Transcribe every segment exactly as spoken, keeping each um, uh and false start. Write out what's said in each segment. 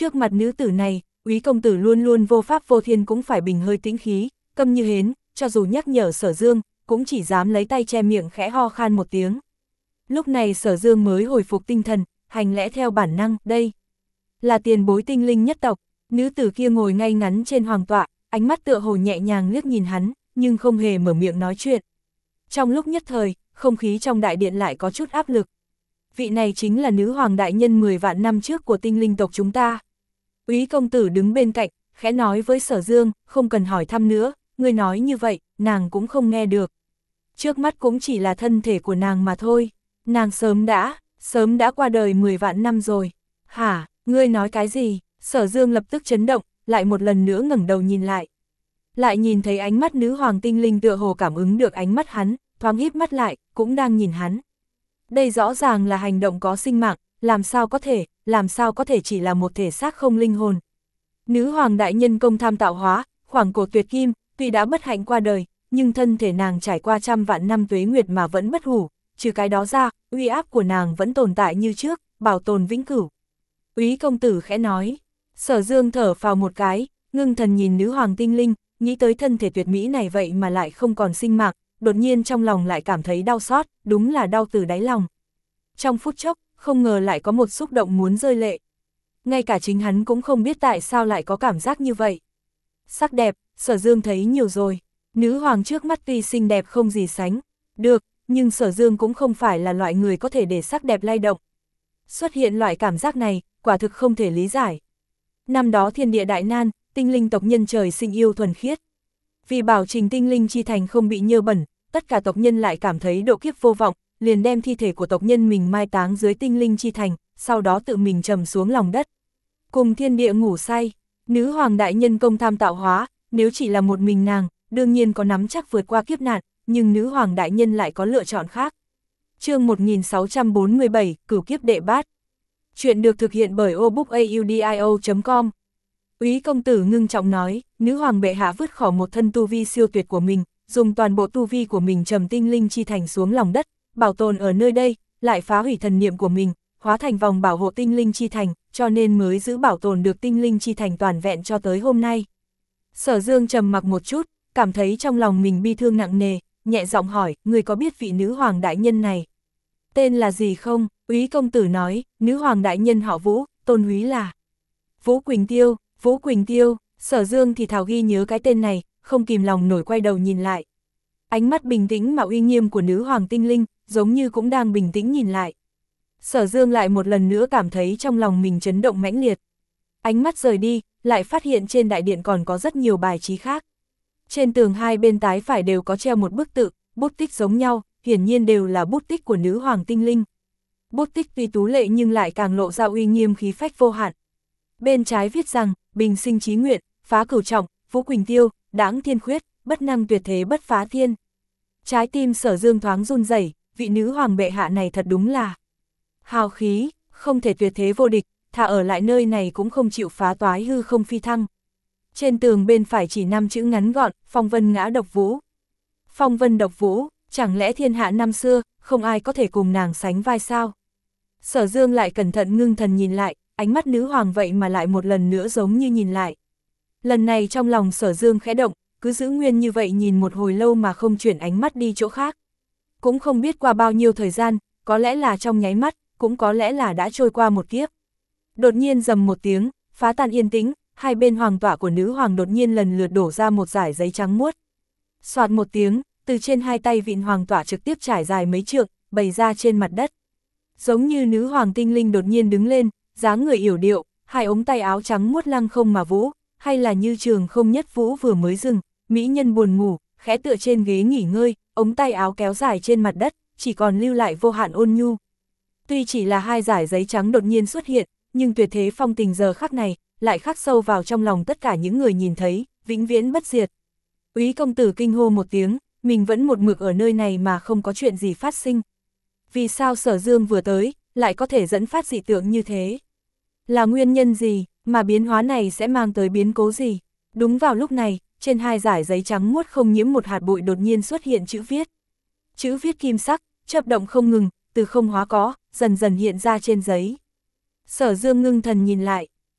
Trước mặt nữ tử này, Úy công tử luôn luôn vô pháp vô thiên cũng phải bình hơi tĩnh khí, câm như hến, cho dù nhắc nhở Sở Dương, cũng chỉ dám lấy tay che miệng khẽ ho khan một tiếng. Lúc này Sở Dương mới hồi phục tinh thần, hành lẽ theo bản năng, đây là tiền bối tinh linh nhất tộc. Nữ tử kia ngồi ngay ngắn trên hoàng tọa, ánh mắt tựa hồ nhẹ nhàng liếc nhìn hắn, nhưng không hề mở miệng nói chuyện. Trong lúc nhất thời, không khí trong đại điện lại có chút áp lực. Vị này chính là nữ hoàng đại nhân mười vạn năm trước của tinh linh tộc chúng ta. Úy công tử đứng bên cạnh, khẽ nói với Sở Dương, không cần hỏi thăm nữa, ngươi nói như vậy, nàng cũng không nghe được. Trước mắt cũng chỉ là thân thể của nàng mà thôi, nàng sớm đã, sớm đã qua đời mười vạn năm rồi. Hả, ngươi nói cái gì? Sở Dương lập tức chấn động, lại một lần nữa ngẩng đầu nhìn lại. Lại nhìn thấy ánh mắt nữ hoàng tinh linh tựa hồ cảm ứng được ánh mắt hắn, thoáng híp mắt lại, cũng đang nhìn hắn. Đây rõ ràng là hành động có sinh mạng, làm sao có thể, làm sao có thể chỉ là một thể xác không linh hồn. Nữ hoàng đại nhân công tham tạo hóa, khoảng cổ tuyệt kim, tuy đã bất hạnh qua đời, nhưng thân thể nàng trải qua trăm vạn năm tuế nguyệt mà vẫn bất hủ, trừ cái đó ra, uy áp của nàng vẫn tồn tại như trước, bảo tồn vĩnh cửu. Úy công tử khẽ nói. Sở Dương thở phào một cái, ngưng thần nhìn nữ hoàng tinh linh, nghĩ tới thân thể tuyệt mỹ này vậy mà lại không còn sinh mạng, đột nhiên trong lòng lại cảm thấy đau xót, đúng là đau từ đáy lòng. Trong phút chốc, không ngờ lại có một xúc động muốn rơi lệ. Ngay cả chính hắn cũng không biết tại sao lại có cảm giác như vậy. Sắc đẹp, Sở Dương thấy nhiều rồi, nữ hoàng trước mắt tuy xinh đẹp không gì sánh được, nhưng Sở Dương cũng không phải là loại người có thể để sắc đẹp lay động. Xuất hiện loại cảm giác này, quả thực không thể lý giải. Năm đó thiên địa đại nan, tinh linh tộc nhân trời sinh yêu thuần khiết. Vì bảo trình tinh linh chi thành không bị nhơ bẩn, tất cả tộc nhân lại cảm thấy độ kiếp vô vọng, liền đem thi thể của tộc nhân mình mai táng dưới tinh linh chi thành, sau đó tự mình trầm xuống lòng đất. Cùng thiên địa ngủ say, nữ hoàng đại nhân công tham tạo hóa, nếu chỉ là một mình nàng, đương nhiên có nắm chắc vượt qua kiếp nạn, nhưng nữ hoàng đại nhân lại có lựa chọn khác. Chương một nghìn sáu trăm bốn mươi bảy, Cửu kiếp đệ bát. Chuyện được thực hiện bởi obookaudio chấm com. Úy công tử ngưng trọng nói, nữ hoàng bệ hạ vứt khỏi một thân tu vi siêu tuyệt của mình, dùng toàn bộ tu vi của mình trầm tinh linh chi thành xuống lòng đất, bảo tồn ở nơi đây, lại phá hủy thần niệm của mình, hóa thành vòng bảo hộ tinh linh chi thành, cho nên mới giữ bảo tồn được tinh linh chi thành toàn vẹn cho tới hôm nay. Sở Dương trầm mặc một chút, cảm thấy trong lòng mình bi thương nặng nề, nhẹ giọng hỏi, người có biết vị nữ hoàng đại nhân này tên là gì không? Úy công tử nói, nữ hoàng đại nhân họ Vũ, tôn húy là Vũ Quỳnh Tiêu. Vũ Quỳnh Tiêu. Sở Dương thì thào ghi nhớ cái tên này, không kìm lòng nổi quay đầu nhìn lại. Ánh mắt bình tĩnh mà uy nghiêm của nữ hoàng tinh linh, giống như cũng đang bình tĩnh nhìn lại. Sở Dương lại một lần nữa cảm thấy trong lòng mình chấn động mãnh liệt. Ánh mắt rời đi, lại phát hiện trên đại điện còn có rất nhiều bài trí khác. Trên tường hai bên trái phải đều có treo một bức tự, bút tích giống nhau, hiển nhiên đều là bút tích của nữ hoàng tinh linh. Bút tích tuy tú lệ nhưng lại càng lộ ra uy nghiêm khí phách vô hạn. Bên trái viết rằng, bình sinh chí nguyện, phá cửu trọng, Vũ Quỳnh Tiêu, đãng thiên khuyết, bất năng tuyệt thế bất phá thiên. Trái tim Sở Dương thoáng run rẩy, vị nữ hoàng bệ hạ này thật đúng là hào khí, không thể tuyệt thế vô địch, thà ở lại nơi này cũng không chịu phá toái hư không phi thăng. Trên tường bên phải chỉ năm chữ ngắn gọn, phong vân ngã độc vũ. Phong vân độc vũ, chẳng lẽ thiên hạ năm xưa, không ai có thể cùng nàng sánh vai sao? Sở Dương lại cẩn thận ngưng thần nhìn lại, ánh mắt nữ hoàng vậy mà lại một lần nữa giống như nhìn lại. Lần này trong lòng Sở Dương khẽ động, cứ giữ nguyên như vậy nhìn một hồi lâu mà không chuyển ánh mắt đi chỗ khác. Cũng không biết qua bao nhiêu thời gian, có lẽ là trong nháy mắt, cũng có lẽ là đã trôi qua một kiếp. Đột nhiên rầm một tiếng, phá tan yên tĩnh, hai bên hoàng tọa của nữ hoàng đột nhiên lần lượt đổ ra một dải giấy trắng muốt. Soạt một tiếng, từ trên hai tay vịn hoàng tọa trực tiếp trải dài mấy trượng, bày ra trên mặt đất. Giống như nữ hoàng tinh linh đột nhiên đứng lên, dáng người yểu điệu, hai ống tay áo trắng muốt lăng không mà vũ, hay là như trường không nhất vũ vừa mới dừng, mỹ nhân buồn ngủ, khẽ tựa trên ghế nghỉ ngơi, ống tay áo kéo dài trên mặt đất, chỉ còn lưu lại vô hạn ôn nhu. Tuy chỉ là hai dải giấy trắng đột nhiên xuất hiện, nhưng tuyệt thế phong tình giờ khắc này, lại khắc sâu vào trong lòng tất cả những người nhìn thấy, vĩnh viễn bất diệt. Úy công tử kinh hô một tiếng, mình vẫn một mực ở nơi này mà không có chuyện gì phát sinh. Vì sao Sở Dương vừa tới, lại có thể dẫn phát dị tượng như thế? Là nguyên nhân gì, mà biến hóa này sẽ mang tới biến cố gì? Đúng vào lúc này, trên hai dải giấy trắng muốt không nhiễm một hạt bụi đột nhiên xuất hiện chữ viết. Chữ viết kim sắc, chớp động không ngừng, từ không hóa có, dần dần hiện ra trên giấy. Sở Dương ngưng thần nhìn lại,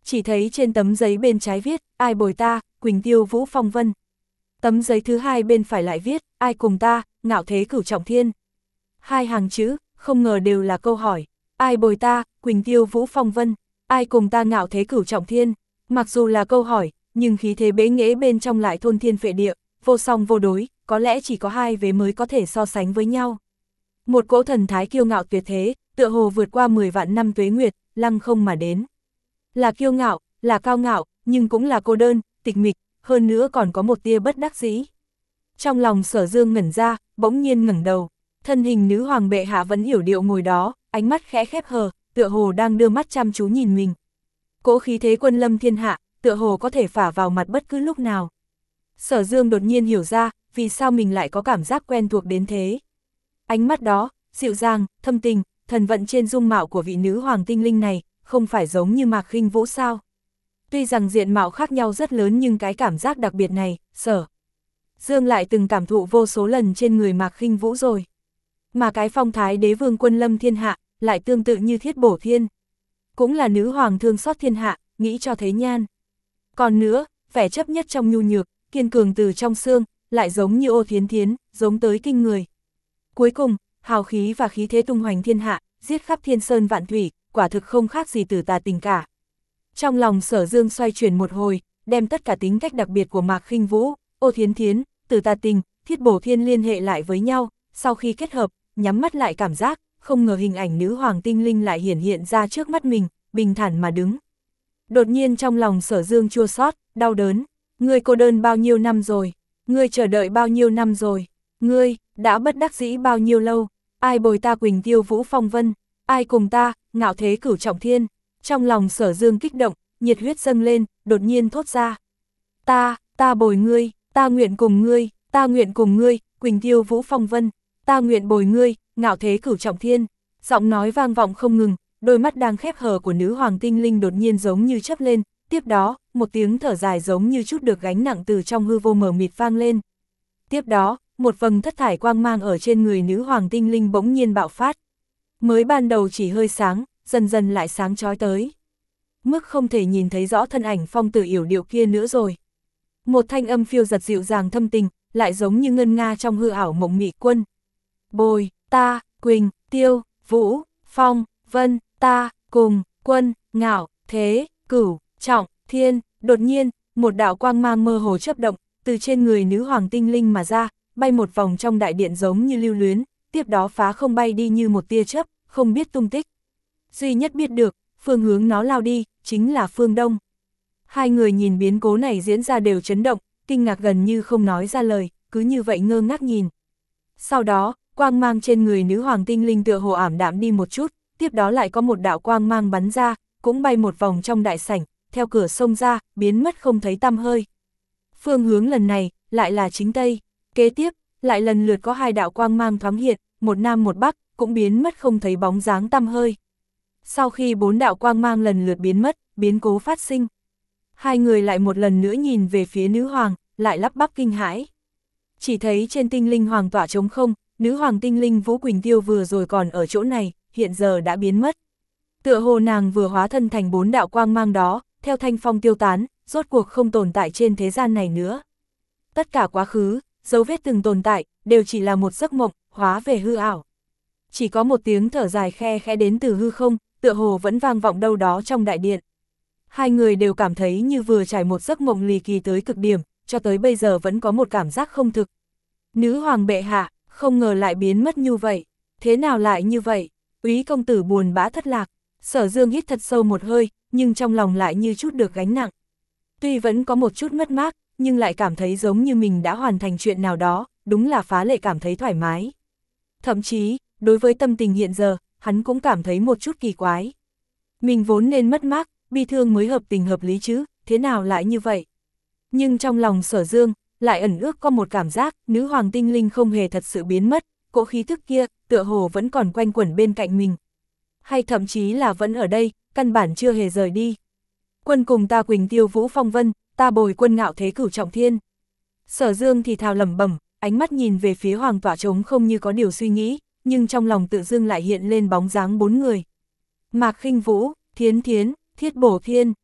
Chỉ thấy trên tấm giấy bên trái viết, ai bồi ta, Quỳnh Tiêu Vũ Phong Vân. Tấm giấy thứ hai bên phải lại viết, ai cùng ta, Ngạo Thế Cửu Trọng Thiên. Hai hàng chữ, không ngờ đều là câu hỏi. Ai bồi ta, Quỳnh Tiêu Vũ Phong Vân, ai cùng ta Ngạo Thế Cửu Trọng Thiên. Mặc dù là câu hỏi, nhưng khí thế bế nghễ bên trong lại thôn thiên phệ địa, vô song vô đối, có lẽ chỉ có hai vế mới có thể so sánh với nhau. Một cỗ thần thái kiêu ngạo tuyệt thế, tựa hồ vượt qua mười vạn năm tuế nguyệt, lăng không mà đến. Là kiêu ngạo, là cao ngạo, nhưng cũng là cô đơn, tịch mịch, hơn nữa còn có một tia bất đắc dĩ. Trong lòng Sở Dương ngẩn ra, bỗng nhiên ngẩng đầu, thân hình nữ hoàng bệ hạ vẫn yểu điệu ngồi đó, ánh mắt khẽ khép hờ, tựa hồ đang đưa mắt chăm chú nhìn mình. Cỗ khí thế quân lâm thiên hạ, tựa hồ có thể phả vào mặt bất cứ lúc nào. Sở Dương đột nhiên hiểu ra, vì sao mình lại có cảm giác quen thuộc đến thế. Ánh mắt đó, dịu dàng, thâm tình, thần vận trên dung mạo của vị nữ hoàng tinh linh này, không phải giống như Mạc Khinh Vũ sao. Tuy rằng diện mạo khác nhau rất lớn nhưng cái cảm giác đặc biệt này, Sở Dương lại từng cảm thụ vô số lần trên người Mạc Khinh Vũ rồi. Mà cái phong thái đế vương quân lâm thiên hạ, lại tương tự như Thiết Bổ Thiên. Cũng là nữ hoàng thương xót thiên hạ, nghĩ cho thấy nhan. Còn nữa, vẻ chấp nhất trong nhu nhược, kiên cường từ trong xương, lại giống như Ô Thiến Thiến, giống tới kinh người. Cuối cùng, hào khí và khí thế tung hoành thiên hạ, giết khắp thiên sơn vạn thủy, quả thực không khác gì Tử Tà tình cả. Trong lòng Sở Dương xoay chuyển một hồi, đem tất cả tính cách đặc biệt của Mạc Khinh Vũ, Ô Thiến Thiến, Tử Tà tình, Thiết Bổ Thiên liên hệ lại với nhau, sau khi kết hợp, nhắm mắt lại cảm giác, không ngờ hình ảnh nữ hoàng tinh linh lại hiển hiện ra trước mắt mình, bình thản mà đứng. Đột nhiên trong lòng Sở Dương chua xót, đau đớn, ngươi cô đơn bao nhiêu năm rồi, ngươi chờ đợi bao nhiêu năm rồi, ngươi đã bất đắc dĩ bao nhiêu lâu, ai bồi ta Quỳnh Tiêu Vũ Phong Vân, ai cùng ta, Ngạo Thế Cửu Trọng Thiên. Trong lòng Sở Dương kích động, nhiệt huyết dâng lên, đột nhiên thốt ra. Ta, ta bồi ngươi, ta nguyện cùng ngươi, ta nguyện cùng ngươi, Quỳnh Tiêu Vũ Phong Vân, ta nguyện bồi ngươi, Ngạo Thế Cửu Trọng Thiên. Giọng nói vang vọng không ngừng, đôi mắt đang khép hờ của nữ hoàng tinh linh đột nhiên giống như chớp lên, tiếp đó, một tiếng thở dài giống như chút được gánh nặng từ trong hư vô mờ mịt vang lên. Tiếp đó, một vầng thất thải quang mang ở trên người nữ hoàng tinh linh bỗng nhiên bạo phát. Mới ban đầu chỉ hơi sáng, dần dần lại sáng chói tới. Mức không thể nhìn thấy rõ thân ảnh phong tử yểu điệu kia nữa rồi. Một thanh âm phiêu giật dịu dàng thâm tình, lại giống như ngân nga trong hư ảo mộng mị quân. Bồi, ta, Quỳnh, Tiêu, Vũ, Phong, Vân, ta, cùng, quân, Ngạo, Thế, Cửu, Trọng, Thiên. Đột nhiên, một đạo quang mang mơ hồ chớp động, từ trên người nữ hoàng tinh linh mà ra, bay một vòng trong đại điện giống như lưu luyến, tiếp đó phá không bay đi như một tia chớp, không biết tung tích. Duy nhất biết được, phương hướng nó lao đi, chính là phương Đông. Hai người nhìn biến cố này diễn ra đều chấn động, kinh ngạc gần như không nói ra lời, cứ như vậy ngơ ngác nhìn. Sau đó, quang mang trên người nữ hoàng tinh linh tựa hồ ảm đạm đi một chút, tiếp đó lại có một đạo quang mang bắn ra, cũng bay một vòng trong đại sảnh, theo cửa sông ra, biến mất không thấy tăm hơi. Phương hướng lần này, lại là chính Tây. Kế tiếp, lại lần lượt có hai đạo quang mang thoáng hiện, một Nam một Bắc, cũng biến mất không thấy bóng dáng tăm hơi. Sau khi bốn đạo quang mang lần lượt biến mất, biến cố phát sinh. Hai người lại một lần nữa nhìn về phía nữ hoàng, lại lắp bắp kinh hãi. Chỉ thấy trên tinh linh hoàng tỏa trống không, nữ hoàng tinh linh Vũ Quỳnh Tiêu vừa rồi còn ở chỗ này, hiện giờ đã biến mất. Tựa hồ nàng vừa hóa thân thành bốn đạo quang mang đó, theo thanh phong tiêu tán, rốt cuộc không tồn tại trên thế gian này nữa. Tất cả quá khứ, dấu vết từng tồn tại, đều chỉ là một giấc mộng, hóa về hư ảo. Chỉ có một tiếng thở dài khe khẽ đến từ hư không, tựa hồ vẫn vang vọng đâu đó trong đại điện. Hai người đều cảm thấy như vừa trải một giấc mộng lì kỳ tới cực điểm, cho tới bây giờ vẫn có một cảm giác không thực. Nữ hoàng bệ hạ, không ngờ lại biến mất như vậy. Thế nào lại như vậy? Úy công tử buồn bã thất lạc. Sở Dương hít thật sâu một hơi, nhưng trong lòng lại như chút được gánh nặng. Tuy vẫn có một chút mất mát, nhưng lại cảm thấy giống như mình đã hoàn thành chuyện nào đó, đúng là phá lệ cảm thấy thoải mái. Thậm chí, đối với tâm tình hiện giờ, hắn cũng cảm thấy một chút kỳ quái. Mình vốn nên mất mát, bi thương mới hợp tình hợp lý chứ, thế nào lại như vậy? Nhưng trong lòng Sở Dương, lại ẩn ước có một cảm giác, nữ hoàng tinh linh không hề thật sự biến mất, cỗ khí thức kia, tựa hồ vẫn còn quanh quẩn bên cạnh mình. Hay thậm chí là vẫn ở đây, căn bản chưa hề rời đi. Quân cùng ta Quỳnh Tiêu Vũ Phong Vân, ta bồi quân Ngạo Thế Cửu Trọng Thiên. Sở Dương thì thào lẩm bẩm, ánh mắt nhìn về phía hoàng tỏa trống không như có điều suy nghĩ, nhưng trong lòng tự dưng lại hiện lên bóng dáng bốn người. Mạc Khinh Vũ, Thiến Thiến, Thiết Bổ Thiên,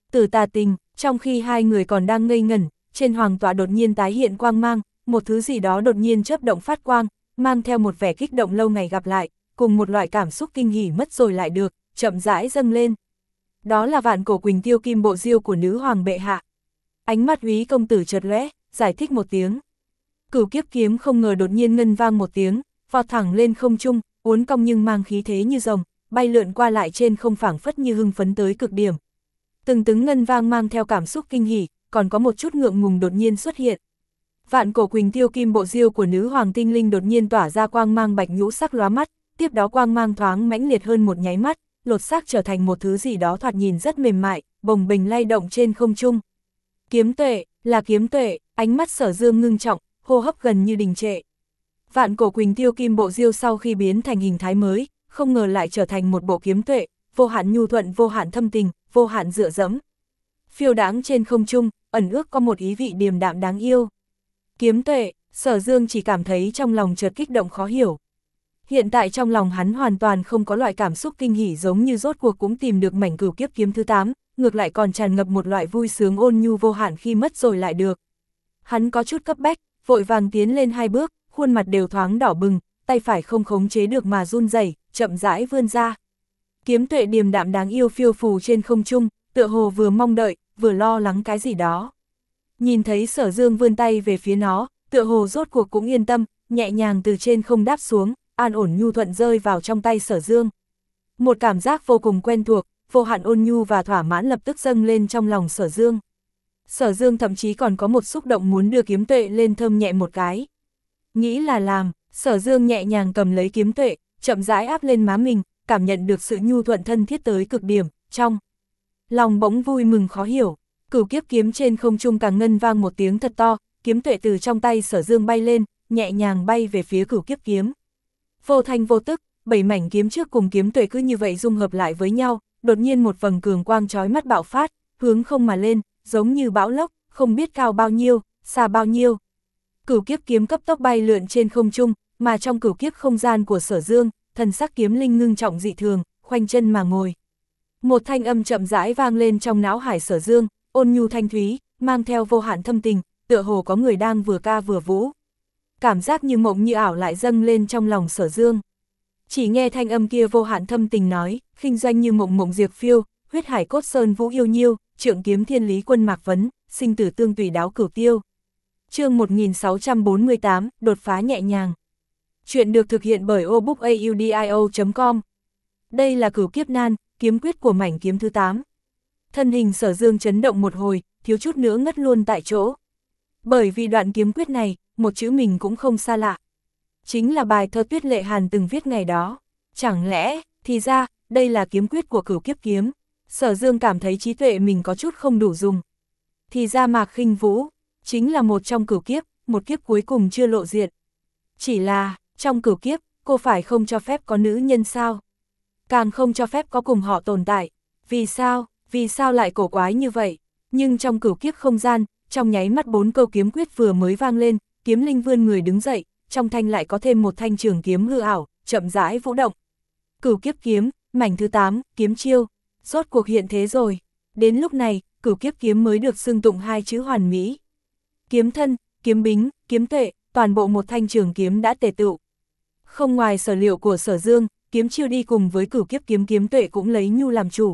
Tử Tà Tình, trong khi hai người còn đang ngây ngẩn, trên hoàng tọa đột nhiên tái hiện quang mang, một thứ gì đó đột nhiên chớp động phát quang, mang theo một vẻ kích động lâu ngày gặp lại, cùng một loại cảm xúc kinh hỉ mất rồi lại được, chậm rãi dâng lên. Đó là Vạn Cổ Quỳnh Tiêu Kim Bộ Diêu của nữ hoàng bệ hạ. Ánh mắt Úy công tử chợt lóe, giải thích một tiếng. Cửu Kiếp kiếm không ngờ đột nhiên ngân vang một tiếng, vọt thẳng lên không trung, uốn cong nhưng mang khí thế như rồng, bay lượn qua lại trên không phảng phất như hưng phấn tới cực điểm. Từng tiếng ngân vang mang theo cảm xúc kinh hỉ, còn có một chút ngượng ngùng đột nhiên xuất hiện. Vạn Cổ Quỳnh Tiêu Kim Bộ Diêu của nữ hoàng tinh linh đột nhiên tỏa ra quang mang bạch nhũ sắc lóa mắt, tiếp đó quang mang thoáng mãnh liệt hơn một nháy mắt, lột xác trở thành một thứ gì đó thoạt nhìn rất mềm mại, bồng bềnh lay động trên không trung. Kiếm tuệ, là kiếm tuệ, ánh mắt Sở Dương ngưng trọng, hô hấp gần như đình trệ. Vạn Cổ Quỳnh Tiêu Kim Bộ Diêu sau khi biến thành hình thái mới, không ngờ lại trở thành một bộ kiếm tuệ, vô hạn nhu thuận, vô hạn thâm tình, vô hạn dựa dẫm. Phiêu đãng trên không trung, ẩn ước có một ý vị điềm đạm đáng yêu. Kiếm tuệ, Sở Dương chỉ cảm thấy trong lòng chợt kích động khó hiểu. Hiện tại trong lòng hắn hoàn toàn không có loại cảm xúc kinh hỉ giống như rốt cuộc cũng tìm được mảnh cửu kiếp kiếm thứ tám, ngược lại còn tràn ngập một loại vui sướng ôn nhu vô hạn khi mất rồi lại được. Hắn có chút cấp bách, vội vàng tiến lên hai bước, khuôn mặt đều thoáng đỏ bừng, tay phải không khống chế được mà run rẩy, chậm rãi vươn ra. Kiếm tuệ điềm đạm đáng yêu phiêu phù trên không trung, tựa hồ vừa mong đợi, vừa lo lắng cái gì đó. Nhìn thấy Sở Dương vươn tay về phía nó, tựa hồ rốt cuộc cũng yên tâm, nhẹ nhàng từ trên không đáp xuống, an ổn nhu thuận rơi vào trong tay Sở Dương. Một cảm giác vô cùng quen thuộc, vô hạn ôn nhu và thỏa mãn lập tức dâng lên trong lòng Sở Dương. Sở Dương thậm chí còn có một xúc động muốn đưa kiếm tuệ lên thơm nhẹ một cái. Nghĩ là làm, Sở Dương nhẹ nhàng cầm lấy kiếm tuệ, chậm rãi áp lên má mình, cảm nhận được sự nhu thuận thân thiết tới cực điểm, trong lòng bỗng vui mừng khó hiểu. Cửu kiếp kiếm trên không trung càng ngân vang một tiếng thật to, kiếm tuệ từ trong tay Sở Dương bay lên, nhẹ nhàng bay về phía cửu kiếp kiếm. Vô thanh vô tức, bảy mảnh kiếm trước cùng kiếm tuệ cứ như vậy dung hợp lại với nhau, đột nhiên một vầng cường quang chói mắt bạo phát, hướng không mà lên, giống như bão lốc, không biết cao bao nhiêu, xa bao nhiêu. Cửu kiếp kiếm cấp tốc bay lượn trên không trung, mà trong cửu kiếp không gian của Sở Dương, thần sắc kiếm linh ngưng trọng dị thường, khoanh chân mà ngồi. Một thanh âm chậm rãi vang lên trong não hải Sở Dương, ôn nhu thanh thúy, mang theo vô hạn thâm tình, tựa hồ có người đang vừa ca vừa vũ. Cảm giác như mộng như ảo lại dâng lên trong lòng Sở Dương. Chỉ nghe thanh âm kia vô hạn thâm tình nói, khinh doanh như mộng mộng diệp phiêu, huyết hải cốt sơn vũ yêu nhiêu, trượng kiếm thiên lý quân mạc vấn, sinh tử tương tùy đáo cửu tiêu. Chương một nghìn sáu trăm bốn mươi tám, đột phá nhẹ nhàng. Chuyện được thực hiện bởi obookaudio chấm com. Đây là cửu kiếp nan, kiếm quyết của mảnh kiếm thứ tám. Thân hình Sở Dương chấn động một hồi, thiếu chút nữa ngất luôn tại chỗ. Bởi vì đoạn kiếm quyết này, một chữ mình cũng không xa lạ. Chính là bài thơ Tuyết Lệ Hàn từng viết ngày đó. Chẳng lẽ, thì ra, đây là kiếm quyết của cửu kiếp kiếm. Sở Dương cảm thấy trí tuệ mình có chút không đủ dùng. Thì ra Mạc Khinh Vũ, chính là một trong cửu kiếp, một kiếp cuối cùng chưa lộ diện. Chỉ là, trong cửu kiếp, cô phải không cho phép có nữ nhân sao? Càng không cho phép có cùng họ tồn tại. Vì sao, vì sao lại cổ quái như vậy? Nhưng trong cửu kiếp không gian, trong nháy mắt bốn câu kiếm quyết vừa mới vang lên, kiếm linh vươn người đứng dậy, trong thanh lại có thêm một thanh trường kiếm hư ảo, chậm rãi vũ động. Cửu kiếp kiếm, mảnh thứ tám, kiếm chiêu, rốt cuộc hiện thế rồi. Đến lúc này, cửu kiếp kiếm mới được xưng tụng hai chữ hoàn mỹ. Kiếm thân, kiếm bính, kiếm tuệ, toàn bộ một thanh trường kiếm đã tề tựu. Không ngoài sở liệu của Sở Dương, kiếm chiêu đi cùng với cửu kiếp kiếm kiếm tuệ cũng lấy nhu làm chủ.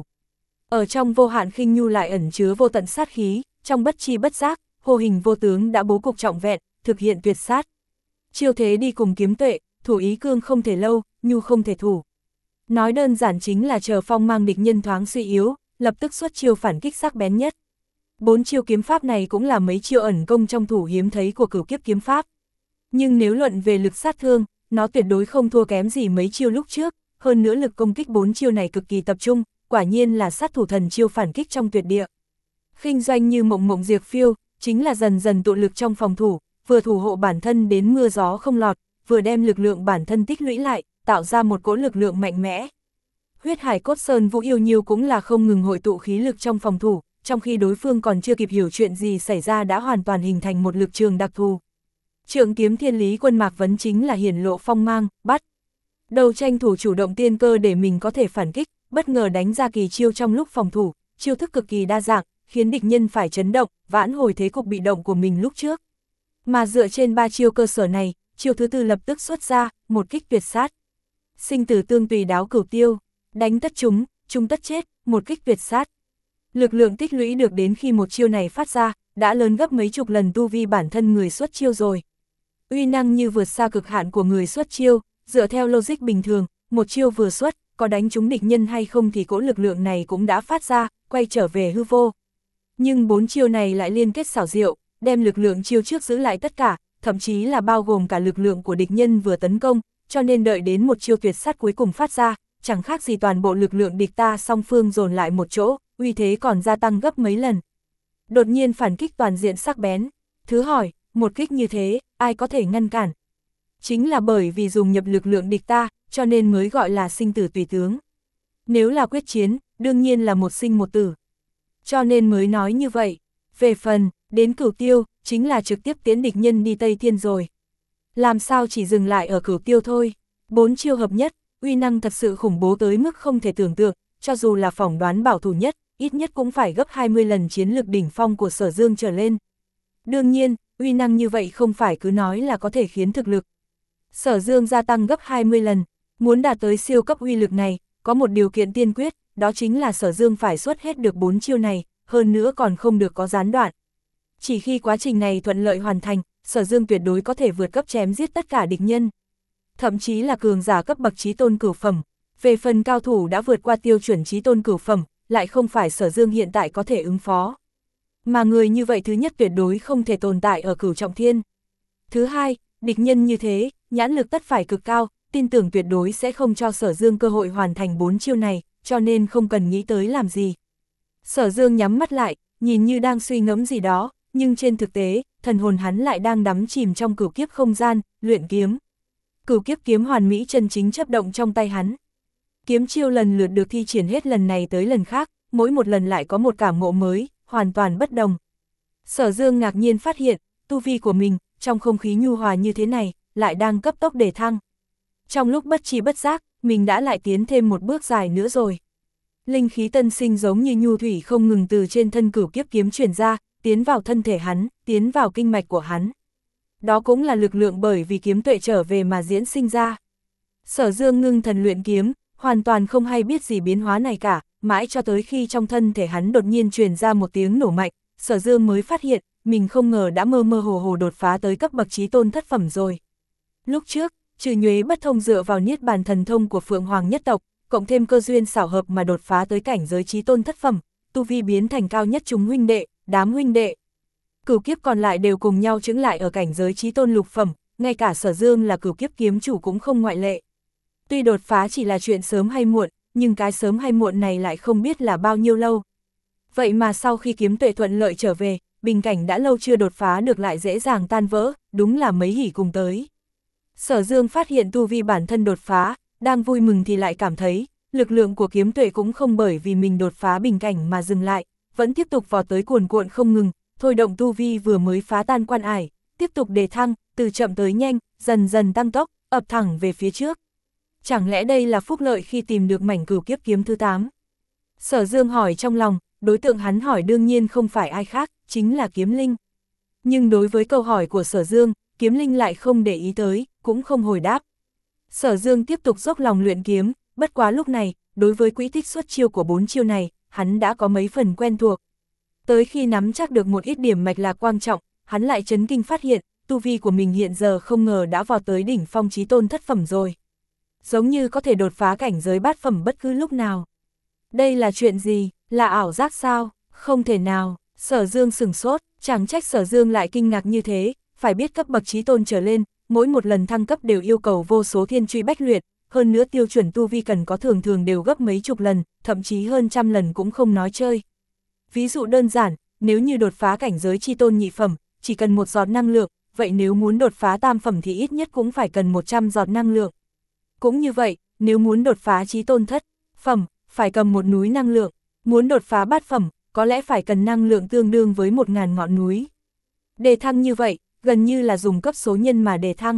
Ở trong vô hạn khinh nhu lại ẩn chứa vô tận sát khí, trong bất chi bất giác, vô hình vô tướng đã bố cục trọng vẹn, thực hiện tuyệt sát. Chiêu thế đi cùng kiếm tuệ, thủ ý cương không thể lâu, nhu không thể thủ. Nói đơn giản chính là chờ phong mang địch nhân thoáng suy yếu, lập tức xuất chiêu phản kích sắc bén nhất. Bốn chiêu kiếm pháp này cũng là mấy chiêu ẩn công trong thủ hiếm thấy của cửu kiếp kiếm pháp. Nhưng nếu luận về lực sát thương, nó tuyệt đối không thua kém gì mấy chiêu lúc trước, hơn nữa lực công kích bốn chiêu này cực kỳ tập trung, quả nhiên là sát thủ thần chiêu phản kích trong tuyệt địa. Khinh doanh như mộng mộng diệp phiêu, chính là dần dần tụ lực trong phòng thủ, vừa thủ hộ bản thân đến mưa gió không lọt, vừa đem lực lượng bản thân tích lũy lại, tạo ra một cỗ lực lượng mạnh mẽ. Huyết hải cốt sơn vũ yêu nhiêu cũng là không ngừng hội tụ khí lực trong phòng thủ, trong khi đối phương còn chưa kịp hiểu chuyện gì xảy ra đã hoàn toàn hình thành một lực trường đặc thù. Trượng kiếm thiên lý quân mạc vấn chính là hiển lộ phong mang, bắt đầu tranh thủ chủ động tiên cơ để mình có thể phản kích, bất ngờ đánh ra kỳ chiêu trong lúc phòng thủ, chiêu thức cực kỳ đa dạng, khiến địch nhân phải chấn động, vãn hồi thế cục bị động của mình lúc trước. Mà dựa trên ba chiêu cơ sở này, chiêu thứ tư lập tức xuất ra, một kích tuyệt sát. Sinh tử tương tùy đáo cửu tiêu, đánh tất chúng, chúng tất chết, một kích tuyệt sát. Lực lượng tích lũy được đến khi một chiêu này phát ra, đã lớn gấp mấy chục lần tu vi bản thân người xuất chiêu rồi. Uy năng như vượt xa cực hạn của người xuất chiêu, dựa theo logic bình thường, một chiêu vừa xuất, có đánh trúng địch nhân hay không thì cỗ lực lượng này cũng đã phát ra, quay trở về hư vô. Nhưng bốn chiêu này lại liên kết xảo diệu, đem lực lượng chiêu trước giữ lại tất cả, thậm chí là bao gồm cả lực lượng của địch nhân vừa tấn công, cho nên đợi đến một chiêu tuyệt sát cuối cùng phát ra, chẳng khác gì toàn bộ lực lượng địch ta song phương dồn lại một chỗ, uy thế còn gia tăng gấp mấy lần. Đột nhiên phản kích toàn diện sắc bén. Thứ hỏi, một kích như thế, ai có thể ngăn cản? Chính là bởi vì dùng nhập lực lượng địch ta, cho nên mới gọi là sinh tử tùy tướng. Nếu là quyết chiến, đương nhiên là một sinh một tử. Cho nên mới nói như vậy. Về phần, đến cửu tiêu, chính là trực tiếp tiến địch nhân đi Tây Thiên rồi. Làm sao chỉ dừng lại ở cửu tiêu thôi. Bốn chiêu hợp nhất, uy năng thật sự khủng bố tới mức không thể tưởng tượng, cho dù là phỏng đoán bảo thủ nhất, ít nhất cũng phải gấp hai mươi lần chiến lực đỉnh phong của Sở Dương trở lên. Đương nhiên, uy năng như vậy không phải cứ nói là có thể khiến thực lực Sở Dương gia tăng gấp hai mươi lần, muốn đạt tới siêu cấp uy lực này, có một điều kiện tiên quyết, đó chính là Sở Dương phải xuất hết được bốn chiêu này, hơn nữa còn không được có gián đoạn. Chỉ khi quá trình này thuận lợi hoàn thành, Sở Dương tuyệt đối có thể vượt cấp chém giết tất cả địch nhân. Thậm chí là cường giả cấp bậc chí tôn cửu phẩm, về phần cao thủ đã vượt qua tiêu chuẩn chí tôn cửu phẩm, lại không phải Sở Dương hiện tại có thể ứng phó. Mà người như vậy thứ nhất tuyệt đối không thể tồn tại ở cửu trọng thiên. Thứ hai, địch nhân như thế, nhãn lực tất phải cực cao, tin tưởng tuyệt đối sẽ không cho Sở Dương cơ hội hoàn thành bốn chiêu này, cho nên không cần nghĩ tới làm gì. Sở Dương nhắm mắt lại, nhìn như đang suy ngẫm gì đó, nhưng trên thực tế, thần hồn hắn lại đang đắm chìm trong cửu kiếp không gian, luyện kiếm. Cửu kiếp kiếm hoàn mỹ chân chính chấp động trong tay hắn. Kiếm chiêu lần lượt được thi triển hết lần này tới lần khác, mỗi một lần lại có một cảm ngộ mới, hoàn toàn bất đồng. Sở Dương ngạc nhiên phát hiện, tu vi của mình, trong không khí nhu hòa như thế này, lại đang cấp tốc đề thăng. Trong lúc bất tri bất giác, mình đã lại tiến thêm một bước dài nữa rồi. Linh khí tân sinh giống như nhu thủy không ngừng từ trên thân cửu kiếp kiếm chuyển ra, tiến vào thân thể hắn, tiến vào kinh mạch của hắn. Đó cũng là lực lượng bởi vì kiếm tuệ trở về mà diễn sinh ra. Sở Dương ngưng thần luyện kiếm, hoàn toàn không hay biết gì biến hóa này cả, mãi cho tới khi trong thân thể hắn đột nhiên truyền ra một tiếng nổ mạnh, Sở Dương mới phát hiện, mình không ngờ đã mơ mơ hồ hồ đột phá tới cấp bậc chí tôn thất phẩm rồi. Lúc trước, trừ nhuế bất thông dựa vào niết bàn thần thông của Phượng Hoàng nhất tộc, cộng thêm cơ duyên xảo hợp mà đột phá tới cảnh giới chí tôn thất phẩm, tu vi biến thành cao nhất chúng huynh đệ, đám huynh đệ. Cửu kiếp còn lại đều cùng nhau chững lại ở cảnh giới chí tôn lục phẩm, ngay cả Sở Dương là cửu kiếp kiếm chủ cũng không ngoại lệ. Tuy đột phá chỉ là chuyện sớm hay muộn, nhưng cái sớm hay muộn này lại không biết là bao nhiêu lâu. Vậy mà sau khi kiếm tuệ thuận lợi trở về, bình cảnh đã lâu chưa đột phá được lại dễ dàng tan vỡ, đúng là mấy hỉ cùng tới. Sở Dương phát hiện tu vi bản thân đột phá, đang vui mừng thì lại cảm thấy, lực lượng của kiếm tuệ cũng không bởi vì mình đột phá bình cảnh mà dừng lại, vẫn tiếp tục vọt tới cuồn cuộn không ngừng, thôi động tu vi vừa mới phá tan quan ải, tiếp tục đề thăng, từ chậm tới nhanh, dần dần tăng tốc, ập thẳng về phía trước. Chẳng lẽ đây là phúc lợi khi tìm được mảnh cửu kiếp kiếm thứ tám? Sở Dương hỏi trong lòng, đối tượng hắn hỏi đương nhiên không phải ai khác, chính là Kiếm Linh. Nhưng đối với câu hỏi của Sở Dương, Kiếm Linh lại không để ý tới, cũng không hồi đáp. Sở Dương tiếp tục dốc lòng luyện kiếm, bất quá lúc này, đối với quỹ tích xuất chiêu của bốn chiêu này, hắn đã có mấy phần quen thuộc. Tới khi nắm chắc được một ít điểm mạch lạc quan trọng, hắn lại chấn kinh phát hiện, tu vi của mình hiện giờ không ngờ đã vào tới đỉnh phong chí tôn thất phẩm rồi. Giống như có thể đột phá cảnh giới bát phẩm bất cứ lúc nào. Đây là chuyện gì, là ảo giác sao? Không thể nào. Sở Dương sửng sốt, chẳng trách Sở Dương lại kinh ngạc như thế, phải biết cấp bậc chí tôn trở lên, mỗi một lần thăng cấp đều yêu cầu vô số thiên truy bách luyện, hơn nữa tiêu chuẩn tu vi cần có thường thường đều gấp mấy chục lần, thậm chí hơn trăm lần cũng không nói chơi. Ví dụ đơn giản, nếu như đột phá cảnh giới chí tôn nhị phẩm, chỉ cần một giọt năng lượng, vậy nếu muốn đột phá tam phẩm thì ít nhất cũng phải cần một trăm giọt năng lượng. Cũng như vậy, nếu muốn đột phá chí tôn thất phẩm, phải cầm một núi năng lượng, muốn đột phá bát phẩm, có lẽ phải cần năng lượng tương đương với một ngàn ngọn núi. Đề thăng như vậy, gần như là dùng cấp số nhân mà đề thăng.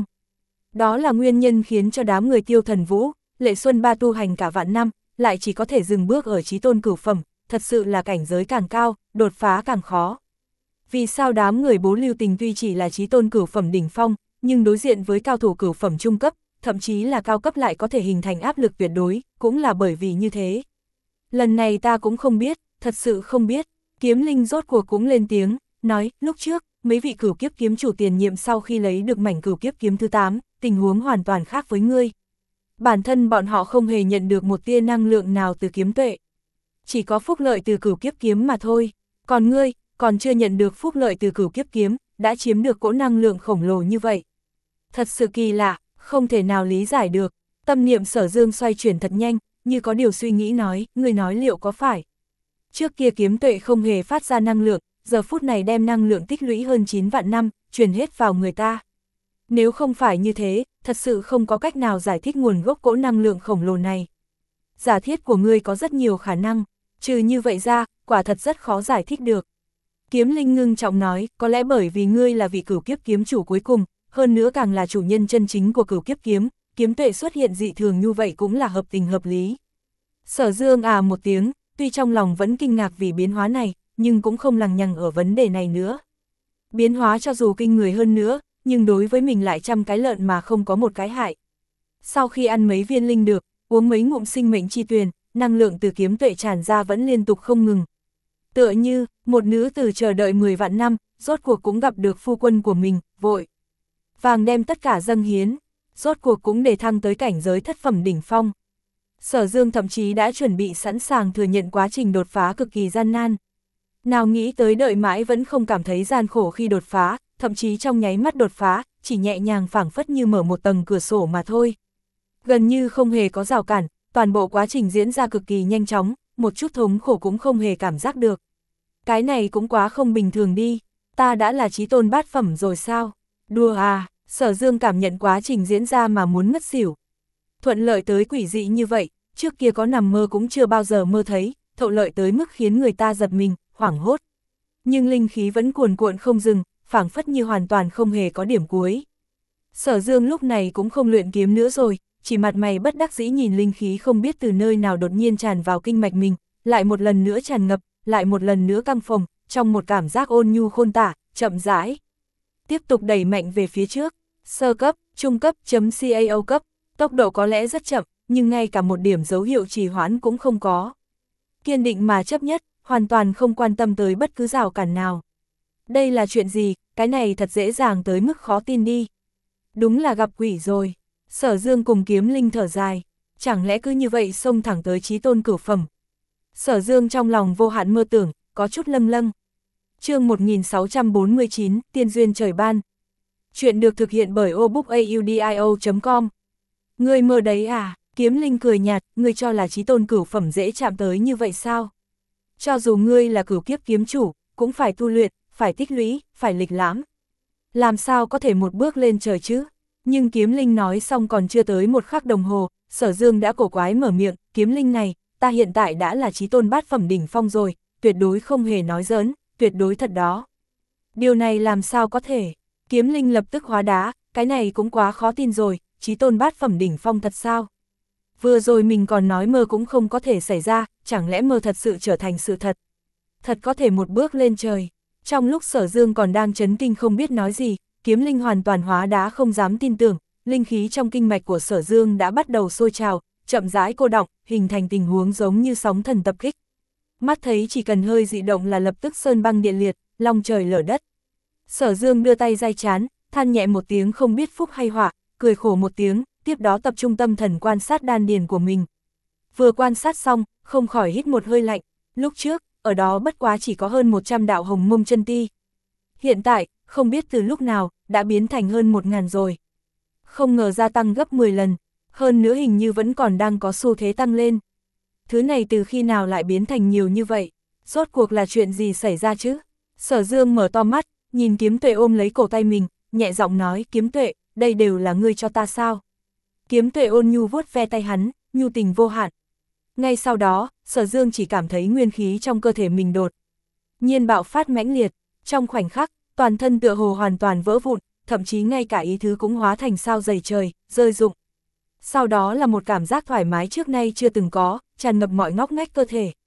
Đó là nguyên nhân khiến cho đám người Tiêu Thần Vũ, Lệ Xuân Ba tu hành cả vạn năm, lại chỉ có thể dừng bước ở chí tôn cửu phẩm, thật sự là cảnh giới càng cao, đột phá càng khó. Vì sao đám người Bố Lưu Tình tuy chỉ là chí tôn cửu phẩm đỉnh phong, nhưng đối diện với cao thủ cửu phẩm trung cấp, thậm chí là cao cấp lại có thể hình thành áp lực tuyệt đối, cũng là bởi vì như thế. Lần này ta cũng không biết, thật sự không biết, Kiếm Linh rốt cuộc cũng lên tiếng, nói, lúc trước, mấy vị cửu kiếp kiếm chủ tiền nhiệm sau khi lấy được mảnh cửu kiếp kiếm thứ tám, tình huống hoàn toàn khác với ngươi. Bản thân bọn họ không hề nhận được một tia năng lượng nào từ kiếm tuệ. Chỉ có phúc lợi từ cửu kiếp kiếm mà thôi, còn ngươi, còn chưa nhận được phúc lợi từ cửu kiếp kiếm, đã chiếm được cỗ năng lượng khổng lồ như vậy. Thật sự kỳ lạ, không thể nào lý giải được, tâm niệm Sở Dương xoay chuyển thật nhanh, như có điều suy nghĩ nói, ngươi nói liệu có phải. Trước kia kiếm tuệ không hề phát ra năng lượng, giờ phút này đem năng lượng tích lũy hơn chín vạn năm, truyền hết vào người ta. Nếu không phải như thế, thật sự không có cách nào giải thích nguồn gốc cỗ năng lượng khổng lồ này. Giả thiết của ngươi có rất nhiều khả năng, trừ như vậy ra, quả thật rất khó giải thích được. Kiếm Linh ngưng trọng nói, có lẽ bởi vì ngươi là vị cửu kiếp kiếm chủ cuối cùng, hơn nữa càng là chủ nhân chân chính của cửu kiếp kiếm, kiếm tuệ xuất hiện dị thường như vậy cũng là hợp tình hợp lý. Sở Dương à một tiếng, tuy trong lòng vẫn kinh ngạc vì biến hóa này, nhưng cũng không lằng nhằng ở vấn đề này nữa. Biến hóa cho dù kinh người hơn nữa, nhưng đối với mình lại trăm cái lợn mà không có một cái hại. Sau khi ăn mấy viên linh được, uống mấy ngụm sinh mệnh chi tuyền, năng lượng từ kiếm tuệ tràn ra vẫn liên tục không ngừng. Tựa như, một nữ tử chờ đợi mười vạn năm, rốt cuộc cũng gặp được phu quân của mình, vội vàng đem tất cả dâng hiến, rốt cuộc cũng để thăng tới cảnh giới thất phẩm đỉnh phong. Sở Dương thậm chí đã chuẩn bị sẵn sàng thừa nhận quá trình đột phá cực kỳ gian nan. Nào nghĩ tới đợi mãi vẫn không cảm thấy gian khổ khi đột phá, thậm chí trong nháy mắt đột phá, chỉ nhẹ nhàng phảng phất như mở một tầng cửa sổ mà thôi. Gần như không hề có rào cản, toàn bộ quá trình diễn ra cực kỳ nhanh chóng, một chút thống khổ cũng không hề cảm giác được. Cái này cũng quá không bình thường đi, ta đã là chí tôn bát phẩm rồi sao? Đùa à, Sở Dương cảm nhận quá trình diễn ra mà muốn ngất xỉu. Thuận lợi tới quỷ dị như vậy, trước kia có nằm mơ cũng chưa bao giờ mơ thấy, thuận lợi tới mức khiến người ta giật mình, hoảng hốt. Nhưng linh khí vẫn cuồn cuộn không dừng, phảng phất như hoàn toàn không hề có điểm cuối. Sở Dương lúc này cũng không luyện kiếm nữa rồi, chỉ mặt mày bất đắc dĩ nhìn linh khí không biết từ nơi nào đột nhiên tràn vào kinh mạch mình, lại một lần nữa tràn ngập, lại một lần nữa căng phồng, trong một cảm giác ôn nhu khôn tả, chậm rãi. Tiếp tục đẩy mạnh về phía trước, sơ cấp, trung cấp, chấm cao cấp, tốc độ có lẽ rất chậm, nhưng ngay cả một điểm dấu hiệu trì hoãn cũng không có. Kiên định mà chấp nhất, hoàn toàn không quan tâm tới bất cứ rào cản nào. Đây là chuyện gì, cái này thật dễ dàng tới mức khó tin đi. Đúng là gặp quỷ rồi. Sở Dương cùng Kiếm Linh thở dài, chẳng lẽ cứ như vậy xông thẳng tới chí tôn cửu phẩm. Sở Dương trong lòng vô hạn mơ tưởng, có chút lâng lâng. Chương một nghìn sáu trăm bốn mươi chín, Tiên duyên trời ban. Chuyện được thực hiện bởi obookaudio chấm com. Ngươi mơ đấy à? Kiếm Linh cười nhạt, ngươi cho là chí tôn cửu phẩm dễ chạm tới như vậy sao? Cho dù ngươi là cửu kiếp kiếm chủ, cũng phải tu luyện, phải tích lũy, phải lịch lãm. Làm sao có thể một bước lên trời chứ? Nhưng Kiếm Linh nói xong còn chưa tới một khắc đồng hồ, Sở Dương đã cổ quái mở miệng, Kiếm Linh này, ta hiện tại đã là chí tôn bát phẩm đỉnh phong rồi, tuyệt đối không hề nói giỡn, tuyệt đối thật đó. Điều này làm sao có thể? Kiếm Linh lập tức hóa đá, cái này cũng quá khó tin rồi, chí tôn bát phẩm đỉnh phong thật sao? Vừa rồi mình còn nói mơ cũng không có thể xảy ra, chẳng lẽ mơ thật sự trở thành sự thật? Thật có thể một bước lên trời. Trong lúc Sở Dương còn đang chấn kinh không biết nói gì, Kiếm Linh hoàn toàn hóa đá không dám tin tưởng, linh khí trong kinh mạch của Sở Dương đã bắt đầu sôi trào, chậm rãi cô đọng, hình thành tình huống giống như sóng thần tập kích. Mắt thấy chỉ cần hơi dị động là lập tức sơn băng địa liệt, long trời lở đất. Sở Dương đưa tay day chán, than nhẹ một tiếng không biết phúc hay họa, cười khổ một tiếng, tiếp đó tập trung tâm thần quan sát đan điền của mình. Vừa quan sát xong, không khỏi hít một hơi lạnh, lúc trước, ở đó bất quá chỉ có hơn một trăm đạo hồng mông chân ti. Hiện tại, không biết từ lúc nào, đã biến thành hơn một ngàn rồi. Không ngờ gia tăng gấp mười lần, hơn nữa hình như vẫn còn đang có xu thế tăng lên. Thứ này từ khi nào lại biến thành nhiều như vậy? Rốt cuộc là chuyện gì xảy ra chứ? Sở Dương mở to mắt, nhìn Kiếm Tuệ ôm lấy cổ tay mình, nhẹ giọng nói, Kiếm Tuệ, đây đều là ngươi cho ta sao? Kiếm Tuệ ôn nhu vuốt ve tay hắn, nhu tình vô hạn. Ngay sau đó, Sở Dương chỉ cảm thấy nguyên khí trong cơ thể mình đột nhiên bạo phát mãnh liệt, trong khoảnh khắc, toàn thân tựa hồ hoàn toàn vỡ vụn, thậm chí ngay cả ý thứ cũng hóa thành sao dày trời, rơi rụng. Sau đó là một cảm giác thoải mái trước nay chưa từng có, tràn ngập mọi ngóc ngách cơ thể.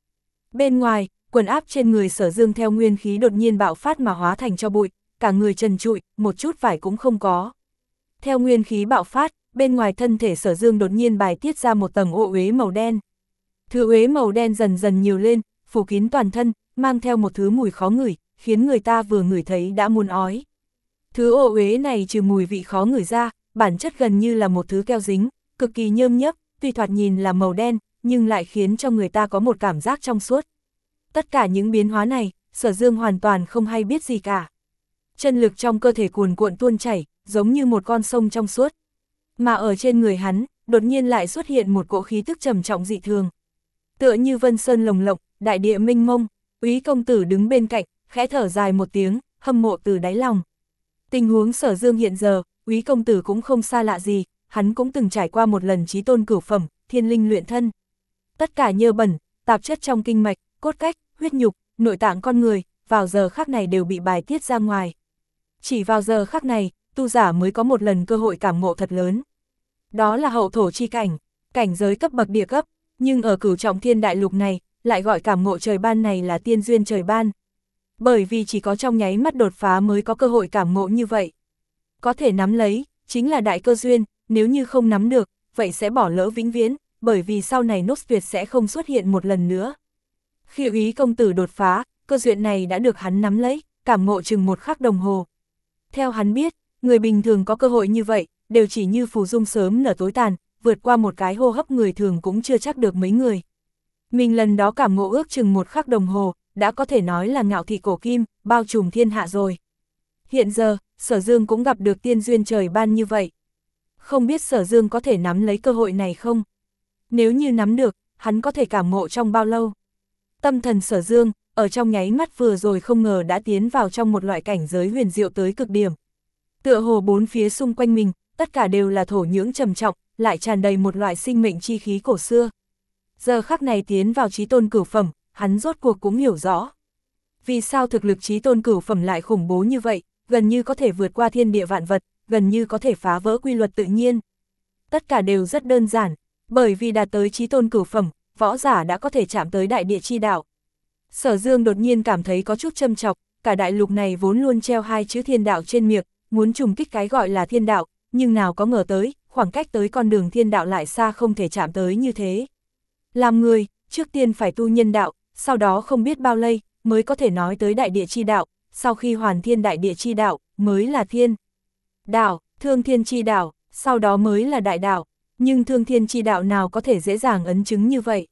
Bên ngoài, quần áp trên người Sở Dương theo nguyên khí đột nhiên bạo phát mà hóa thành cho bụi, cả người trần trụi, một chút vải cũng không có. Theo nguyên khí bạo phát, bên ngoài thân thể Sở Dương đột nhiên bài tiết ra một tầng ô uế màu đen. Thứ uế màu đen dần dần nhiều lên, phủ kín toàn thân, mang theo một thứ mùi khó ngửi, khiến người ta vừa ngửi thấy đã muốn ói. Thứ ô uế này trừ mùi vị khó ngửi ra, bản chất gần như là một thứ keo dính, cực kỳ nhơm nhấp, tuy thoạt nhìn là màu đen, nhưng lại khiến cho người ta có một cảm giác trong suốt. Tất cả những biến hóa này, Sở Dương hoàn toàn không hay biết gì cả. Chân lực trong cơ thể cuồn cuộn tuôn chảy, giống như một con sông trong suốt. Mà ở trên người hắn, đột nhiên lại xuất hiện một cỗ khí tức trầm trọng dị thường. Tựa như vân sơn lồng lộng, đại địa mênh mông, Úy công tử đứng bên cạnh, khẽ thở dài một tiếng, hâm mộ từ đáy lòng. Tình huống Sở Dương hiện giờ, Úy công tử cũng không xa lạ gì, hắn cũng từng trải qua một lần chí tôn cửu phẩm, thiên linh luyện thân. Tất cả nhơ bẩn, tạp chất trong kinh mạch, cốt cách, huyết nhục, nội tạng con người, vào giờ khắc này đều bị bài tiết ra ngoài. Chỉ vào giờ khắc này, tu giả mới có một lần cơ hội cảm ngộ thật lớn. Đó là hậu thổ chi cảnh, cảnh giới cấp bậc địa cấp, nhưng ở cửu trọng thiên đại lục này, lại gọi cảm ngộ trời ban này là tiên duyên trời ban. Bởi vì chỉ có trong nháy mắt đột phá mới có cơ hội cảm ngộ như vậy. Có thể nắm lấy, chính là đại cơ duyên, nếu như không nắm được, vậy sẽ bỏ lỡ vĩnh viễn, bởi vì sau này nốt tuyệt sẽ không xuất hiện một lần nữa. Khi Úy công tử đột phá, cơ duyên này đã được hắn nắm lấy, cảm ngộ chừng một khắc đồng hồ. Theo hắn biết, người bình thường có cơ hội như vậy, đều chỉ như phù dung sớm nở tối tàn, vượt qua một cái hô hấp người thường cũng chưa chắc được mấy người. Mình lần đó cảm ngộ ước chừng một khắc đồng hồ, đã có thể nói là ngạo thị cổ kim, bao trùm thiên hạ rồi. Hiện giờ, Sở Dương cũng gặp được tiên duyên trời ban như vậy. Không biết Sở Dương có thể nắm lấy cơ hội này không? Nếu như nắm được, hắn có thể cảm ngộ trong bao lâu? Tâm thần Sở Dương, ở trong nháy mắt vừa rồi không ngờ đã tiến vào trong một loại cảnh giới huyền diệu tới cực điểm. Tựa hồ bốn phía xung quanh mình, tất cả đều là thổ nhưỡng trầm trọng, lại tràn đầy một loại sinh mệnh chi khí cổ xưa. Giờ khắc này tiến vào chí tôn cửu phẩm, hắn rốt cuộc cũng hiểu rõ. Vì sao thực lực chí tôn cửu phẩm lại khủng bố như vậy, gần như có thể vượt qua thiên địa vạn vật, gần như có thể phá vỡ quy luật tự nhiên. Tất cả đều rất đơn giản, bởi vì đạt tới chí tôn cửu phẩm, võ giả đã có thể chạm tới đại địa chi đạo. Sở Dương đột nhiên cảm thấy có chút châm chọc, cả đại lục này vốn luôn treo hai chữ thiên đạo trên miệng, muốn trùng kích cái gọi là thiên đạo, nhưng nào có ngờ tới, khoảng cách tới con đường thiên đạo lại xa không thể chạm tới như thế. Làm người, trước tiên phải tu nhân đạo, sau đó không biết bao lây, mới có thể nói tới đại địa chi đạo, sau khi hoàn thiên đại địa chi đạo, mới là thiên đạo, thương thiên chi đạo, sau đó mới là đại đạo, nhưng thương thiên chi đạo nào có thể dễ dàng ấn chứng như vậy.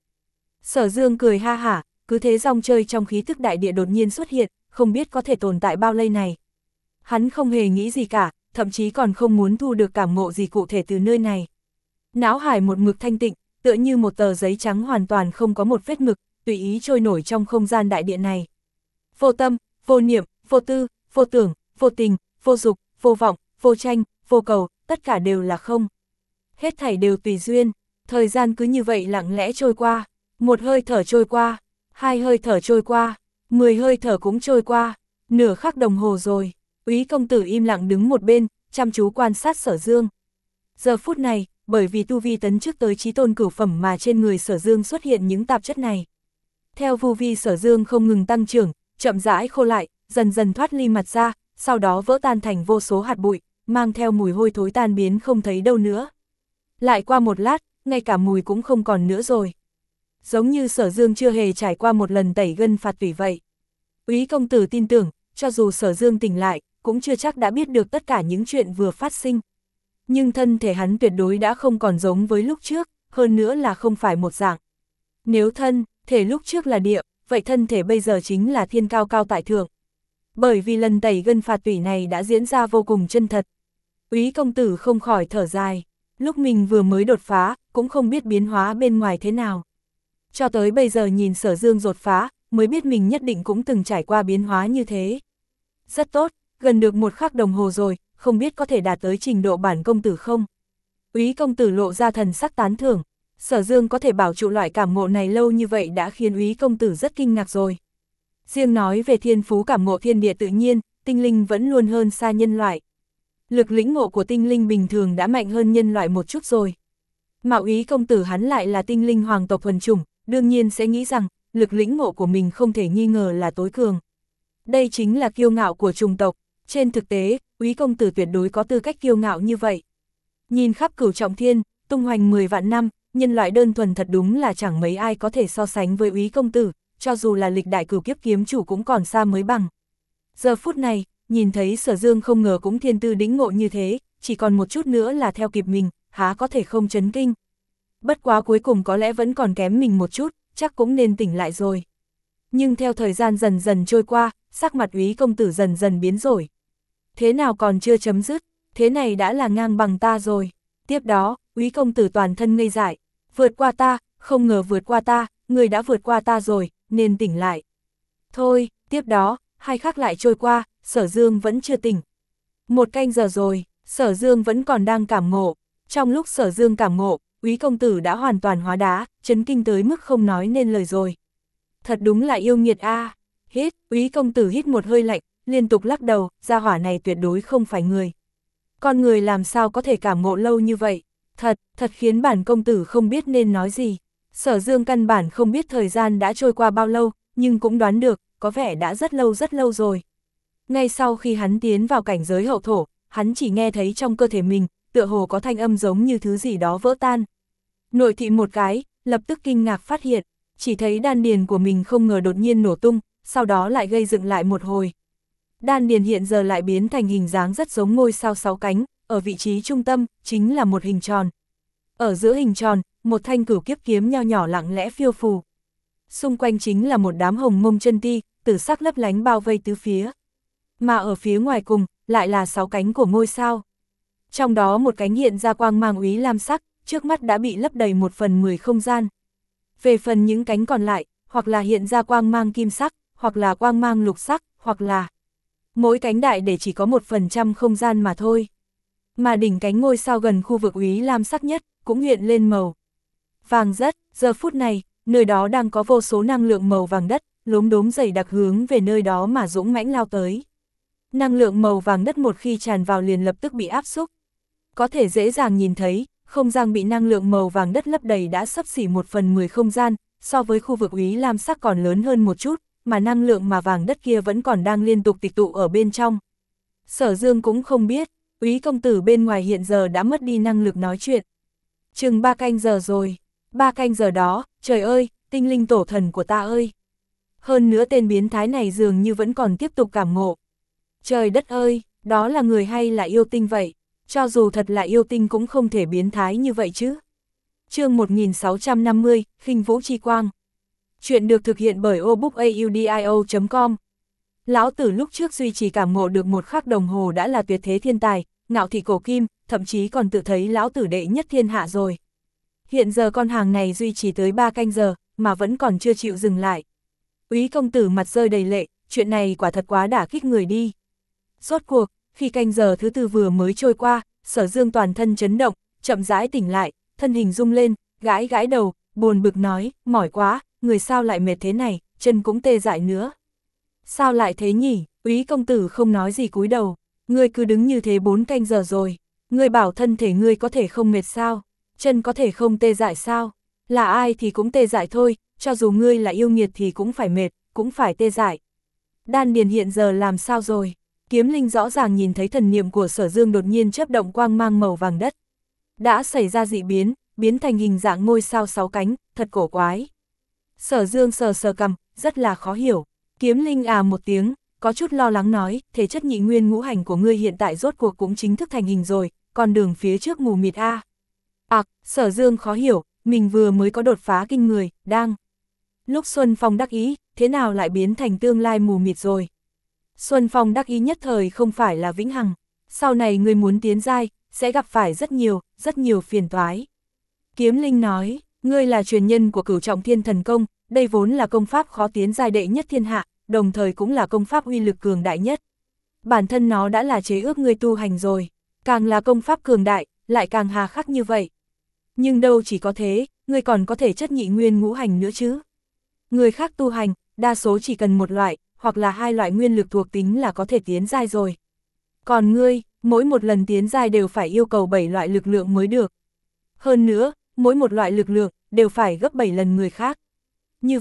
Sở Dương cười ha hả, cứ thế rong chơi trong khí thức đại địa đột nhiên xuất hiện, không biết có thể tồn tại bao lây này. Hắn không hề nghĩ gì cả, thậm chí còn không muốn thu được cảm ngộ gì cụ thể từ nơi này. Não hải một mực thanh tịnh, tựa như một tờ giấy trắng hoàn toàn không có một vết mực, tùy ý trôi nổi trong không gian đại địa này. Vô tâm, vô niệm, vô tư, vô tưởng, vô tình, vô dục, vô vọng, vô tranh, vô cầu, tất cả đều là không. Hết thảy đều tùy duyên, thời gian cứ như vậy lặng lẽ trôi qua, một hơi thở trôi qua, hai hơi thở trôi qua, mười hơi thở cũng trôi qua, nửa khắc đồng hồ rồi. Úy công tử im lặng đứng một bên, chăm chú quan sát Sở Dương. Giờ phút này, bởi vì tu vi tấn chức tới chí tôn cửu phẩm mà trên người Sở Dương xuất hiện những tạp chất này. Theo vu vi Sở Dương không ngừng tăng trưởng, chậm rãi khô lại, dần dần thoát ly mặt ra, sau đó vỡ tan thành vô số hạt bụi, mang theo mùi hôi thối tan biến không thấy đâu nữa. Lại qua một lát, ngay cả mùi cũng không còn nữa rồi. Giống như Sở Dương chưa hề trải qua một lần tẩy gân phạt tủy vậy. Úy công tử tin tưởng, cho dù Sở Dương tỉnh lại, cũng chưa chắc đã biết được tất cả những chuyện vừa phát sinh. Nhưng thân thể hắn tuyệt đối đã không còn giống với lúc trước, hơn nữa là không phải một dạng. Nếu thân, thể lúc trước là địa, vậy thân thể bây giờ chính là thiên cao cao tại thượng. Bởi vì lần tẩy gân phạt tủy này đã diễn ra vô cùng chân thật. Úy công tử không khỏi thở dài, lúc mình vừa mới đột phá, cũng không biết biến hóa bên ngoài thế nào. Cho tới bây giờ nhìn Sở Dương đột phá, mới biết mình nhất định cũng từng trải qua biến hóa như thế. Rất tốt, gần được một khắc đồng hồ rồi, không biết có thể đạt tới trình độ bản công tử không? Úy công tử lộ ra thần sắc tán thưởng, Sở Dương có thể bảo trụ loại cảm ngộ này lâu như vậy đã khiến Úy công tử rất kinh ngạc rồi. Riêng nói về thiên phú cảm ngộ thiên địa tự nhiên, tinh linh vẫn luôn hơn xa nhân loại. Lực lĩnh ngộ của tinh linh bình thường đã mạnh hơn nhân loại một chút rồi. Mà Úy công tử hắn lại là tinh linh hoàng tộc thuần chủng, đương nhiên sẽ nghĩ rằng, lực lĩnh ngộ của mình không thể nghi ngờ là tối cường. Đây chính là kiêu ngạo của chủng tộc, trên thực tế, Úy công tử tuyệt đối có tư cách kiêu ngạo như vậy. Nhìn khắp Cửu Trọng Thiên, tung hoành mười vạn năm, nhân loại đơn thuần thật đúng là chẳng mấy ai có thể so sánh với Úy công tử, cho dù là lịch đại cửu kiếp kiếm chủ cũng còn xa mới bằng. Giờ phút này, nhìn thấy Sở Dương không ngờ cũng thiên tư đĩnh ngộ như thế, chỉ còn một chút nữa là theo kịp mình, há có thể không chấn kinh. Bất quá cuối cùng có lẽ vẫn còn kém mình một chút, chắc cũng nên tỉnh lại rồi. Nhưng theo thời gian dần dần trôi qua, sắc mặt Úy công tử dần dần biến đổi. Thế nào còn chưa chấm dứt, thế này đã là ngang bằng ta rồi. Tiếp đó, Úy công tử toàn thân ngây dại, vượt qua ta, không ngờ vượt qua ta, người đã vượt qua ta rồi, nên tỉnh lại. Thôi, tiếp đó, hai khắc lại trôi qua, Sở Dương vẫn chưa tỉnh. Một canh giờ rồi, Sở Dương vẫn còn đang cảm ngộ. Trong lúc Sở Dương cảm ngộ, Úy công tử đã hoàn toàn hóa đá, chấn kinh tới mức không nói nên lời rồi. Thật đúng là yêu nghiệt a. À. Hít, Úy công tử hít một hơi lạnh, liên tục lắc đầu, gia hỏa này tuyệt đối không phải người. Con người làm sao có thể cảm ngộ lâu như vậy? Thật, thật khiến bản công tử không biết nên nói gì. Sở Dương căn bản không biết thời gian đã trôi qua bao lâu, nhưng cũng đoán được, có vẻ đã rất lâu rất lâu rồi. Ngay sau khi hắn tiến vào cảnh giới hậu thổ, hắn chỉ nghe thấy trong cơ thể mình, tựa hồ có thanh âm giống như thứ gì đó vỡ tan. Nội thị một cái, lập tức kinh ngạc phát hiện, chỉ thấy đan điền của mình không ngờ đột nhiên nổ tung, sau đó lại gây dựng lại một hồi. Đan điền hiện giờ lại biến thành hình dáng rất giống ngôi sao sáu cánh, ở vị trí trung tâm, chính là một hình tròn. Ở giữa hình tròn, một thanh cửu kiếp kiếm nho nhỏ lặng lẽ phiêu phù. Xung quanh chính là một đám hồng mông chân ti, tử sắc lấp lánh bao vây tứ phía. Mà ở phía ngoài cùng, lại là sáu cánh của ngôi sao. Trong đó một cánh hiện ra quang mang úy lam sắc, trước mắt đã bị lấp đầy một phần mười không gian. Về phần những cánh còn lại, hoặc là hiện ra quang mang kim sắc, hoặc là quang mang lục sắc, hoặc là mỗi cánh đại để chỉ có một phần trăm không gian mà thôi. Mà đỉnh cánh ngôi sao gần khu vực úy lam sắc nhất, cũng hiện lên màu vàng rất, giờ phút này, nơi đó đang có vô số năng lượng màu vàng đất, lốm đốm dày đặc hướng về nơi đó mà dũng mãnh lao tới. Năng lượng màu vàng đất một khi tràn vào liền lập tức bị áp xúc. Có thể dễ dàng nhìn thấy, không gian bị năng lượng màu vàng đất lấp đầy đã xấp xỉ một phần mười không gian, so với khu vực úy lam sắc còn lớn hơn một chút, mà năng lượng mà vàng đất kia vẫn còn đang liên tục tịch tụ ở bên trong. Sở Dương cũng không biết, Úy công tử bên ngoài hiện giờ đã mất đi năng lực nói chuyện. Chừng ba canh giờ rồi, ba canh giờ đó, trời ơi, tinh linh tổ thần của ta ơi. Hơn nữa tên biến thái này dường như vẫn còn tiếp tục cảm ngộ. Trời đất ơi, đó là người hay là yêu tinh vậy? Cho dù thật là yêu tinh cũng không thể biến thái như vậy chứ. Chương một nghìn sáu trăm năm mươi, Khinh Vũ Chi Quang. Chuyện được thực hiện bởi obookaudio chấm com. Lão tử lúc trước duy trì cảm ngộ được một khắc đồng hồ đã là tuyệt thế thiên tài, ngạo thị cổ kim, thậm chí còn tự thấy lão tử đệ nhất thiên hạ rồi. Hiện giờ con hàng này duy trì tới ba canh giờ, mà vẫn còn chưa chịu dừng lại. Úy công tử mặt rơi đầy lệ, chuyện này quả thật quá đả kích người đi. Rốt cuộc, khi canh giờ thứ tư vừa mới trôi qua, Sở Dương toàn thân chấn động, chậm rãi tỉnh lại, thân hình rung lên, gãi gãi đầu, buồn bực nói, mỏi quá, người sao lại mệt thế này, chân cũng tê dại nữa. Sao lại thế nhỉ? Úy công tử không nói gì cúi đầu, ngươi cứ đứng như thế bốn canh giờ rồi, ngươi bảo thân thể ngươi có thể không mệt sao, chân có thể không tê dại sao, là ai thì cũng tê dại thôi, cho dù ngươi là yêu nghiệt thì cũng phải mệt, cũng phải tê dại. Đan điền hiện giờ làm sao rồi? Kiếm linh rõ ràng nhìn thấy thần niệm của Sở Dương đột nhiên chớp động quang mang màu vàng đất. Đã xảy ra dị biến, biến thành hình dạng ngôi sao sáu cánh, thật cổ quái. Sở Dương sờ sờ cằm, rất là khó hiểu. Kiếm linh à một tiếng, có chút lo lắng nói, thể chất nhị nguyên ngũ hành của ngươi hiện tại rốt cuộc cũng chính thức thành hình rồi, còn đường phía trước mù mịt a. À, Sở Dương khó hiểu, mình vừa mới có đột phá kinh người, đang. Lúc Xuân Phong đắc ý, thế nào lại biến thành tương lai mù mịt rồi? Xuân Phong đắc ý nhất thời không phải là vĩnh hằng, sau này ngươi muốn tiến giai, sẽ gặp phải rất nhiều, rất nhiều phiền toái. Kiếm linh nói, ngươi là truyền nhân của Cửu Trọng Thiên thần công, đây vốn là công pháp khó tiến giai đệ nhất thiên hạ, đồng thời cũng là công pháp uy lực cường đại nhất. Bản thân nó đã là chế ước ngươi tu hành rồi, càng là công pháp cường đại, lại càng hà khắc như vậy. Nhưng đâu chỉ có thế, ngươi còn có thể chất nhị nguyên ngũ hành nữa chứ. Người khác tu hành, đa số chỉ cần một loại, hoặc là hai loại nguyên lực thuộc tính là có thể tiến giai rồi. Còn ngươi, mỗi một lần tiến giai đều phải yêu cầu bảy loại lực lượng mới được. Hơn nữa, mỗi một loại lực lượng đều phải gấp bảy lần người khác. Như vậy,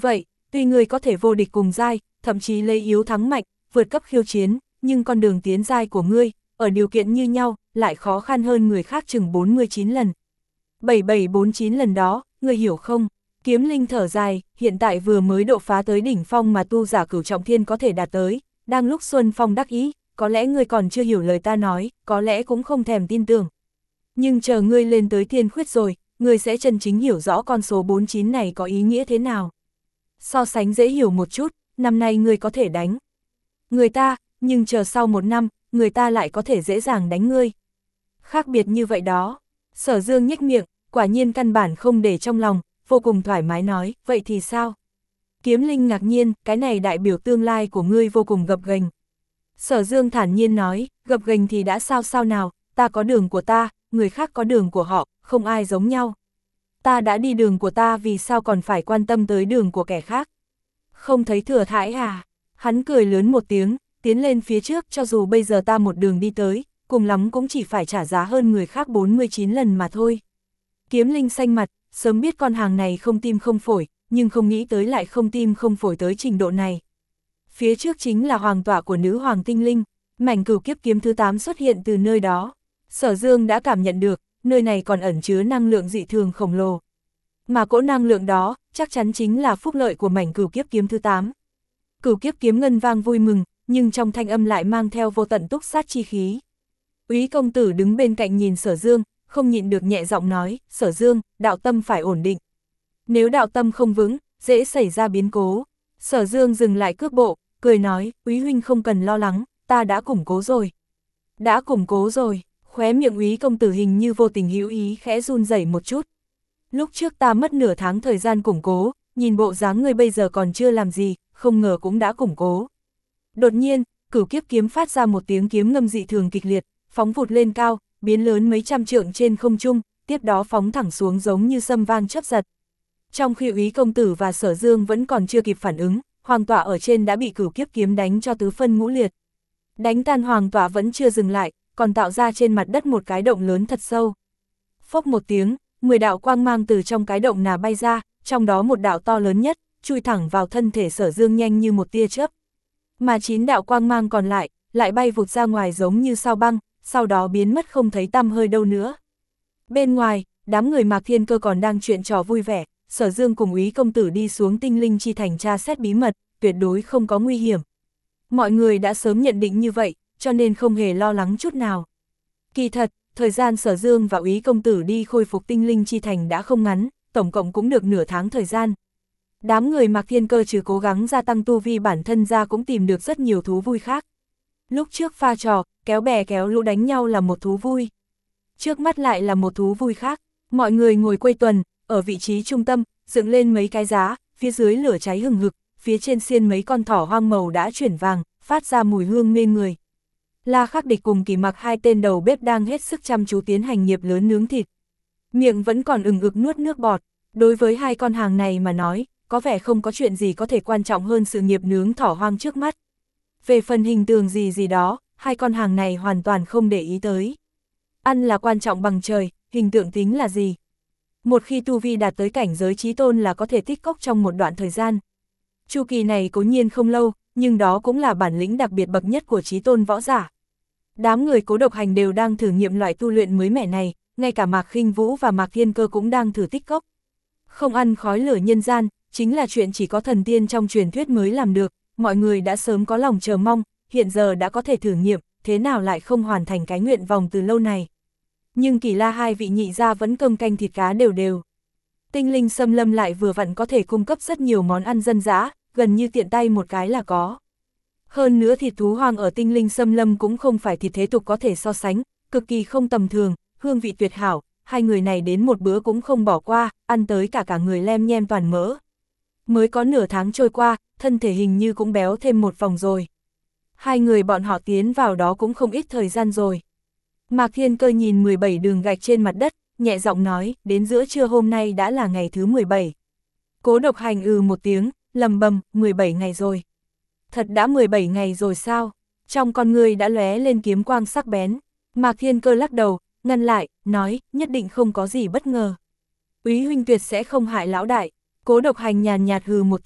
Tuy ngươi có thể vô địch cùng giai, thậm chí lấy yếu thắng mạnh, vượt cấp khiêu chiến, nhưng con đường tiến giai của ngươi, ở điều kiện như nhau, lại khó khăn hơn người khác chừng bốn mươi chín lần. bảy bảy bốn chín lần đó, ngươi hiểu không? Kiếm Linh thở dài, hiện tại vừa mới độ phá tới đỉnh phong mà tu giả cửu trọng thiên có thể đạt tới, đang lúc Xuân Phong đắc ý, có lẽ ngươi còn chưa hiểu lời ta nói, có lẽ cũng không thèm tin tưởng. Nhưng chờ ngươi lên tới thiên khuyết rồi, ngươi sẽ chân chính hiểu rõ con số bốn mươi chín này có ý nghĩa thế nào. So sánh dễ hiểu một chút, năm nay ngươi có thể đánh người ta, nhưng chờ sau một năm, người ta lại có thể dễ dàng đánh ngươi. Khác biệt như vậy đó. Sở Dương nhếch miệng, quả nhiên căn bản không để trong lòng, vô cùng thoải mái nói, vậy thì sao? Kiếm Linh ngạc nhiên, cái này đại biểu tương lai của ngươi vô cùng gập ghềnh. Sở Dương thản nhiên nói, gập ghềnh thì đã sao sao nào, ta có đường của ta, người khác có đường của họ, không ai giống nhau. Ta đã đi đường của ta vì sao còn phải quan tâm tới đường của kẻ khác? Không thấy thừa thãi à? Hắn cười lớn một tiếng, tiến lên phía trước, cho dù bây giờ ta một đường đi tới, cùng lắm cũng chỉ phải trả giá hơn người khác bốn mươi chín lần mà thôi. Kiếm Linh xanh mặt, sớm biết con hàng này không tim không phổi, nhưng không nghĩ tới lại không tim không phổi tới trình độ này. Phía trước chính là hoàng tọa của nữ hoàng tinh linh, mảnh cửu kiếp kiếm thứ tám xuất hiện từ nơi đó. Sở Dương đã cảm nhận được, nơi này còn ẩn chứa năng lượng dị thường khổng lồ. Mà cỗ năng lượng đó, chắc chắn chính là phúc lợi của mảnh cửu kiếp kiếm thứ tám. Cửu kiếp kiếm ngân vang vui mừng, nhưng trong thanh âm lại mang theo vô tận túc sát chi khí. Úy công tử đứng bên cạnh nhìn Sở Dương, không nhịn được nhẹ giọng nói, Sở Dương, đạo tâm phải ổn định. Nếu đạo tâm không vững, dễ xảy ra biến cố. Sở Dương dừng lại cước bộ, cười nói, Úy huynh không cần lo lắng, ta đã củng cố rồi. Đã củng cố rồi, khóe miệng Úy công tử hình như vô tình hữu ý khẽ run rẩy một chút. Lúc trước ta mất nửa tháng thời gian củng cố, nhìn bộ dáng người bây giờ còn chưa làm gì, không ngờ cũng đã củng cố. Đột nhiên, cửu kiếp kiếm phát ra một tiếng kiếm ngâm dị thường kịch liệt, phóng vụt lên cao, biến lớn mấy trăm trượng trên không trung, tiếp đó phóng thẳng xuống giống như sâm vang chớp giật. Trong khi Úy công tử và Sở Dương vẫn còn chưa kịp phản ứng, hoàng tọa ở trên đã bị cửu kiếp kiếm đánh cho tứ phân ngũ liệt. Đánh tan hoàng tọa vẫn chưa dừng lại, còn tạo ra trên mặt đất một cái động lớn thật sâu. Phốc một tiếng, mười đạo quang mang từ trong cái động nà bay ra, trong đó một đạo to lớn nhất, chui thẳng vào thân thể Sở Dương nhanh như một tia chớp. Mà chín đạo quang mang còn lại, lại bay vụt ra ngoài giống như sao băng, sau đó biến mất không thấy tăm hơi đâu nữa. Bên ngoài, đám người Mạc Thiên Cơ còn đang chuyện trò vui vẻ, Sở Dương cùng Úy công tử đi xuống tinh linh chi thành tra xét bí mật, tuyệt đối không có nguy hiểm. Mọi người đã sớm nhận định như vậy, cho nên không hề lo lắng chút nào. Kỳ thật, thời gian Sở Dương và Úy công tử đi khôi phục tinh linh chi thành đã không ngắn, tổng cộng cũng được nửa tháng thời gian. Đám người Mạc Thiên Cơ trừ cố gắng gia tăng tu vi bản thân ra cũng tìm được rất nhiều thú vui khác. Lúc trước pha trò, kéo bè kéo lũ đánh nhau là một thú vui. Trước mắt lại là một thú vui khác, mọi người ngồi quây tuần, ở vị trí trung tâm, dựng lên mấy cái giá, phía dưới lửa cháy hừng hực, phía trên xiên mấy con thỏ hoang màu đã chuyển vàng, phát ra mùi hương mê người. La Khắc Địch cùng Kỳ Mặc hai tên đầu bếp đang hết sức chăm chú tiến hành nghiệp lớn nướng thịt. Miệng vẫn còn ừng ực nuốt nước bọt, đối với hai con hàng này mà nói, có vẻ không có chuyện gì có thể quan trọng hơn sự nghiệp nướng thỏ hoang trước mắt. Về phần hình tượng gì gì đó, hai con hàng này hoàn toàn không để ý tới. Ăn là quan trọng bằng trời, hình tượng tính là gì? Một khi tu vi đạt tới cảnh giới chí tôn là có thể tích cốc trong một đoạn thời gian. Chu kỳ này cố nhiên không lâu, nhưng đó cũng là bản lĩnh đặc biệt bậc nhất của chí tôn võ giả. Đám người Cố Độc Hành đều đang thử nghiệm loại tu luyện mới mẻ này, ngay cả Mạc Khinh Vũ và Mạc Thiên Cơ cũng đang thử tích cốc. Không ăn khói lửa nhân gian, chính là chuyện chỉ có thần tiên trong truyền thuyết mới làm được, mọi người đã sớm có lòng chờ mong, hiện giờ đã có thể thử nghiệm, thế nào lại không hoàn thành cái nguyện vọng từ lâu này. Nhưng Kỳ La hai vị nhị gia vẫn cơm canh thịt cá đều đều. Tinh linh xâm lâm lại vừa vặn có thể cung cấp rất nhiều món ăn dân dã, gần như tiện tay một cái là có. Hơn nữa thịt thú hoang ở tinh linh xâm lâm cũng không phải thịt thế tục có thể so sánh, cực kỳ không tầm thường, hương vị tuyệt hảo, hai người này đến một bữa cũng không bỏ qua, ăn tới cả cả người lem nhem toàn mỡ. Mới có nửa tháng trôi qua, thân thể hình như cũng béo thêm một vòng rồi. Hai người bọn họ tiến vào đó cũng không ít thời gian rồi. Mạc Thiên Cơ nhìn mười bảy đường gạch trên mặt đất, nhẹ giọng nói, đến giữa trưa hôm nay đã là ngày thứ mười bảy. Cố Độc Hành ừ một tiếng, lầm bầm, mười bảy ngày rồi. Thật đã mười bảy ngày rồi sao? Trong con người đã lóe lên kiếm quang sắc bén. Mạc Thiên Cơ lắc đầu, ngăn lại, nói, nhất định không có gì bất ngờ. Úy huynh tuyệt sẽ không hại lão đại. Cố Độc Hành nhàn nhạt hừ một tiếng,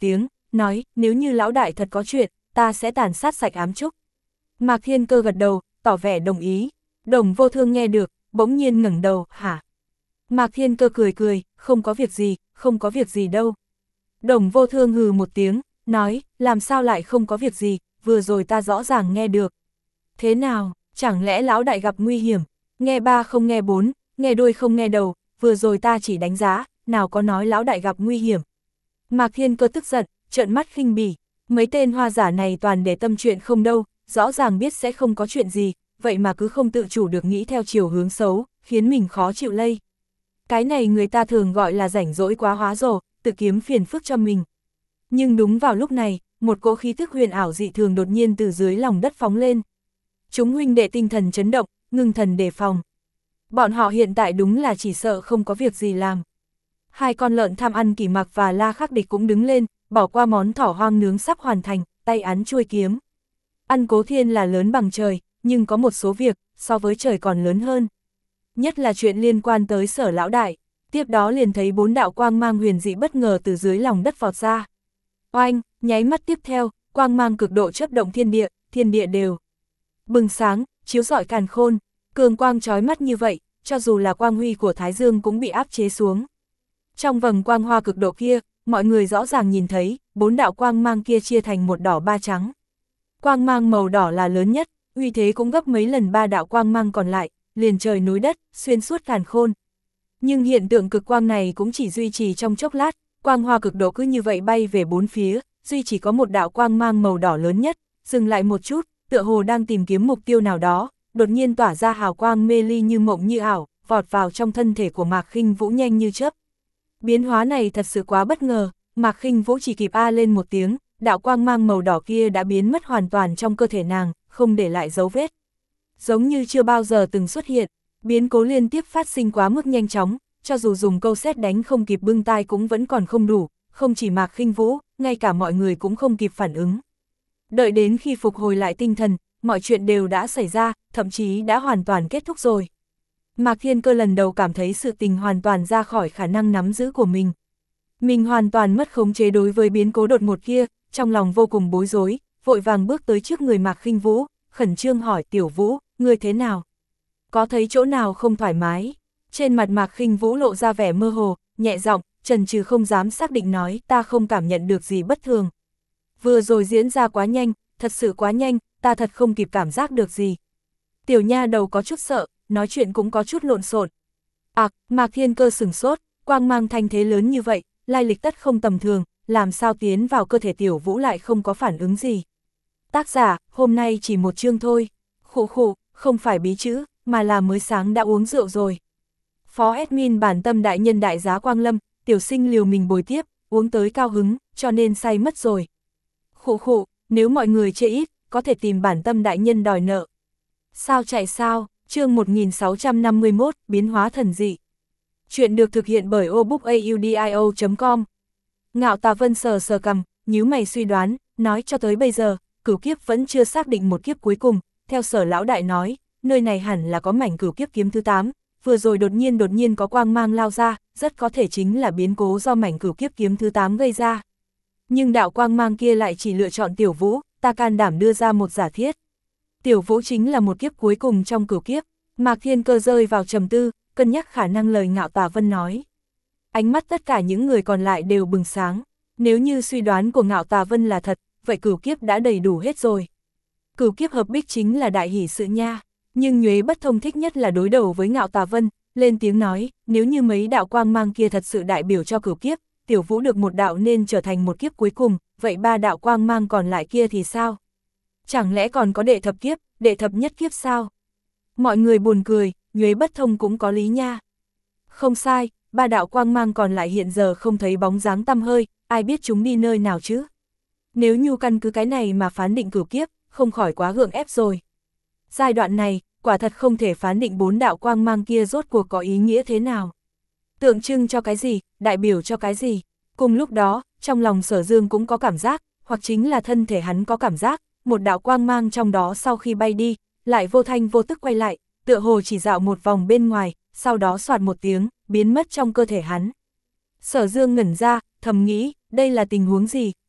nói, nếu như lão đại thật có chuyện, ta sẽ tàn sát sạch ám trúc. Mạc Thiên Cơ gật đầu, tỏ vẻ đồng ý. Đồng Vô Thương nghe được, bỗng nhiên ngẩng đầu, hả? Mạc Thiên Cơ cười cười, không có việc gì, không có việc gì đâu. Đồng Vô Thương hừ một tiếng, nói, làm sao lại không có việc gì, vừa rồi ta rõ ràng nghe được. Thế nào, chẳng lẽ lão đại gặp nguy hiểm? Nghe ba không nghe bốn, nghe đuôi không nghe đầu, vừa rồi ta chỉ đánh giá, nào có nói lão đại gặp nguy hiểm. Mạc Thiên Cơ tức giận, trợn mắt khinh bỉ, mấy tên hoa giả này toàn để tâm chuyện không đâu, rõ ràng biết sẽ không có chuyện gì, vậy mà cứ không tự chủ được nghĩ theo chiều hướng xấu, khiến mình khó chịu lây. Cái này người ta thường gọi là rảnh rỗi quá hóa rồ, tự kiếm phiền phức cho mình. Nhưng đúng vào lúc này, một cỗ khí thức huyền ảo dị thường đột nhiên từ dưới lòng đất phóng lên. Chúng huynh đệ tinh thần chấn động, ngưng thần đề phòng. Bọn họ hiện tại đúng là chỉ sợ không có việc gì làm. Hai con lợn tham ăn Kỷ Mặc và La Khắc Địch cũng đứng lên, bỏ qua món thỏ hoang nướng sắp hoàn thành, tay ấn chuôi kiếm. Ăn Cố Thiên là lớn bằng trời, nhưng có một số việc, so với trời còn lớn hơn. Nhất là chuyện liên quan tới Sở lão đại. Tiếp đó liền thấy bốn đạo quang mang huyền dị bất ngờ từ dưới lòng đất vọt ra. Oanh, nháy mắt tiếp theo, quang mang cực độ chớp động thiên địa, thiên địa đều bừng sáng, chiếu rọi càn khôn, cường quang chói mắt như vậy, cho dù là quang huy của Thái Dương cũng bị áp chế xuống. Trong vầng quang hoa cực độ kia, mọi người rõ ràng nhìn thấy, bốn đạo quang mang kia chia thành một đỏ ba trắng. Quang mang màu đỏ là lớn nhất, uy thế cũng gấp mấy lần ba đạo quang mang còn lại, liền trời núi đất, xuyên suốt càn khôn. Nhưng hiện tượng cực quang này cũng chỉ duy trì trong chốc lát, quang hoa cực độ cứ như vậy bay về bốn phía, duy chỉ có một đạo quang mang màu đỏ lớn nhất, dừng lại một chút, tựa hồ đang tìm kiếm mục tiêu nào đó, đột nhiên tỏa ra hào quang mê ly như mộng như ảo, vọt vào trong thân thể của Mạc Khinh Vũ nhanh như chớp. Biến hóa này thật sự quá bất ngờ, Mạc Khinh Vũ chỉ kịp a lên một tiếng, đạo quang mang màu đỏ kia đã biến mất hoàn toàn trong cơ thể nàng, không để lại dấu vết. Giống như chưa bao giờ từng xuất hiện, biến cố liên tiếp phát sinh quá mức nhanh chóng, cho dù dùng câu sét đánh không kịp bưng tai cũng vẫn còn không đủ, không chỉ Mạc Khinh Vũ, ngay cả mọi người cũng không kịp phản ứng. Đợi đến khi phục hồi lại tinh thần, mọi chuyện đều đã xảy ra, thậm chí đã hoàn toàn kết thúc rồi. Mạc Thiên Cơ lần đầu cảm thấy sự tình hoàn toàn ra khỏi khả năng nắm giữ của mình. Mình hoàn toàn mất khống chế đối với biến cố đột ngột kia, trong lòng vô cùng bối rối, vội vàng bước tới trước người Mạc Khinh Vũ, khẩn trương hỏi Tiểu Vũ, ngươi thế nào? Có thấy chỗ nào không thoải mái? Trên mặt Mạc Khinh Vũ lộ ra vẻ mơ hồ, nhẹ giọng, chần chừ không dám xác định nói, ta không cảm nhận được gì bất thường. Vừa rồi diễn ra quá nhanh, thật sự quá nhanh, ta thật không kịp cảm giác được gì. Tiểu nha đầu có chút sợ, nói chuyện cũng có chút lộn xộn. À, Mạc Thiên Cơ sửng sốt, quang mang thanh thế lớn như vậy, lai lịch tất không tầm thường, làm sao tiến vào cơ thể Tiểu Vũ lại không có phản ứng gì. Tác giả, hôm nay chỉ một chương thôi. Khụ khụ, không phải bí chữ, mà là mới sáng đã uống rượu rồi. Phó admin bản tâm đại nhân đại giá Quang Lâm, tiểu sinh liều mình bồi tiếp, uống tới cao hứng, cho nên say mất rồi. Khụ khụ, nếu mọi người chê ít, có thể tìm bản tâm đại nhân đòi nợ. Sao chạy sao, chương một nghìn sáu trăm năm mươi mốt, biến hóa thần dị. Chuyện được thực hiện bởi obookaudio chấm com. Ngạo Tà Vân sờ sờ cằm, nhíu mày suy đoán, nói cho tới bây giờ, cửu kiếp vẫn chưa xác định một kiếp cuối cùng, theo Sở lão đại nói, nơi này hẳn là có mảnh cửu kiếp kiếm thứ tám, vừa rồi đột nhiên đột nhiên có quang mang lao ra, rất có thể chính là biến cố do mảnh cửu kiếp kiếm thứ tám gây ra. Nhưng đạo quang mang kia lại chỉ lựa chọn Tiểu Vũ, ta can đảm đưa ra một giả thiết. Tiểu Vũ chính là một kiếp cuối cùng trong cửu kiếp. Mạc Thiên Cơ rơi vào trầm tư, cân nhắc khả năng lời Ngạo Tà Vân nói. Ánh mắt tất cả những người còn lại đều bừng sáng, nếu như suy đoán của Ngạo Tà Vân là thật, vậy cửu kiếp đã đầy đủ hết rồi. Cửu kiếp hợp bích chính là đại hỷ sự nha, nhưng Nhuế Bất Thông thích nhất là đối đầu với Ngạo Tà Vân, lên tiếng nói, nếu như mấy đạo quang mang kia thật sự đại biểu cho cửu kiếp, Tiểu Vũ được một đạo nên trở thành một kiếp cuối cùng, vậy ba đạo quang mang còn lại kia thì sao? Chẳng lẽ còn có đệ thập kiếp, đệ thập nhất kiếp sao? Mọi người buồn cười, Nhuế Bất Thông cũng có lý nha. Không sai, ba đạo quang mang còn lại hiện giờ không thấy bóng dáng tăm hơi, ai biết chúng đi nơi nào chứ? Nếu như căn cứ cái này mà phán định cửu kiếp, không khỏi quá gượng ép rồi. Giai đoạn này, quả thật không thể phán định bốn đạo quang mang kia rốt cuộc có ý nghĩa thế nào. Tượng trưng cho cái gì, đại biểu cho cái gì. Cùng lúc đó, trong lòng Sở Dương cũng có cảm giác, hoặc chính là thân thể hắn có cảm giác, một đạo quang mang trong đó sau khi bay đi, lại vô thanh vô tức quay lại, tựa hồ chỉ dạo một vòng bên ngoài, sau đó soạt một tiếng, biến mất trong cơ thể hắn. Sở Dương ngẩn ra, thầm nghĩ, đây là tình huống gì,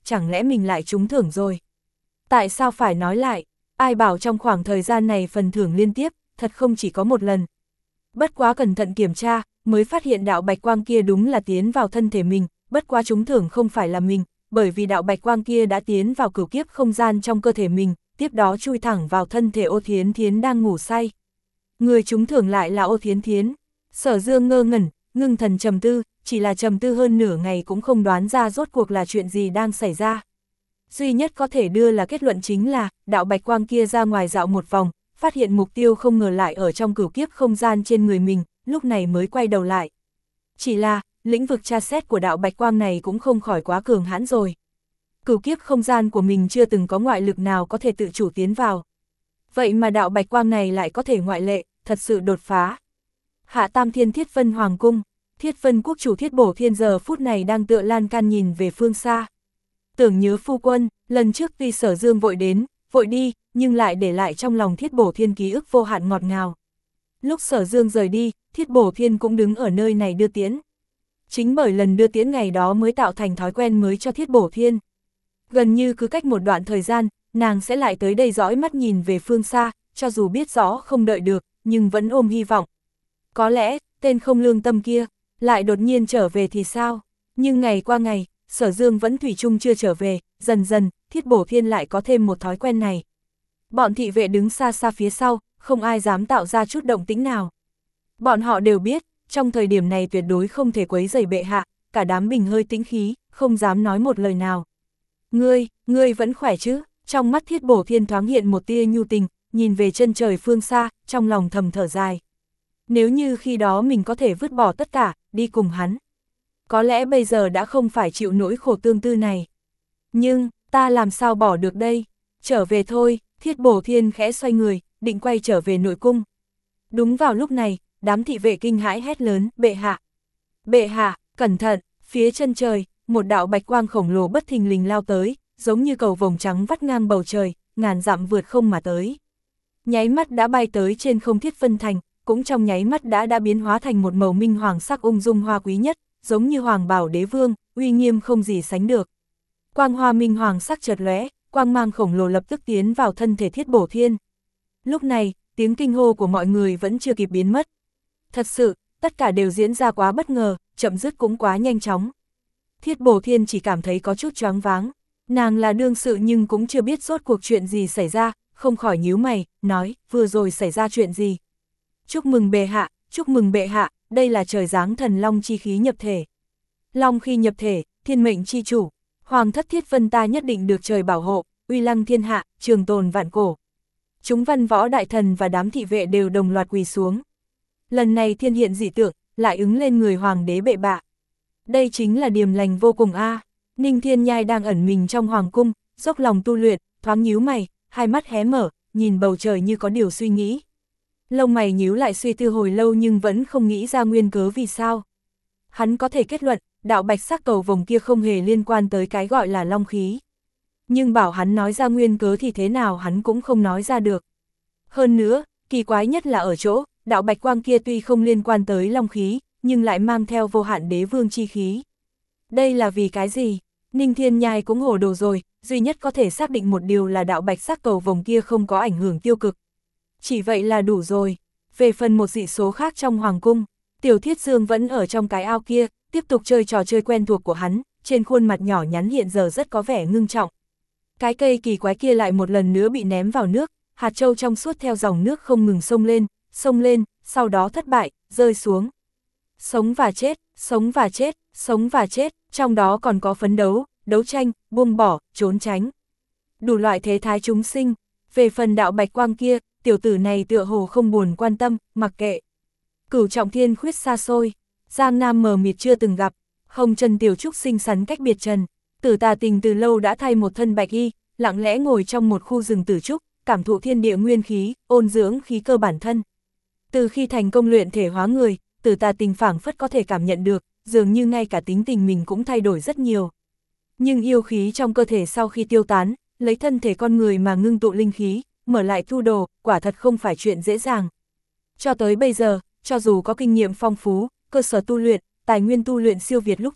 chẳng lẽ mình lại trúng thưởng rồi? Tại sao phải nói lại? Ai bảo trong khoảng thời gian này phần thưởng liên tiếp, thật không chỉ có một lần. Bất quá cẩn thận kiểm tra, mới phát hiện đạo bạch quang kia đúng là tiến vào thân thể mình, bất quá trúng thưởng không phải là mình, bởi vì đạo bạch quang kia đã tiến vào cửu kiếp không gian trong cơ thể mình, tiếp đó chui thẳng vào thân thể Ô Thiến Thiến đang ngủ say. Người trúng thưởng lại là Ô Thiến Thiến. Sở Dương ngơ ngẩn, ngưng thần trầm tư, chỉ là trầm tư hơn nửa ngày cũng không đoán ra rốt cuộc là chuyện gì đang xảy ra. Duy nhất có thể đưa là kết luận chính là, đạo bạch quang kia ra ngoài dạo một vòng, phát hiện mục tiêu không ngờ lại ở trong cửu kiếp không gian trên người mình, lúc này mới quay đầu lại. Chỉ là, lĩnh vực tra xét của đạo bạch quang này cũng không khỏi quá cường hãn rồi. Cửu kiếp không gian của mình chưa từng có ngoại lực nào có thể tự chủ tiến vào. Vậy mà đạo bạch quang này lại có thể ngoại lệ, thật sự đột phá. Hạ Tam Thiên Thiết Vân Hoàng Cung, Thiết Vân Quốc chủ Thiết Bổ Thiên giờ phút này đang tựa lan can nhìn về phương xa. Tưởng nhớ phu quân, lần trước tuy Sở Dương vội đến, vội đi, nhưng lại để lại trong lòng Thiết Bổ Thiên ký ức vô hạn ngọt ngào. Lúc Sở Dương rời đi, Thiết Bổ Thiên cũng đứng ở nơi này đưa tiễn. Chính bởi lần đưa tiễn ngày đó mới tạo thành thói quen mới cho Thiết Bổ Thiên. Gần như cứ cách một đoạn thời gian, nàng sẽ lại tới đây dõi mắt nhìn về phương xa, cho dù biết rõ không đợi được, nhưng vẫn ôm hy vọng. Có lẽ, tên không lương tâm kia, lại đột nhiên trở về thì sao? Nhưng ngày qua ngày, Sở Dương vẫn thủy chung chưa trở về, dần dần, Thiết Bổ Thiên lại có thêm một thói quen này. Bọn thị vệ đứng xa xa phía sau, không ai dám tạo ra chút động tĩnh nào. Bọn họ đều biết, trong thời điểm này tuyệt đối không thể quấy rầy bệ hạ, cả đám bình hơi tĩnh khí, không dám nói một lời nào. Ngươi, ngươi vẫn khỏe chứ? Trong mắt Thiết Bổ Thiên thoáng hiện một tia nhu tình, nhìn về chân trời phương xa, trong lòng thầm thở dài. Nếu như khi đó mình có thể vứt bỏ tất cả, đi cùng hắn. Có lẽ bây giờ đã không phải chịu nỗi khổ tương tư này. Nhưng, ta làm sao bỏ được đây? Trở về thôi, Thiết Bổ Thiên khẽ xoay người, định quay trở về nội cung. Đúng vào lúc này, đám thị vệ kinh hãi hét lớn, bệ hạ. Bệ hạ, cẩn thận, phía chân trời, một đạo bạch quang khổng lồ bất thình lình lao tới, giống như cầu vồng trắng vắt ngang bầu trời, ngàn dặm vượt không mà tới. Nháy mắt đã bay tới trên không Thiết Vân Thành, cũng trong nháy mắt đã đã biến hóa thành một màu minh hoàng sắc ung dung hoa quý nhất, giống như hoàng bảo đế vương, uy nghiêm không gì sánh được. Quang hoa minh hoàng sắc chợt lóe, quang mang khổng lồ lập tức tiến vào thân thể Thiết Bổ Thiên. Lúc này, tiếng kinh hô của mọi người vẫn chưa kịp biến mất. Thật sự, tất cả đều diễn ra quá bất ngờ, chậm dứt cũng quá nhanh chóng. Thiết Bổ Thiên chỉ cảm thấy có chút choáng váng, nàng là đương sự nhưng cũng chưa biết rốt cuộc chuyện gì xảy ra, không khỏi nhíu mày, nói, vừa rồi xảy ra chuyện gì? Chúc mừng bệ hạ, chúc mừng bệ hạ, đây là trời giáng thần long chi khí nhập thể. Long khi nhập thể, thiên mệnh chi chủ, hoàng thất Thiết Vân ta nhất định được trời bảo hộ, uy lăng thiên hạ, trường tồn vạn cổ. Chúng văn võ đại thần và đám thị vệ đều đồng loạt quỳ xuống. Lần này thiên hiện dị tượng, lại ứng lên người hoàng đế bệ bạ. Đây chính là điềm lành vô cùng a. Ninh Thiên Nhai đang ẩn mình trong hoàng cung, dốc lòng tu luyện, thoáng nhíu mày, hai mắt hé mở, nhìn bầu trời như có điều suy nghĩ. Lông mày nhíu lại suy tư hồi lâu nhưng vẫn không nghĩ ra nguyên cớ vì sao. Hắn có thể kết luận, đạo bạch sắc cầu vồng kia không hề liên quan tới cái gọi là long khí. Nhưng bảo hắn nói ra nguyên cớ thì thế nào hắn cũng không nói ra được. Hơn nữa, kỳ quái nhất là ở chỗ, đạo bạch quang kia tuy không liên quan tới long khí, nhưng lại mang theo vô hạn đế vương chi khí. Đây là vì cái gì? Ninh Thiên Nhai cũng hồ đồ rồi, duy nhất có thể xác định một điều là đạo bạch sắc cầu vồng kia không có ảnh hưởng tiêu cực. Chỉ vậy là đủ rồi. Về phần một dị số khác trong hoàng cung, Tiểu Thiết Dương vẫn ở trong cái ao kia, tiếp tục chơi trò chơi quen thuộc của hắn, trên khuôn mặt nhỏ nhắn hiện giờ rất có vẻ ngưng trọng. Cái cây kỳ quái kia lại một lần nữa bị ném vào nước, hạt châu trong suốt theo dòng nước không ngừng xông lên, xông lên, sau đó thất bại, rơi xuống. Sống và chết, sống và chết, sống và chết, trong đó còn có phấn đấu, đấu tranh, buông bỏ, trốn tránh. Đủ loại thế thái chúng sinh. Về phần đạo bạch quang kia, tiểu tử này tựa hồ không buồn quan tâm, mặc kệ. Cửu trọng thiên khuyết xa xôi, Giang Nam mờ mịt chưa từng gặp, hồng trần tiểu trúc xinh xắn cách biệt trần. Tử Tà Tình từ lâu đã thay một thân bạch y, lặng lẽ ngồi trong một khu rừng tử trúc, cảm thụ thiên địa nguyên khí, ôn dưỡng khí cơ bản thân. Từ khi thành công luyện thể hóa người, Tử Tà Tình phảng phất có thể cảm nhận được, dường như ngay cả tính tình mình cũng thay đổi rất nhiều. Nhưng yêu khí trong cơ thể sau khi tiêu tán, lấy thân thể con người mà ngưng tụ linh khí, mở lại thu đồ, quả thật không phải chuyện dễ dàng. Cho tới bây giờ, cho dù có kinh nghiệm phong phú, cơ sở tu luyện, tài nguyên tu luyện siêu việt lúc trước,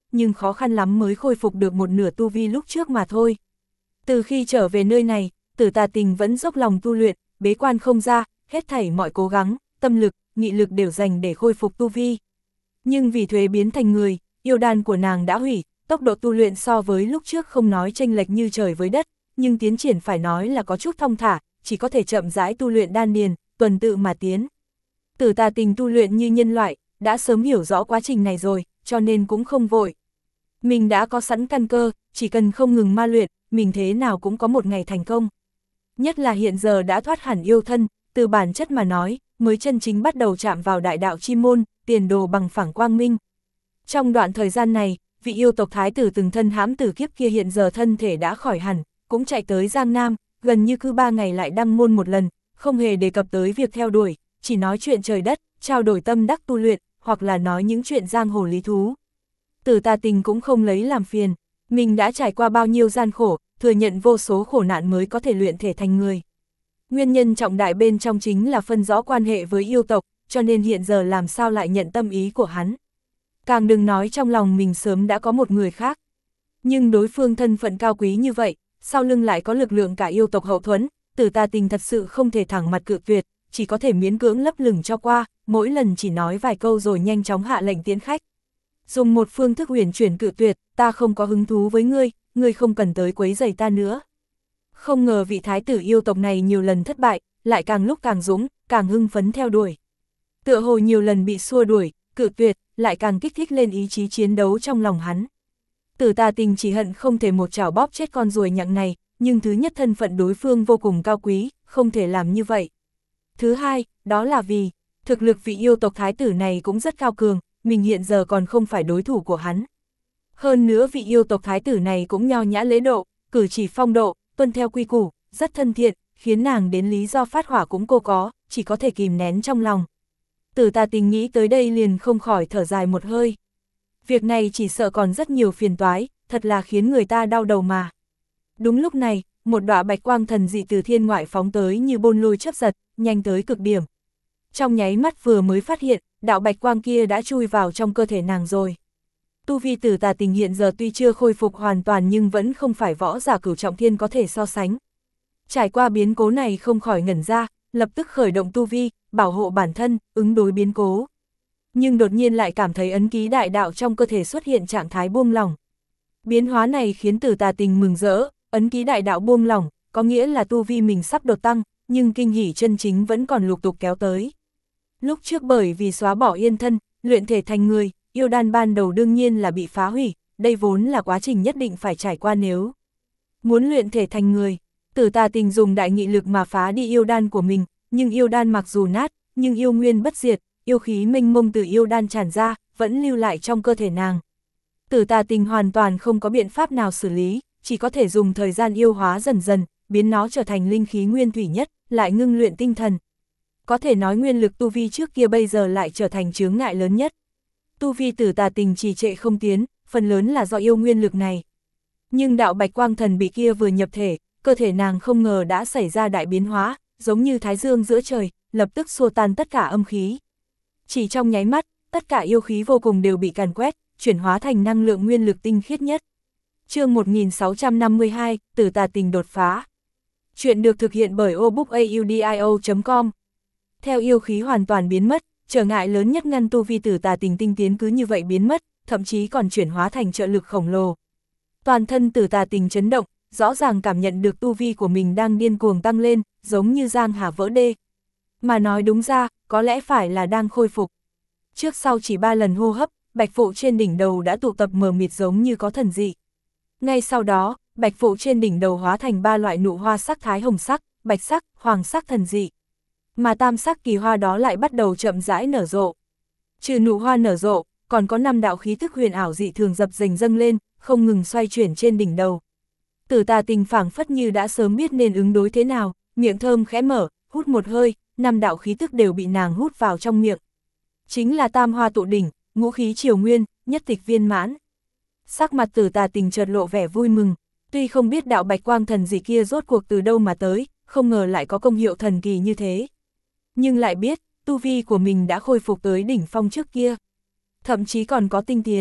nhưng khó khăn lắm mới khôi phục được một nửa tu vi lúc trước mà thôi. Từ khi trở về nơi này, Tử Tà Tình vẫn dốc lòng tu luyện, bế quan không ra, hết thảy mọi cố gắng, tâm lực, nghị lực đều dành để khôi phục tu vi. Nhưng vì thuế biến thành người, yêu đan của nàng đã hủy, tốc độ tu luyện so với lúc trước không nói chênh lệch như trời với đất, nhưng tiến triển phải nói là có chút thong thả, chỉ có thể chậm rãi tu luyện đan điền, tuần tự mà tiến. Tử Tà Tình tu luyện như nhân loại, đã sớm hiểu rõ quá trình này rồi, cho nên cũng không vội. Mình đã có sẵn căn cơ, chỉ cần không ngừng ma luyện, mình thế nào cũng có một ngày thành công. Nhất là hiện giờ đã thoát hẳn yêu thân, từ bản chất mà nói, mới chân chính bắt đầu chạm vào đại đạo chi môn, tiền đồ bằng phẳng quang minh. Trong đoạn thời gian này, vị yêu tộc thái tử từng thân hãm tử kiếp kia hiện giờ thân thể đã khỏi hẳn, cũng chạy tới Giang Nam, gần như cứ ba ngày lại đăng môn một lần, không hề đề cập tới việc theo đuổi, chỉ nói chuyện trời đất, trao đổi tâm đắc tu luyện, hoặc là nói những chuyện giang hồ lý thú. Tử Tà Tình cũng không lấy làm phiền, mình đã trải qua bao nhiêu gian khổ, thừa nhận vô số khổ nạn mới có thể luyện thể thành người. Nguyên nhân trọng đại bên trong chính là phân rõ quan hệ với yêu tộc, cho nên hiện giờ làm sao lại nhận tâm ý của hắn. Càng đừng nói trong lòng mình sớm đã có một người khác. Nhưng đối phương thân phận cao quý như vậy, sau lưng lại có lực lượng cả yêu tộc hậu thuẫn, Tử Tà Tình thật sự không thể thẳng mặt cự tuyệt, chỉ có thể miễn cưỡng lấp lửng cho qua, mỗi lần chỉ nói vài câu rồi nhanh chóng hạ lệnh tiến khách. Dùng một phương thức huyền chuyển cự tuyệt, ta không có hứng thú với ngươi, ngươi không cần tới quấy rầy ta nữa. Không ngờ vị thái tử yêu tộc này nhiều lần thất bại, lại càng lúc càng dũng, càng hưng phấn theo đuổi. Tựa hồ nhiều lần bị xua đuổi, cự tuyệt, lại càng kích thích lên ý chí chiến đấu trong lòng hắn. Tử Tà Tình chỉ hận không thể một chảo bóp chết con ruồi nhặng này, nhưng thứ nhất thân phận đối phương vô cùng cao quý, không thể làm như vậy. Thứ hai, đó là vì, thực lực vị yêu tộc thái tử này cũng rất cao cường, mình hiện giờ còn không phải đối thủ của hắn. Hơn nữa vị yêu tộc thái tử này cũng nho nhã lễ độ, cử chỉ phong độ, tuân theo quy củ, rất thân thiện, khiến nàng đến lý do phát hỏa cũng cô có, chỉ có thể kìm nén trong lòng. Tử Tà Tình nghĩ tới đây liền không khỏi thở dài một hơi. Việc này chỉ sợ còn rất nhiều phiền toái, thật là khiến người ta đau đầu mà. Đúng lúc này, một đóa bạch quang thần dị từ thiên ngoại phóng tới như bôn lôi chớp giật, nhanh tới cực điểm. Trong nháy mắt vừa mới phát hiện, đạo bạch quang kia đã chui vào trong cơ thể nàng rồi. Tu vi Tử Tà Tình hiện giờ tuy chưa khôi phục hoàn toàn nhưng vẫn không phải võ giả cửu trọng thiên có thể so sánh. Trải qua biến cố này không khỏi ngẩn ra, lập tức khởi động tu vi, bảo hộ bản thân, ứng đối biến cố. Nhưng đột nhiên lại cảm thấy ấn ký đại đạo trong cơ thể xuất hiện trạng thái buông lỏng. Biến hóa này khiến Tử Tà Tình mừng rỡ, ấn ký đại đạo buông lỏng, có nghĩa là tu vi mình sắp đột tăng, nhưng kinh hỉ chân chính vẫn còn lục tục kéo tới. Lúc trước bởi vì xóa bỏ yên thân, luyện thể thành người, yêu đan ban đầu đương nhiên là bị phá hủy, đây vốn là quá trình nhất định phải trải qua nếu muốn luyện thể thành người. Tử Tà Tình dùng đại nghị lực mà phá đi yêu đan của mình, nhưng yêu đan mặc dù nát, nhưng yêu nguyên bất diệt, yêu khí mênh mông từ yêu đan tràn ra, vẫn lưu lại trong cơ thể nàng. Tử Tà Tình hoàn toàn không có biện pháp nào xử lý, chỉ có thể dùng thời gian yêu hóa dần dần, biến nó trở thành linh khí nguyên thủy nhất, lại ngưng luyện tinh thần. Có thể nói nguyên lực tu vi trước kia bây giờ lại trở thành chướng ngại lớn nhất. Tu vi Tử Tà Tình trì trệ không tiến, phần lớn là do yêu nguyên lực này. Nhưng đạo bạch quang thần bị kia vừa nhập thể, cơ thể nàng không ngờ đã xảy ra đại biến hóa, giống như thái dương giữa trời, lập tức xua tan tất cả âm khí. Chỉ trong nháy mắt, tất cả yêu khí vô cùng đều bị càn quét, chuyển hóa thành năng lượng nguyên lực tinh khiết nhất. Chương một nghìn sáu trăm năm mươi hai, Tử Tà Tình đột phá. Chuyện được thực hiện bởi obookaudio chấm com. Theo yêu khí hoàn toàn biến mất, trở ngại lớn nhất ngăn tu vi Tử Tà Tình tinh tiến cứ như vậy biến mất, thậm chí còn chuyển hóa thành trợ lực khổng lồ. Toàn thân Tử Tà Tình chấn động, rõ ràng cảm nhận được tu vi của mình đang điên cuồng tăng lên, giống như giang hà vỡ đê. Mà nói đúng ra, có lẽ phải là đang khôi phục. Trước sau chỉ ba lần hô hấp, bạch vụ trên đỉnh đầu đã tụ tập mờ mịt giống như có thần dị. Ngay sau đó, bạch vụ trên đỉnh đầu hóa thành ba loại nụ hoa sắc thái hồng sắc, bạch sắc, hoàng sắc thần dị. Mà tam sắc kỳ hoa đó lại bắt đầu chậm rãi nở rộ. Trừ nụ hoa nở rộ, còn có năm đạo khí thức huyền ảo dị thường dập dềnh dâng lên, không ngừng xoay chuyển trên đỉnh đầu. Tử Tà Tình phảng phất như đã sớm biết nên ứng đối thế nào, miệng thơm khẽ mở, hút một hơi, năm đạo khí tức đều bị nàng hút vào trong miệng. Chính là tam hoa tụ đỉnh, ngũ khí triều nguyên, nhất tịch viên mãn. Sắc mặt Tử Tà Tình chợt lộ vẻ vui mừng, tuy không biết đạo bạch quang thần gì kia rốt cuộc từ đâu mà tới, không ngờ lại có công hiệu thần kỳ như thế. Nhưng lại biết, tu vi của mình đã khôi phục tới đỉnh phong trước kia. Thậm chí còn có tinh tiến,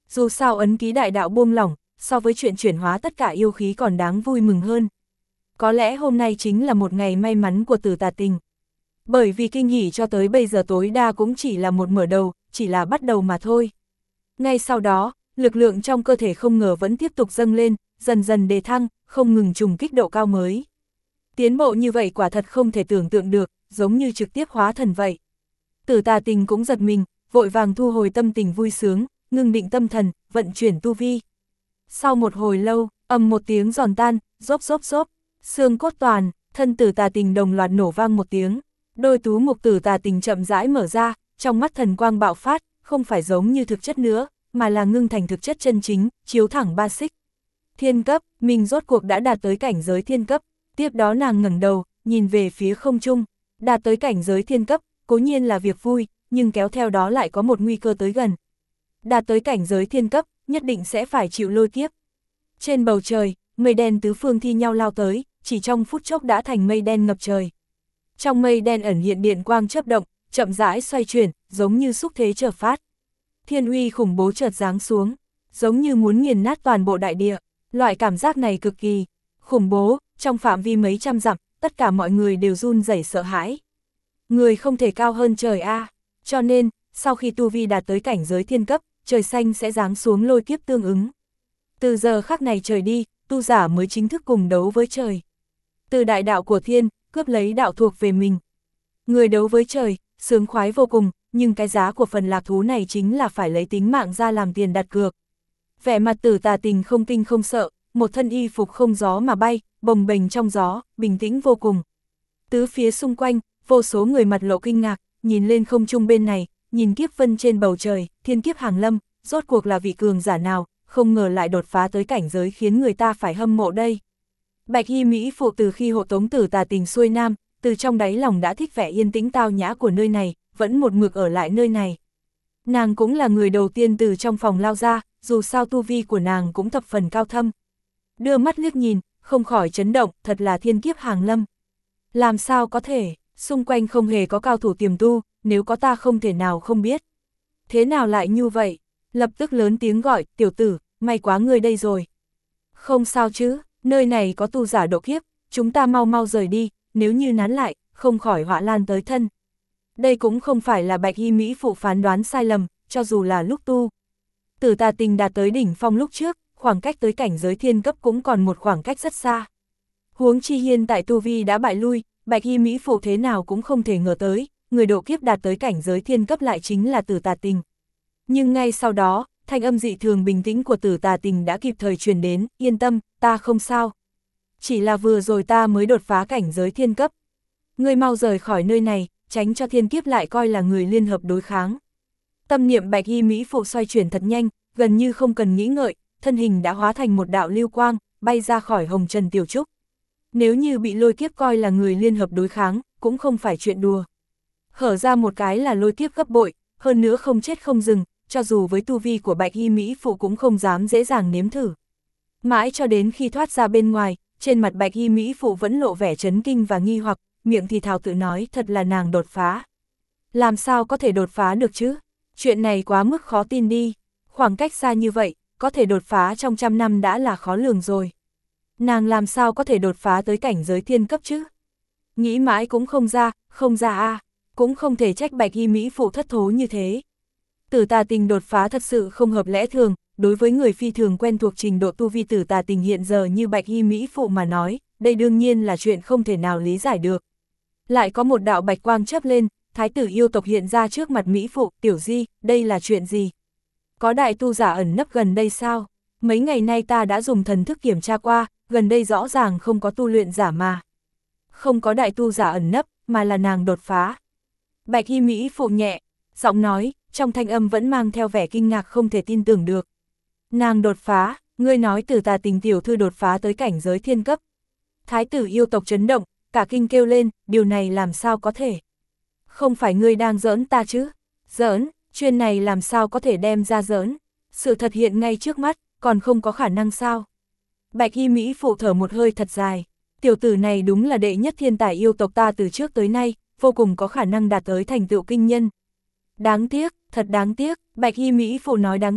Dù sao ấn ký đại đạo buông lỏng, so với chuyện chuyển hóa tất cả yêu khí còn đáng vui mừng hơn. Có lẽ hôm nay chính là một ngày may mắn của Tử Tà Tình. Bởi vì kinh hỉ cho tới bây giờ tối đa cũng chỉ là một mở đầu, chỉ là bắt đầu mà thôi. Ngay sau đó, lực lượng trong cơ thể không ngờ vẫn tiếp tục dâng lên, dần dần đề thăng, không ngừng trùng kích độ cao mới. Tiến bộ như vậy quả thật không thể tưởng tượng được, giống như trực tiếp hóa thần vậy. Tử Tà Tình cũng giật mình, vội vàng thu hồi tâm tình vui sướng, ngưng định tâm thần, vận chuyển tu vi. Sau một hồi lâu, ầm một tiếng giòn tan, rốp rốp rốp, xương cốt toàn, thân Tử Tà Tình đồng loạt nổ vang một tiếng. Đôi tú mục Tử Tà Tình chậm rãi mở ra, trong mắt thần quang bạo phát, không phải giống như thực chất nữa, mà là ngưng thành thực chất chân chính, chiếu thẳng ba xích. Thiên cấp, mình rốt cuộc đã đạt tới cảnh giới thiên cấp, tiếp đó nàng ngẩng đầu, nhìn về phía không trung, đạt tới cảnh giới thiên cấp, cố nhiên là việc vui, nhưng kéo theo đó lại có một nguy cơ tới gần. Đạt tới cảnh giới thiên cấp, nhất định sẽ phải chịu lôi kiếp. Trên bầu trời, mây đen tứ phương thi nhau lao tới, chỉ trong phút chốc đã thành mây đen ngập trời. Trong mây đen ẩn hiện điện quang chớp động, chậm rãi xoay chuyển, giống như xúc thế chợt phát. Thiên uy khủng bố chợt giáng xuống, giống như muốn nghiền nát toàn bộ đại địa. Loại cảm giác này cực kỳ khủng bố, trong phạm vi mấy trăm dặm, tất cả mọi người đều run rẩy sợ hãi. Người không thể cao hơn trời a, à. Cho nên, sau khi tu vi đạt tới cảnh giới thiên cấp, trời xanh sẽ giáng xuống lôi kiếp tương ứng. Từ giờ khắc này trời đi, tu giả mới chính thức cùng đấu với trời. Từ đại đạo của thiên, cướp lấy đạo thuộc về mình. Người đấu với trời, sướng khoái vô cùng, nhưng cái giá của phần lạc thú này chính là phải lấy tính mạng ra làm tiền đặt cược. Vẻ mặt Tử Tà Tình không kinh không sợ, một thân y phục không gió mà bay, bồng bềnh trong gió, bình tĩnh vô cùng. Tứ phía xung quanh, vô số người mặt lộ kinh ngạc, nhìn lên không trung bên này, nhìn kiếp vân trên bầu trời, thiên kiếp hàng lâm, rốt cuộc là vị cường giả nào, không ngờ lại đột phá tới cảnh giới khiến người ta phải hâm mộ đây. Bạch y mỹ phụ từ khi hộ tống Tử Tà Tình xuôi nam, từ trong đáy lòng đã thích vẻ yên tĩnh tao nhã của nơi này, vẫn một mực ở lại nơi này. Nàng cũng là người đầu tiên từ trong phòng lao ra, dù sao tu vi của nàng cũng thập phần cao thâm. Đưa mắt liếc nhìn, không khỏi chấn động, thật là thiên kiếp hàng lâm. Làm sao có thể, xung quanh không hề có cao thủ tiềm tu, nếu có ta không thể nào không biết. Thế nào lại như vậy? Lập tức lớn tiếng gọi, tiểu tử, may quá ngươi đây rồi. Không sao chứ, nơi này có tu giả độ kiếp, chúng ta mau mau rời đi, nếu như nán lại, không khỏi họa lan tới thân. Đây cũng không phải là Bạch y mỹ phụ phán đoán sai lầm, cho dù là lúc tu. Tử Tà Tình đạt tới đỉnh phong lúc trước, khoảng cách tới cảnh giới thiên cấp cũng còn một khoảng cách rất xa. Huống chi hiện tại tu vi đã bại lui, Bạch y mỹ phụ thế nào cũng không thể ngờ tới, người độ kiếp đạt tới cảnh giới thiên cấp lại chính là Tử Tà Tình. Nhưng ngay sau đó, thanh âm dị thường bình tĩnh của Tử Tà Tình đã kịp thời truyền đến, yên tâm, ta không sao. Chỉ là vừa rồi ta mới đột phá cảnh giới thiên cấp. Ngươi mau rời khỏi nơi này, tránh cho thiên kiếp lại coi là người liên hợp đối kháng. Tâm niệm Bạch y mỹ phụ xoay chuyển thật nhanh, gần như không cần nghĩ ngợi, thân hình đã hóa thành một đạo lưu quang, bay ra khỏi hồng trần tiểu trúc. Nếu như bị lôi kiếp coi là người liên hợp đối kháng, cũng không phải chuyện đùa. Hở ra một cái là lôi kiếp gấp bội, hơn nữa không chết không dừng, cho dù với tu vi của Bạch y mỹ phụ cũng không dám dễ dàng nếm thử. Mãi cho đến khi thoát ra bên ngoài, trên mặt Bạch y mỹ phụ vẫn lộ vẻ chấn kinh và nghi hoặc, miệng thì thào tự nói thật là nàng đột phá. Làm sao có thể đột phá được chứ? Chuyện này quá mức khó tin đi. Khoảng cách xa như vậy, có thể đột phá trong trăm năm đã là khó lường rồi. Nàng làm sao có thể đột phá tới cảnh giới thiên cấp chứ? Nghĩ mãi cũng không ra, không ra a, à. Cũng không thể trách Bạch y mỹ phụ thất thố như thế. Tử Tà Tình đột phá thật sự không hợp lẽ thường, đối với người phi thường quen thuộc trình độ tu vi Tử Tà Tình hiện giờ như Bạch y mỹ phụ mà nói, đây đương nhiên là chuyện không thể nào lý giải được. Lại có một đạo bạch quang chớp lên, thái tử yêu tộc hiện ra trước mặt mỹ phụ, tiểu di, đây là chuyện gì? Có đại tu giả ẩn nấp gần đây sao? Mấy ngày nay ta đã dùng thần thức kiểm tra qua, gần đây rõ ràng không có tu luyện giả mà. Không có đại tu giả ẩn nấp, mà là nàng đột phá. Bạch y mỹ phụ nhẹ, giọng nói, trong thanh âm vẫn mang theo vẻ kinh ngạc không thể tin tưởng được. Nàng đột phá, ngươi nói Tử Tà Tình tiểu thư đột phá tới cảnh giới thiên cấp. Thái tử yêu tộc chấn động, cả kinh kêu lên, điều này làm sao có thể? Không phải ngươi đang giỡn ta chứ? Giỡn, chuyện này làm sao có thể đem ra giỡn? Sự thật hiện ngay trước mắt, còn không có khả năng sao? Bạch y mỹ phụ thở một hơi thật dài. Tiểu tử này đúng là đệ nhất thiên tài yêu tộc ta từ trước tới nay, vô cùng có khả năng đạt tới thành tựu kinh nhân. Đáng tiếc, thật đáng tiếc, Bạch y mỹ phụ nói đáng tiếng,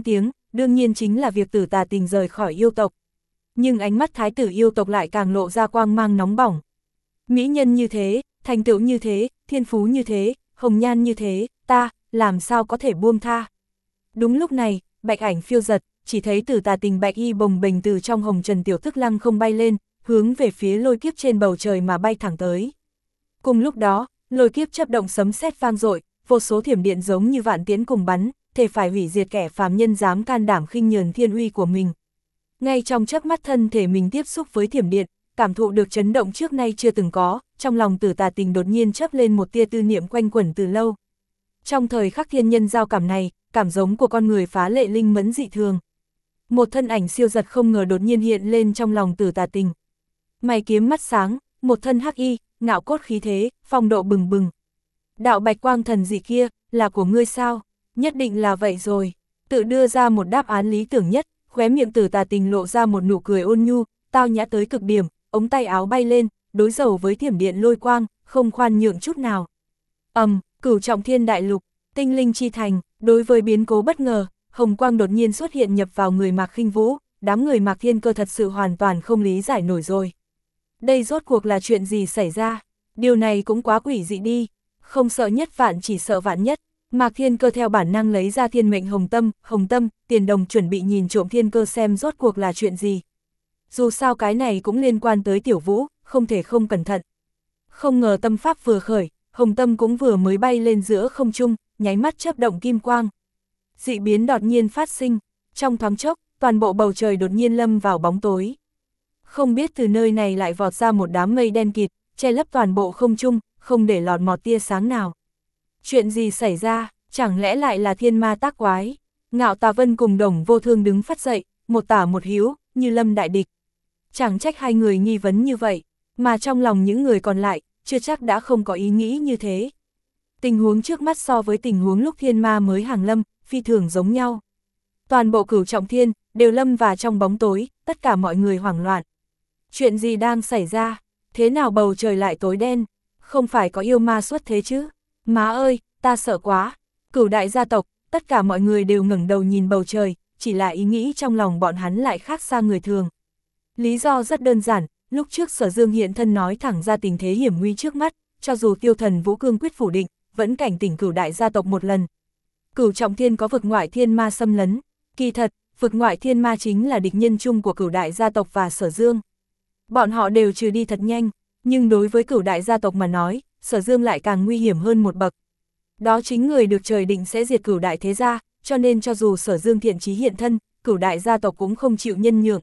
đương nhiên chính là việc Tử Tà Tình rời khỏi yêu tộc. Nhưng ánh mắt thái tử yêu tộc lại càng lộ ra quang mang nóng bỏng. Mỹ nhân như thế, thành tựu như thế, thiên phú như thế, hồng nhan như thế, ta, làm sao có thể buông tha. Đúng lúc này, bạch ảnh phiêu giật, chỉ thấy Tử Tà Tình bạch y bồng bềnh từ trong hồng trần tiểu thức lăng không bay lên, hướng về phía lôi kiếp trên bầu trời mà bay thẳng tới. Cùng lúc đó, lôi kiếp chớp động sấm sét vang dội, vô số thiểm điện giống như vạn tiễn cùng bắn, thể phải hủy diệt kẻ phàm nhân dám can đảm khinh nhờn thiên uy của mình. Ngay trong chớp mắt thân thể mình tiếp xúc với thiểm điện, cảm thụ được chấn động trước nay chưa từng có, trong lòng Tử Tà Tình đột nhiên chớp lên một tia tư niệm quanh quẩn từ lâu. Trong thời khắc thiên nhân giao cảm này, cảm giống của con người phá lệ linh mẫn dị thường. Một thân ảnh siêu giật không ngờ đột nhiên hiện lên trong lòng Tử Tà Tình. Mày kiếm mắt sáng, một thân hắc y, ngạo cốt khí thế, phong độ bừng bừng. Đạo bạch quang thần dị kia, là của ngươi sao? Nhất định là vậy rồi. Tự đưa ra một đáp án lý tưởng nhất, khóe miệng Tử Tà Tình lộ ra một nụ cười ôn nhu, tao nhã tới cực điểm, ống tay áo bay lên, đối dầu với thiểm điện lôi quang, không khoan nhượng chút nào. Ầm, um, cửu trọng thiên đại lục, tinh linh chi thành, đối với biến cố bất ngờ, hồng quang đột nhiên xuất hiện nhập vào người Mạc Khinh Vũ, đám người Mạc Thiên Cơ thật sự hoàn toàn không lý giải nổi rồi. Đây rốt cuộc là chuyện gì xảy ra? Điều này cũng quá quỷ dị đi, không sợ nhất vạn chỉ sợ vạn nhất. Mạc Thiên Cơ theo bản năng lấy ra thiên mệnh hồng tâm, hồng tâm, tiền đồng chuẩn bị nhìn trộm Thiên Cơ xem rốt cuộc là chuyện gì. Dù sao cái này cũng liên quan tới Tiểu Vũ, không thể không cẩn thận. Không ngờ tâm pháp vừa khởi, hồng tâm cũng vừa mới bay lên giữa không trung, nháy mắt chớp động kim quang. Dị biến đột nhiên phát sinh, trong thoáng chốc, toàn bộ bầu trời đột nhiên lâm vào bóng tối. Không biết từ nơi này lại vọt ra một đám mây đen kịt, che lấp toàn bộ không trung, không để lọt một tia sáng nào. Chuyện gì xảy ra, chẳng lẽ lại là thiên ma tác quái? Ngạo Tà Vân cùng Đồng Vô Thương đứng phát dậy, một tả một hữu, như lâm đại địch. Chẳng trách hai người nghi vấn như vậy, mà trong lòng những người còn lại, chưa chắc đã không có ý nghĩ như thế. Tình huống trước mắt so với tình huống lúc thiên ma mới hàng lâm, phi thường giống nhau. Toàn bộ cửu trọng thiên, đều lâm vào trong bóng tối, tất cả mọi người hoảng loạn. Chuyện gì đang xảy ra? Thế nào bầu trời lại tối đen? Không phải có yêu ma xuất thế chứ? Má ơi, ta sợ quá. Cửu đại gia tộc, tất cả mọi người đều ngẩng đầu nhìn bầu trời, chỉ là ý nghĩ trong lòng bọn hắn lại khác xa người thường. Lý do rất đơn giản, lúc trước Sở Dương hiện thân nói thẳng ra tình thế hiểm nguy trước mắt, cho dù Tiêu Thần Vũ cương quyết phủ định, vẫn cảnh tỉnh cửu đại gia tộc một lần. Cửu trọng thiên có vực ngoại thiên ma xâm lấn, kỳ thật, vực ngoại thiên ma chính là địch nhân chung của cửu đại gia tộc và Sở Dương. Bọn họ đều trừ đi thật nhanh, nhưng đối với cửu đại gia tộc mà nói, Sở Dương lại càng nguy hiểm hơn một bậc. Đó chính người được trời định sẽ diệt cửu đại thế gia, cho nên cho dù Sở Dương thiện chí hiện thân, cửu đại gia tộc cũng không chịu nhân nhượng.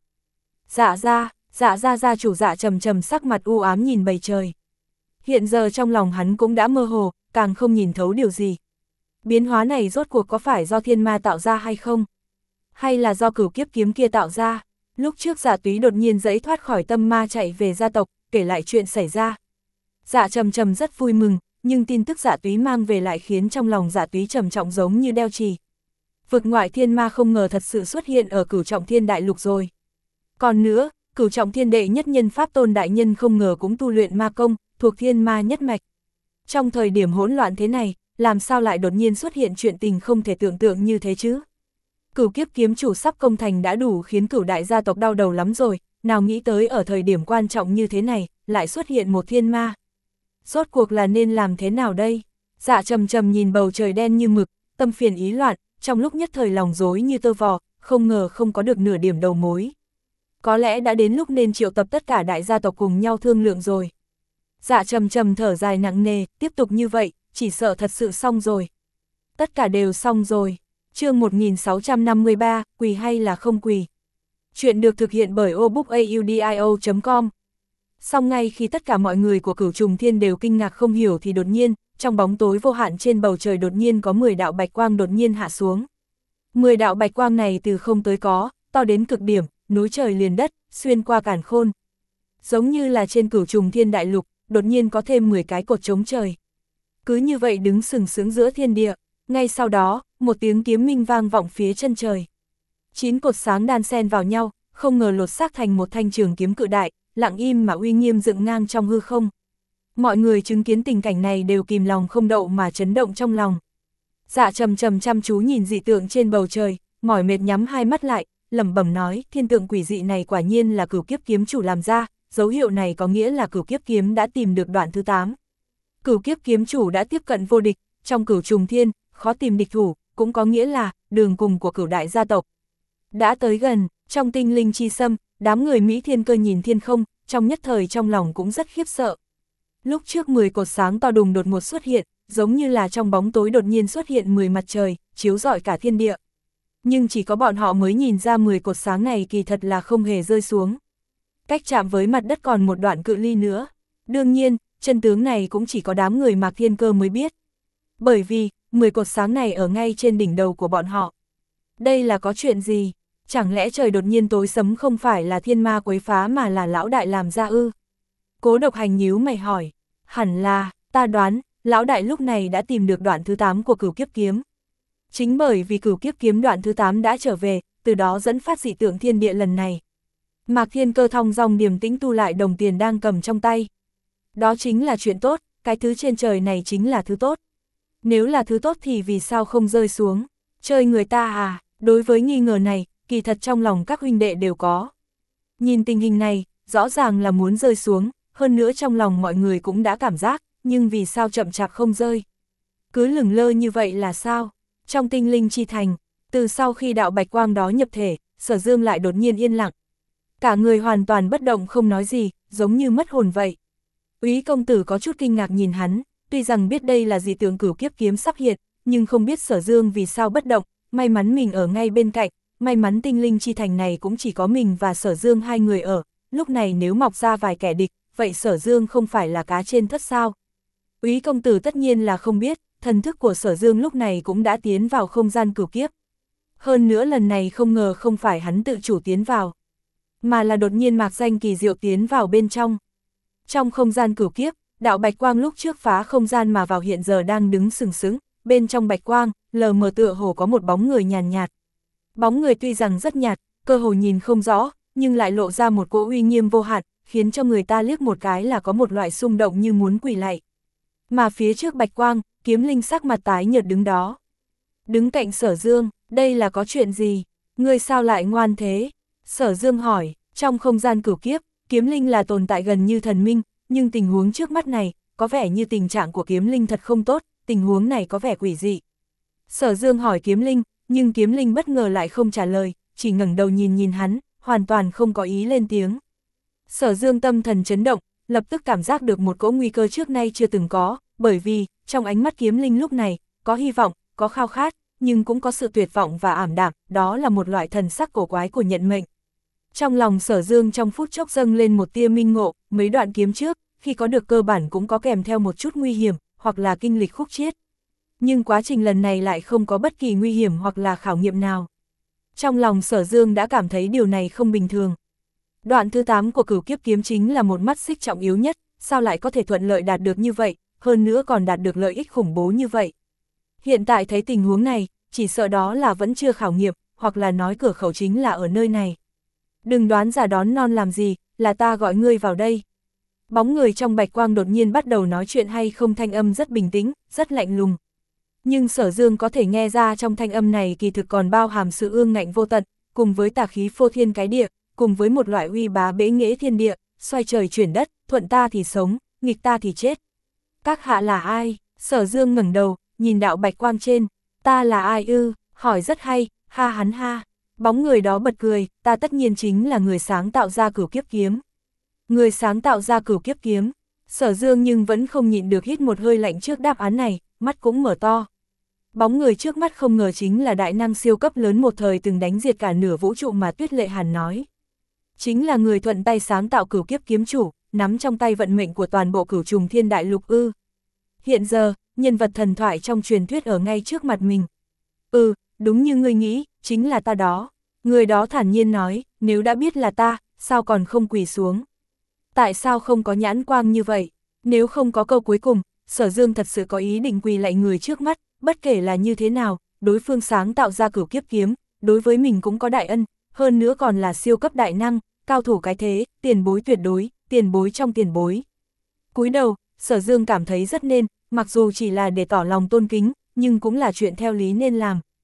Dạ ra, dạ ra gia chủ Dạ trầm trầm sắc mặt u ám nhìn bầu trời. Hiện giờ trong lòng hắn cũng đã mơ hồ, càng không nhìn thấu điều gì. Biến hóa này rốt cuộc có phải do thiên ma tạo ra hay không? Hay là do cửu kiếp kiếm kia tạo ra? Lúc trước Dạ Túy đột nhiên giãy thoát khỏi tâm ma chạy về gia tộc, kể lại chuyện xảy ra. Dạ trầm trầm rất vui mừng, nhưng tin tức Dạ Túy mang về lại khiến trong lòng Dạ Túy trầm trọng giống như đeo chì. Vực ngoại thiên ma không ngờ thật sự xuất hiện ở cửu trọng thiên đại lục rồi. Còn nữa, cửu trọng thiên đệ nhất nhân Pháp Tôn đại nhân không ngờ cũng tu luyện ma công, thuộc thiên ma nhất mạch. Trong thời điểm hỗn loạn thế này, làm sao lại đột nhiên xuất hiện chuyện tình không thể tưởng tượng như thế chứ? Cửu kiếp kiếm chủ sắp công thành đã đủ khiến cửu đại gia tộc đau đầu lắm rồi, nào nghĩ tới ở thời điểm quan trọng như thế này, lại xuất hiện một thiên ma. Rốt cuộc là nên làm thế nào đây? Dạ trầm trầm nhìn bầu trời đen như mực, tâm phiền ý loạn, trong lúc nhất thời lòng rối như tơ vò, không ngờ không có được nửa điểm đầu mối. Có lẽ đã đến lúc nên triệu tập tất cả đại gia tộc cùng nhau thương lượng rồi. Dạ trầm trầm thở dài nặng nề, tiếp tục như vậy, chỉ sợ thật sự xong rồi. Tất cả đều xong rồi. Chương một nghìn sáu trăm năm mươi ba, quỳ hay là không quỳ. Chuyện được thực hiện bởi obookaudio chấm com. Song ngay khi tất cả mọi người của cửu trùng thiên đều kinh ngạc không hiểu thì đột nhiên, trong bóng tối vô hạn trên bầu trời đột nhiên có mười đạo bạch quang đột nhiên hạ xuống. mười đạo bạch quang này từ không tới có, to đến cực điểm, nối trời liền đất, xuyên qua càn khôn. Giống như là trên cửu trùng thiên đại lục, đột nhiên có thêm mười cái cột chống trời. Cứ như vậy đứng sừng sững giữa thiên địa, ngay sau đó, một tiếng kiếm minh vang vọng phía chân trời. Chín cột sáng đan xen vào nhau, không ngờ lột xác thành một thanh trường kiếm cự đại, lặng im mà uy nghiêm dựng ngang trong hư không. Mọi người chứng kiến tình cảnh này đều kìm lòng không đậu mà chấn động trong lòng. Dạ trầm trầm chăm chú nhìn dị tượng trên bầu trời, mỏi mệt nhắm hai mắt lại, lẩm bẩm nói, thiên tượng quỷ dị này quả nhiên là Cửu Kiếp kiếm chủ làm ra, dấu hiệu này có nghĩa là Cửu Kiếp kiếm đã tìm được đoạn thứ tám. Cửu Kiếp kiếm chủ đã tiếp cận vô địch, trong Cửu Trùng Thiên, khó tìm địch thủ, cũng có nghĩa là đường cùng của Cửu đại gia tộc đã tới gần. Trong tinh linh chi sâm, đám người Mỹ Thiên Cơ nhìn thiên không, trong nhất thời trong lòng cũng rất khiếp sợ. Lúc trước mười cột sáng to đùng đột ngột xuất hiện, giống như là trong bóng tối đột nhiên xuất hiện mười mặt trời, chiếu rọi cả thiên địa. Nhưng chỉ có bọn họ mới nhìn ra mười cột sáng này kỳ thật là không hề rơi xuống. Cách chạm với mặt đất còn một đoạn cự ly nữa. Đương nhiên, chân tướng này cũng chỉ có đám người Mạc Thiên Cơ mới biết. Bởi vì, mười cột sáng này ở ngay trên đỉnh đầu của bọn họ. Đây là có chuyện gì? Chẳng lẽ trời đột nhiên tối sấm không phải là thiên ma quấy phá mà là lão đại làm ra ư? Cố Độc Hành nhíu mày hỏi. Hẳn là, ta đoán, lão đại lúc này đã tìm được đoạn thứ tám của Cửu Kiếp kiếm. Chính bởi vì Cửu Kiếp kiếm đoạn thứ tám đã trở về, từ đó dẫn phát dị tượng thiên địa lần này. Mạc Thiên Cơ thong dong điềm tĩnh tu lại đồng tiền đang cầm trong tay. Đó chính là chuyện tốt, cái thứ trên trời này chính là thứ tốt. Nếu là thứ tốt thì vì sao không rơi xuống? Chơi người ta à? Đối với nghi ngờ này, kỳ thật trong lòng các huynh đệ đều có. Nhìn tình hình này, rõ ràng là muốn rơi xuống, hơn nữa trong lòng mọi người cũng đã cảm giác, nhưng vì sao chậm chạp không rơi? Cứ lửng lơ như vậy là sao? Trong tinh linh chi thành, từ sau khi đạo bạch quang đó nhập thể, Sở Dương lại đột nhiên yên lặng. Cả người hoàn toàn bất động không nói gì, giống như mất hồn vậy. Úy công tử có chút kinh ngạc nhìn hắn, tuy rằng biết đây là dị tượng Cửu Kiếp kiếm sắp hiện, nhưng không biết Sở Dương vì sao bất động, may mắn mình ở ngay bên cạnh, may mắn tinh linh chi thành này cũng chỉ có mình và Sở Dương hai người ở, lúc này nếu mọc ra vài kẻ địch, vậy Sở Dương không phải là cá trên thất sao? Úy công tử tất nhiên là không biết, thần thức của Sở Dương lúc này cũng đã tiến vào không gian cửu kiếp. Hơn nữa lần này không ngờ không phải hắn tự chủ tiến vào, mà là đột nhiên Mạc Danh kỳ diệu tiến vào bên trong. Trong không gian cửu kiếp, đạo bạch quang lúc trước phá không gian mà vào hiện giờ đang đứng sừng sững, bên trong bạch quang, lờ mờ tựa hồ có một bóng người nhàn nhạt. Bóng người tuy rằng rất nhạt, cơ hồ nhìn không rõ, nhưng lại lộ ra một cỗ uy nghiêm vô hạn, khiến cho người ta liếc một cái là có một loại xung động như muốn quỳ lạy. Mà phía trước bạch quang, Kiếm Linh sắc mặt tái nhợt đứng đó. Đứng cạnh Sở Dương, đây là có chuyện gì? Ngươi sao lại ngoan thế? Sở Dương hỏi, trong không gian cửu kiếp, Kiếm Linh là tồn tại gần như thần minh, nhưng tình huống trước mắt này, có vẻ như tình trạng của Kiếm Linh thật không tốt, tình huống này có vẻ quỷ dị. Sở Dương hỏi Kiếm Linh, nhưng Kiếm Linh bất ngờ lại không trả lời, chỉ ngẩng đầu nhìn nhìn hắn, hoàn toàn không có ý lên tiếng. Sở Dương tâm thần chấn động, lập tức cảm giác được một cỗ nguy cơ trước nay chưa từng có, bởi vì, trong ánh mắt Kiếm Linh lúc này, có hy vọng, có khao khát, nhưng cũng có sự tuyệt vọng và ảm đạm, đó là một loại thần sắc cổ quái của nhận mệnh. Trong lòng Sở Dương trong phút chốc dâng lên một tia minh ngộ, mấy đoạn kiếm trước, khi có được cơ bản cũng có kèm theo một chút nguy hiểm, hoặc là kinh lịch khúc chiết. Nhưng quá trình lần này lại không có bất kỳ nguy hiểm hoặc là khảo nghiệm nào. Trong lòng Sở Dương đã cảm thấy điều này không bình thường. Đoạn thứ tám của cửu kiếp kiếm chính là một mắt xích trọng yếu nhất, sao lại có thể thuận lợi đạt được như vậy, hơn nữa còn đạt được lợi ích khủng bố như vậy. Hiện tại thấy tình huống này, chỉ sợ đó là vẫn chưa khảo nghiệm, hoặc là nói cửa khẩu chính là ở nơi này. Đừng đoán giả đón non làm gì, là ta gọi ngươi vào đây. Bóng người trong bạch quang đột nhiên bắt đầu nói chuyện hay không, thanh âm rất bình tĩnh, rất lạnh lùng. Nhưng Sở Dương có thể nghe ra trong thanh âm này kỳ thực còn bao hàm sự ương ngạnh vô tận, cùng với tà khí phô thiên cái địa, cùng với một loại uy bá bẽ nghễ thiên địa, xoay trời chuyển đất, thuận ta thì sống, nghịch ta thì chết. Các hạ là ai? Sở Dương ngẩng đầu, nhìn đạo bạch quang trên, ta là ai ư? Hỏi rất hay, ha hắn ha. Bóng người đó bật cười, ta tất nhiên chính là người sáng tạo ra cửu kiếp kiếm. Người sáng tạo ra cửu kiếp kiếm. Sở Dương nhưng vẫn không nhịn được hít một hơi lạnh trước đáp án này, mắt cũng mở to. Bóng người trước mắt không ngờ chính là đại năng siêu cấp lớn một thời từng đánh diệt cả nửa vũ trụ mà Tuyết Lệ Hàn nói. Chính là người thuận tay sáng tạo cửu kiếp kiếm chủ, nắm trong tay vận mệnh của toàn bộ cửu trùng thiên đại lục ư. Hiện giờ, nhân vật thần thoại trong truyền thuyết ở ngay trước mặt mình. Ừ, đúng như ngươi nghĩ, chính là ta đó. Người đó thản nhiên nói, nếu đã biết là ta, sao còn không quỳ xuống? Tại sao không có nhãn quang như vậy? Nếu không có câu cuối cùng, Sở Dương thật sự có ý định quỳ lạy người trước mắt, bất kể là như thế nào, đối phương sáng tạo ra cửu kiếp kiếm, đối với mình cũng có đại ân, hơn nữa còn là siêu cấp đại năng, cao thủ cái thế, tiền bối tuyệt đối, tiền bối trong tiền bối. Cúi đầu, Sở Dương cảm thấy rất nên, mặc dù chỉ là để tỏ lòng tôn kính, nhưng cũng là chuyện theo lý nên làm.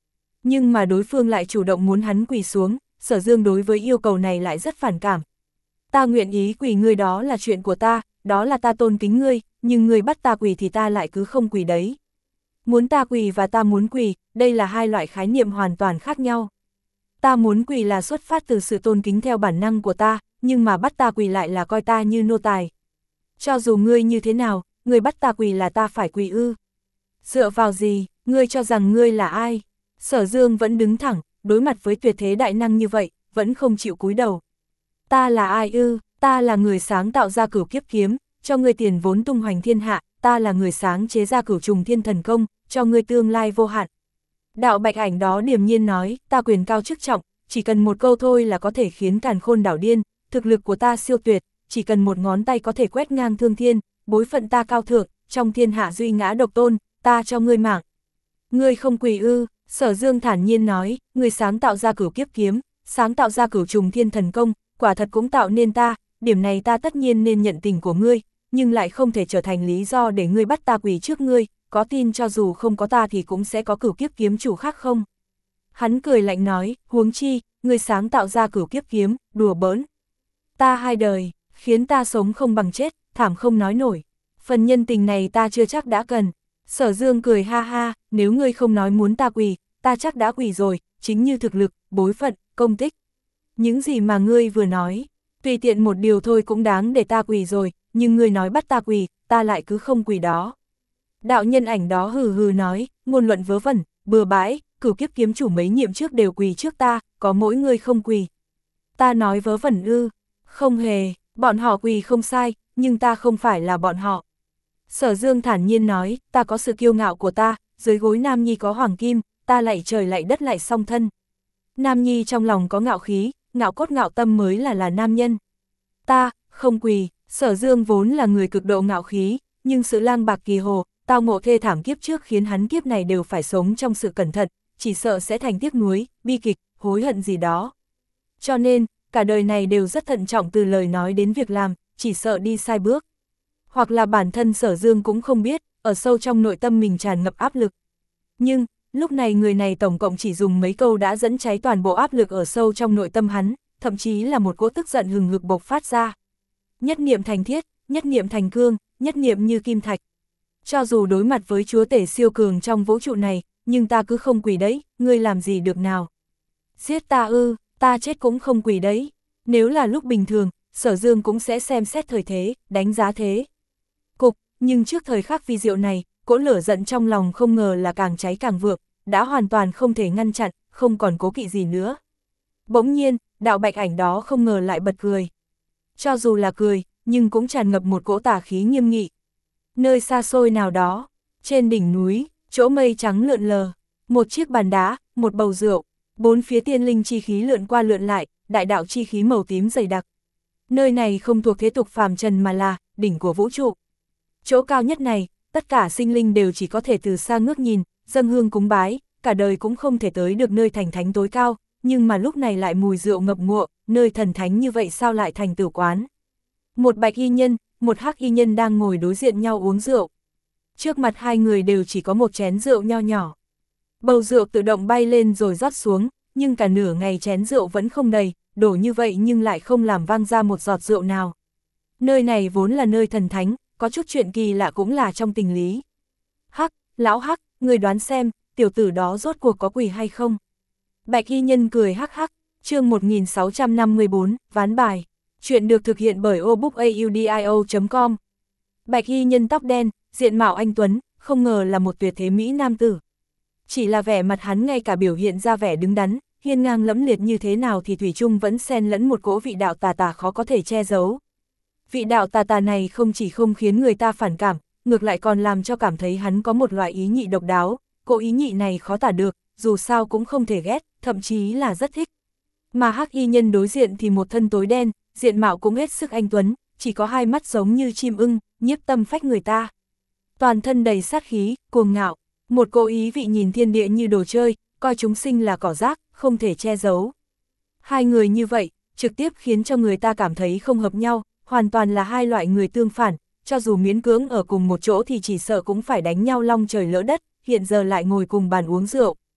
Nhưng mà đối phương lại chủ động muốn hắn quỳ xuống, Sở Dương đối với yêu cầu này lại rất phản cảm. Ta nguyện ý quỳ ngươi đó là chuyện của ta, đó là ta tôn kính ngươi, nhưng ngươi bắt ta quỳ thì ta lại cứ không quỳ đấy. Muốn ta quỳ và ta muốn quỳ, đây là hai loại khái niệm hoàn toàn khác nhau. Ta muốn quỳ là xuất phát từ sự tôn kính theo bản năng của ta, nhưng mà bắt ta quỳ lại là coi ta như nô tài. Cho dù ngươi như thế nào, ngươi bắt ta quỳ là ta phải quỳ ư. Dựa vào gì, ngươi cho rằng ngươi là ai? Sở Dương vẫn đứng thẳng, đối mặt với tuyệt thế đại năng như vậy, vẫn không chịu cúi đầu. Ta là ai ư, ta là người sáng tạo ra cửu kiếp kiếm, cho ngươi tiền vốn tung hoành thiên hạ, ta là người sáng chế ra cửu trùng thiên thần công, cho ngươi tương lai vô hạn. Đạo bạch ảnh đó điềm nhiên nói, ta quyền cao chức trọng, chỉ cần một câu thôi là có thể khiến càn khôn đảo điên, thực lực của ta siêu tuyệt, chỉ cần một ngón tay có thể quét ngang thương thiên, bối phận ta cao thượng, trong thiên hạ duy ngã độc tôn, ta cho ngươi mạng. Ngươi không quỳ ư, Sở Dương thản nhiên nói, ngươi sáng tạo ra cửu kiếp kiếm, sáng tạo ra cửu trùng thiên thần công, quả thật cũng tạo nên ta, điểm này ta tất nhiên nên nhận tình của ngươi, nhưng lại không thể trở thành lý do để ngươi bắt ta quỳ trước ngươi, có tin cho dù không có ta thì cũng sẽ có cửu kiếp kiếm chủ khác không? Hắn cười lạnh nói, huống chi, ngươi sáng tạo ra cửu kiếp kiếm, đùa bỡn. Ta hai đời, khiến ta sống không bằng chết, thảm không nói nổi. Phần nhân tình này ta chưa chắc đã cần. Sở Dương cười ha ha, nếu ngươi không nói muốn ta quỳ, ta chắc đã quỳ rồi, chính như thực lực, bối phận, công tích. Những gì mà ngươi vừa nói, tùy tiện một điều thôi cũng đáng để ta quỳ rồi, nhưng ngươi nói bắt ta quỳ, ta lại cứ không quỳ đó. Đạo nhân ảnh đó hừ hừ nói, ngôn luận vớ vẩn, bừa bãi, cửu kiếp kiếm chủ mấy nhiệm trước đều quỳ trước ta, có mỗi ngươi không quỳ. Ta nói vớ vẩn ư, không hề, bọn họ quỳ không sai, nhưng ta không phải là bọn họ. Sở Dương thản nhiên nói, ta có sự kiêu ngạo của ta, dưới gối Nam Nhi có hoàng kim, ta lạy trời lạy đất lạy song thân. Nam Nhi trong lòng có ngạo khí, ngạo cốt ngạo tâm mới là là nam nhân. Ta, không quỳ, Sở Dương vốn là người cực độ ngạo khí, nhưng sự lang bạc kỳ hồ, tao ngộ thê thảm kiếp trước khiến hắn kiếp này đều phải sống trong sự cẩn thận, chỉ sợ sẽ thành tiếc nuối, bi kịch, hối hận gì đó. Cho nên, cả đời này đều rất thận trọng từ lời nói đến việc làm, chỉ sợ đi sai bước. Hoặc là bản thân Sở Dương cũng không biết, ở sâu trong nội tâm mình tràn ngập áp lực. Nhưng, lúc này người này tổng cộng chỉ dùng mấy câu đã dẫn cháy toàn bộ áp lực ở sâu trong nội tâm hắn, thậm chí là một cỗ tức giận hừng hực bộc phát ra. Nhất niệm thành thiết, nhất niệm thành cương, nhất niệm như kim thạch. Cho dù đối mặt với chúa tể siêu cường trong vũ trụ này, nhưng ta cứ không quỳ đấy, ngươi làm gì được nào. Giết ta ư, ta chết cũng không quỳ đấy. Nếu là lúc bình thường, Sở Dương cũng sẽ xem xét thời thế, đánh giá thế. Cục, nhưng trước thời khắc vi diệu này, cỗ lửa giận trong lòng không ngờ là càng cháy càng vượng, đã hoàn toàn không thể ngăn chặn, không còn cố kỵ gì nữa. Bỗng nhiên, đạo bạch ảnh đó không ngờ lại bật cười. Cho dù là cười, nhưng cũng tràn ngập một cỗ tà khí nghiêm nghị. Nơi xa xôi nào đó, trên đỉnh núi, chỗ mây trắng lượn lờ, một chiếc bàn đá, một bầu rượu, bốn phía tiên linh chi khí lượn qua lượn lại, đại đạo chi khí màu tím dày đặc. Nơi này không thuộc thế tục phàm trần mà là đỉnh của vũ trụ. Chỗ cao nhất này, tất cả sinh linh đều chỉ có thể từ xa ngước nhìn, dâng hương cúng bái, cả đời cũng không thể tới được nơi thành thánh tối cao, nhưng mà lúc này lại mùi rượu ngập ngụa, nơi thần thánh như vậy sao lại thành tử quán. Một bạch y nhân, một hắc y nhân đang ngồi đối diện nhau uống rượu. Trước mặt hai người đều chỉ có một chén rượu nho nhỏ. Bầu rượu tự động bay lên rồi rót xuống, nhưng cả nửa ngày chén rượu vẫn không đầy, đổ như vậy nhưng lại không làm vang ra một giọt rượu nào. Nơi này vốn là nơi thần thánh, có chút chuyện kỳ lạ cũng là trong tình lý. Hắc, lão Hắc, người đoán xem, tiểu tử đó rốt cuộc có quỳ hay không? Bạch y nhân cười hắc hắc, chương một nghìn sáu trăm năm mươi bốn, ván bài. Chuyện được thực hiện bởi obookaudio chấm com. Bạch y nhân tóc đen, diện mạo anh tuấn, không ngờ là một tuyệt thế mỹ nam tử. Chỉ là vẻ mặt hắn ngay cả biểu hiện ra vẻ đứng đắn, hiên ngang lẫm liệt như thế nào thì thủy chung vẫn xen lẫn một cỗ vị đạo tà tà khó có thể che giấu. Vị đạo tà tà này không chỉ không khiến người ta phản cảm, ngược lại còn làm cho cảm thấy hắn có một loại ý nhị độc đáo, cỗ ý nhị này khó tả được, dù sao cũng không thể ghét, thậm chí là rất thích. Mà hắc y nhân đối diện thì một thân tối đen, diện mạo cũng hết sức anh tuấn, chỉ có hai mắt giống như chim ưng, nhiếp tâm phách người ta. Toàn thân đầy sát khí, cuồng ngạo, một cỗ ý vị nhìn thiên địa như đồ chơi, coi chúng sinh là cỏ rác, không thể che giấu. Hai người như vậy, trực tiếp khiến cho người ta cảm thấy không hợp nhau, hoàn toàn là hai loại người tương phản, cho dù miễn cưỡng ở cùng một chỗ thì chỉ sợ cũng phải đánh nhau long trời lỡ đất, hiện giờ lại ngồi cùng bàn uống rượu.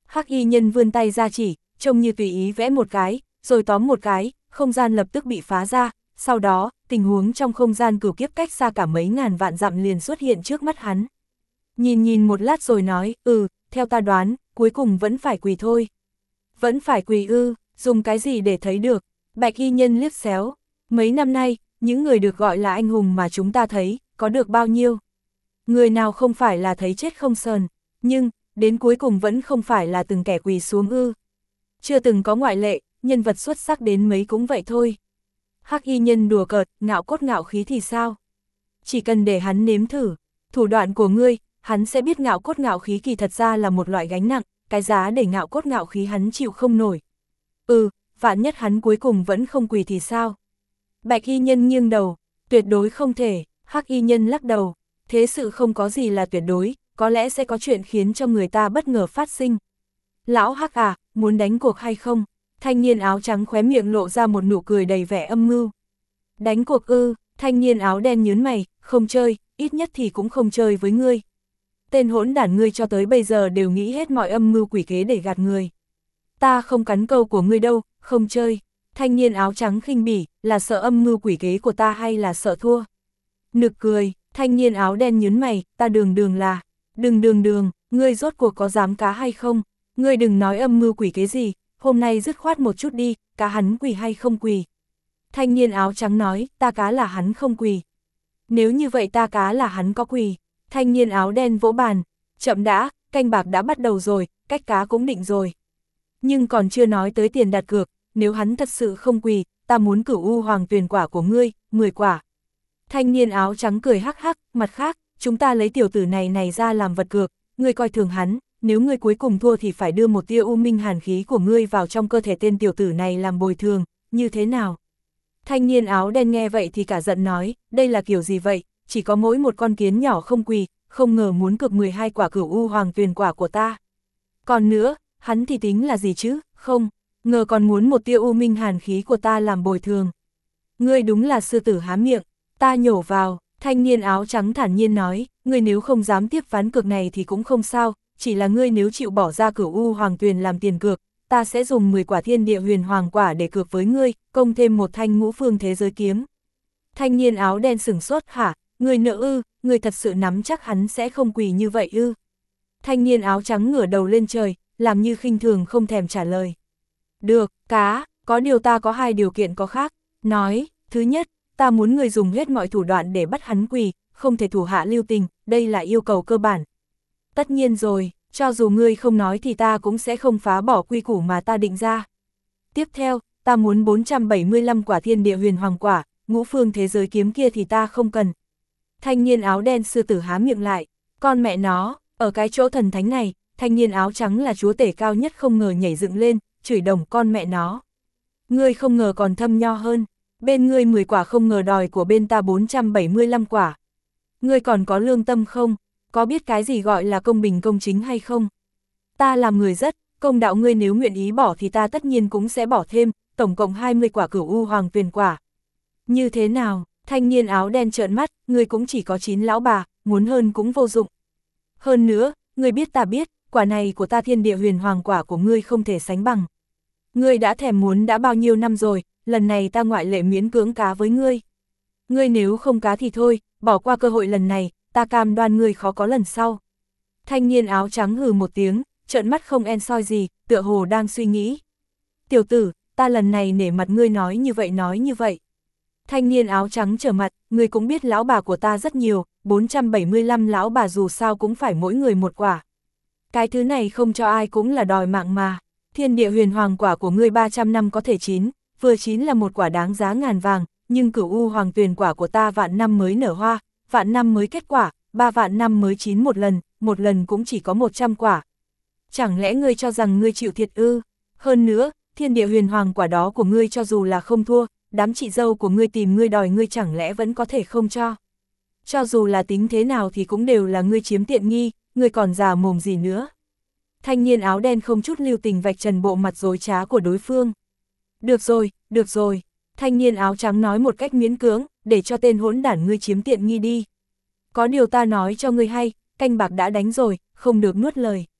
Hắc y nhân vươn tay ra chỉ, trông như tùy ý vẽ một cái, rồi tóm một cái, không gian lập tức bị phá ra, sau đó, tình huống trong không gian cửu kiếp cách xa cả mấy ngàn vạn dặm liền xuất hiện trước mắt hắn. Nhìn nhìn một lát rồi nói, ừ, theo ta đoán, cuối cùng vẫn phải quỳ thôi. Vẫn phải quỳ ư, dùng cái gì để thấy được? Bạch y nhân liếc xéo. Mấy năm nay, những người được gọi là anh hùng mà chúng ta thấy, có được bao nhiêu? Người nào không phải là thấy chết không sờn, nhưng, đến cuối cùng vẫn không phải là từng kẻ quỳ xuống ư. Chưa từng có ngoại lệ, nhân vật xuất sắc đến mấy cũng vậy thôi. Hắc y nhân đùa cợt, ngạo cốt ngạo khí thì sao? Chỉ cần để hắn nếm thử, thủ đoạn của ngươi, hắn sẽ biết ngạo cốt ngạo khí kỳ thật ra là một loại gánh nặng, cái giá để ngạo cốt ngạo khí hắn chịu không nổi. Ừ, vạn nhất hắn cuối cùng vẫn không quỳ thì sao? Bạch y nhân nghiêng đầu, tuyệt đối không thể. Hắc y nhân lắc đầu, thế sự không có gì là tuyệt đối, có lẽ sẽ có chuyện khiến cho người ta bất ngờ phát sinh. Lão Hắc à, muốn đánh cuộc hay không? Thanh niên áo trắng khóe miệng lộ ra một nụ cười đầy vẻ âm mưu. Đánh cuộc ư? Thanh niên áo đen nhướng mày, không chơi, ít nhất thì cũng không chơi với ngươi. Tên hỗn đản ngươi cho tới bây giờ đều nghĩ hết mọi âm mưu quỷ kế để gạt người. Ta không cắn câu của ngươi đâu, không chơi. Thanh niên áo trắng khinh bỉ, là sợ âm mưu quỷ kế của ta hay là sợ thua? Nực cười, thanh niên áo đen nhướng mày, ta đường đường là, đừng đường đường, ngươi rốt cuộc có dám cá hay không? Ngươi đừng nói âm mưu quỷ kế gì, hôm nay dứt khoát một chút đi, cá hắn quỳ hay không quỳ? Thanh niên áo trắng nói, ta cá là hắn không quỳ. Nếu như vậy ta cá là hắn có quỳ. Thanh niên áo đen vỗ bàn, chậm đã, canh bạc đã bắt đầu rồi, cách cá cũng định rồi. Nhưng còn chưa nói tới tiền đặt cược, nếu hắn thật sự không quỳ, ta muốn cửu u hoàng tuyền quả của ngươi, mười quả. Thanh niên áo trắng cười hắc hắc, mặt khác, chúng ta lấy tiểu tử này này ra làm vật cược, ngươi coi thường hắn, nếu ngươi cuối cùng thua thì phải đưa một tia u minh hàn khí của ngươi vào trong cơ thể tên tiểu tử này làm bồi thường, như thế nào? Thanh niên áo đen nghe vậy thì cả giận nói, đây là kiểu gì vậy, chỉ có mỗi một con kiến nhỏ không quỳ, không ngờ muốn cược mười hai quả cửu u hoàng tuyền quả của ta. Còn nữa, hắn thì tính là gì chứ, không, ngờ còn muốn một tia u minh hàn khí của ta làm bồi thường. Ngươi đúng là sư tử há miệng, ta nhổ vào, thanh niên áo trắng thản nhiên nói, ngươi nếu không dám tiếp ván cược này thì cũng không sao, chỉ là ngươi nếu chịu bỏ ra cửu u hoàng tuyền làm tiền cược, ta sẽ dùng mười quả thiên địa huyền hoàng quả để cược với ngươi, công thêm một thanh ngũ phương thế giới kiếm. Thanh niên áo đen sửng sốt, hả, ngươi nỡ ư, ngươi thật sự nắm chắc hắn sẽ không quỳ như vậy ư? Thanh niên áo trắng ngửa đầu lên trời, làm như khinh thường không thèm trả lời. Được, cá, có điều ta có hai điều kiện có khác, nói, thứ nhất, ta muốn ngươi dùng hết mọi thủ đoạn để bắt hắn quỳ, không thể thủ hạ lưu tình, đây là yêu cầu cơ bản. Tất nhiên rồi, cho dù ngươi không nói thì ta cũng sẽ không phá bỏ quy củ mà ta định ra. Tiếp theo, ta muốn bốn trăm bảy mươi lăm quả thiên địa huyền hoàng quả, ngũ phương thế giới kiếm kia thì ta không cần. Thanh niên áo đen sư tử há miệng lại, con mẹ nó, ở cái chỗ thần thánh này, thanh niên áo trắng là chúa tể cao nhất không ngờ nhảy dựng lên, chửi đồng con mẹ nó. Ngươi không ngờ còn thâm nho hơn, bên ngươi mười quả không ngờ đòi của bên ta bốn trăm bảy mươi lăm quả. Ngươi còn có lương tâm không? Có biết cái gì gọi là công bình công chính hay không? Ta làm người rất, công đạo ngươi nếu nguyện ý bỏ thì ta tất nhiên cũng sẽ bỏ thêm, tổng cộng hai mươi quả cửu u hoàng tuyền quả. Như thế nào? Thanh niên áo đen trợn mắt, ngươi cũng chỉ có chín lão bà, muốn hơn cũng vô dụng. Hơn nữa, ngươi biết ta biết, quả này của ta thiên địa huyền hoàng quả của ngươi không thể sánh bằng. Ngươi đã thèm muốn đã bao nhiêu năm rồi, lần này ta ngoại lệ miễn cưỡng cá với ngươi. Ngươi nếu không cá thì thôi, bỏ qua cơ hội lần này, ta cam đoan ngươi khó có lần sau. Thanh niên áo trắng hừ một tiếng, trợn mắt không en soi gì, tựa hồ đang suy nghĩ. Tiểu tử, ta lần này nể mặt ngươi nói như vậy nói như vậy. Thanh niên áo trắng trở mặt, ngươi cũng biết lão bà của ta rất nhiều, bốn trăm bảy mươi lăm lão bà dù sao cũng phải mỗi người một quả. Cái thứ này không cho ai cũng là đòi mạng mà. Thiên địa huyền hoàng quả của ngươi ba trăm năm có thể chín, vừa chín là một quả đáng giá ngàn vàng, nhưng cửu u hoàng tuyền quả của ta vạn năm mới nở hoa, vạn năm mới kết quả, ba vạn năm mới chín một lần, một lần cũng chỉ có một trăm quả. Chẳng lẽ ngươi cho rằng ngươi chịu thiệt ư? Hơn nữa, thiên địa huyền hoàng quả đó của ngươi cho dù là không thua, đám chị dâu của ngươi tìm ngươi đòi ngươi chẳng lẽ vẫn có thể không cho? Cho dù là tính thế nào thì cũng đều là ngươi chiếm tiện nghi, ngươi còn già mồm gì nữa? Thanh niên áo đen không chút lưu tình vạch trần bộ mặt dối trá của đối phương. Được rồi, được rồi. Thanh niên áo trắng nói một cách miễn cưỡng, để cho tên hỗn đản ngươi chiếm tiện nghi đi. Có điều ta nói cho ngươi hay, canh bạc đã đánh rồi, không được nuốt lời.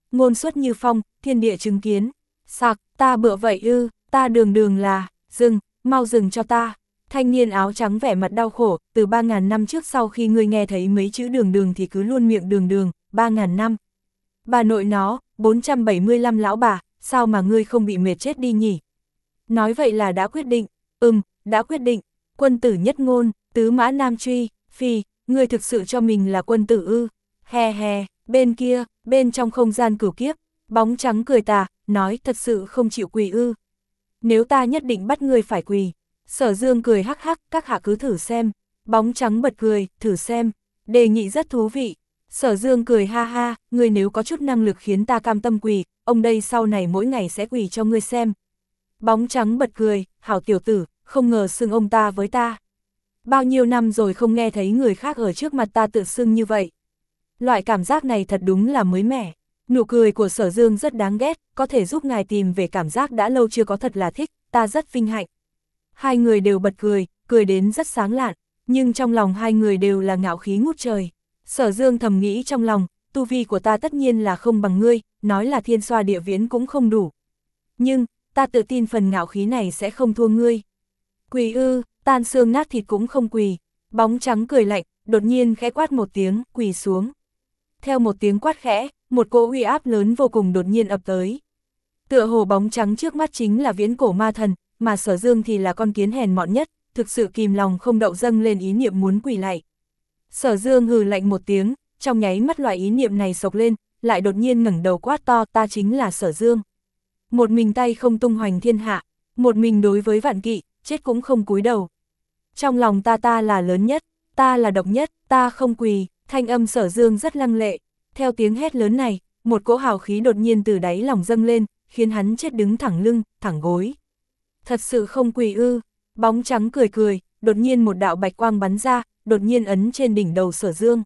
ngôn xuất như phong, thiên địa chứng kiến. Sặc, ta bựa vậy ư, ta đường đường là, dừng, mau dừng cho ta. Thanh niên áo trắng vẻ mặt đau khổ, từ ba ngàn năm trước sau khi ngươi nghe thấy mấy chữ đường đường thì cứ luôn miệng đường đường, ba ngàn năm. Bà nội nó, bốn trăm bảy mươi lăm lão bà, sao mà ngươi không bị mệt chết đi nhỉ? Nói vậy là đã quyết định, ừm, đã quyết định, quân tử nhất ngôn, tứ mã nam truy, phi, ngươi thực sự cho mình là quân tử ư, he he, bên kia, bên trong không gian cửu kiếp, bóng trắng cười tà, nói thật sự không chịu quỳ ư. Nếu ta nhất định bắt ngươi phải quỳ. Sở Dương cười hắc hắc, các hạ cứ thử xem. Bóng trắng bật cười, thử xem, đề nghị rất thú vị. Sở Dương cười ha ha, ngươi nếu có chút năng lực khiến ta cam tâm quỳ, ông đây sau này mỗi ngày sẽ quỳ cho ngươi xem. Bóng trắng bật cười, hảo tiểu tử, không ngờ xưng ông ta với ta. Bao nhiêu năm rồi không nghe thấy người khác ở trước mặt ta tự xưng như vậy. Loại cảm giác này thật đúng là mới mẻ. Nụ cười của Sở Dương rất đáng ghét, có thể giúp ngài tìm về cảm giác đã lâu chưa có thật là thích, ta rất vinh hạnh. Hai người đều bật cười, cười đến rất sáng lạn, nhưng trong lòng hai người đều là ngạo khí ngút trời. Sở Dương thầm nghĩ trong lòng, tu vi của ta tất nhiên là không bằng ngươi, nói là thiên xoa địa viễn cũng không đủ. Nhưng, ta tự tin phần ngạo khí này sẽ không thua ngươi. Quỳ ư, tan xương nát thịt cũng không quỳ. Bóng trắng cười lạnh, đột nhiên khẽ quát một tiếng, quỳ xuống. Theo một tiếng quát khẽ, một cỗ uy áp lớn vô cùng đột nhiên ập tới. Tựa hồ bóng trắng trước mắt chính là viễn cổ ma thần, mà Sở Dương thì là con kiến hèn mọn nhất, thực sự kìm lòng không đậu dâng lên ý niệm muốn quỳ lạy. Sở Dương hừ lạnh một tiếng, trong nháy mắt loại ý niệm này sộc lên, lại đột nhiên ngẩng đầu quát to, ta chính là Sở Dương. Một mình tay không tung hoành thiên hạ, một mình đối với vạn kỵ, chết cũng không cúi đầu. Trong lòng ta ta là lớn nhất, ta là độc nhất, ta không quỳ, thanh âm Sở Dương rất lăng lệ. Theo tiếng hét lớn này, một cỗ hào khí đột nhiên từ đáy lòng dâng lên, khiến hắn chết đứng thẳng lưng, thẳng gối. Thật sự không quỳ ư, bóng trắng cười cười, đột nhiên một đạo bạch quang bắn ra, đột nhiên ấn trên đỉnh đầu Sở Dương.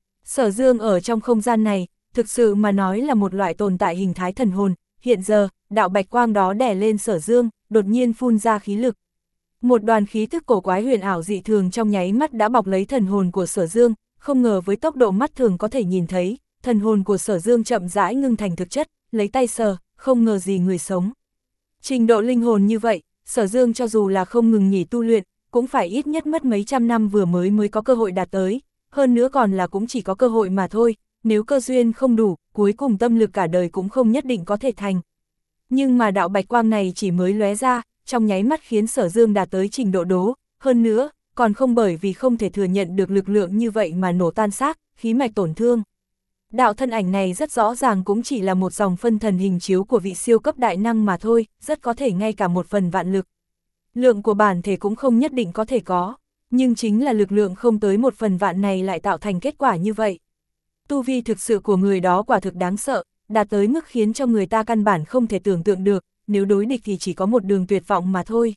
Sở Dương ở trong không gian này, thực sự mà nói là một loại tồn tại hình thái thần hồn, hiện giờ, đạo bạch quang đó đè lên Sở Dương, đột nhiên phun ra khí lực. Một đoàn khí thức cổ quái huyền ảo dị thường trong nháy mắt đã bọc lấy thần hồn của Sở Dương, không ngờ với tốc độ mắt thường có thể nhìn thấy, thần hồn của Sở Dương chậm rãi ngưng thành thực chất, lấy tay sờ, không ngờ gì người sống. Trình độ linh hồn như vậy, Sở Dương cho dù là không ngừng nghỉ tu luyện, cũng phải ít nhất mất mấy trăm năm vừa mới mới có cơ hội đạt tới, hơn nữa còn là cũng chỉ có cơ hội mà thôi, nếu cơ duyên không đủ, cuối cùng tâm lực cả đời cũng không nhất định có thể thành. Nhưng mà đạo bạch quang này chỉ mới lóe ra, trong nháy mắt khiến Sở Dương đạt tới trình độ đố, hơn nữa, còn không bởi vì không thể thừa nhận được lực lượng như vậy mà nổ tan xác, khí mạch tổn thương. Đạo thân ảnh này rất rõ ràng cũng chỉ là một dòng phân thần hình chiếu của vị siêu cấp đại năng mà thôi, rất có thể ngay cả một phần vạn lực. Lượng của bản thể cũng không nhất định có thể có, nhưng chính là lực lượng không tới một phần vạn này lại tạo thành kết quả như vậy. Tu vi thực sự của người đó quả thực đáng sợ, đạt tới mức khiến cho người ta căn bản không thể tưởng tượng được, nếu đối địch thì chỉ có một đường tuyệt vọng mà thôi.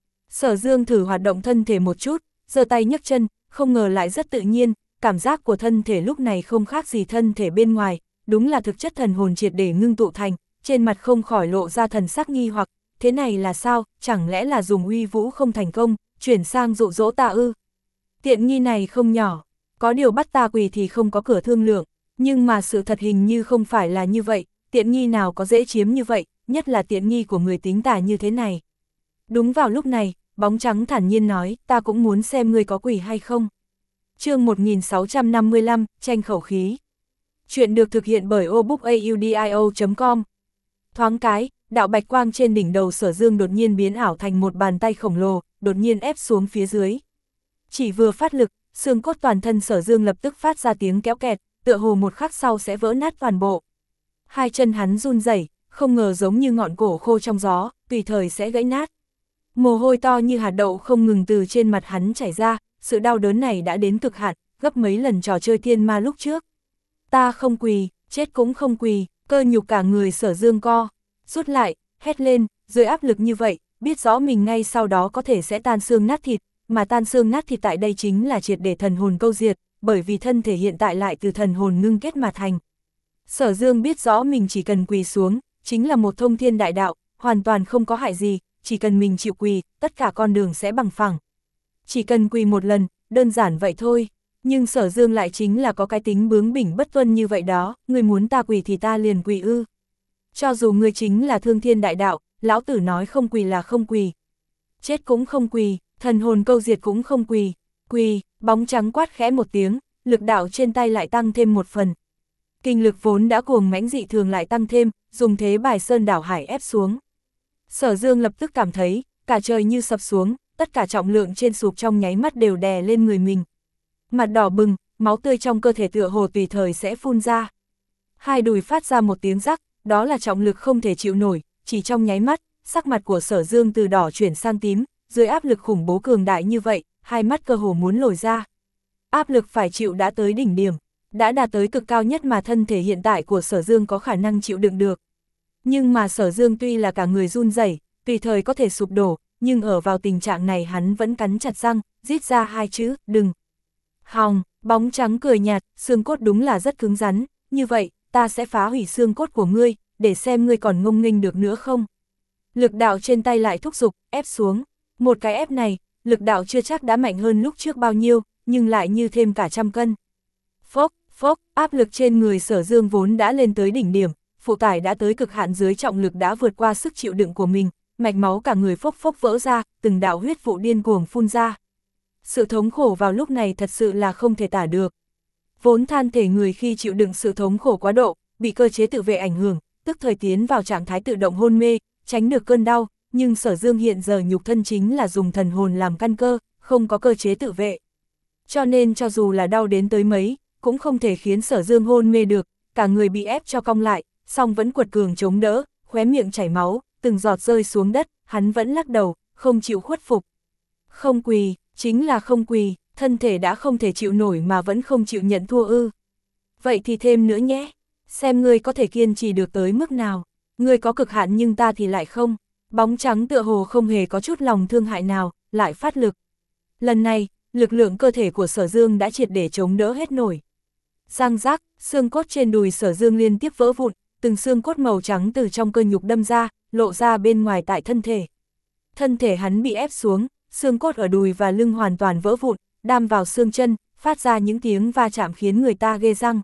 Sở Dương thử hoạt động thân thể một chút, giơ tay nhấc chân, không ngờ lại rất tự nhiên, cảm giác của thân thể lúc này không khác gì thân thể bên ngoài, đúng là thực chất thần hồn triệt để ngưng tụ thành, trên mặt không khỏi lộ ra thần sắc nghi hoặc, thế này là sao, chẳng lẽ là dùng uy vũ không thành công, chuyển sang dụ dỗ ta ư? Tiện nghi này không nhỏ, có điều bắt ta quỳ thì không có cửa thương lượng, nhưng mà sự thật hình như không phải là như vậy, tiện nghi nào có dễ chiếm như vậy, nhất là tiện nghi của người tính tà như thế này. Đúng vào lúc này, bóng trắng thản nhiên nói, ta cũng muốn xem ngươi có quỷ hay không. Chương một nghìn sáu trăm năm mươi lăm, tranh khẩu khí. Chuyện được thực hiện bởi obookaudio chấm com. Thoáng cái, đạo bạch quang trên đỉnh đầu Sở Dương đột nhiên biến ảo thành một bàn tay khổng lồ, đột nhiên ép xuống phía dưới. Chỉ vừa phát lực, xương cốt toàn thân Sở Dương lập tức phát ra tiếng kéo kẹt, tựa hồ một khắc sau sẽ vỡ nát toàn bộ. Hai chân hắn run rẩy, không ngờ giống như ngọn cổ khô trong gió, tùy thời sẽ gãy nát. Mồ hôi to như hạt đậu không ngừng từ trên mặt hắn chảy ra, sự đau đớn này đã đến cực hạn, gấp mấy lần trò chơi thiên ma lúc trước. Ta không quỳ, chết cũng không quỳ, cơ nhục cả người Sở Dương co, rút lại, hét lên, dưới áp lực như vậy, biết rõ mình ngay sau đó có thể sẽ tan xương nát thịt, mà tan xương nát thịt tại đây chính là triệt để thần hồn câu diệt, bởi vì thân thể hiện tại lại từ thần hồn ngưng kết mà thành. Sở Dương biết rõ mình chỉ cần quỳ xuống, chính là một thông thiên đại đạo, hoàn toàn không có hại gì, chỉ cần mình chịu quỳ, tất cả con đường sẽ bằng phẳng. Chỉ cần quỳ một lần, đơn giản vậy thôi, Nhưng Sở Dương lại chính là có cái tính bướng bỉnh bất tuân như vậy đó, ngươi muốn ta quỳ thì ta liền quỳ ư. Cho dù ngươi chính là thương thiên đại đạo, lão tử nói không quỳ là không quỳ. Chết cũng không quỳ, thần hồn câu diệt cũng không quỳ. Quỳ, bóng trắng quát khẽ một tiếng, lực đạo trên tay lại tăng thêm một phần. Kinh lực vốn đã cuồng mãnh dị thường lại tăng thêm, dùng thế bài sơn đảo hải ép xuống. Sở Dương lập tức cảm thấy, cả trời như sập xuống, tất cả trọng lượng trên sụp trong nháy mắt đều đè lên người mình. Mặt đỏ bừng, máu tươi trong cơ thể tựa hồ tùy thời sẽ phun ra. Hai đùi phát ra một tiếng rắc, đó là trọng lực không thể chịu nổi, chỉ trong nháy mắt, sắc mặt của Sở Dương từ đỏ chuyển sang tím, dưới áp lực khủng bố cường đại như vậy, hai mắt cơ hồ muốn lồi ra. Áp lực phải chịu đã tới đỉnh điểm, đã đạt tới cực cao nhất mà thân thể hiện tại của Sở Dương có khả năng chịu đựng được. Nhưng mà Sở Dương tuy là cả người run rẩy, tùy thời có thể sụp đổ, nhưng ở vào tình trạng này hắn vẫn cắn chặt răng, rít ra hai chữ, đừng. Hòng, bóng trắng cười nhạt, xương cốt đúng là rất cứng rắn, như vậy, ta sẽ phá hủy xương cốt của ngươi, để xem ngươi còn ngông nghênh được nữa không. Lực đạo trên tay lại thúc giục, ép xuống. Một cái ép này, lực đạo chưa chắc đã mạnh hơn lúc trước bao nhiêu, nhưng lại như thêm cả trăm cân. Phốc, phốc, áp lực trên người Sở Dương vốn đã lên tới đỉnh điểm, phụ tải đã tới cực hạn dưới trọng lực đã vượt qua sức chịu đựng của mình, mạch máu cả người phốc phốc vỡ ra, từng đạo huyết vụ điên cuồng phun ra. Sự thống khổ vào lúc này thật sự là không thể tả được. Vốn than thể người khi chịu đựng sự thống khổ quá độ, bị cơ chế tự vệ ảnh hưởng, tức thời tiến vào trạng thái tự động hôn mê, tránh được cơn đau, nhưng Sở Dương hiện giờ nhục thân chính là dùng thần hồn làm căn cơ, không có cơ chế tự vệ. Cho nên cho dù là đau đến tới mấy, cũng không thể khiến Sở Dương hôn mê được, cả người bị ép cho cong lại, song vẫn quật cường chống đỡ, khóe miệng chảy máu, từng giọt rơi xuống đất, hắn vẫn lắc đầu, không chịu khuất phục. Không quỳ, chính là không quỳ, thân thể đã không thể chịu nổi mà vẫn không chịu nhận thua ư. Vậy thì thêm nữa nhé, xem ngươi có thể kiên trì được tới mức nào, ngươi có cực hạn nhưng ta thì lại không. Bóng trắng tựa hồ không hề có chút lòng thương hại nào, lại phát lực. Lần này, lực lượng cơ thể của Sở Dương đã triệt để chống đỡ hết nổi. Răng rác, xương cốt trên đùi Sở Dương liên tiếp vỡ vụn, từng xương cốt màu trắng từ trong cơ nhục đâm ra, lộ ra bên ngoài tại thân thể. Thân thể hắn bị ép xuống, xương cốt ở đùi và lưng hoàn toàn vỡ vụn, đâm vào xương chân, phát ra những tiếng va chạm khiến người ta ghê răng.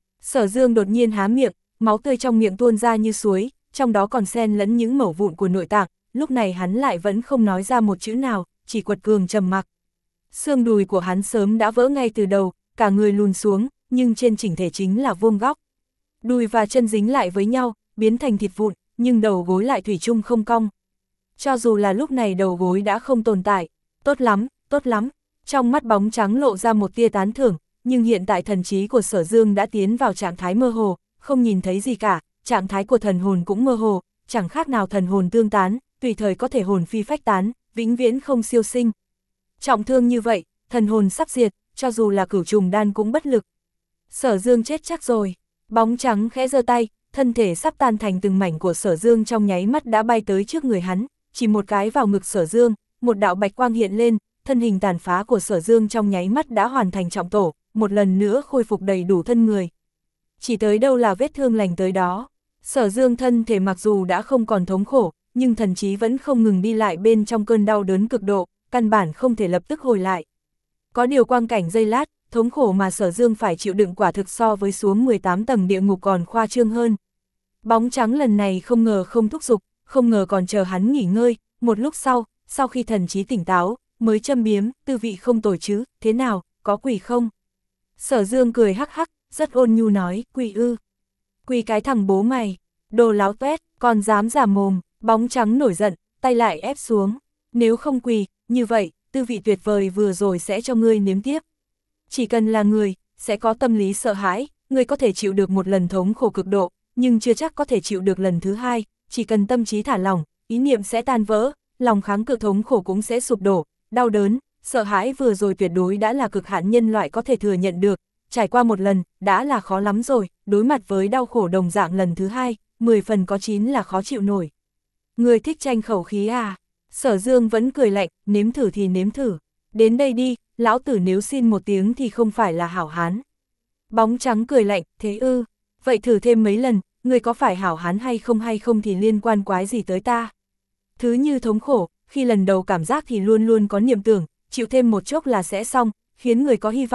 Sở Dương đột nhiên há miệng, máu tươi trong miệng tuôn ra như suối, trong đó còn xen lẫn những mẩu vụn của nội tạng, lúc này hắn lại vẫn không nói ra một chữ nào, chỉ quật cường trầm mặc. Xương đùi của hắn sớm đã vỡ ngay từ đầu, cả người lùn xuống, nhưng trên chỉnh thể chính là vuông góc. Đùi và chân dính lại với nhau, biến thành thịt vụn, nhưng đầu gối lại thủy chung không cong. Cho dù là lúc này đầu gối đã không tồn tại, tốt lắm, tốt lắm. Trong mắt bóng trắng lộ ra một tia tán thưởng, nhưng hiện tại thần trí của Sở Dương đã tiến vào trạng thái mơ hồ, không nhìn thấy gì cả, trạng thái của thần hồn cũng mơ hồ, chẳng khác nào thần hồn tương tán, tùy thời có thể hồn phi phách tán, vĩnh viễn không siêu sinh. Trọng thương như vậy, thần hồn sắp diệt, cho dù là cửu trùng đan cũng bất lực. Sở Dương chết chắc rồi. Bóng trắng khẽ giơ tay, thân thể sắp tan thành từng mảnh của Sở Dương trong nháy mắt đã bay tới trước người hắn, chỉ một cái vào ngực Sở Dương, một đạo bạch quang hiện lên, thân hình tàn phá của Sở Dương trong nháy mắt đã hoàn thành trọng tổ, một lần nữa khôi phục đầy đủ thân người. Chỉ tới đâu là vết thương lành tới đó. Sở Dương thân thể mặc dù đã không còn thống khổ, nhưng thần trí vẫn không ngừng đi lại bên trong cơn đau đớn cực độ, căn bản không thể lập tức hồi lại. Có điều quang cảnh giây lát, thống khổ mà Sở Dương phải chịu đựng quả thực so với xuống mười tám tầng địa ngục còn khoa trương hơn. Bóng trắng lần này không ngờ không thúc giục, không ngờ còn chờ hắn nghỉ ngơi, một lúc sau, sau khi thần trí tỉnh táo, mới châm biếm, tư vị không tồi chứ, thế nào, có quỷ không? Sở Dương cười hắc hắc, rất ôn nhu nói, quỷ ư. Quỷ cái thằng bố mày, đồ láo tuét, còn dám giả mồm. Bóng trắng nổi giận, tay lại ép xuống. Nếu không quỳ, như vậy, tư vị tuyệt vời vừa rồi sẽ cho ngươi nếm tiếp. Chỉ cần là người, sẽ có tâm lý sợ hãi, ngươi có thể chịu được một lần thống khổ cực độ, nhưng chưa chắc có thể chịu được lần thứ hai, chỉ cần tâm trí thả lỏng, ý niệm sẽ tan vỡ, lòng kháng cự thống khổ cũng sẽ sụp đổ, đau đớn, sợ hãi vừa rồi tuyệt đối đã là cực hạn nhân loại có thể thừa nhận được, trải qua một lần, đã là khó lắm rồi, đối mặt với đau khổ đồng dạng lần thứ hai, mười phần có chín là khó chịu nổi. Người thích tranh khẩu khí à? Sở Dương vẫn cười lạnh, nếm thử thì nếm thử. Đến đây đi, lão tử nếu xin một tiếng thì không phải là hảo hán. Bóng trắng cười lạnh, thế ư? Vậy thử thêm mấy lần, người có phải hảo hán hay không hay không thì liên quan quái gì tới ta? Thứ như thống khổ, khi lần đầu cảm giác thì luôn luôn có niệm tưởng, chịu thêm một chốc là sẽ xong, khiến người có hy vọng,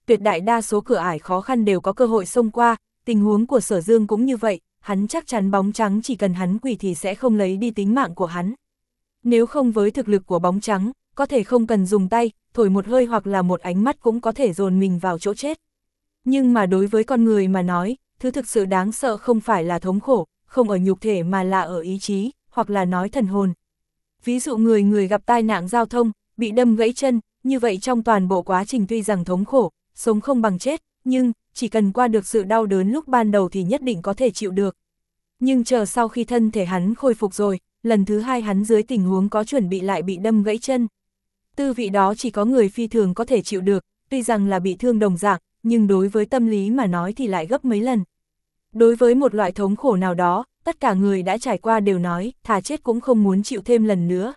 tuyệt đại đa số cửa ải khó khăn đều có cơ hội xông qua, tình huống của Sở Dương cũng như vậy, hắn chắc chắn bóng trắng chỉ cần hắn quỳ thì sẽ không lấy đi tính mạng của hắn. Nếu không với thực lực của bóng trắng, có thể không cần dùng tay, thổi một hơi hoặc là một ánh mắt cũng có thể dồn mình vào chỗ chết. Nhưng mà đối với con người mà nói, thứ thực sự đáng sợ không phải là thống khổ, không ở nhục thể mà là ở ý chí, hoặc là nói thần hồn. Ví dụ người người gặp tai nạn giao thông, bị đâm gãy chân, như vậy trong toàn bộ quá trình tuy rằng thống khổ, sống không bằng chết, nhưng chỉ cần qua được sự đau đớn lúc ban đầu thì nhất định có thể chịu được. Nhưng chờ sau khi thân thể hắn khôi phục rồi, lần thứ hai hắn dưới tình huống có chuẩn bị lại bị đâm gãy chân. Tư vị đó chỉ có người phi thường có thể chịu được, tuy rằng là bị thương đồng dạng, nhưng đối với tâm lý mà nói thì lại gấp mấy lần. Đối với một loại thống khổ nào đó, tất cả người đã trải qua đều nói, thà chết cũng không muốn chịu thêm lần nữa.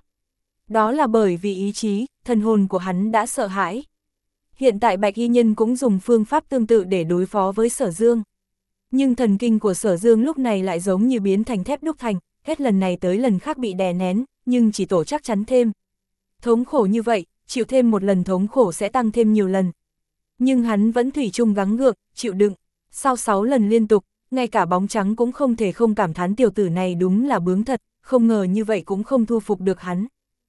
Đó là bởi vì ý chí, thần hồn của hắn đã sợ hãi. Hiện tại Bạch Y Nhân cũng dùng phương pháp tương tự để đối phó với Sở Dương. Nhưng thần kinh của Sở Dương lúc này lại giống như biến thành thép đúc thành, hết lần này tới lần khác bị đè nén, nhưng chỉ tổ chắc chắn thêm. Thống khổ như vậy, chịu thêm một lần thống khổ sẽ tăng thêm nhiều lần. Nhưng hắn vẫn thủy chung gắng gượng, chịu đựng. Sau sáu lần liên tục, ngay cả bóng trắng cũng không thể không cảm thán tiểu tử này đúng là bướng thật, không ngờ như vậy cũng không thu phục được hắn.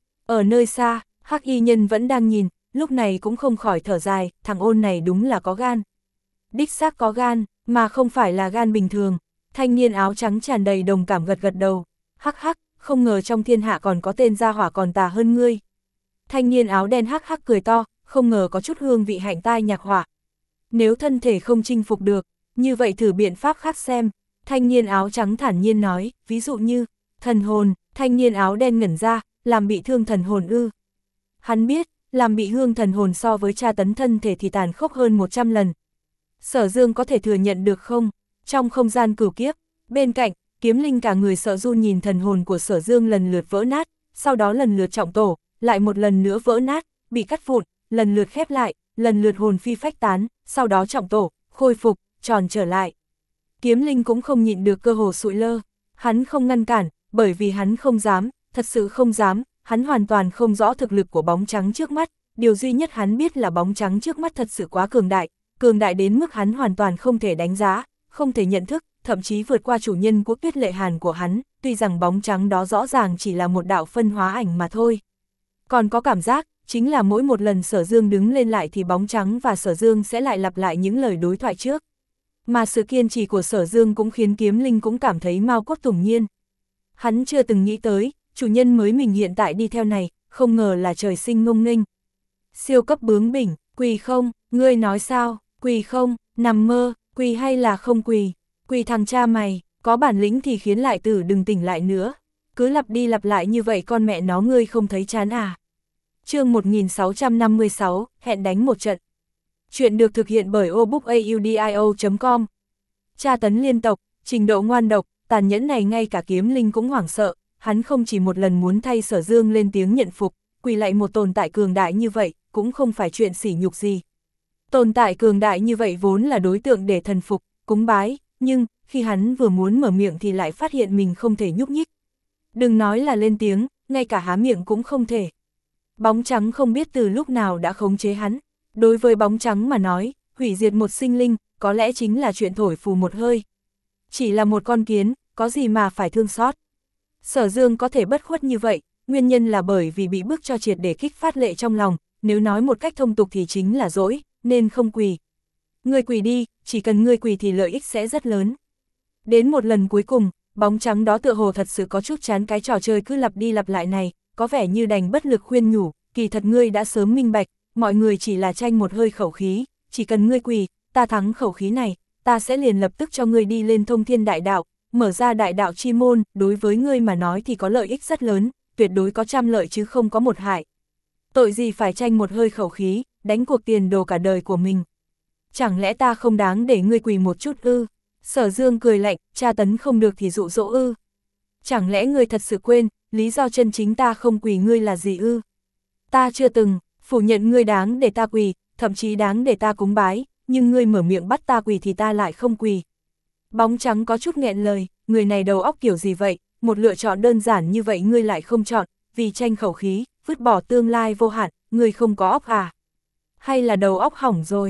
Ở nơi xa, Hắc Y Nhân vẫn đang nhìn, lúc này cũng không khỏi thở dài, thằng ôn này đúng là có gan. Đích xác có gan, mà không phải là gan bình thường. Thanh niên áo trắng tràn đầy đồng cảm gật gật đầu. Hắc hắc, không ngờ trong thiên hạ còn có tên gia hỏa còn tà hơn ngươi. Thanh niên áo đen hắc hắc cười to, không ngờ có chút hương vị hạnh tai nhạc hỏa. Nếu thân thể không chinh phục được, như vậy thử biện pháp khác xem. Thanh niên áo trắng thản nhiên nói, ví dụ như, thần hồn. Thanh niên áo đen ngẩn ra, làm bị thương thần hồn ư. Hắn biết, làm bị thương thần hồn so với tra tấn thân thể thì tàn khốc hơn một trăm lần. Sở Dương có thể thừa nhận được không? Trong không gian cửu kiếp, bên cạnh, Kiếm Linh cả người sợ run nhìn thần hồn của Sở Dương lần lượt vỡ nát, sau đó lần lượt trọng tổ, lại một lần nữa vỡ nát, bị cắt vụn, lần lượt khép lại, lần lượt hồn phi phách tán, sau đó trọng tổ, khôi phục, tròn trở lại. Kiếm Linh cũng không nhịn được cơ hồ sụi lơ, hắn không ngăn cản, bởi vì hắn không dám, thật sự không dám, hắn hoàn toàn không rõ thực lực của bóng trắng trước mắt, điều duy nhất hắn biết là bóng trắng trước mắt thật sự quá cường đại, cường đại đến mức hắn hoàn toàn không thể đánh giá, không thể nhận thức, thậm chí vượt qua chủ nhân của Tuyết Lệ Hàn của hắn, tuy rằng bóng trắng đó rõ ràng chỉ là một đạo phân hóa ảnh mà thôi. Còn có cảm giác, chính là mỗi một lần Sở Dương đứng lên lại thì bóng trắng và Sở Dương sẽ lại lặp lại những lời đối thoại trước. Mà sự kiên trì của Sở Dương cũng khiến Kiếm Linh cũng cảm thấy mau cốt tủng nhiên. Hắn chưa từng nghĩ tới, chủ nhân mới mình hiện tại đi theo này, không ngờ là trời sinh ngông nghênh. Siêu cấp bướng bỉnh, quỳ không, ngươi nói sao, quỳ không, nằm mơ, quỳ hay là không quỳ, quỳ thằng cha mày, có bản lĩnh thì khiến lại tử đừng tỉnh lại nữa. Cứ lặp đi lặp lại như vậy con mẹ nó ngươi không thấy chán à. Chương một nghìn sáu trăm năm mươi sáu, hẹn đánh một trận. Chuyện được thực hiện bởi obookaudio chấm com. Tra tấn liên tộc, trình độ ngoan độc, tàn nhẫn này ngay cả Kiếm Linh cũng hoảng sợ, hắn không chỉ một lần muốn thay Sở Dương lên tiếng nhận phục, quỳ lại một tồn tại cường đại như vậy, cũng không phải chuyện sỉ nhục gì. Tồn tại cường đại như vậy vốn là đối tượng để thần phục, cúng bái, nhưng khi hắn vừa muốn mở miệng thì lại phát hiện mình không thể nhúc nhích. Đừng nói là lên tiếng, ngay cả há miệng cũng không thể. Bóng trắng không biết từ lúc nào đã khống chế hắn. Đối với bóng trắng mà nói, hủy diệt một sinh linh, có lẽ chính là chuyện thổi phù một hơi. Chỉ là một con kiến, có gì mà phải thương xót. Sở Dương có thể bất khuất như vậy, nguyên nhân là bởi vì bị bức cho triệt để kích phát lệ trong lòng, nếu nói một cách thông tục thì chính là dỗi, nên không quỳ. Ngươi quỳ đi, chỉ cần ngươi quỳ thì lợi ích sẽ rất lớn. Đến một lần cuối cùng, bóng trắng đó tựa hồ thật sự có chút chán cái trò chơi cứ lặp đi lặp lại này, có vẻ như đành bất lực khuyên nhủ, kỳ thật ngươi đã sớm minh bạch, mọi người chỉ là tranh một hơi khẩu khí, chỉ cần ngươi quỳ, ta thắng khẩu khí này, ta sẽ liền lập tức cho ngươi đi lên thông thiên đại đạo, mở ra đại đạo chi môn, đối với ngươi mà nói thì có lợi ích rất lớn, tuyệt đối có trăm lợi chứ không có một hại. Tội gì phải tranh một hơi khẩu khí, đánh cuộc tiền đồ cả đời của mình. Chẳng lẽ ta không đáng để ngươi quỳ một chút ư? Sở Dương cười lạnh, tra tấn không được thì dụ dỗ ư? Chẳng lẽ ngươi thật sự quên, lý do chân chính ta không quỳ ngươi là gì ư? Ta chưa từng phủ nhận ngươi đáng để ta quỳ, thậm chí đáng để ta cúng bái, nhưng ngươi mở miệng bắt ta quỳ thì ta lại không quỳ. Bóng trắng có chút nghẹn lời, người này đầu óc kiểu gì vậy, một lựa chọn đơn giản như vậy ngươi lại không chọn, vì tranh khẩu khí, vứt bỏ tương lai vô hạn, ngươi không có óc à? Hay là đầu óc hỏng rồi?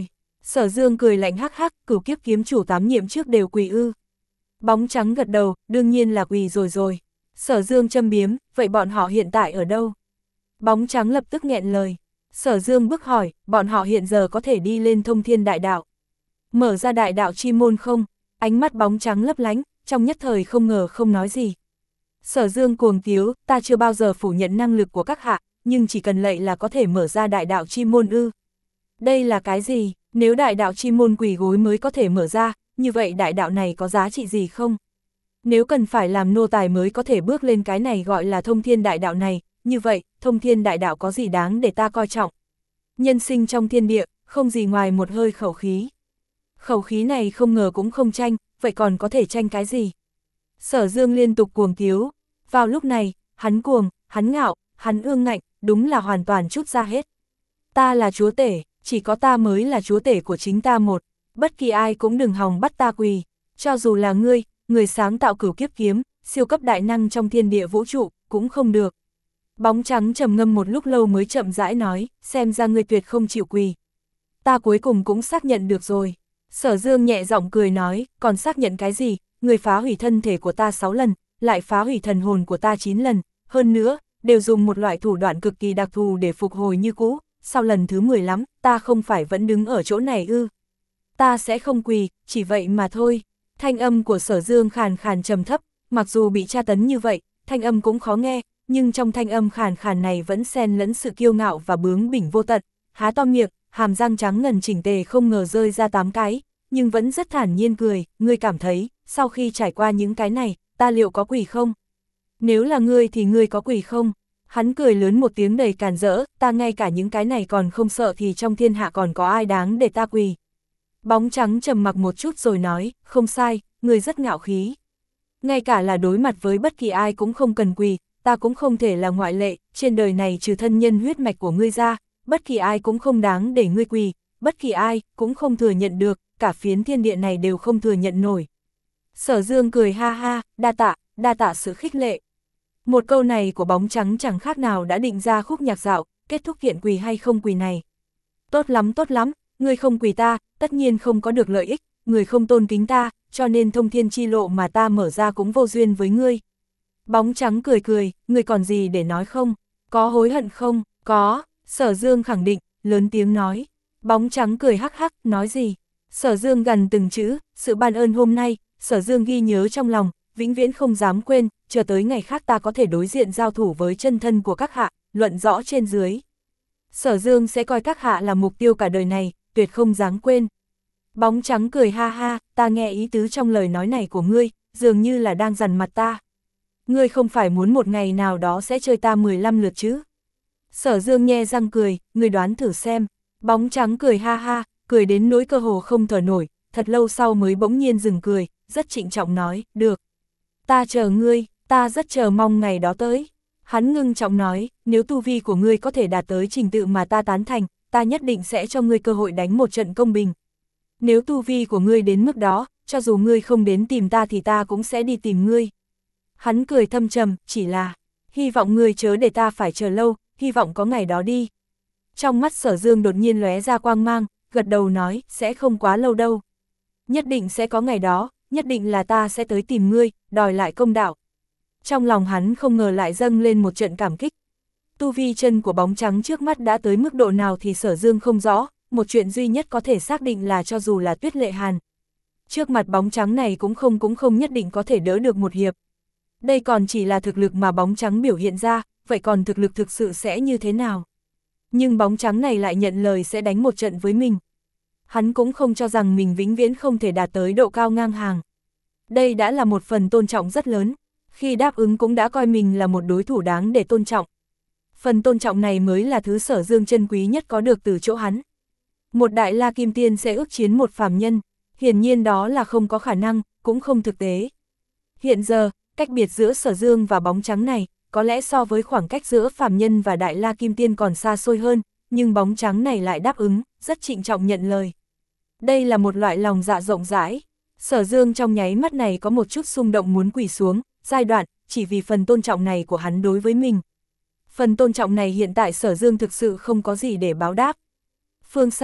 Sở Dương cười lạnh hắc hắc, cửu kiếp kiếm chủ tám nhiệm trước đều quỳ ư. Bóng trắng gật đầu, đương nhiên là quỳ rồi rồi. Sở Dương châm biếm, vậy bọn họ hiện tại ở đâu? Bóng trắng lập tức nghẹn lời. Sở Dương bức hỏi, bọn họ hiện giờ có thể đi lên thông thiên đại đạo. Mở ra đại đạo chi môn không? Ánh mắt bóng trắng lấp lánh, trong nhất thời không ngờ không nói gì. Sở Dương cuồng tiếu, ta chưa bao giờ phủ nhận năng lực của các hạ, nhưng chỉ cần lạy là có thể mở ra đại đạo chi môn ư. Đây là cái gì? Nếu đại đạo chi môn quỳ gối mới có thể mở ra, như vậy đại đạo này có giá trị gì không? Nếu cần phải làm nô tài mới có thể bước lên cái này gọi là thông thiên đại đạo này, như vậy, thông thiên đại đạo có gì đáng để ta coi trọng? Nhân sinh trong thiên địa, không gì ngoài một hơi khẩu khí. Khẩu khí này không ngờ cũng không tranh, vậy còn có thể tranh cái gì? Sở Dương liên tục cuồng tiếu. Vào lúc này, hắn cuồng, hắn ngạo, hắn ương ngạnh, đúng là hoàn toàn trút ra hết. Ta là chúa tể, chỉ có ta mới là chúa tể của chính ta một. Bất kỳ ai cũng đừng hòng bắt ta quỳ. Cho dù là ngươi, người sáng tạo cửu kiếp kiếm, siêu cấp đại năng trong thiên địa vũ trụ, cũng không được. Bóng trắng trầm ngâm một lúc lâu mới chậm rãi nói, xem ra ngươi tuyệt không chịu quỳ. Ta cuối cùng cũng xác nhận được rồi. Sở Dương nhẹ giọng cười nói, còn xác nhận cái gì, người phá hủy thân thể của ta sáu lần, lại phá hủy thần hồn của ta chín lần, hơn nữa, đều dùng một loại thủ đoạn cực kỳ đặc thù để phục hồi như cũ, sau lần thứ mười lắm, ta không phải vẫn đứng ở chỗ này ư. Ta sẽ không quỳ, chỉ vậy mà thôi. Thanh âm của Sở Dương khàn khàn trầm thấp, mặc dù bị tra tấn như vậy, thanh âm cũng khó nghe, nhưng trong thanh âm khàn khàn này vẫn xen lẫn sự kiêu ngạo và bướng bỉnh vô tận, há to miệng, hàm răng trắng ngần chỉnh tề không ngờ rơi ra tám cái, nhưng vẫn rất thản nhiên cười, ngươi cảm thấy, sau khi trải qua những cái này, ta liệu có quỳ không? Nếu là ngươi thì ngươi có quỳ không? Hắn cười lớn một tiếng đầy càn rỡ, ta ngay cả những cái này còn không sợ thì trong thiên hạ còn có ai đáng để ta quỳ. Bóng trắng trầm mặc một chút rồi nói, không sai, ngươi rất ngạo khí. Ngay cả là đối mặt với bất kỳ ai cũng không cần quỳ, ta cũng không thể là ngoại lệ, trên đời này trừ thân nhân huyết mạch của ngươi ra, bất kỳ ai cũng không đáng để ngươi quỳ, bất kỳ ai cũng không thừa nhận được, cả phiến thiên địa này đều không thừa nhận nổi. Sở Dương cười ha ha, đa tạ, đa tạ sự khích lệ. Một câu này của bóng trắng chẳng khác nào đã định ra khúc nhạc dạo, kết thúc kiện quỳ hay không quỳ này. Tốt lắm tốt lắm, ngươi không quỳ ta, tất nhiên không có được lợi ích, người không tôn kính ta, cho nên thông thiên chi lộ mà ta mở ra cũng vô duyên với ngươi. Bóng trắng cười cười, ngươi còn gì để nói không? Có hối hận không? Có, Sở Dương khẳng định, lớn tiếng nói. Bóng trắng cười hắc hắc, nói gì? Sở Dương gần từng chữ, sự ban ơn hôm nay, Sở Dương ghi nhớ trong lòng, vĩnh viễn không dám quên, chờ tới ngày khác ta có thể đối diện giao thủ với chân thân của các hạ, luận rõ trên dưới. Sở Dương sẽ coi các hạ là mục tiêu cả đời này, tuyệt không dám quên. Bóng trắng cười ha ha, ta nghe ý tứ trong lời nói này của ngươi, dường như là đang dằn mặt ta. Ngươi không phải muốn một ngày nào đó sẽ chơi ta mười lăm lượt chứ? Sở Dương nhe răng cười, ngươi đoán thử xem. Bóng trắng cười ha ha, cười đến nỗi cơ hồ không thở nổi, thật lâu sau mới bỗng nhiên dừng cười, rất trịnh trọng nói, được. Ta chờ ngươi, ta rất chờ mong ngày đó tới. Hắn ngưng trọng nói, nếu tu vi của ngươi có thể đạt tới trình tự mà ta tán thành, ta nhất định sẽ cho ngươi cơ hội đánh một trận công bình. Nếu tu vi của ngươi đến mức đó, cho dù ngươi không đến tìm ta thì ta cũng sẽ đi tìm ngươi. Hắn cười thâm trầm, chỉ là, hy vọng ngươi chớ để ta phải chờ lâu, hy vọng có ngày đó đi. Trong mắt Sở Dương đột nhiên lóe ra quang mang, gật đầu nói, sẽ không quá lâu đâu. Nhất định sẽ có ngày đó, nhất định là ta sẽ tới tìm ngươi, đòi lại công đạo. Trong lòng hắn không ngờ lại dâng lên một trận cảm kích. Tu vi chân của bóng trắng trước mắt đã tới mức độ nào thì Sở Dương không rõ, một chuyện duy nhất có thể xác định là cho dù là Tuyết Lệ Hàn. Trước mặt bóng trắng này cũng không cũng không nhất định có thể đỡ được một hiệp. Đây còn chỉ là thực lực mà bóng trắng biểu hiện ra, vậy còn thực lực thực sự sẽ như thế nào? Nhưng bóng trắng này lại nhận lời sẽ đánh một trận với mình. Hắn cũng không cho rằng mình vĩnh viễn không thể đạt tới độ cao ngang hàng. Đây đã là một phần tôn trọng rất lớn, khi đáp ứng cũng đã coi mình là một đối thủ đáng để tôn trọng. Phần tôn trọng này mới là thứ Sở Dương chân quý nhất có được từ chỗ hắn. Một đại la kim tiên sẽ ước chiến một phàm nhân, hiển nhiên đó là không có khả năng, cũng không thực tế. Hiện giờ, cách biệt giữa Sở Dương và bóng trắng này, có lẽ so với khoảng cách giữa phàm nhân và đại la kim tiên còn xa xôi hơn, nhưng bóng trắng này lại đáp ứng, rất trịnh trọng nhận lời. Đây là một loại lòng dạ rộng rãi. Sở Dương trong nháy mắt này có một chút xung động muốn quỳ xuống, giai đoạn, chỉ vì phần tôn trọng này của hắn đối với mình. Phần tôn trọng này hiện tại Sở Dương thực sự không có gì để báo đáp. Phương xa,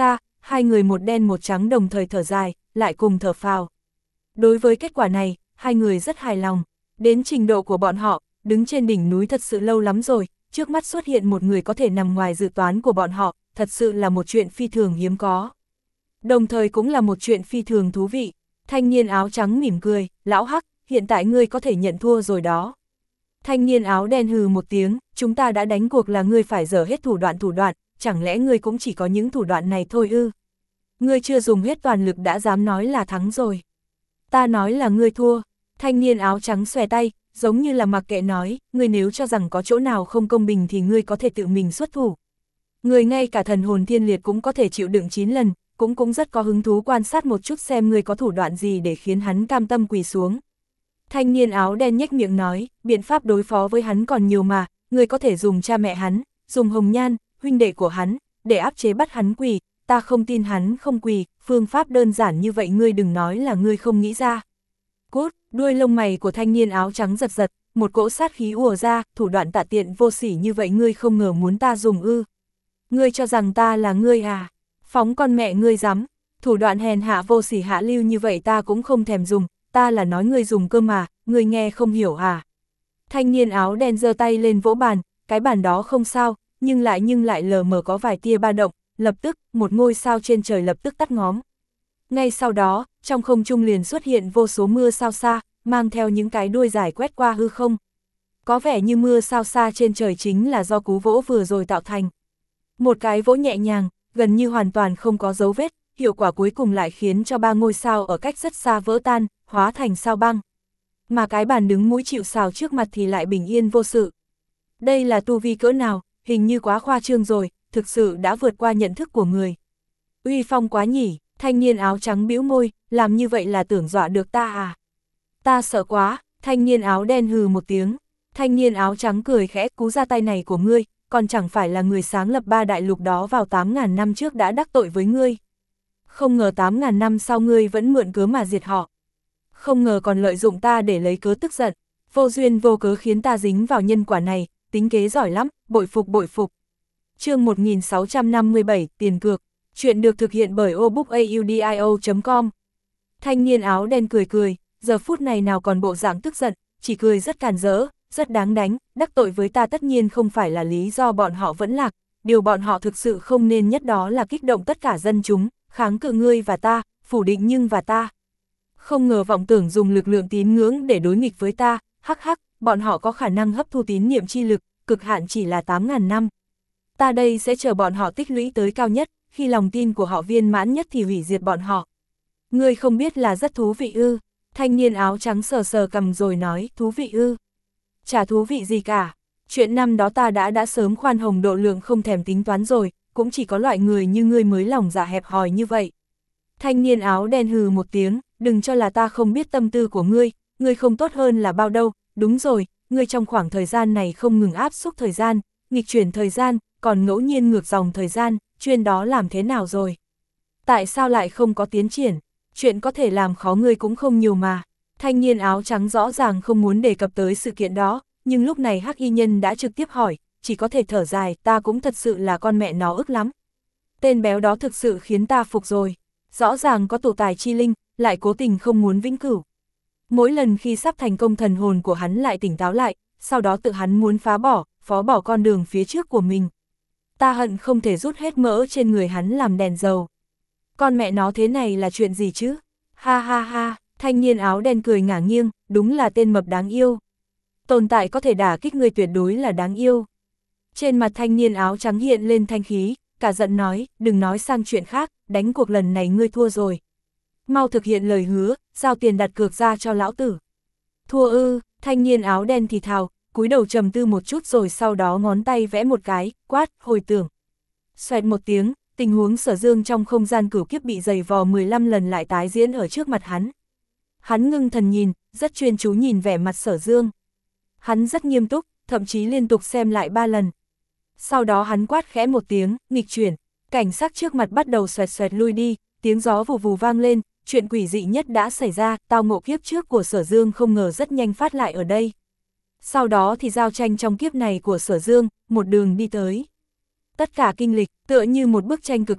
Hai người một đen một trắng đồng thời thở dài, lại cùng thở phào. Đối với kết quả này, hai người rất hài lòng. Đến trình độ của bọn họ, đứng trên đỉnh núi thật sự lâu lắm rồi, trước mắt xuất hiện một người có thể nằm ngoài dự toán của bọn họ, thật sự là một chuyện phi thường hiếm có. Đồng thời cũng là một chuyện phi thường thú vị. Thanh niên áo trắng mỉm cười, lão Hắc, hiện tại ngươi có thể nhận thua rồi đó. Thanh niên áo đen hừ một tiếng, chúng ta đã đánh cuộc là ngươi phải dở hết thủ đoạn thủ đoạn, chẳng lẽ ngươi cũng chỉ có những thủ đoạn này thôi ư? Ngươi chưa dùng hết toàn lực đã dám nói là thắng rồi. Ta nói là ngươi thua. Thanh niên áo trắng xòe tay, giống như là mặc kệ nói, ngươi nếu cho rằng có chỗ nào không công bình thì ngươi có thể tự mình xuất thủ. Ngươi ngay cả thần hồn thiên liệt cũng có thể chịu đựng chín lần, cũng cũng rất có hứng thú quan sát một chút xem ngươi có thủ đoạn gì để khiến hắn cam tâm quỳ xuống. Thanh niên áo đen nhếch miệng nói, biện pháp đối phó với hắn còn nhiều mà, ngươi có thể dùng cha mẹ hắn, dùng hồng nhan, huynh đệ của hắn, để áp chế bắt hắn quỳ, ta không tin hắn không quỳ, phương pháp đơn giản như vậy ngươi đừng nói là ngươi không nghĩ ra. Cút, đuôi lông mày của thanh niên áo trắng giật giật, một cỗ sát khí ùa ra, thủ đoạn tạ tiện vô sỉ như vậy ngươi không ngờ muốn ta dùng ư. Ngươi cho rằng ta là ngươi à? Phóng con mẹ ngươi dám, thủ đoạn hèn hạ vô sỉ hạ lưu như vậy ta cũng không thèm dùng, ta là nói ngươi dùng cơ mà, ngươi nghe không hiểu à? Thanh niên áo đen giơ tay lên vỗ bàn, cái bàn đó không sao, nhưng lại nhưng lại lờ mờ có vài tia ba động, lập tức, một ngôi sao trên trời lập tức tắt ngóm. Ngay sau đó, trong không trung liền xuất hiện vô số mưa sao xa, mang theo những cái đuôi dài quét qua hư không. Có vẻ như mưa sao xa trên trời chính là do cú vỗ vừa rồi tạo thành. Một cái vỗ nhẹ nhàng, gần như hoàn toàn không có dấu vết, hiệu quả cuối cùng lại khiến cho ba ngôi sao ở cách rất xa vỡ tan, hóa thành sao băng. Mà cái bàn đứng mũi chịu sào trước mặt thì lại bình yên vô sự. Đây là tu vi cỡ nào, hình như quá khoa trương rồi, thực sự đã vượt qua nhận thức của người. Uy phong quá nhỉ, thanh niên áo trắng bĩu môi, làm như vậy là tưởng dọa được ta à? Ta sợ quá, thanh niên áo đen hừ một tiếng. Thanh niên áo trắng cười khẽ, cú ra tay này của ngươi, còn chẳng phải là người sáng lập ba đại lục đó vào tám ngàn năm trước đã đắc tội với ngươi. Không ngờ tám ngàn năm sau ngươi vẫn mượn cớ mà diệt họ. Không ngờ còn lợi dụng ta để lấy cớ tức giận, vô duyên vô cớ khiến ta dính vào nhân quả này, tính kế giỏi lắm, bội phục bội phục. Chương một nghìn sáu trăm năm mươi bảy, tiền cược. Chuyện được thực hiện bởi obookaudio chấm com. Thanh niên áo đen cười cười, giờ phút này nào còn bộ dạng tức giận, chỉ cười rất càn rỡ, rất đáng đánh, đắc tội với ta tất nhiên không phải là lý do bọn họ vẫn lạc, điều bọn họ thực sự không nên nhất đó là kích động tất cả dân chúng, kháng cự ngươi và ta, phủ định nhưng và ta. Không ngờ vọng tưởng dùng lực lượng tín ngưỡng để đối nghịch với ta, hắc hắc, bọn họ có khả năng hấp thu tín niệm chi lực, cực hạn chỉ là tám ngàn năm. Ta đây sẽ chờ bọn họ tích lũy tới cao nhất, khi lòng tin của họ viên mãn nhất thì hủy diệt bọn họ. Ngươi không biết là rất thú vị ư? Thanh niên áo trắng sờ sờ cầm rồi nói, thú vị ư? Chả thú vị gì cả. Chuyện năm đó ta đã đã sớm khoan hồng độ lượng không thèm tính toán rồi, cũng chỉ có loại người như ngươi mới lòng dạ hẹp hòi như vậy. Thanh niên áo đen hừ một tiếng, đừng cho là ta không biết tâm tư của ngươi, ngươi không tốt hơn là bao đâu, đúng rồi, ngươi trong khoảng thời gian này không ngừng áp xúc thời gian, nghịch chuyển thời gian, còn ngẫu nhiên ngược dòng thời gian, chuyên đó làm thế nào rồi? Tại sao lại không có tiến triển? Chuyện có thể làm khó ngươi cũng không nhiều mà. Thanh niên áo trắng rõ ràng không muốn đề cập tới sự kiện đó, nhưng lúc này Hắc Y Nhân đã trực tiếp hỏi, chỉ có thể thở dài, ta cũng thật sự là con mẹ nó ức lắm. Tên béo đó thực sự khiến ta phục rồi. Rõ ràng có tổ tài chi linh, lại cố tình không muốn vĩnh cửu. Mỗi lần khi sắp thành công thần hồn của hắn lại tỉnh táo lại, sau đó tự hắn muốn phá bỏ, phó bỏ con đường phía trước của mình. Ta hận không thể rút hết mỡ trên người hắn làm đèn dầu. Con mẹ nó thế này là chuyện gì chứ? Ha ha ha, thanh niên áo đen cười ngả nghiêng, đúng là tên mập đáng yêu. Tồn tại có thể đả kích người tuyệt đối là đáng yêu. Trên mặt thanh niên áo trắng hiện lên thanh khí, cả giận nói, đừng nói sang chuyện khác, đánh cuộc lần này ngươi thua rồi. Mau thực hiện lời hứa, giao tiền đặt cược ra cho lão tử. Thua ư, thanh niên áo đen thì thào, cúi đầu trầm tư một chút rồi sau đó ngón tay vẽ một cái, quát, hồi tưởng. Xoẹt một tiếng, tình huống Sở Dương trong không gian cửu kiếp bị dày vò mười lăm lần lại tái diễn ở trước mặt hắn. Hắn ngưng thần nhìn, rất chuyên chú nhìn vẻ mặt Sở Dương. Hắn rất nghiêm túc, thậm chí liên tục xem lại ba lần. Sau đó hắn quát khẽ một tiếng, nghịch chuyển, cảnh sắc trước mặt bắt đầu xoẹt xoẹt lui đi, tiếng gió vù vù vang lên, chuyện quỷ dị nhất đã xảy ra, tao ngộ kiếp trước của Sở Dương không ngờ rất nhanh phát lại ở đây. Sau đó thì giao tranh trong kiếp này của Sở Dương, một đường đi tới. Tất cả kinh lịch, tựa như một bức tranh cực lớn,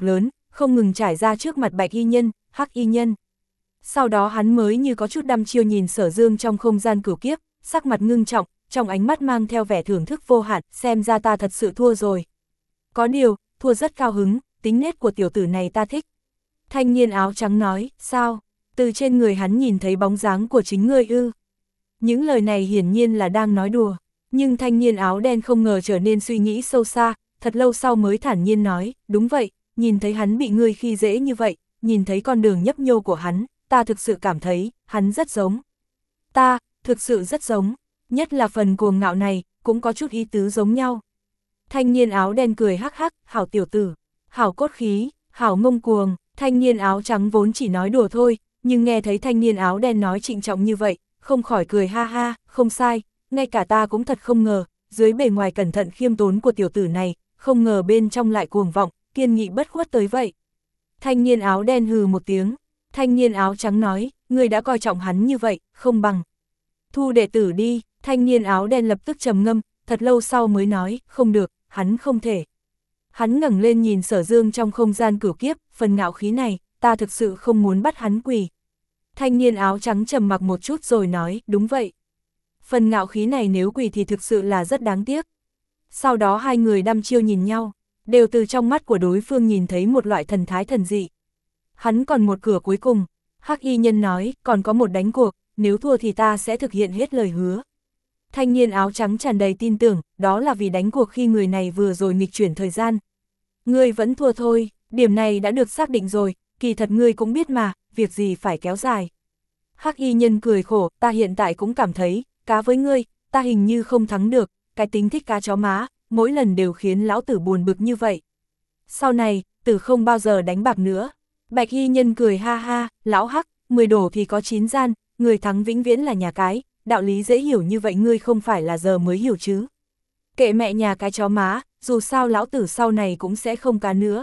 không ngừng trải ra trước mặt Bạch y nhân, Hắc y nhân. Sau đó hắn mới như có chút đăm chiêu nhìn Sở Dương trong không gian cửu kiếp, sắc mặt ngưng trọng, trong ánh mắt mang theo vẻ thưởng thức vô hạn, xem ra ta thật sự thua rồi. Có điều, thua rất cao hứng, tính nết của tiểu tử này ta thích. Thanh niên áo trắng nói, sao? Từ trên người hắn nhìn thấy bóng dáng của chính ngươi ư. Những lời này hiển nhiên là đang nói đùa, nhưng thanh niên áo đen không ngờ trở nên suy nghĩ sâu xa, thật lâu sau mới thản nhiên nói, đúng vậy, nhìn thấy hắn bị ngươi khi dễ như vậy, nhìn thấy con đường nhấp nhô của hắn, ta thực sự cảm thấy, hắn rất giống. Ta, thực sự rất giống, nhất là phần cuồng ngạo này, cũng có chút ý tứ giống nhau. Thanh niên áo đen cười hắc hắc, hảo tiểu tử, hảo cốt khí, hảo ngông cuồng, thanh niên áo trắng vốn chỉ nói đùa thôi, nhưng nghe thấy thanh niên áo đen nói trịnh trọng như vậy, không khỏi cười ha ha, không sai, ngay cả ta cũng thật không ngờ, dưới bề ngoài cẩn thận khiêm tốn của tiểu tử này, không ngờ bên trong lại cuồng vọng, kiên nghị bất khuất tới vậy. Thanh niên áo đen hừ một tiếng, thanh niên áo trắng nói, ngươi đã coi trọng hắn như vậy, không bằng. Thu đệ tử đi, thanh niên áo đen lập tức trầm ngâm, thật lâu sau mới nói, không được, hắn không thể. Hắn ngẩng lên nhìn Sở Dương trong không gian cửu kiếp, phần ngạo khí này, ta thực sự không muốn bắt hắn quỳ. Thanh niên áo trắng trầm mặc một chút rồi nói, đúng vậy. Phần ngạo khí này nếu quỳ thì thực sự là rất đáng tiếc. Sau đó hai người đăm chiêu nhìn nhau, đều từ trong mắt của đối phương nhìn thấy một loại thần thái thần dị. Hắn còn một cửa cuối cùng, Hắc y nhân nói, còn có một đánh cuộc, nếu thua thì ta sẽ thực hiện hết lời hứa. Thanh niên áo trắng tràn đầy tin tưởng, đó là vì đánh cuộc khi người này vừa rồi nghịch chuyển thời gian. Ngươi vẫn thua thôi, điểm này đã được xác định rồi, kỳ thật ngươi cũng biết mà, việc gì phải kéo dài. Hắc y nhân cười khổ, ta hiện tại cũng cảm thấy, cá với ngươi, ta hình như không thắng được, cái tính thích cá chó má, mỗi lần đều khiến lão tử buồn bực như vậy. Sau này, tử không bao giờ đánh bạc nữa. Bạch y nhân cười ha ha, lão Hắc, mười đổ thì có chín gian, người thắng vĩnh viễn là nhà cái, đạo lý dễ hiểu như vậy ngươi không phải là giờ mới hiểu chứ. Kệ mẹ nhà cái chó má, dù sao lão tử sau này cũng sẽ không cá nữa.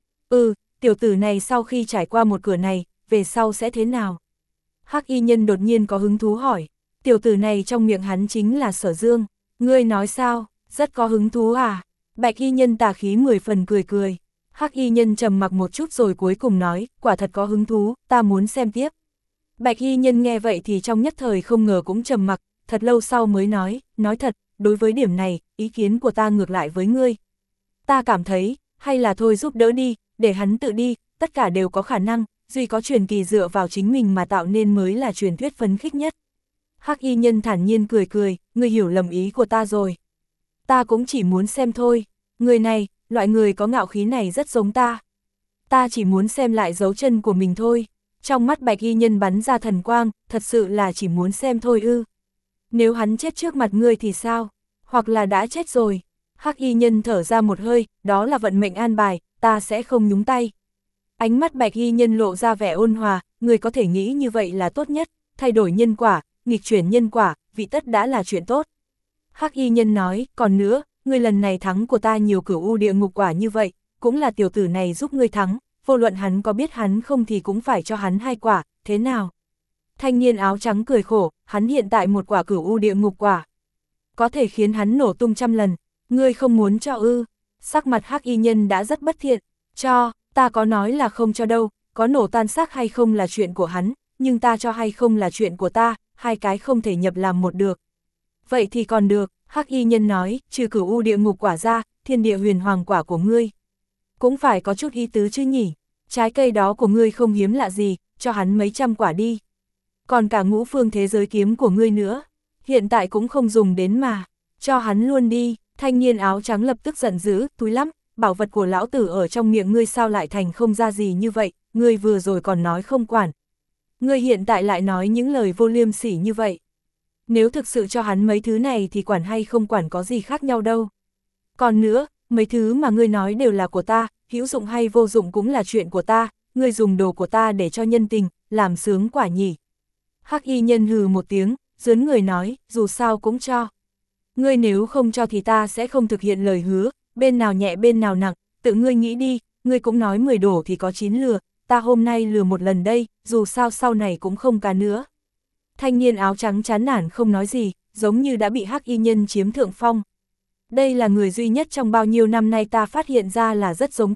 Ừ, tiểu tử này sau khi trải qua một cửa này, về sau sẽ thế nào? Hắc y nhân đột nhiên có hứng thú hỏi, tiểu tử này trong miệng hắn chính là Sở Dương, ngươi nói sao, rất có hứng thú à? Bạch y nhân tà khí mười phần cười cười, Hắc y nhân trầm mặc một chút rồi cuối cùng nói, quả thật có hứng thú, ta muốn xem tiếp. Bạch y nhân nghe vậy thì trong nhất thời không ngờ cũng trầm mặc, thật lâu sau mới nói, nói thật, đối với điểm này, ý kiến của ta ngược lại với ngươi. Ta cảm thấy, hay là thôi giúp đỡ đi, để hắn tự đi, tất cả đều có khả năng, duy có truyền kỳ dựa vào chính mình mà tạo nên mới là truyền thuyết phấn khích nhất. Hắc y nhân thản nhiên cười cười, ngươi hiểu lầm ý của ta rồi. Ta cũng chỉ muốn xem thôi, người này, loại người có ngạo khí này rất giống ta. Ta chỉ muốn xem lại dấu chân của mình thôi. Trong mắt bạch y nhân bắn ra thần quang, thật sự là chỉ muốn xem thôi ư. Nếu hắn chết trước mặt ngươi thì sao? Hoặc là đã chết rồi. Hắc y nhân thở ra một hơi, đó là vận mệnh an bài, ta sẽ không nhúng tay. Ánh mắt bạch y nhân lộ ra vẻ ôn hòa, người có thể nghĩ như vậy là tốt nhất, thay đổi nhân quả, nghịch chuyển nhân quả, vị tất đã là chuyện tốt. Hắc y nhân nói, còn nữa, ngươi lần này thắng của ta nhiều cửu u địa ngục quả như vậy, cũng là tiểu tử này giúp ngươi thắng, vô luận hắn có biết hắn không thì cũng phải cho hắn hai quả, thế nào? Thanh niên áo trắng cười khổ, hắn hiện tại một quả cửu u địa ngục quả, có thể khiến hắn nổ tung trăm lần, ngươi không muốn cho ư? Sắc mặt Hắc y nhân đã rất bất thiện, cho, ta có nói là không cho đâu, có nổ tan xác hay không là chuyện của hắn, nhưng ta cho hay không là chuyện của ta, hai cái không thể nhập làm một được. Vậy thì còn được, Hắc y nhân nói, trừ cửu u địa ngục quả ra, thiên địa huyền hoàng quả của ngươi cũng phải có chút ý tứ chứ nhỉ, trái cây đó của ngươi không hiếm lạ gì, cho hắn mấy trăm quả đi. Còn cả ngũ phương thế giới kiếm của ngươi nữa, hiện tại cũng không dùng đến mà, cho hắn luôn đi. Thanh niên áo trắng lập tức giận dữ, túi lắm, bảo vật của lão tử ở trong miệng ngươi sao lại thành không ra gì như vậy, ngươi vừa rồi còn nói không quản. Ngươi hiện tại lại nói những lời vô liêm sỉ như vậy. Nếu thực sự cho hắn mấy thứ này thì quản hay không quản có gì khác nhau đâu. Còn nữa, mấy thứ mà ngươi nói đều là của ta, hữu dụng hay vô dụng cũng là chuyện của ta, ngươi dùng đồ của ta để cho nhân tình, làm sướng quả nhỉ. Hắc y nhân hừ một tiếng, dướn người nói, dù sao cũng cho. Ngươi nếu không cho thì ta sẽ không thực hiện lời hứa, bên nào nhẹ bên nào nặng, tự ngươi nghĩ đi, ngươi cũng nói mười đổ thì có chín lừa, ta hôm nay lừa một lần đây, dù sao sau này cũng không cá nữa. Thanh niên áo trắng chán nản không nói gì, giống như đã bị Hắc y nhân chiếm thượng phong. Đây là người duy nhất trong bao nhiêu năm nay ta phát hiện ra là rất giống ta,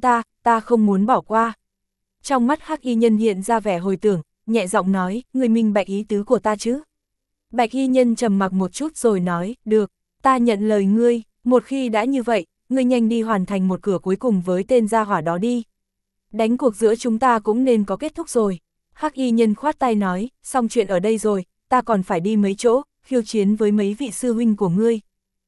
ta không muốn bỏ qua. Trong mắt Hắc Y Nhân hiện ra vẻ hồi tưởng, nhẹ giọng nói, ngươi minh bạch ý tứ của ta chứ? Bạch Y Nhân trầm mặc một chút rồi nói, được, ta nhận lời ngươi, một khi đã như vậy, ngươi nhanh đi hoàn thành một cửa cuối cùng với tên gia hỏa đó đi. Đánh cuộc giữa chúng ta cũng nên có kết thúc rồi. Hắc Y Nhân khoát tay nói, xong chuyện ở đây rồi, ta còn phải đi mấy chỗ, khiêu chiến với mấy vị sư huynh của ngươi.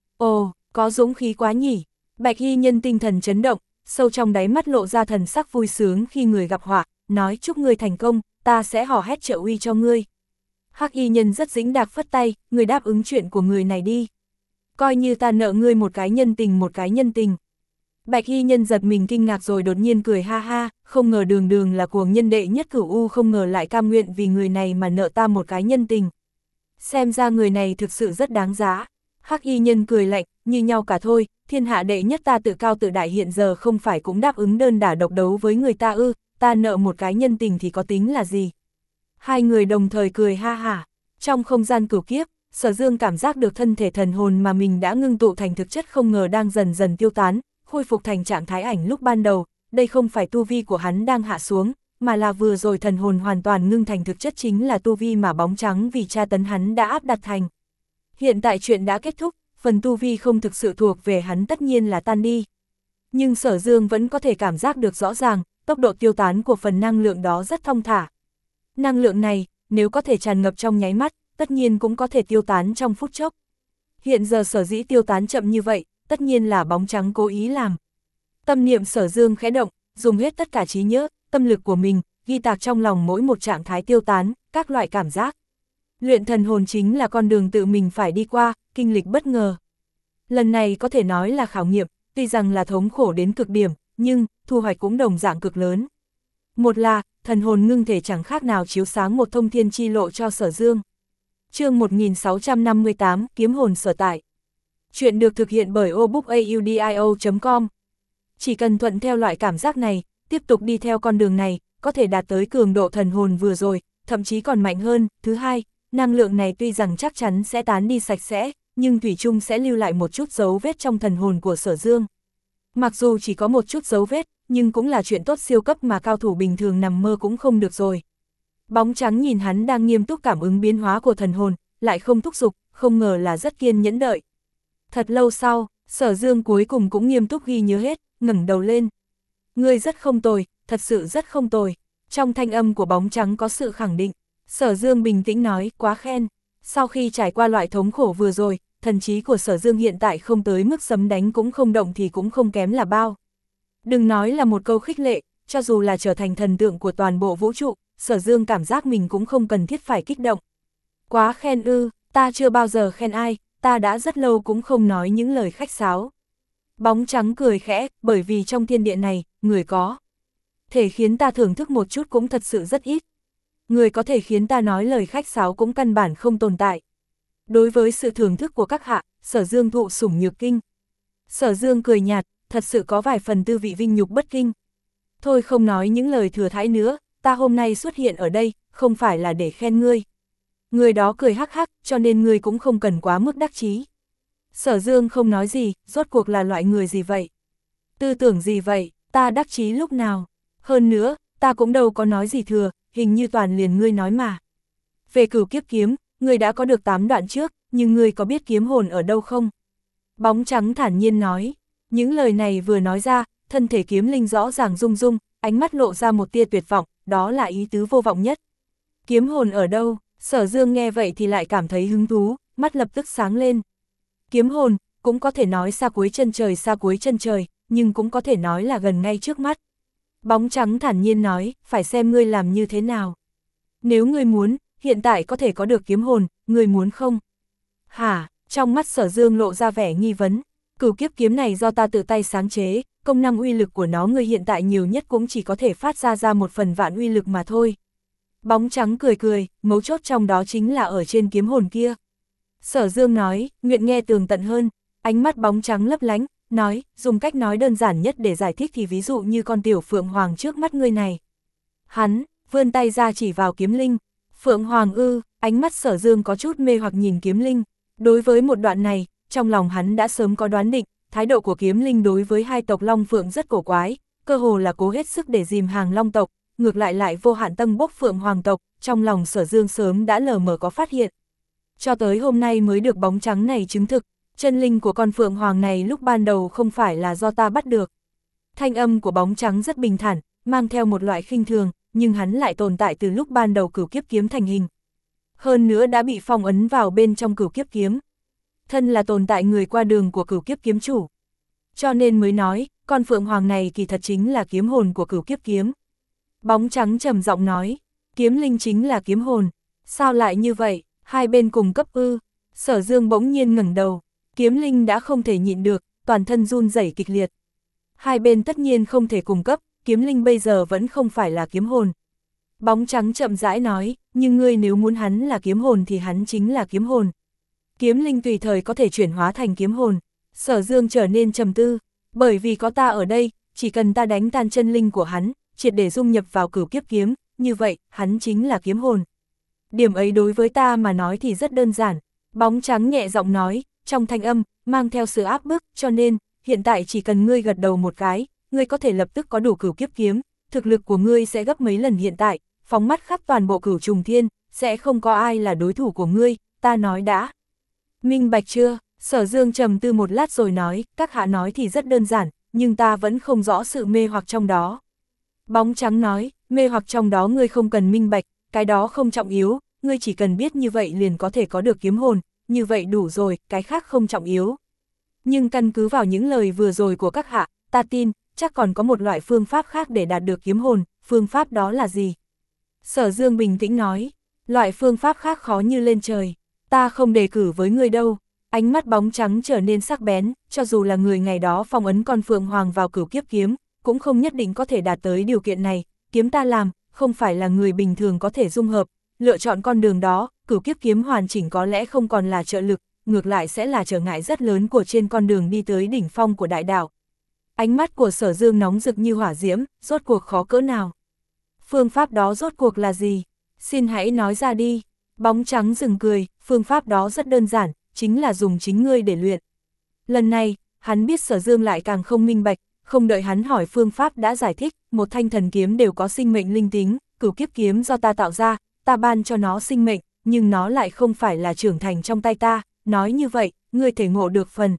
Ồ, có dũng khí quá nhỉ. Bạch Y Nhân tinh thần chấn động, sâu trong đáy mắt lộ ra thần sắc vui sướng khi người gặp họa, nói chúc ngươi thành công, ta sẽ hò hét trợ uy cho ngươi. Hắc Y Nhân rất dĩnh đạc phất tay, ngươi đáp ứng chuyện của người này đi. Coi như ta nợ ngươi một cái nhân tình một cái nhân tình. Bạch Y Nhân giật mình kinh ngạc rồi đột nhiên cười ha ha, không ngờ Đường Đường là cuồng nhân đệ nhất cửu u, không ngờ lại cam nguyện vì người này mà nợ ta một cái nhân tình. Xem ra người này thực sự rất đáng giá. Hắc Y Nhân cười lạnh, như nhau cả thôi, thiên hạ đệ nhất ta tự cao tự đại hiện giờ không phải cũng đáp ứng đơn đả độc đấu với người ta ư, ta nợ một cái nhân tình thì có tính là gì. Hai người đồng thời cười ha hả. Trong không gian cửu kiếp, Sở Dương cảm giác được thân thể thần hồn mà mình đã ngưng tụ thành thực chất không ngờ đang dần dần tiêu tán, khôi phục thành trạng thái ảnh lúc ban đầu. Đây không phải tu vi của hắn đang hạ xuống, mà là vừa rồi thần hồn hoàn toàn ngưng thành thực chất, chính là tu vi mà bóng trắng vì tra tấn hắn đã áp đặt thành. Hiện tại chuyện đã kết thúc, phần tu vi không thực sự thuộc về hắn tất nhiên là tan đi. Nhưng Sở Dương vẫn có thể cảm giác được rõ ràng, tốc độ tiêu tán của phần năng lượng đó rất thong thả. Năng lượng này, nếu có thể tràn ngập trong nháy mắt, tất nhiên cũng có thể tiêu tán trong phút chốc. Hiện giờ sở dĩ tiêu tán chậm như vậy, tất nhiên là bóng trắng cố ý làm. Tâm niệm Sở Dương khẽ động, dùng hết tất cả trí nhớ, tâm lực của mình, ghi tạc trong lòng mỗi một trạng thái tiêu tán, các loại cảm giác. Luyện thần hồn chính là con đường tự mình phải đi qua, kinh lịch bất ngờ. Lần này có thể nói là khảo nghiệm, tuy rằng là thống khổ đến cực điểm, nhưng thu hoạch cũng đồng dạng cực lớn. Một là, thần hồn ngưng thể chẳng khác nào chiếu sáng một thông thiên chi lộ cho Sở Dương. Chương một nghìn sáu trăm năm mươi tám, Kiếm hồn sở tại. Chuyện được thực hiện bởi obookaudio chấm com. Chỉ cần thuận theo loại cảm giác này, tiếp tục đi theo con đường này, có thể đạt tới cường độ thần hồn vừa rồi, thậm chí còn mạnh hơn. Thứ hai, năng lượng này tuy rằng chắc chắn sẽ tán đi sạch sẽ, nhưng thủy chung sẽ lưu lại một chút dấu vết trong thần hồn của Sở Dương. Mặc dù chỉ có một chút dấu vết, nhưng cũng là chuyện tốt siêu cấp mà cao thủ bình thường nằm mơ cũng không được rồi. Bóng trắng nhìn hắn đang nghiêm túc cảm ứng biến hóa của thần hồn, lại không thúc giục, không ngờ là rất kiên nhẫn đợi. Thật lâu sau, Sở Dương cuối cùng cũng nghiêm túc ghi nhớ hết, ngẩng đầu lên. Ngươi rất không tồi, thật sự rất không tồi. Trong thanh âm của bóng trắng có sự khẳng định. Sở Dương bình tĩnh nói, quá khen. Sau khi trải qua loại thống khổ vừa rồi, thần trí của Sở Dương hiện tại không tới mức sấm đánh cũng không động thì cũng không kém là bao. Đừng nói là một câu khích lệ, cho dù là trở thành thần tượng của toàn bộ vũ trụ, Sở Dương cảm giác mình cũng không cần thiết phải kích động. Quá khen ư, ta chưa bao giờ khen ai, ta đã rất lâu cũng không nói những lời khách sáo. Bóng trắng cười khẽ, bởi vì trong thiên địa này, người có thể khiến ta thưởng thức một chút cũng thật sự rất ít. Người có thể khiến ta nói lời khách sáo cũng căn bản không tồn tại. Đối với sự thưởng thức của các hạ, Sở Dương thụ sủng nhược kinh. Sở Dương cười nhạt, thật sự có vài phần tư vị vinh nhục bất kinh. Thôi không nói những lời thừa thãi nữa, ta hôm nay xuất hiện ở đây, không phải là để khen ngươi. Người đó cười hắc hắc, cho nên ngươi cũng không cần quá mức đắc chí. Sở Dương không nói gì, rốt cuộc là loại người gì vậy? Tư tưởng gì vậy, ta đắc chí lúc nào? Hơn nữa, ta cũng đâu có nói gì thừa, hình như toàn liền ngươi nói mà. Về Cửu Kiếp Kiếm, ngươi đã có được tám đoạn trước, nhưng ngươi có biết kiếm hồn ở đâu không? Bóng trắng thản nhiên nói. Những lời này vừa nói ra, thân thể kiếm linh rõ ràng rung rung, ánh mắt lộ ra một tia tuyệt vọng, đó là ý tứ vô vọng nhất. Kiếm hồn ở đâu? Sở Dương nghe vậy thì lại cảm thấy hứng thú, mắt lập tức sáng lên. Kiếm hồn, cũng có thể nói xa cuối chân trời xa cuối chân trời, nhưng cũng có thể nói là gần ngay trước mắt. Bóng trắng thản nhiên nói, phải xem ngươi làm như thế nào. Nếu ngươi muốn, hiện tại có thể có được kiếm hồn, ngươi muốn không? Hả? Trong mắt Sở Dương lộ ra vẻ nghi vấn. Cửu kiếp kiếm này do ta tự tay sáng chế, công năng uy lực của nó ngươi hiện tại nhiều nhất cũng chỉ có thể phát ra ra một phần vạn uy lực mà thôi. Bóng trắng cười cười, mấu chốt trong đó chính là ở trên kiếm hồn kia. Sở Dương nói, nguyện nghe tường tận hơn, ánh mắt bóng trắng lấp lánh, nói, dùng cách nói đơn giản nhất để giải thích thì ví dụ như con tiểu Phượng Hoàng trước mắt ngươi này. Hắn, vươn tay ra chỉ vào kiếm linh. Phượng Hoàng ư, ánh mắt Sở Dương có chút mê hoặc nhìn kiếm linh. Đối với một đoạn này, trong lòng hắn đã sớm có đoán định, thái độ của kiếm linh đối với hai tộc Long Phượng rất cổ quái, cơ hồ là cố hết sức để dìm hàng Long tộc, ngược lại lại vô hạn tăng bốc Phượng Hoàng tộc, trong lòng Sở Dương sớm đã lờ mờ có phát hiện. Cho tới hôm nay mới được bóng trắng này chứng thực, chân linh của con Phượng Hoàng này lúc ban đầu không phải là do ta bắt được. Thanh âm của bóng trắng rất bình thản, mang theo một loại khinh thường, nhưng hắn lại tồn tại từ lúc ban đầu Cửu Kiếp Kiếm thành hình. Hơn nữa đã bị phong ấn vào bên trong Cửu Kiếp Kiếm. Thân là tồn tại người qua đường của Cửu Kiếp Kiếm chủ. Cho nên mới nói, con Phượng Hoàng này kỳ thật chính là kiếm hồn của Cửu Kiếp Kiếm. Bóng trắng trầm giọng nói, kiếm linh chính là kiếm hồn. Sao lại như vậy, hai bên cùng cấp ư? Sở Dương bỗng nhiên ngẩng đầu, kiếm linh đã không thể nhịn được, toàn thân run rẩy kịch liệt. Hai bên tất nhiên không thể cùng cấp, kiếm linh bây giờ vẫn không phải là kiếm hồn. Bóng trắng chậm rãi nói, nhưng ngươi nếu muốn hắn là kiếm hồn thì hắn chính là kiếm hồn. Kiếm linh tùy thời có thể chuyển hóa thành kiếm hồn. Sở Dương trở nên trầm tư, bởi vì có ta ở đây, chỉ cần ta đánh tan chân linh của hắn, triệt để dung nhập vào Cửu Kiếp Kiếm, như vậy, hắn chính là kiếm hồn. Điểm ấy đối với ta mà nói thì rất đơn giản. Bóng trắng nhẹ giọng nói, trong thanh âm, mang theo sự áp bức, cho nên, hiện tại chỉ cần ngươi gật đầu một cái, ngươi có thể lập tức có đủ Cửu Kiếp Kiếm, thực lực của ngươi sẽ gấp mấy lần hiện tại, phóng mắt khắp toàn bộ Cửu Trùng Thiên, sẽ không có ai là đối thủ của ngươi, ta nói đã. Minh bạch chưa? Sở Dương trầm tư một lát rồi nói, các hạ nói thì rất đơn giản, nhưng ta vẫn không rõ sự mê hoặc trong đó. Bóng trắng nói, mê hoặc trong đó ngươi không cần minh bạch, cái đó không trọng yếu, ngươi chỉ cần biết như vậy liền có thể có được kiếm hồn, như vậy đủ rồi, cái khác không trọng yếu. Nhưng căn cứ vào những lời vừa rồi của các hạ, ta tin, chắc còn có một loại phương pháp khác để đạt được kiếm hồn, phương pháp đó là gì? Sở Dương bình tĩnh nói, loại phương pháp khác khó như lên trời, ta không đề cử với ngươi đâu. Ánh mắt bóng trắng trở nên sắc bén, cho dù là người ngày đó phong ấn con Phượng Hoàng vào Cửu Kiếp Kiếm, cũng không nhất định có thể đạt tới điều kiện này, kiếm ta làm, không phải là người bình thường có thể dung hợp, lựa chọn con đường đó, Cửu Kiếp Kiếm hoàn chỉnh có lẽ không còn là trợ lực, ngược lại sẽ là trở ngại rất lớn của trên con đường đi tới đỉnh phong của đại đạo. Ánh mắt của Sở Dương nóng rực như hỏa diễm, rốt cuộc khó cỡ nào? Phương pháp đó rốt cuộc là gì? Xin hãy nói ra đi. Bóng trắng dừng cười, phương pháp đó rất đơn giản, chính là dùng chính ngươi để luyện. Lần này, hắn biết Sở Dương lại càng không minh bạch, không đợi hắn hỏi phương pháp đã giải thích, một thanh thần kiếm đều có sinh mệnh linh tính, Cửu Kiếp Kiếm do ta tạo ra, ta ban cho nó sinh mệnh, nhưng nó lại không phải là trưởng thành trong tay ta, nói như vậy, ngươi thể ngộ được phần.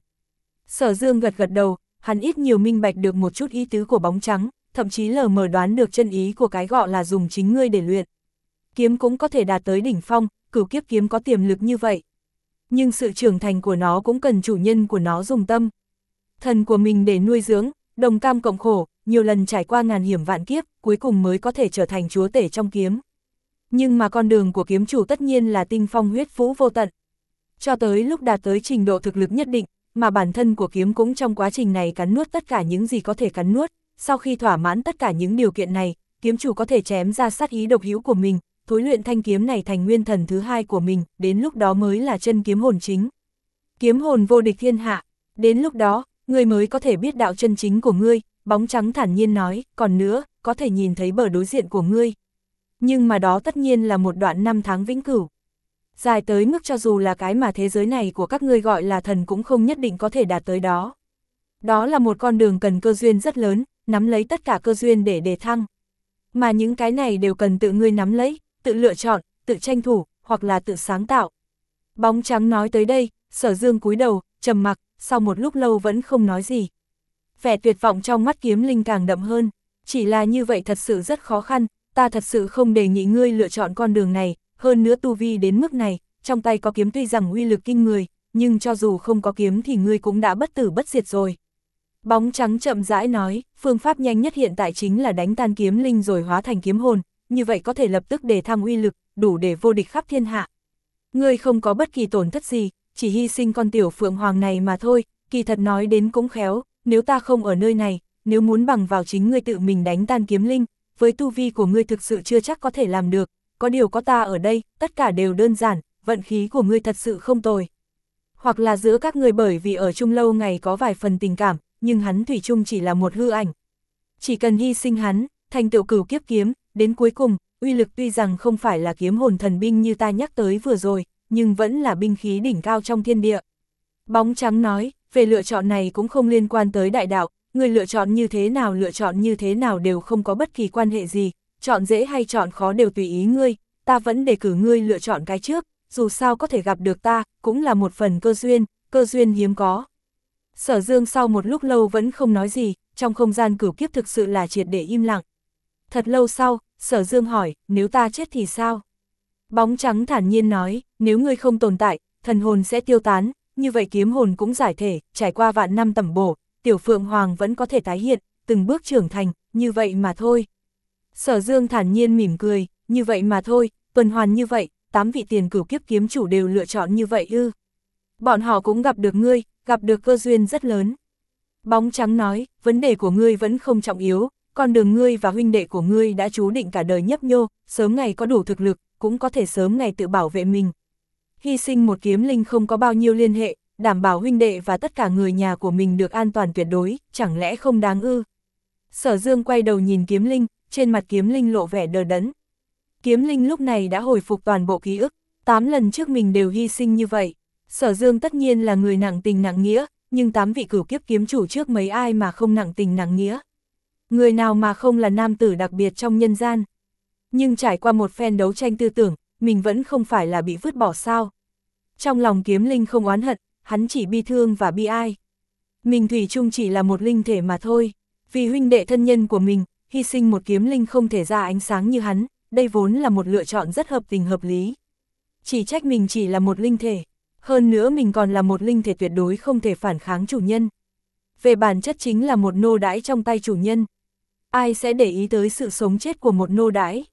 Sở Dương gật gật đầu, hắn ít nhiều minh bạch được một chút ý tứ của bóng trắng, thậm chí lờ mờ đoán được chân ý của cái gọi là dùng chính ngươi để luyện. Kiếm cũng có thể đạt tới đỉnh phong, Cửu Kiếp Kiếm có tiềm lực như vậy. Nhưng sự trưởng thành của nó cũng cần chủ nhân của nó dùng tâm. Thần của mình để nuôi dưỡng, đồng cam cộng khổ, nhiều lần trải qua ngàn hiểm vạn kiếp, cuối cùng mới có thể trở thành chúa tể trong kiếm. Nhưng mà con đường của kiếm chủ tất nhiên là tinh phong huyết vũ vô tận. Cho tới lúc đạt tới trình độ thực lực nhất định, mà bản thân của kiếm cũng trong quá trình này cắn nuốt tất cả những gì có thể cắn nuốt. Sau khi thỏa mãn tất cả những điều kiện này, kiếm chủ có thể chém ra sát ý độc hữu của mình, thối luyện thanh kiếm này thành nguyên thần thứ hai của mình, đến lúc đó mới là chân kiếm hồn chính. Kiếm hồn vô địch thiên hạ, đến lúc đó, ngươi mới có thể biết đạo chân chính của ngươi, bóng trắng thản nhiên nói, còn nữa, có thể nhìn thấy bờ đối diện của ngươi. Nhưng mà đó tất nhiên là một đoạn năm tháng vĩnh cửu. Dài tới mức cho dù là cái mà thế giới này của các ngươi gọi là thần cũng không nhất định có thể đạt tới đó. Đó là một con đường cần cơ duyên rất lớn, nắm lấy tất cả cơ duyên để đề thăng. Mà những cái này đều cần tự ngươi nắm lấy, tự lựa chọn, tự tranh thủ, hoặc là tự sáng tạo. Bóng trắng nói tới đây, Sở Dương cúi đầu, trầm mặc, sau một lúc lâu vẫn không nói gì. Vẻ tuyệt vọng trong mắt kiếm linh càng đậm hơn, chỉ là như vậy thật sự rất khó khăn, ta thật sự không đề nghị ngươi lựa chọn con đường này, hơn nữa tu vi đến mức này, trong tay có kiếm tuy rằng uy lực kinh người, nhưng cho dù không có kiếm thì ngươi cũng đã bất tử bất diệt rồi. Bóng trắng chậm rãi nói, phương pháp nhanh nhất hiện tại chính là đánh tan kiếm linh rồi hóa thành kiếm hồn, như vậy có thể lập tức đề thăng uy lực, đủ để vô địch khắp thiên hạ. Ngươi không có bất kỳ tổn thất gì, chỉ hy sinh con tiểu Phượng Hoàng này mà thôi, kỳ thật nói đến cũng khéo, nếu ta không ở nơi này, nếu muốn bằng vào chính ngươi tự mình đánh tan kiếm linh, với tu vi của ngươi thực sự chưa chắc có thể làm được, có điều có ta ở đây, tất cả đều đơn giản, vận khí của ngươi thật sự không tồi. Hoặc là giữa các ngươi bởi vì ở chung lâu ngày có vài phần tình cảm, nhưng hắn thủy chung chỉ là một hư ảnh. Chỉ cần hy sinh hắn, thành tựu Cửu Kiếp Kiếm, đến cuối cùng, uy lực tuy rằng không phải là kiếm hồn thần binh như ta nhắc tới vừa rồi, nhưng vẫn là binh khí đỉnh cao trong thiên địa. Bóng trắng nói, về lựa chọn này cũng không liên quan tới đại đạo, ngươi lựa chọn như thế nào lựa chọn như thế nào đều không có bất kỳ quan hệ gì, chọn dễ hay chọn khó đều tùy ý ngươi, ta vẫn đề cử ngươi lựa chọn cái trước, dù sao có thể gặp được ta, cũng là một phần cơ duyên, cơ duyên hiếm có. Sở Dương sau một lúc lâu vẫn không nói gì, trong không gian cửu kiếp thực sự là triệt để im lặng. Thật lâu sau, Sở Dương hỏi, nếu ta chết thì sao? Bóng trắng thản nhiên nói, nếu ngươi không tồn tại, thần hồn sẽ tiêu tán, như vậy kiếm hồn cũng giải thể, trải qua vạn năm tẩm bổ, tiểu Phượng Hoàng vẫn có thể tái hiện, từng bước trưởng thành, như vậy mà thôi. Sở Dương thản nhiên mỉm cười, như vậy mà thôi, tuần hoàn như vậy, tám vị tiền cửu kiếp kiếm chủ đều lựa chọn như vậy ư. Bọn họ cũng gặp được ngươi, gặp được cơ duyên rất lớn. Bóng trắng nói, vấn đề của ngươi vẫn không trọng yếu, con đường ngươi và huynh đệ của ngươi đã chú định cả đời nhấp nhô, sớm ngày có đủ thực lực, cũng có thể sớm ngày tự bảo vệ mình. Hy sinh một kiếm linh không có bao nhiêu liên hệ, đảm bảo huynh đệ và tất cả người nhà của mình được an toàn tuyệt đối, chẳng lẽ không đáng ư? Sở Dương quay đầu nhìn kiếm linh, trên mặt kiếm linh lộ vẻ đờ đẫn. Kiếm linh lúc này đã hồi phục toàn bộ ký ức, tám lần trước mình đều hy sinh như vậy. Sở Dương tất nhiên là người nặng tình nặng nghĩa, nhưng tám vị cửu kiếp kiếm chủ trước mấy ai mà không nặng tình nặng nghĩa. Người nào mà không là nam tử đặc biệt trong nhân gian. Nhưng trải qua một phen đấu tranh tư tưởng, mình vẫn không phải là bị vứt bỏ sao. Trong lòng kiếm linh không oán hận, hắn chỉ bi thương và bi ai. Mình thủy chung chỉ là một linh thể mà thôi. Vì huynh đệ thân nhân của mình, hy sinh một kiếm linh không thể ra ánh sáng như hắn, đây vốn là một lựa chọn rất hợp tình hợp lý. Chỉ trách mình chỉ là một linh thể. Hơn nữa mình còn là một linh thể tuyệt đối không thể phản kháng chủ nhân. Về bản chất chính là một nô đãi trong tay chủ nhân. Ai sẽ để ý tới sự sống chết của một nô đãi?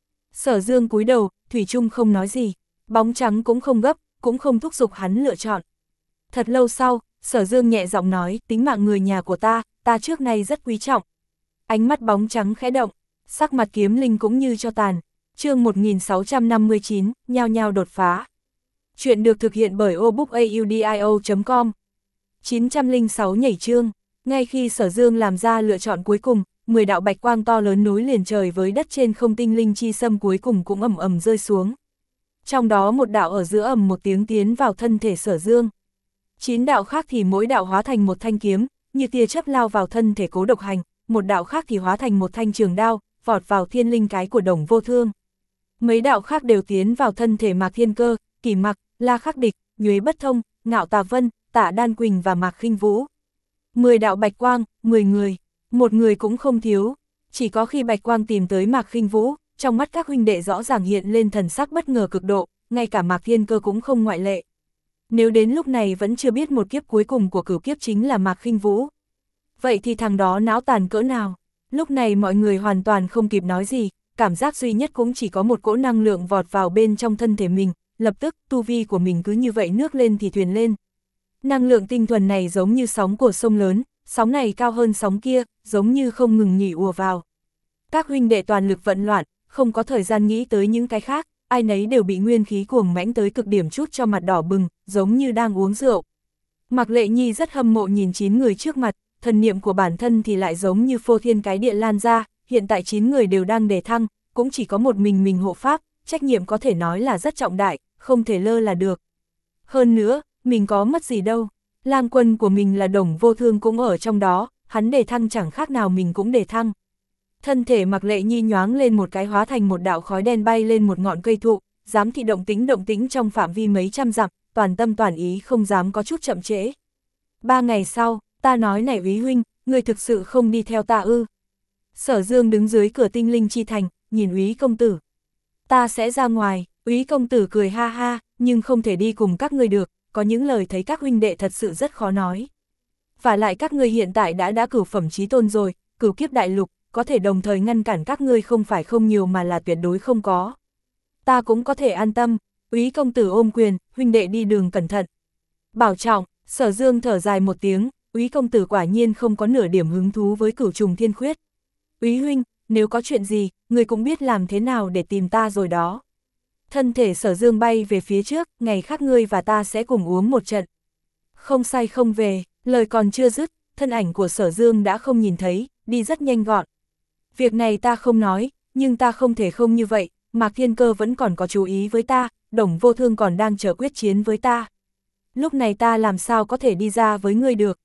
Sở Dương cúi đầu, thủy chung không nói gì. Bóng trắng cũng không gấp, cũng không thúc giục hắn lựa chọn. Thật lâu sau, Sở Dương nhẹ giọng nói, tính mạng người nhà của ta, ta trước nay rất quý trọng. Ánh mắt bóng trắng khẽ động, sắc mặt kiếm linh cũng như cho tàn. Chương một nghìn sáu trăm năm mươi chín, nhao nhao đột phá. Chuyện được thực hiện bởi obookaudio chấm com. chín trăm lẻ sáu nhảy chương, ngay khi Sở Dương làm ra lựa chọn cuối cùng, mười đạo bạch quang to lớn nối liền trời với đất trên không tinh linh chi xâm cuối cùng cũng ầm ầm rơi xuống. Trong đó một đạo ở giữa ầm một tiếng tiến vào thân thể Sở Dương. Chín đạo khác thì mỗi đạo hóa thành một thanh kiếm, như tia chớp lao vào thân thể Cố Độc Hành, một đạo khác thì hóa thành một thanh trường đao, vọt vào thiên linh cái của Đồng Vô Thương. Mấy đạo khác đều tiến vào thân thể Mạc Thiên Cơ, Kỷ Mặc, La Khắc Địch, Nhuế Bất Thông, Ngạo Tà Vân, Tạ Đan Quỳnh và Mạc Khinh Vũ. Mười đạo bạch quang, mười người, một người cũng không thiếu. Chỉ có khi bạch quang tìm tới Mạc Khinh Vũ, trong mắt các huynh đệ rõ ràng hiện lên thần sắc bất ngờ cực độ, ngay cả Mạc Thiên Cơ cũng không ngoại lệ. Nếu đến lúc này vẫn chưa biết một kiếp cuối cùng của cửu kiếp chính là Mạc Khinh Vũ, vậy thì thằng đó não tàn cỡ nào? Lúc này mọi người hoàn toàn không kịp nói gì, cảm giác duy nhất cũng chỉ có một cỗ năng lượng vọt vào bên trong thân thể mình, lập tức tu vi của mình cứ như vậy nước lên thì thuyền lên. Năng lượng tinh thuần này giống như sóng của sông lớn, sóng này cao hơn sóng kia, giống như không ngừng nghỉ ùa vào. Các huynh đệ toàn lực vận loạn, không có thời gian nghĩ tới những cái khác, ai nấy đều bị nguyên khí cuồng mãnh tới cực điểm chút cho mặt đỏ bừng, giống như đang uống rượu. Mạc Lệ Nhi rất hâm mộ nhìn chín người trước mặt, thần niệm của bản thân thì lại giống như phô thiên cái địa lan ra, hiện tại chín người đều đang đề thăng, cũng chỉ có một mình mình hộ pháp, trách nhiệm có thể nói là rất trọng đại, không thể lơ là được. Hơn nữa, mình có mất gì đâu, lang quân của mình là Đồng Vô Thương cũng ở trong đó, hắn đề thăng chẳng khác nào mình cũng đề thăng. Thân thể Mạc Lệ Nhi nhoáng lên một cái hóa thành một đạo khói đen bay lên một ngọn cây thụ, giám thị động tĩnh động tĩnh trong phạm vi mấy trăm dặm, toàn tâm toàn ý không dám có chút chậm trễ. Ba ngày sau, ta nói này Úy huynh, người thực sự không đi theo ta ư? Sở Dương đứng dưới cửa tinh linh chi thành, nhìn Úy công tử. Ta sẽ ra ngoài. Úy công tử cười ha ha, nhưng không thể đi cùng các ngươi được, có những lời thấy các huynh đệ thật sự rất khó nói. Và lại các ngươi hiện tại đã đã cửu phẩm chí tôn rồi, cửu kiếp đại lục, có thể đồng thời ngăn cản các ngươi không phải không nhiều mà là tuyệt đối không có. Ta cũng có thể an tâm. Úy công tử ôm quyền, huynh đệ đi đường cẩn thận. Bảo trọng. Sở Dương thở dài một tiếng, Úy công tử quả nhiên không có nửa điểm hứng thú với cửu trùng thiên khuyết. Úy huynh, nếu có chuyện gì, người cũng biết làm thế nào để tìm ta rồi đó. Thân thể Sở Dương bay về phía trước, ngày khác ngươi và ta sẽ cùng uống một trận. Không say không về, lời còn chưa dứt, thân ảnh của Sở Dương đã không nhìn thấy, đi rất nhanh gọn. Việc này ta không nói, nhưng ta không thể không như vậy, Mạc Thiên Cơ vẫn còn có chú ý với ta, Đồng Vô Thương còn đang chờ quyết chiến với ta. Lúc này ta làm sao có thể đi ra với ngươi được.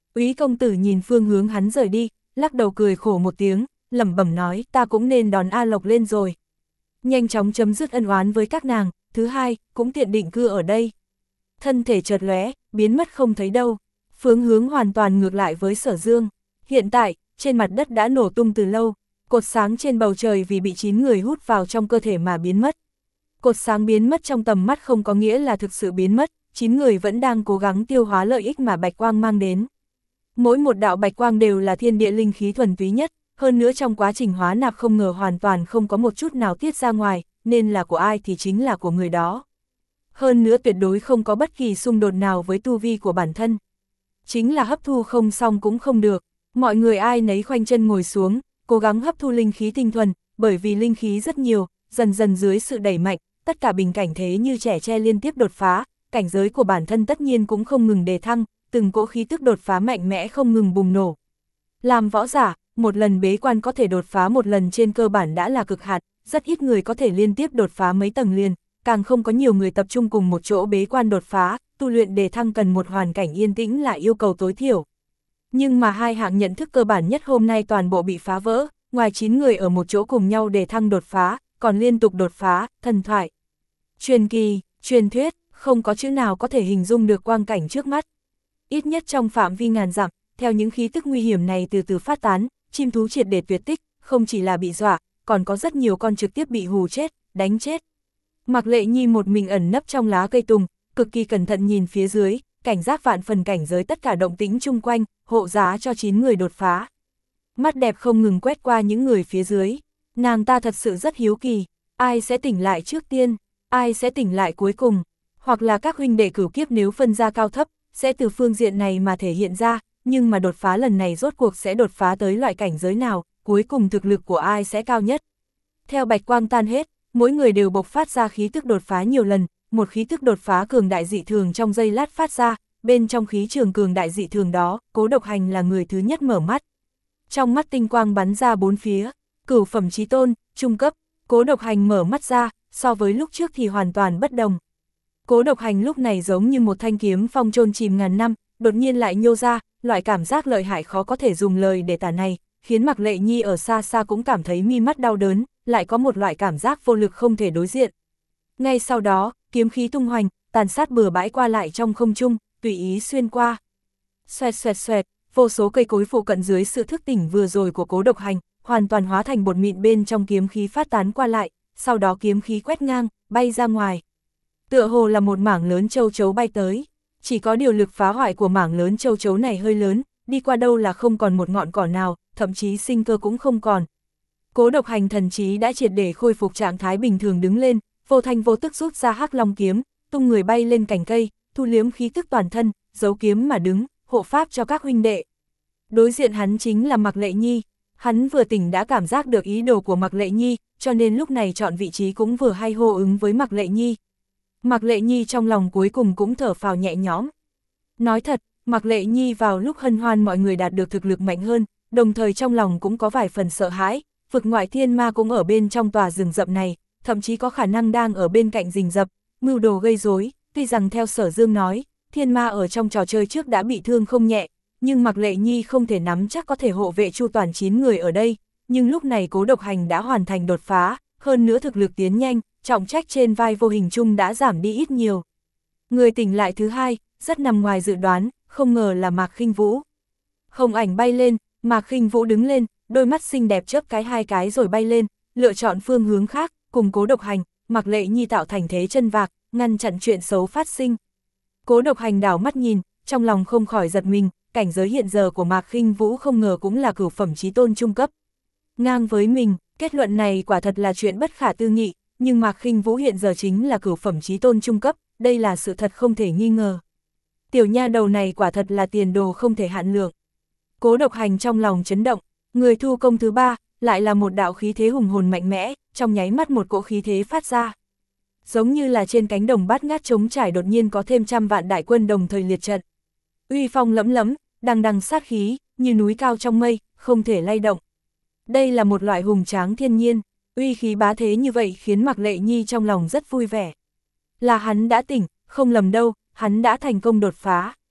Úy công tử nhìn phương hướng hắn rời đi, lắc đầu cười khổ một tiếng, lẩm bẩm nói ta cũng nên đón A Lộc lên rồi. Nhanh chóng chấm dứt ân oán với các nàng, thứ hai, cũng tiện định cư ở đây. Thân thể chợt lóe, biến mất không thấy đâu, phương hướng hoàn toàn ngược lại với Sở Dương. Hiện tại, trên mặt đất đã nổ tung từ lâu, cột sáng trên bầu trời vì bị chín người hút vào trong cơ thể mà biến mất. Cột sáng biến mất trong tầm mắt không có nghĩa là thực sự biến mất, chín người vẫn đang cố gắng tiêu hóa lợi ích mà bạch quang mang đến. Mỗi một đạo bạch quang đều là thiên địa linh khí thuần túy nhất, hơn nữa trong quá trình hóa nạp không ngờ hoàn toàn không có một chút nào tiết ra ngoài, nên là của ai thì chính là của người đó. Hơn nữa tuyệt đối không có bất kỳ xung đột nào với tu vi của bản thân. Chính là hấp thu không xong cũng không được, mọi người ai nấy khoanh chân ngồi xuống, cố gắng hấp thu linh khí tinh thuần, bởi vì linh khí rất nhiều, dần dần dưới sự đẩy mạnh, tất cả bình cảnh thế như trẻ tre liên tiếp đột phá, cảnh giới của bản thân tất nhiên cũng không ngừng đề thăng, từng cỗ khí tức đột phá mạnh mẽ không ngừng bùng nổ. Làm võ giả, một lần bế quan có thể đột phá một lần trên cơ bản đã là cực hạn, rất ít người có thể liên tiếp đột phá mấy tầng liền, càng không có nhiều người tập trung cùng một chỗ bế quan đột phá, tu luyện đề thăng cần một hoàn cảnh yên tĩnh là yêu cầu tối thiểu. Nhưng mà hai hạng nhận thức cơ bản nhất hôm nay toàn bộ bị phá vỡ, ngoài chín người ở một chỗ cùng nhau đề thăng đột phá, còn liên tục đột phá, thần thoại, truyền kỳ, truyền thuyết, không có chữ nào có thể hình dung được quang cảnh trước mắt. Ít nhất trong phạm vi ngàn dặm, theo những khí tức nguy hiểm này từ từ phát tán, chim thú triệt để tuyệt tích, không chỉ là bị dọa, còn có rất nhiều con trực tiếp bị hù chết, đánh chết. Mạc Lệ Nhi một mình ẩn nấp trong lá cây tùng, cực kỳ cẩn thận nhìn phía dưới, cảnh giác vạn phần cảnh giới tất cả động tĩnh chung quanh, hộ giá cho chín người đột phá. Mắt đẹp không ngừng quét qua những người phía dưới, nàng ta thật sự rất hiếu kỳ, ai sẽ tỉnh lại trước tiên, ai sẽ tỉnh lại cuối cùng, hoặc là các huynh đệ cửu kiếp nếu phân ra cao thấp, sẽ từ phương diện này mà thể hiện ra, nhưng mà đột phá lần này rốt cuộc sẽ đột phá tới loại cảnh giới nào, cuối cùng thực lực của ai sẽ cao nhất. Theo bạch quang tan hết, mỗi người đều bộc phát ra khí tức đột phá nhiều lần, một khí tức đột phá cường đại dị thường trong giây lát phát ra, bên trong khí trường cường đại dị thường đó, Cố Độc Hành là người thứ nhất mở mắt. Trong mắt tinh quang bắn ra bốn phía, cửu phẩm chí tôn, trung cấp, Cố Độc Hành mở mắt ra, so với lúc trước thì hoàn toàn bất đồng. Cố Độc Hành lúc này giống như một thanh kiếm phong chôn chìm ngàn năm, đột nhiên lại nhô ra, loại cảm giác lợi hại khó có thể dùng lời để tả này, khiến Mạc Lệ Nhi ở xa xa cũng cảm thấy mi mắt đau đớn, lại có một loại cảm giác vô lực không thể đối diện. Ngay sau đó, kiếm khí tung hoành, tàn sát bừa bãi qua lại trong không trung, tùy ý xuyên qua. Xoẹt xoẹt xoẹt, vô số cây cối phụ cận dưới sự thức tỉnh vừa rồi của Cố Độc Hành, hoàn toàn hóa thành bột mịn bên trong kiếm khí phát tán qua lại, sau đó kiếm khí quét ngang, bay ra ngoài. Tựa hồ là một mảng lớn châu chấu bay tới, chỉ có điều lực phá hoại của mảng lớn châu chấu này hơi lớn, đi qua đâu là không còn một ngọn cỏ nào, thậm chí sinh cơ cũng không còn. Cố Độc Hành thần trí đã triệt để khôi phục trạng thái bình thường đứng lên, vô thanh vô tức rút ra Hắc Long kiếm, tung người bay lên cành cây, thu liếm khí tức toàn thân, giấu kiếm mà đứng, hộ pháp cho các huynh đệ. Đối diện hắn chính là Mạc Lệ Nhi, hắn vừa tỉnh đã cảm giác được ý đồ của Mạc Lệ Nhi, cho nên lúc này chọn vị trí cũng vừa hay hô ứng với Mạc Lệ Nhi. Mạc Lệ Nhi trong lòng cuối cùng cũng thở phào nhẹ nhõm. Nói thật, Mạc Lệ Nhi vào lúc hân hoan mọi người đạt được thực lực mạnh hơn, đồng thời trong lòng cũng có vài phần sợ hãi, vực ngoại thiên ma cũng ở bên trong tòa rừng rậm này, thậm chí có khả năng đang ở bên cạnh rình rập, mưu đồ gây rối. Tuy rằng theo Sở Dương nói, thiên ma ở trong trò chơi trước đã bị thương không nhẹ, nhưng Mạc Lệ Nhi không thể nắm chắc có thể hộ vệ chu toàn chín người ở đây, nhưng lúc này Cố Độc Hành đã hoàn thành đột phá, hơn nữa thực lực tiến nhanh, trọng trách trên vai vô hình chung đã giảm đi ít nhiều. Người tỉnh lại thứ hai, rất nằm ngoài dự đoán, không ngờ là Mạc Khinh Vũ. Hồng ảnh bay lên, Mạc Khinh Vũ đứng lên, đôi mắt xinh đẹp chớp cái hai cái rồi bay lên, lựa chọn phương hướng khác, cùng Cố Độc Hành, Mạc Lệ Nhi tạo thành thế chân vạc, ngăn chặn chuyện xấu phát sinh. Cố Độc Hành đảo mắt nhìn, trong lòng không khỏi giật mình, cảnh giới hiện giờ của Mạc Khinh Vũ không ngờ cũng là cửu phẩm chí tôn trung cấp. Ngang với mình, kết luận này quả thật là chuyện bất khả tư nghị, nhưng Mạc Khinh Vũ hiện giờ chính là cửu phẩm chí tôn trung cấp, đây là sự thật không thể nghi ngờ. Tiểu nha đầu này quả thật là tiền đồ không thể hạn lượng. Cố Độc Hành trong lòng chấn động, người thu công thứ ba, lại là một đạo khí thế hùng hồn mạnh mẽ, trong nháy mắt một cỗ khí thế phát ra. Giống như là trên cánh đồng bát ngát trống trải đột nhiên có thêm trăm vạn đại quân đồng thời liệt trận. Uy phong lẫm lẫm, đằng đằng sát khí, như núi cao trong mây, không thể lay động. Đây là một loại hùng tráng thiên nhiên, uy khí bá thế như vậy khiến Mạc Lệ Nhi trong lòng rất vui vẻ. Là hắn đã tỉnh, không lầm đâu, hắn đã thành công đột phá.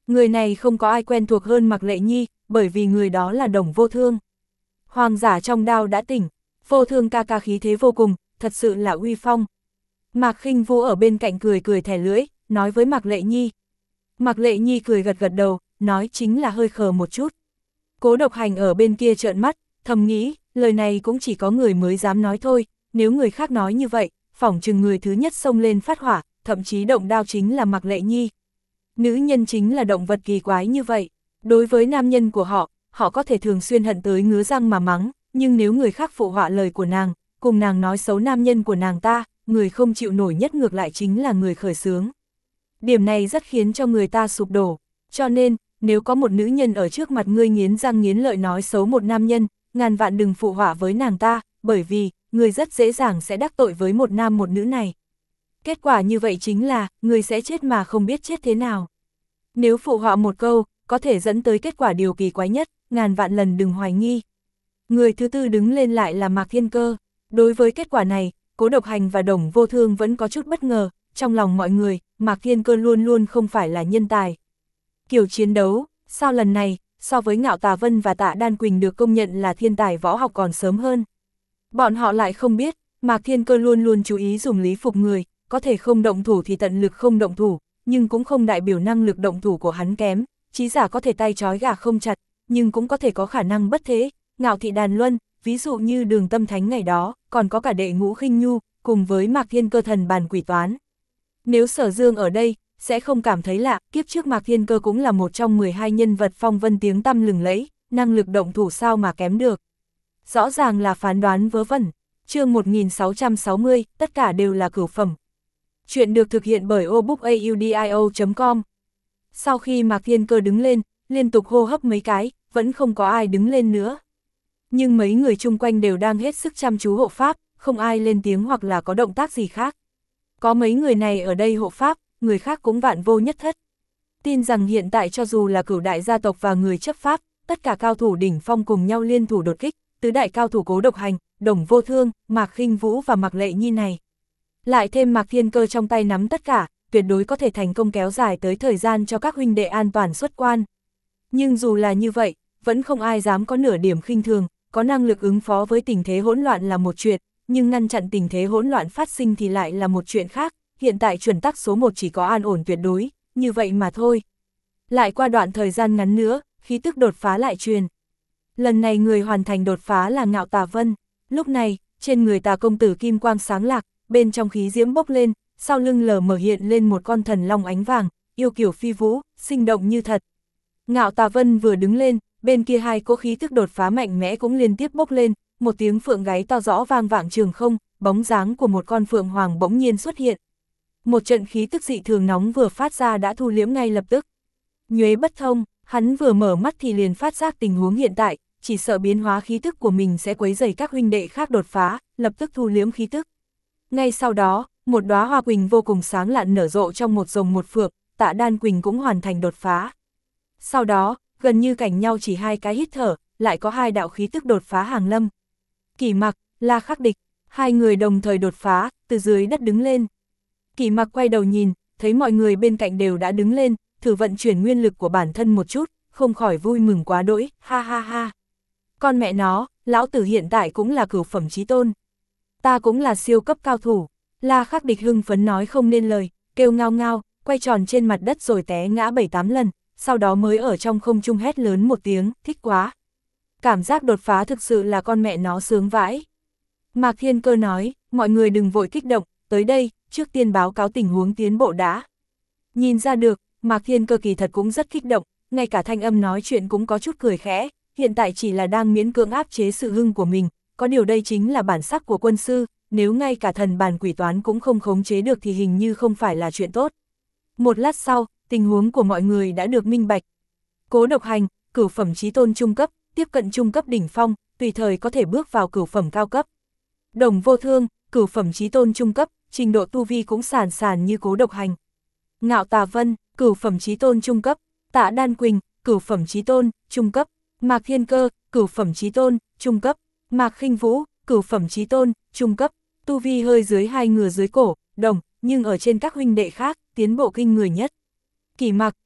Người này không có ai quen thuộc hơn Mạc Lệ Nhi, bởi vì người đó là Đồng Vô Thương. Hoàng giả trong đao đã tỉnh, Vô Thương ca ca khí thế vô cùng, thật sự là uy phong. Mạc Khinh Vũ ở bên cạnh cười cười thẻ lưỡi, nói với Mạc Lệ Nhi. Mạc Lệ Nhi cười gật gật đầu, nói chính là hơi khờ một chút. Cố Độc Hành ở bên kia trợn mắt, thầm nghĩ, lời này cũng chỉ có người mới dám nói thôi, nếu người khác nói như vậy, phỏng chừng người thứ nhất xông lên phát hỏa, thậm chí động đao chính là Mạc Lệ Nhi. Nữ nhân chính là động vật kỳ quái như vậy, đối với nam nhân của họ, họ có thể thường xuyên hận tới ngứa răng mà mắng, nhưng nếu người khác phụ họa lời của nàng, cùng nàng nói xấu nam nhân của nàng ta, người không chịu nổi nhất ngược lại chính là người khởi xướng. Điểm này rất khiến cho người ta sụp đổ, cho nên, nếu có một nữ nhân ở trước mặt ngươi nghiến răng nghiến lợi nói xấu một nam nhân, ngàn vạn đừng phụ họa với nàng ta, bởi vì, người rất dễ dàng sẽ đắc tội với một nam một nữ này. Kết quả như vậy chính là, người sẽ chết mà không biết chết thế nào. Nếu phụ họa một câu, có thể dẫn tới kết quả điều kỳ quái nhất, ngàn vạn lần đừng hoài nghi. Người thứ tư đứng lên lại là Mạc Thiên Cơ. Đối với kết quả này, Cố Độc Hành và Đồng Vô Thương vẫn có chút bất ngờ, trong lòng mọi người, Mạc Thiên Cơ luôn luôn không phải là nhân tài. Kiểu chiến đấu, sao lần này, so với Ngạo Tà Vân và Tạ Đan Quỳnh được công nhận là thiên tài võ học còn sớm hơn. Bọn họ lại không biết, Mạc Thiên Cơ luôn luôn chú ý dùng lý phục người, có thể không động thủ thì tận lực không động thủ, nhưng cũng không đại biểu năng lực động thủ của hắn kém, chí giả có thể tay trói gà không chặt, nhưng cũng có thể có khả năng bất thế. Ngạo Thị Đàn Luân, ví dụ như Đường Tâm Thánh ngày đó, còn có cả Đệ Ngũ Khinh Nhu, cùng với Mạc Thiên Cơ thần bàn quỷ toán. Nếu Sở Dương ở đây, sẽ không cảm thấy lạ, kiếp trước Mạc Thiên Cơ cũng là một trong mười hai nhân vật phong vân tiếng tăm lừng lẫy, năng lực động thủ sao mà kém được. Rõ ràng là phán đoán vớ vẩn. Chương một nghìn sáu trăm sáu mươi, tất cả đều là cửu phẩm. Chuyện được thực hiện bởi obookaudio chấm com. Sau khi Mạc Thiên Cơ đứng lên, liên tục hô hấp mấy cái, vẫn không có ai đứng lên nữa. Nhưng mấy người chung quanh đều đang hết sức chăm chú hộ pháp, không ai lên tiếng hoặc là có động tác gì khác. Có mấy người này ở đây hộ pháp, người khác cũng vạn vô nhất thất. Tin rằng hiện tại cho dù là cửu đại gia tộc và người chấp pháp, tất cả cao thủ đỉnh phong cùng nhau liên thủ đột kích, tứ đại cao thủ Cố Độc Hành, Đồng Vô Thương, Mạc Khinh Vũ và Mạc Lệ Nhi này. Lại thêm Mạc Thiên Cơ trong tay nắm tất cả, tuyệt đối có thể thành công kéo dài tới thời gian cho các huynh đệ an toàn xuất quan. Nhưng dù là như vậy, vẫn không ai dám có nửa điểm khinh thường, có năng lực ứng phó với tình thế hỗn loạn là một chuyện, nhưng ngăn chặn tình thế hỗn loạn phát sinh thì lại là một chuyện khác. Hiện tại chuẩn tắc số một chỉ có an ổn tuyệt đối, như vậy mà thôi. Lại qua đoạn thời gian ngắn nữa, khí tức đột phá lại truyền. Lần này người hoàn thành đột phá là Ngạo Tà Vân. Lúc này, trên người Tà công tử kim quang sáng lạc, bên trong khí diễm bốc lên, sau lưng lờ mờ hiện lên một con thần long ánh vàng, yêu kiều phi vũ, sinh động như thật. Ngạo Tà Vân vừa đứng lên, bên kia hai cỗ khí tức đột phá mạnh mẽ cũng liên tiếp bốc lên, một tiếng phượng gáy to rõ vang vạng trường không, bóng dáng của một con phượng hoàng bỗng nhiên xuất hiện. Một trận khí tức dị thường nóng vừa phát ra đã thu liễm ngay lập tức. Nhuế Bất Thông, hắn vừa mở mắt thì liền phát giác tình huống hiện tại, chỉ sợ biến hóa khí tức của mình sẽ quấy rầy các huynh đệ khác đột phá, lập tức thu liễm khí tức. Ngay sau đó, một đóa hoa quỳnh vô cùng sáng lạn nở rộ trong một rồng một phượng, Tạ Đan Quỳnh cũng hoàn thành đột phá. Sau đó, gần như cảnh nhau chỉ hai cái hít thở, lại có hai đạo khí tức đột phá hàng lâm. Kỷ Mặc, La Khắc Địch, hai người đồng thời đột phá, từ dưới đất đứng lên. Kỷ Mặc quay đầu nhìn, thấy mọi người bên cạnh đều đã đứng lên, thử vận chuyển nguyên lực của bản thân một chút, không khỏi vui mừng quá đỗi, ha ha ha. Con mẹ nó, lão tử hiện tại cũng là cửu phẩm chí tôn. Ta cũng là siêu cấp cao thủ. La Khắc Địch hưng phấn nói không nên lời, kêu ngao ngao, quay tròn trên mặt đất rồi té ngã bảy tám lần, sau đó mới ở trong không trung hét lớn một tiếng, thích quá. Cảm giác đột phá thực sự là con mẹ nó sướng vãi. Mạc Thiên Cơ nói, mọi người đừng vội kích động, tới đây, trước tiên báo cáo tình huống tiến bộ đã. Nhìn ra được, Mạc Thiên Cơ kỳ thật cũng rất kích động, ngay cả thanh âm nói chuyện cũng có chút cười khẽ, hiện tại chỉ là đang miễn cưỡng áp chế sự hưng của mình, có điều đây chính là bản sắc của quân sư, nếu ngay cả thần bàn quỷ toán cũng không khống chế được thì hình như không phải là chuyện tốt. Một lát sau, tình huống của mọi người đã được minh bạch. Cố Độc Hành, cửu phẩm chí tôn trung cấp, tiếp cận trung cấp đỉnh phong, tùy thời có thể bước vào cửu phẩm cao cấp. Đồng Vô Thương, cửu phẩm chí tôn trung cấp, trình độ tu vi cũng sàn sàn như Cố Độc Hành. Ngạo Tà Vân, cửu phẩm chí tôn trung cấp, Tạ Đan Quỳnh, cửu phẩm chí tôn, trung cấp, Mạc Thiên Cơ, cửu phẩm chí tôn, trung cấp, Mạc Khinh Vũ, cửu phẩm chí tôn, trung cấp, tu vi hơi dưới hai ngựa dưới cổ, đồng, nhưng ở trên các huynh đệ khác, tiến bộ kinh người nhất. Kỷ Mặc,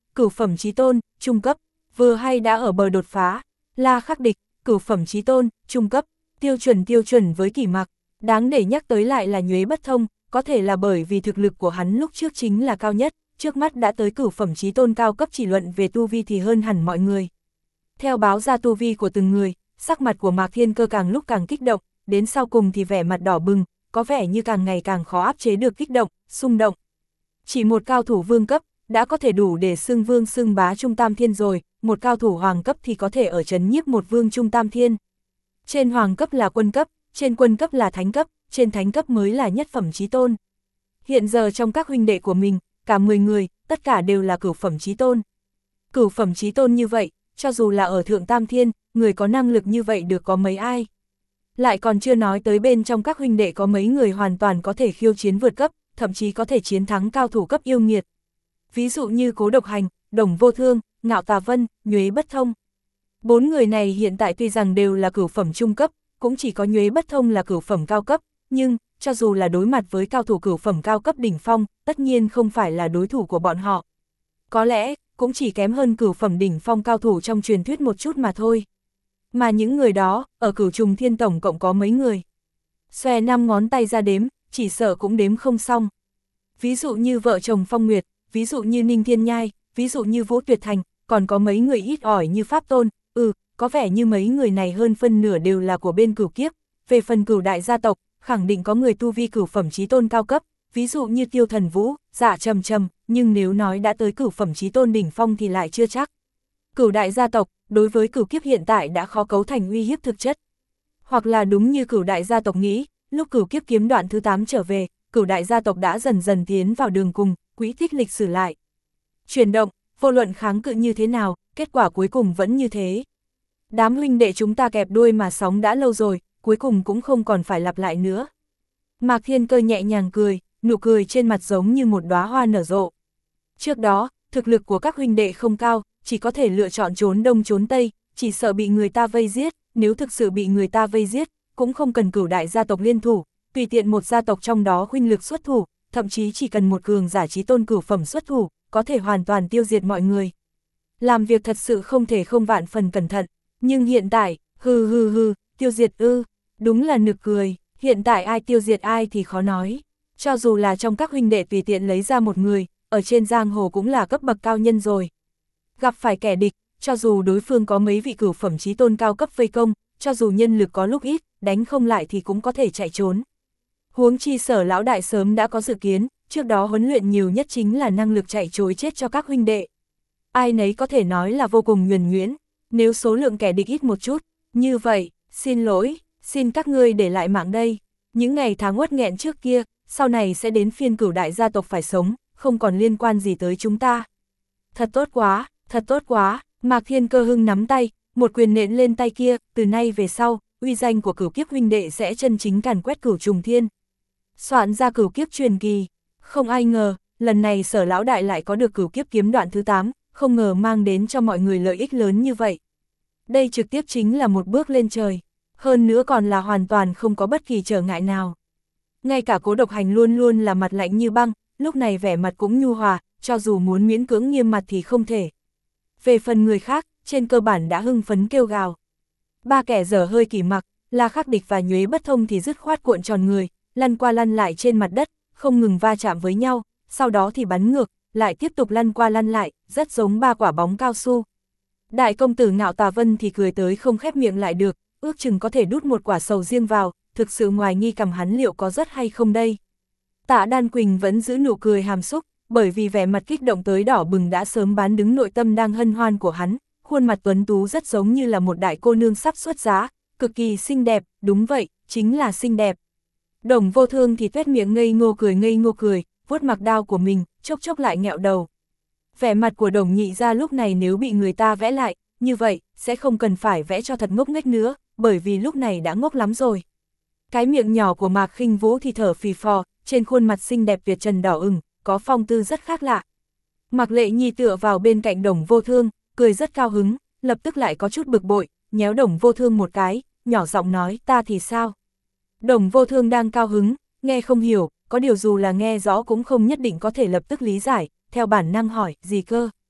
cửu phẩm chí tôn, trung cấp, vừa hay đã ở bờ đột phá. La Khắc Địch, cửu phẩm chí tôn, trung cấp, tiêu chuẩn tiêu chuẩn với Kỷ Mặc. Đáng để nhắc tới lại là Nhuế Bất Thông, có thể là bởi vì thực lực của hắn lúc trước chính là cao nhất, trước mắt đã tới cửu phẩm chí tôn cao cấp, chỉ luận về tu vi thì hơn hẳn mọi người. Theo báo ra tu vi của từng người, sắc mặt của Mạc Thiên Cơ càng lúc càng kích động, đến sau cùng thì vẻ mặt đỏ bừng, có vẻ như càng ngày càng khó áp chế được kích động, xung động. Chỉ một cao thủ vương cấp, đã có thể đủ để xưng vương xưng bá trung tam thiên rồi, một cao thủ hoàng cấp thì có thể ở trấn nhiếp một vương trung tam thiên. Trên hoàng cấp là quân cấp, trên quân cấp là thánh cấp, trên thánh cấp mới là nhất phẩm chí tôn. Hiện giờ trong các huynh đệ của mình, cả mười người, tất cả đều là cửu phẩm chí tôn. Cửu phẩm chí tôn như vậy, cho dù là ở thượng tam thiên, người có năng lực như vậy được có mấy ai. Lại còn chưa nói tới bên trong các huynh đệ có mấy người hoàn toàn có thể khiêu chiến vượt cấp, thậm chí có thể chiến thắng cao thủ cấp yêu nghiệt. Ví dụ như Cố Độc Hành, Đồng Vô Thương, Ngạo Tà Vân, Nhuế Bất Thông. Bốn người này hiện tại tuy rằng đều là cửu phẩm trung cấp, cũng chỉ có Nhuế Bất Thông là cửu phẩm cao cấp, nhưng, cho dù là đối mặt với cao thủ cửu phẩm cao cấp đỉnh phong, tất nhiên không phải là đối thủ của bọn họ. Có lẽ, cũng chỉ kém hơn cửu phẩm đỉnh phong cao thủ trong truyền thuyết một chút mà thôi. Mà những người đó, ở Cửu Trùng Thiên tổng cộng có mấy người. Xòe năm ngón tay ra đếm, chỉ sợ cũng đếm không xong. Ví dụ như vợ chồng Phong Nguyệt, ví dụ như Ninh Thiên Nhai, ví dụ như Vũ Tuyệt Thành, còn có mấy người ít ỏi như Pháp Tôn, ừ, có vẻ như mấy người này hơn phân nửa đều là của bên Cửu Kiếp. Về phần Cửu đại gia tộc, khẳng định có người tu vi cửu phẩm chí tôn cao cấp, ví dụ như Tiêu Thần Vũ, Dạ Trầm Trầm, nhưng nếu nói đã tới cửu phẩm chí tôn đỉnh phong thì lại chưa chắc. Cửu đại gia tộc, đối với Cửu Kiếp hiện tại đã khó cấu thành uy hiếp thực chất. Hoặc là đúng như Cửu đại gia tộc nghĩ, lúc Cửu Kiếp kiếm đoạn thứ tám trở về, Cửu đại gia tộc đã dần dần tiến vào đường cùng, quỹ tích lịch sử lại. Chuyển động, vô luận kháng cự như thế nào, kết quả cuối cùng vẫn như thế. Đám huynh đệ chúng ta kẹp đuôi mà sóng đã lâu rồi, cuối cùng cũng không còn phải lặp lại nữa. Mạc Thiên Cơ nhẹ nhàng cười, nụ cười trên mặt giống như một đóa hoa nở rộ. Trước đó, thực lực của các huynh đệ không cao, chỉ có thể lựa chọn trốn đông trốn tây, chỉ sợ bị người ta vây giết, nếu thực sự bị người ta vây giết, cũng không cần cửu đại gia tộc liên thủ, tùy tiện một gia tộc trong đó huynh lực xuất thủ, thậm chí chỉ cần một cường giả chí tôn cửu phẩm xuất thủ, có thể hoàn toàn tiêu diệt mọi người. Làm việc thật sự không thể không vạn phần cẩn thận, nhưng hiện tại, hừ hừ hừ, tiêu diệt ư, đúng là nực cười, hiện tại ai tiêu diệt ai thì khó nói. Cho dù là trong các huynh đệ tùy tiện lấy ra một người, ở trên giang hồ cũng là cấp bậc cao nhân rồi. Gặp phải kẻ địch, cho dù đối phương có mấy vị cửu phẩm chí tôn cao cấp vây công, cho dù nhân lực có lúc ít, đánh không lại thì cũng có thể chạy trốn. Huống chi Sở lão đại sớm đã có dự kiến, trước đó huấn luyện nhiều nhất chính là năng lực chạy trối chết cho các huynh đệ. Ai nấy có thể nói là vô cùng nhuần nhuyễn, nếu số lượng kẻ địch ít một chút, như vậy, xin lỗi, xin các ngươi để lại mạng đây. Những ngày tháng uất nghẹn trước kia, sau này sẽ đến phiên cửu đại gia tộc phải sống, không còn liên quan gì tới chúng ta. Thật tốt quá, thật tốt quá, Mạc Thiên Cơ hưng nắm tay, một quyền nện lên tay kia, từ nay về sau, uy danh của Cửu Kiếp huynh đệ sẽ chân chính càn quét Cửu Trùng Thiên. Soạn ra Cửu Kiếp truyền kỳ, không ai ngờ, lần này Sở lão đại lại có được Cửu Kiếp kiếm đoạn thứ tám, không ngờ mang đến cho mọi người lợi ích lớn như vậy. Đây trực tiếp chính là một bước lên trời, hơn nữa còn là hoàn toàn không có bất kỳ trở ngại nào. Ngay cả Cố Độc Hành luôn luôn là mặt lạnh như băng, lúc này vẻ mặt cũng nhu hòa, cho dù muốn miễn cưỡng nghiêm mặt thì không thể. Về phần người khác, trên cơ bản đã hưng phấn kêu gào. Ba kẻ dở hơi Kỷ Mặc, La Khắc Địch và Nhuế Bất Thông thì dứt khoát cuộn tròn người, lăn qua lăn lại trên mặt đất, không ngừng va chạm với nhau, sau đó thì bắn ngược, lại tiếp tục lăn qua lăn lại, rất giống ba quả bóng cao su. Đại công tử Ngạo Tà Vân thì cười tới không khép miệng lại được, ước chừng có thể đút một quả sầu riêng vào, thực sự ngoài nghi cầm hắn liệu có rất hay không đây. Tạ Đan Quỳnh vẫn giữ nụ cười hàm xúc, bởi vì vẻ mặt kích động tới đỏ bừng đã sớm bán đứng nội tâm đang hân hoan của hắn, khuôn mặt tuấn tú rất giống như là một đại cô nương sắp xuất giá, cực kỳ xinh đẹp, đúng vậy, chính là xinh đẹp. Đồng Vô Thương thì tuét miệng ngây ngô cười ngây ngô cười, vuốt mặc đao của mình, chốc chốc lại nghẹo đầu. Vẻ mặt của Đồng nhị gia lúc này nếu bị người ta vẽ lại, như vậy, sẽ không cần phải vẽ cho thật ngốc nghếch nữa, bởi vì lúc này đã ngốc lắm rồi. Cái miệng nhỏ của Mạc Khinh Vũ thì thở phì phò, trên khuôn mặt xinh đẹp tuyệt trần đỏ ửng, có phong tư rất khác lạ. Mạc Lệ Nhi tựa vào bên cạnh Đồng Vô Thương, cười rất cao hứng, lập tức lại có chút bực bội, nhéo Đồng Vô Thương một cái, nhỏ giọng nói ta thì sao. Đồng Vô Thương đang cao hứng, nghe không hiểu, có điều dù là nghe rõ cũng không nhất định có thể lập tức lý giải, theo bản năng hỏi, gì cơ?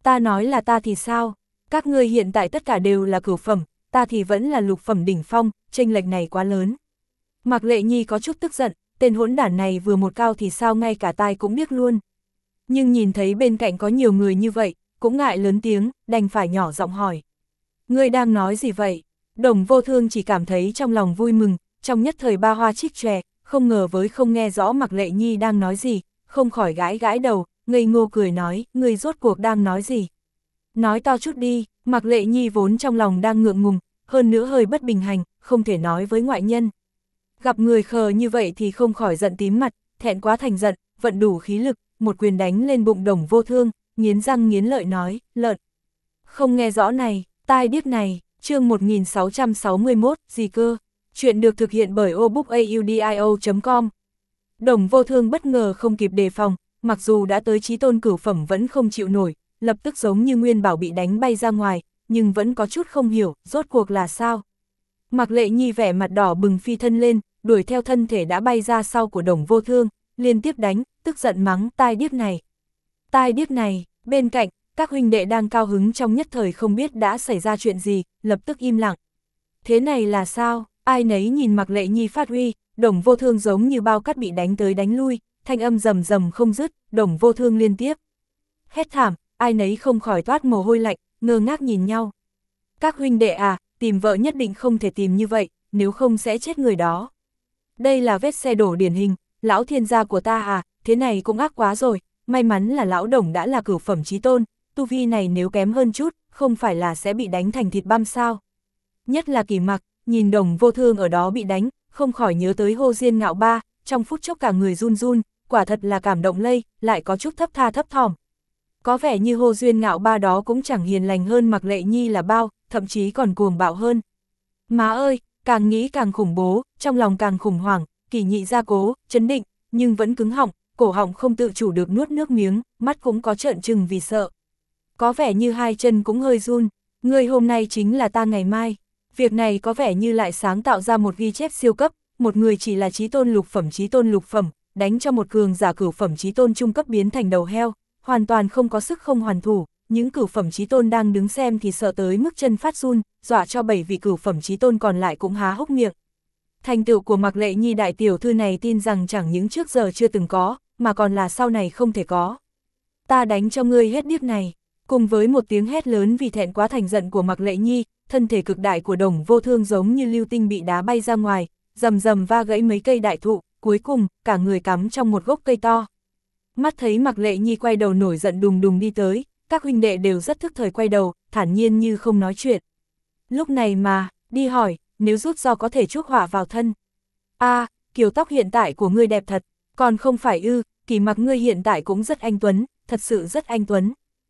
Ta nói là ta thì sao? Các ngươi hiện tại tất cả đều là cửu phẩm, ta thì vẫn là lục phẩm đỉnh phong, chênh lệch này quá lớn. Mạc Lệ Nhi có chút tức giận, tên hỗn đản này vừa một cao thì sao ngay cả tai cũng biết luôn. Nhưng nhìn thấy bên cạnh có nhiều người như vậy, cũng ngại lớn tiếng, đành phải nhỏ giọng hỏi. Ngươi đang nói gì vậy? Đồng Vô Thương chỉ cảm thấy trong lòng vui mừng, trong nhất thời ba hoa trích chòe, không ngờ với không nghe rõ Mạc Lệ Nhi đang nói gì, không khỏi gãi gãi đầu, ngây ngô cười nói, ngươi rốt cuộc đang nói gì? Nói to chút đi. Mạc Lệ Nhi vốn trong lòng đang ngượng ngùng, hơn nữa hơi bất bình hành, không thể nói với ngoại nhân. Gặp người khờ như vậy thì không khỏi giận tím mặt, thẹn quá thành giận, vận đủ khí lực, một quyền đánh lên bụng Đồng Vô Thương, nghiến răng nghiến lợi nói, lợn. Không nghe rõ này, tai điếc này, chương một nghìn sáu trăm sáu mươi mốt, gì cơ? Chuyện được thực hiện bởi obookaudio chấm com. Đồng Vô Thương bất ngờ không kịp đề phòng, mặc dù đã tới chí tôn cửu phẩm vẫn không chịu nổi, lập tức giống như nguyên bảo bị đánh bay ra ngoài, nhưng vẫn có chút không hiểu, rốt cuộc là sao. Mạc Lệ Nhi vẻ mặt đỏ bừng phi thân lên, đuổi theo thân thể đã bay ra sau của Đồng Vô Thương, liên tiếp đánh, tức giận mắng, tai điếc này. Tai điếc này, bên cạnh, các huynh đệ đang cao hứng trong nhất thời không biết đã xảy ra chuyện gì, lập tức im lặng. Thế này là sao? Ai nấy nhìn Mạc Lệ Nhi phát uy, Đồng Vô Thương giống như bao cát bị đánh tới đánh lui, thanh âm rầm rầm không dứt, Đồng Vô Thương liên tiếp hét thảm, ai nấy không khỏi toát mồ hôi lạnh, ngơ ngác nhìn nhau. Các huynh đệ à, tìm vợ nhất định không thể tìm như vậy, nếu không sẽ chết người đó. Đây là vết xe đổ điển hình, lão thiên gia của ta à, thế này cũng ác quá rồi, may mắn là lão Đồng đã là cửu phẩm chí tôn, tu vi này nếu kém hơn chút, không phải là sẽ bị đánh thành thịt băm sao. Nhất là Kỳ Mặc, nhìn Đồng Vô Thương ở đó bị đánh, không khỏi nhớ tới Hồ Diên Ngạo Ba, trong phút chốc cả người run run, quả thật là cảm động lây, lại có chút thấp tha thấp thỏm. Có vẻ như Hồ Duyên Ngạo Ba đó cũng chẳng hiền lành hơn Mạc Lệ Nhi là bao, thậm chí còn cuồng bạo hơn. Má ơi, càng nghĩ càng khủng bố, trong lòng càng khủng hoảng, Kỳ Nhị gia cố, chấn định, nhưng vẫn cứng họng, cổ họng không tự chủ được nuốt nước miếng, mắt cũng có trợn trừng vì sợ. Có vẻ như hai chân cũng hơi run, ngươi hôm nay chính là ta ngày mai. Việc này có vẻ như lại sáng tạo ra một ghi chép siêu cấp, một người chỉ là chí tôn lục phẩm chí tôn lục phẩm, đánh cho một cường giả cửu phẩm chí tôn trung cấp biến thành đầu heo, hoàn toàn không có sức không hoàn thủ, những cửu phẩm chí tôn đang đứng xem thì sợ tới mức chân phát run, dọa cho bảy vị cửu phẩm chí tôn còn lại cũng há hốc miệng. Thành tựu của Mạc Lệ Nhi đại tiểu thư này tin rằng chẳng những trước giờ chưa từng có, mà còn là sau này không thể có. Ta đánh cho ngươi hết điếc này. Cùng với một tiếng hét lớn vì thẹn quá thành giận của Mạc Lệ Nhi, thân thể cực đại của Đồng Vô Thương giống như lưu tinh bị đá bay ra ngoài, rầm rầm va gãy mấy cây đại thụ, cuối cùng cả người cắm trong một gốc cây to. Mắt thấy Mạc Lệ Nhi quay đầu nổi giận đùng đùng đi tới, các huynh đệ đều rất thức thời quay đầu, thản nhiên như không nói chuyện. Lúc này mà, đi hỏi, nếu rút do có thể chuốc họa vào thân. A, à, kiểu tóc hiện tại của ngươi đẹp thật, còn không phải ư, Kỳ Mặc ngươi hiện tại cũng rất anh tuấn, thật sự rất anh tuấn.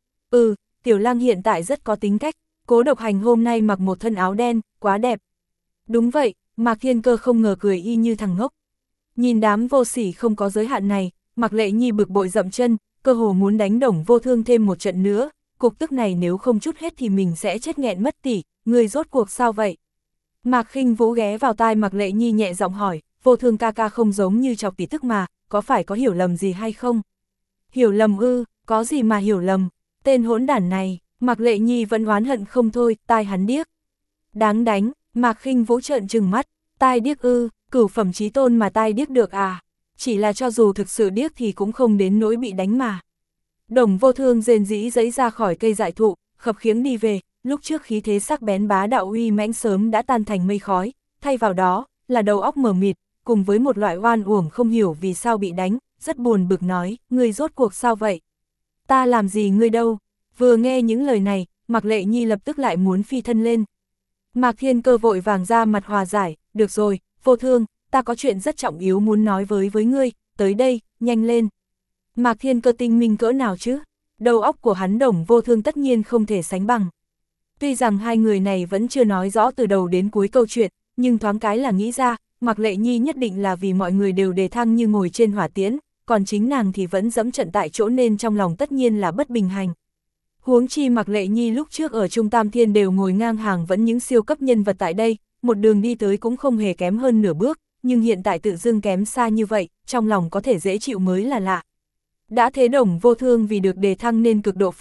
Ừ, Tiểu Lang hiện tại rất có tính cách, Cố Độc Hành hôm nay mặc một thân áo đen, quá đẹp. Đúng vậy, Mạc Thiên Cơ không ngờ cười y như thằng ngốc. Nhìn đám vô sỉ không có giới hạn này, Mạc Lệ Nhi bực bội dậm chân, cơ hồ muốn đánh Đồng Vô Thương thêm một trận nữa, cục tức này nếu không chút hết thì mình sẽ chết nghẹn mất tỉ, người rốt cuộc sao vậy? Mạc Khinh Vũ ghé vào tai Mạc Lệ Nhi nhẹ giọng hỏi, Vô Thương ca ca không giống như chọc tỉ tức mà, có phải có hiểu lầm gì hay không? Hiểu lầm ư, có gì mà hiểu lầm, tên hỗn đản này, Mạc Lệ Nhi vẫn oán hận không thôi, tai hắn điếc. Đáng đánh, Mạc Khinh Vũ trợn trừng mắt, tai điếc ư, cửu phẩm chí tôn mà tai điếc được à? Chỉ là cho dù thực sự điếc thì cũng không đến nỗi bị đánh mà. Đồng Vô Thương rên rỉ giãy ra khỏi cây dại thụ, khập khiễng đi về, lúc trước khí thế sắc bén bá đạo uy mãnh sớm đã tan thành mây khói, thay vào đó là đầu óc mờ mịt, cùng với một loại oan uổng không hiểu vì sao bị đánh, rất buồn bực nói, ngươi rốt cuộc sao vậy? Ta làm gì ngươi đâu? Vừa nghe những lời này, Mạc Lệ Nhi lập tức lại muốn phi thân lên. Mạc Thiên Cơ vội vàng ra mặt hòa giải, được rồi, Vô Thương, ta có chuyện rất trọng yếu muốn nói với với ngươi, tới đây, nhanh lên. Mạc Thiên Cơ tinh minh cỡ nào chứ? Đầu óc của hắn Đồng Vô Thương tất nhiên không thể sánh bằng. Tuy rằng hai người này vẫn chưa nói rõ từ đầu đến cuối câu chuyện, nhưng thoáng cái là nghĩ ra, Mạc Lệ Nhi nhất định là vì mọi người đều đề thăng như ngồi trên hỏa tiễn, còn chính nàng thì vẫn dẫm trận tại chỗ nên trong lòng tất nhiên là bất bình hành. Huống chi Mạc Lệ Nhi lúc trước ở Trung Tam Thiên đều ngồi ngang hàng vẫn những siêu cấp nhân vật tại đây, một đường đi tới cũng không hề kém hơn nửa bước, nhưng hiện tại tự dưng kém xa như vậy, trong lòng có thể dễ chịu mới là lạ. Đã thế Đồng Vô Thương vì được đề thăng nên cực độ phấn,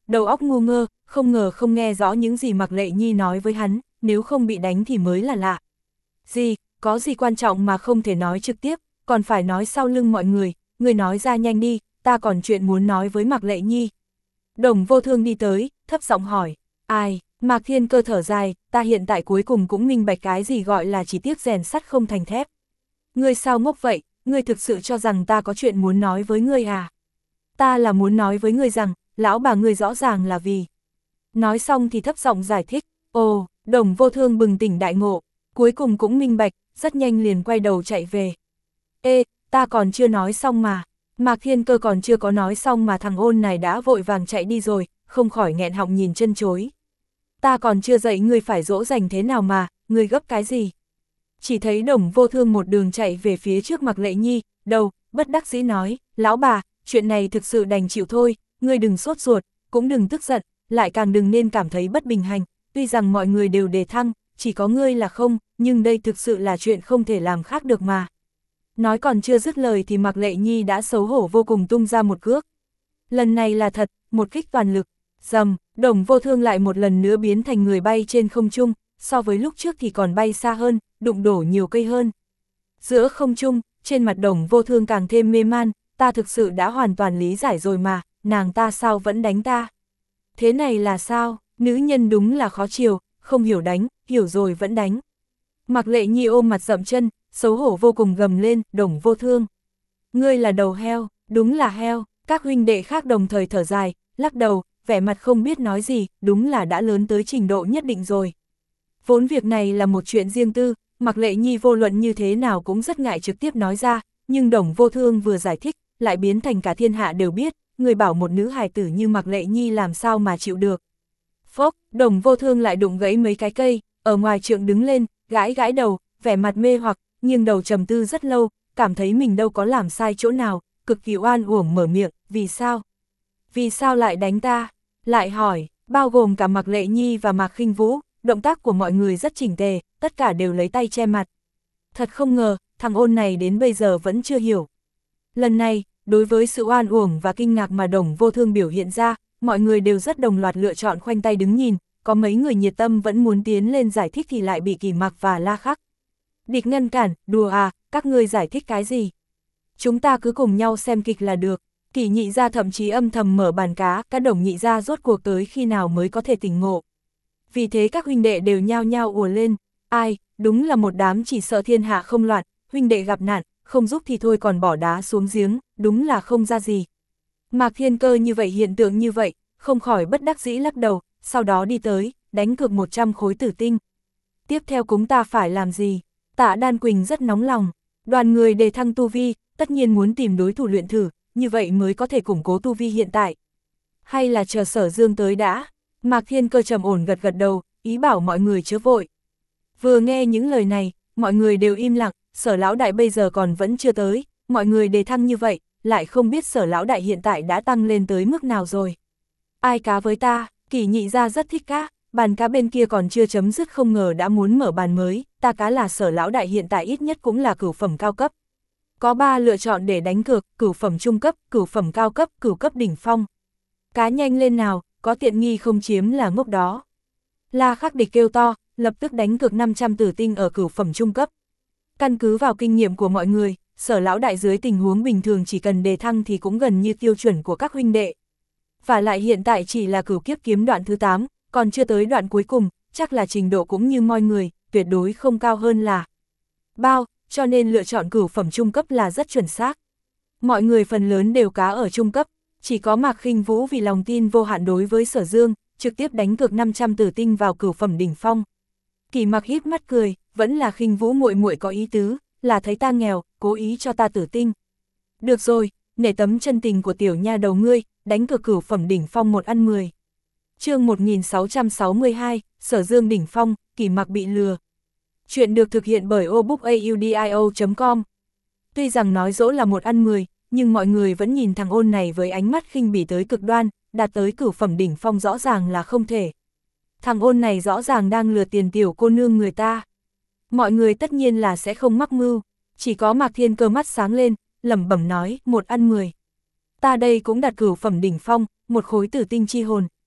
đầu óc ngu ngơ, không ngờ không nghe rõ những gì Mạc Lệ Nhi nói với hắn, nếu không bị đánh thì mới là lạ. Gì, có gì quan trọng mà không thể nói trực tiếp, còn phải nói sau lưng mọi người, người nói ra nhanh đi, ta còn chuyện muốn nói với Mạc Lệ Nhi. Đồng Vô Thương đi tới, thấp giọng hỏi, ai? Mạc Thiên Cơ thở dài, ta hiện tại cuối cùng cũng minh bạch cái gì gọi là chỉ tiếc rèn sắt không thành thép. Ngươi sao ngốc vậy, ngươi thực sự cho rằng ta có chuyện muốn nói với ngươi à? Ta là muốn nói với ngươi rằng, lão bà ngươi rõ ràng là vì. Nói xong thì thấp giọng giải thích, ồ, Đồng Vô Thương bừng tỉnh đại ngộ, cuối cùng cũng minh bạch, rất nhanh liền quay đầu chạy về. Ê, ta còn chưa nói xong mà, Mạc Thiên Cơ còn chưa có nói xong mà thằng ôn này đã vội vàng chạy đi rồi, không khỏi nghẹn họng nhìn chân chối. Ta còn chưa dạy ngươi phải dỗ dành thế nào mà, ngươi gấp cái gì? Chỉ thấy Đồng Vô Thương một đường chạy về phía trước Mạc Lệ Nhi, đầu, bất đắc dĩ nói, lão bà, chuyện này thực sự đành chịu thôi, ngươi đừng sốt ruột, cũng đừng tức giận, lại càng đừng nên cảm thấy bất bình hành, tuy rằng mọi người đều đề thăng, chỉ có ngươi là không, nhưng đây thực sự là chuyện không thể làm khác được mà. Nói còn chưa dứt lời thì Mạc Lệ Nhi đã xấu hổ vô cùng tung ra một cước. Lần này là thật, một kích toàn lực, dầm, Đồng Vô Thương lại một lần nữa biến thành người bay trên không trung, so với lúc trước thì còn bay xa hơn, đụng đổ nhiều cây hơn. Giữa không trung, trên mặt Đồng Vô Thương càng thêm mê man, ta thực sự đã hoàn toàn lý giải rồi mà, nàng ta sao vẫn đánh ta? Thế này là sao? Nữ nhân đúng là khó chiều, không hiểu đánh, hiểu rồi vẫn đánh. Mạc Lệ Nhi ôm mặt dậm chân, xấu hổ vô cùng gầm lên, Đồng Vô Thương. Ngươi là đầu heo, đúng là heo, các huynh đệ khác đồng thời thở dài, lắc đầu, vẻ mặt không biết nói gì, đúng là đã lớn tới trình độ nhất định rồi. Vốn việc này là một chuyện riêng tư, Mạc Lệ Nhi vô luận như thế nào cũng rất ngại trực tiếp nói ra, nhưng Đồng Vô Thương vừa giải thích, lại biến thành cả thiên hạ đều biết, người bảo một nữ hài tử như Mạc Lệ Nhi làm sao mà chịu được. Phốc, Đồng Vô Thương lại đụng gãy mấy cái cây, ở ngoài trượng đứng lên, gãi gãi đầu, vẻ mặt mê hoặc, nhưng đầu trầm tư rất lâu, cảm thấy mình đâu có làm sai chỗ nào, cực kỳ oan uổng mở miệng, vì sao? Vì sao lại đánh ta? Lại hỏi, bao gồm cả Mạc Lệ Nhi và Mạc Khinh Vũ, động tác của mọi người rất chỉnh tề, tất cả đều lấy tay che mặt. Thật không ngờ, thằng ôn này đến bây giờ vẫn chưa hiểu. Lần này, đối với sự oan uổng và kinh ngạc mà Đồng Vô Thương biểu hiện ra, mọi người đều rất đồng loạt lựa chọn khoanh tay đứng nhìn, có mấy người nhiệt tâm vẫn muốn tiến lên giải thích thì lại bị Kỳ Mặc và La Khắc địch ngăn cản, đùa à, các ngươi giải thích cái gì? Chúng ta cứ cùng nhau xem kịch là được. Kỳ Nhị gia thậm chí âm thầm mở bàn cá, các Đồng nhị gia rốt cuộc tới khi nào mới có thể tỉnh ngộ. Vì thế các huynh đệ đều nhao nhao ùa lên, ai, đúng là một đám chỉ sợ thiên hạ không loạn, huynh đệ gặp nạn, không giúp thì thôi còn bỏ đá xuống giếng, đúng là không ra gì. Mạc Thiên Cơ như vậy hiện tượng như vậy, không khỏi bất đắc dĩ lắc đầu, sau đó đi tới, đánh cược một trăm khối tử tinh. Tiếp theo chúng ta phải làm gì? Tạ Đan Quỳnh rất nóng lòng, đoàn người đề thăng tu vi, tất nhiên muốn tìm đối thủ luyện thử, như vậy mới có thể củng cố tu vi hiện tại. Hay là chờ Sở Dương tới đã? Mạc Thiên Cơ trầm ổn gật gật đầu, ý bảo mọi người chớ vội. Vừa nghe những lời này, mọi người đều im lặng, Sở lão đại bây giờ còn vẫn chưa tới, mọi người đề thăng như vậy, lại không biết Sở lão đại hiện tại đã tăng lên tới mức nào rồi. Ai cá với ta? Kỳ Nhị gia rất thích cá, bàn cá bên kia còn chưa chấm dứt không ngờ đã muốn mở bàn mới, ta cá là Sở lão đại hiện tại ít nhất cũng là cửu phẩm cao cấp. Có ba lựa chọn để đánh cược, cửu phẩm trung cấp, cửu phẩm cao cấp, cửu cấp đỉnh phong. Cá nhanh lên nào, có tiện nghi không chiếm là ngốc đó. La Khắc địch kêu to, lập tức đánh cược năm trăm tử tinh ở cửu phẩm trung cấp. Căn cứ vào kinh nghiệm của mọi người, Sở lão đại dưới tình huống bình thường chỉ cần đề thăng thì cũng gần như tiêu chuẩn của các huynh đệ. Và lại hiện tại chỉ là cửu kiếp kiếm đoạn thứ tám, còn chưa tới đoạn cuối cùng, chắc là trình độ cũng như mọi người, tuyệt đối không cao hơn là bao, cho nên lựa chọn cửu phẩm trung cấp là rất chuẩn xác. Mọi người phần lớn đều cá ở trung cấp, chỉ có Mạc Khinh Vũ vì lòng tin vô hạn đối với Sở Dương, trực tiếp đánh cược năm trăm tử tinh vào cửu phẩm đỉnh phong. Kỳ Mặc híp mắt cười, vẫn là Khinh Vũ muội muội có ý tứ, là thấy ta nghèo, cố ý cho ta tử tinh. Được rồi, nể tấm chân tình của tiểu nha đầu ngươi, đánh cược cửu phẩm đỉnh phong một ăn mười. Chương một nghìn sáu trăm sáu mươi hai, Sở Dương đỉnh phong, Kỳ Mặc bị lừa. Chuyện được thực hiện bởi obookaudio chấm com. Tuy rằng nói dỗ là một ăn mười, nhưng mọi người vẫn nhìn thằng ôn này với ánh mắt khinh bỉ tới cực đoan, đạt tới cửu phẩm đỉnh phong rõ ràng là không thể. Thằng ôn này rõ ràng đang lừa tiền tiểu cô nương người ta. Mọi người tất nhiên là sẽ không mắc mưu, chỉ có Mạc Thiên Cơ mắt sáng lên, lẩm bẩm nói, một ăn mười. Ta đây cũng đạt cửu phẩm đỉnh phong, một khối tử tinh chi hồn,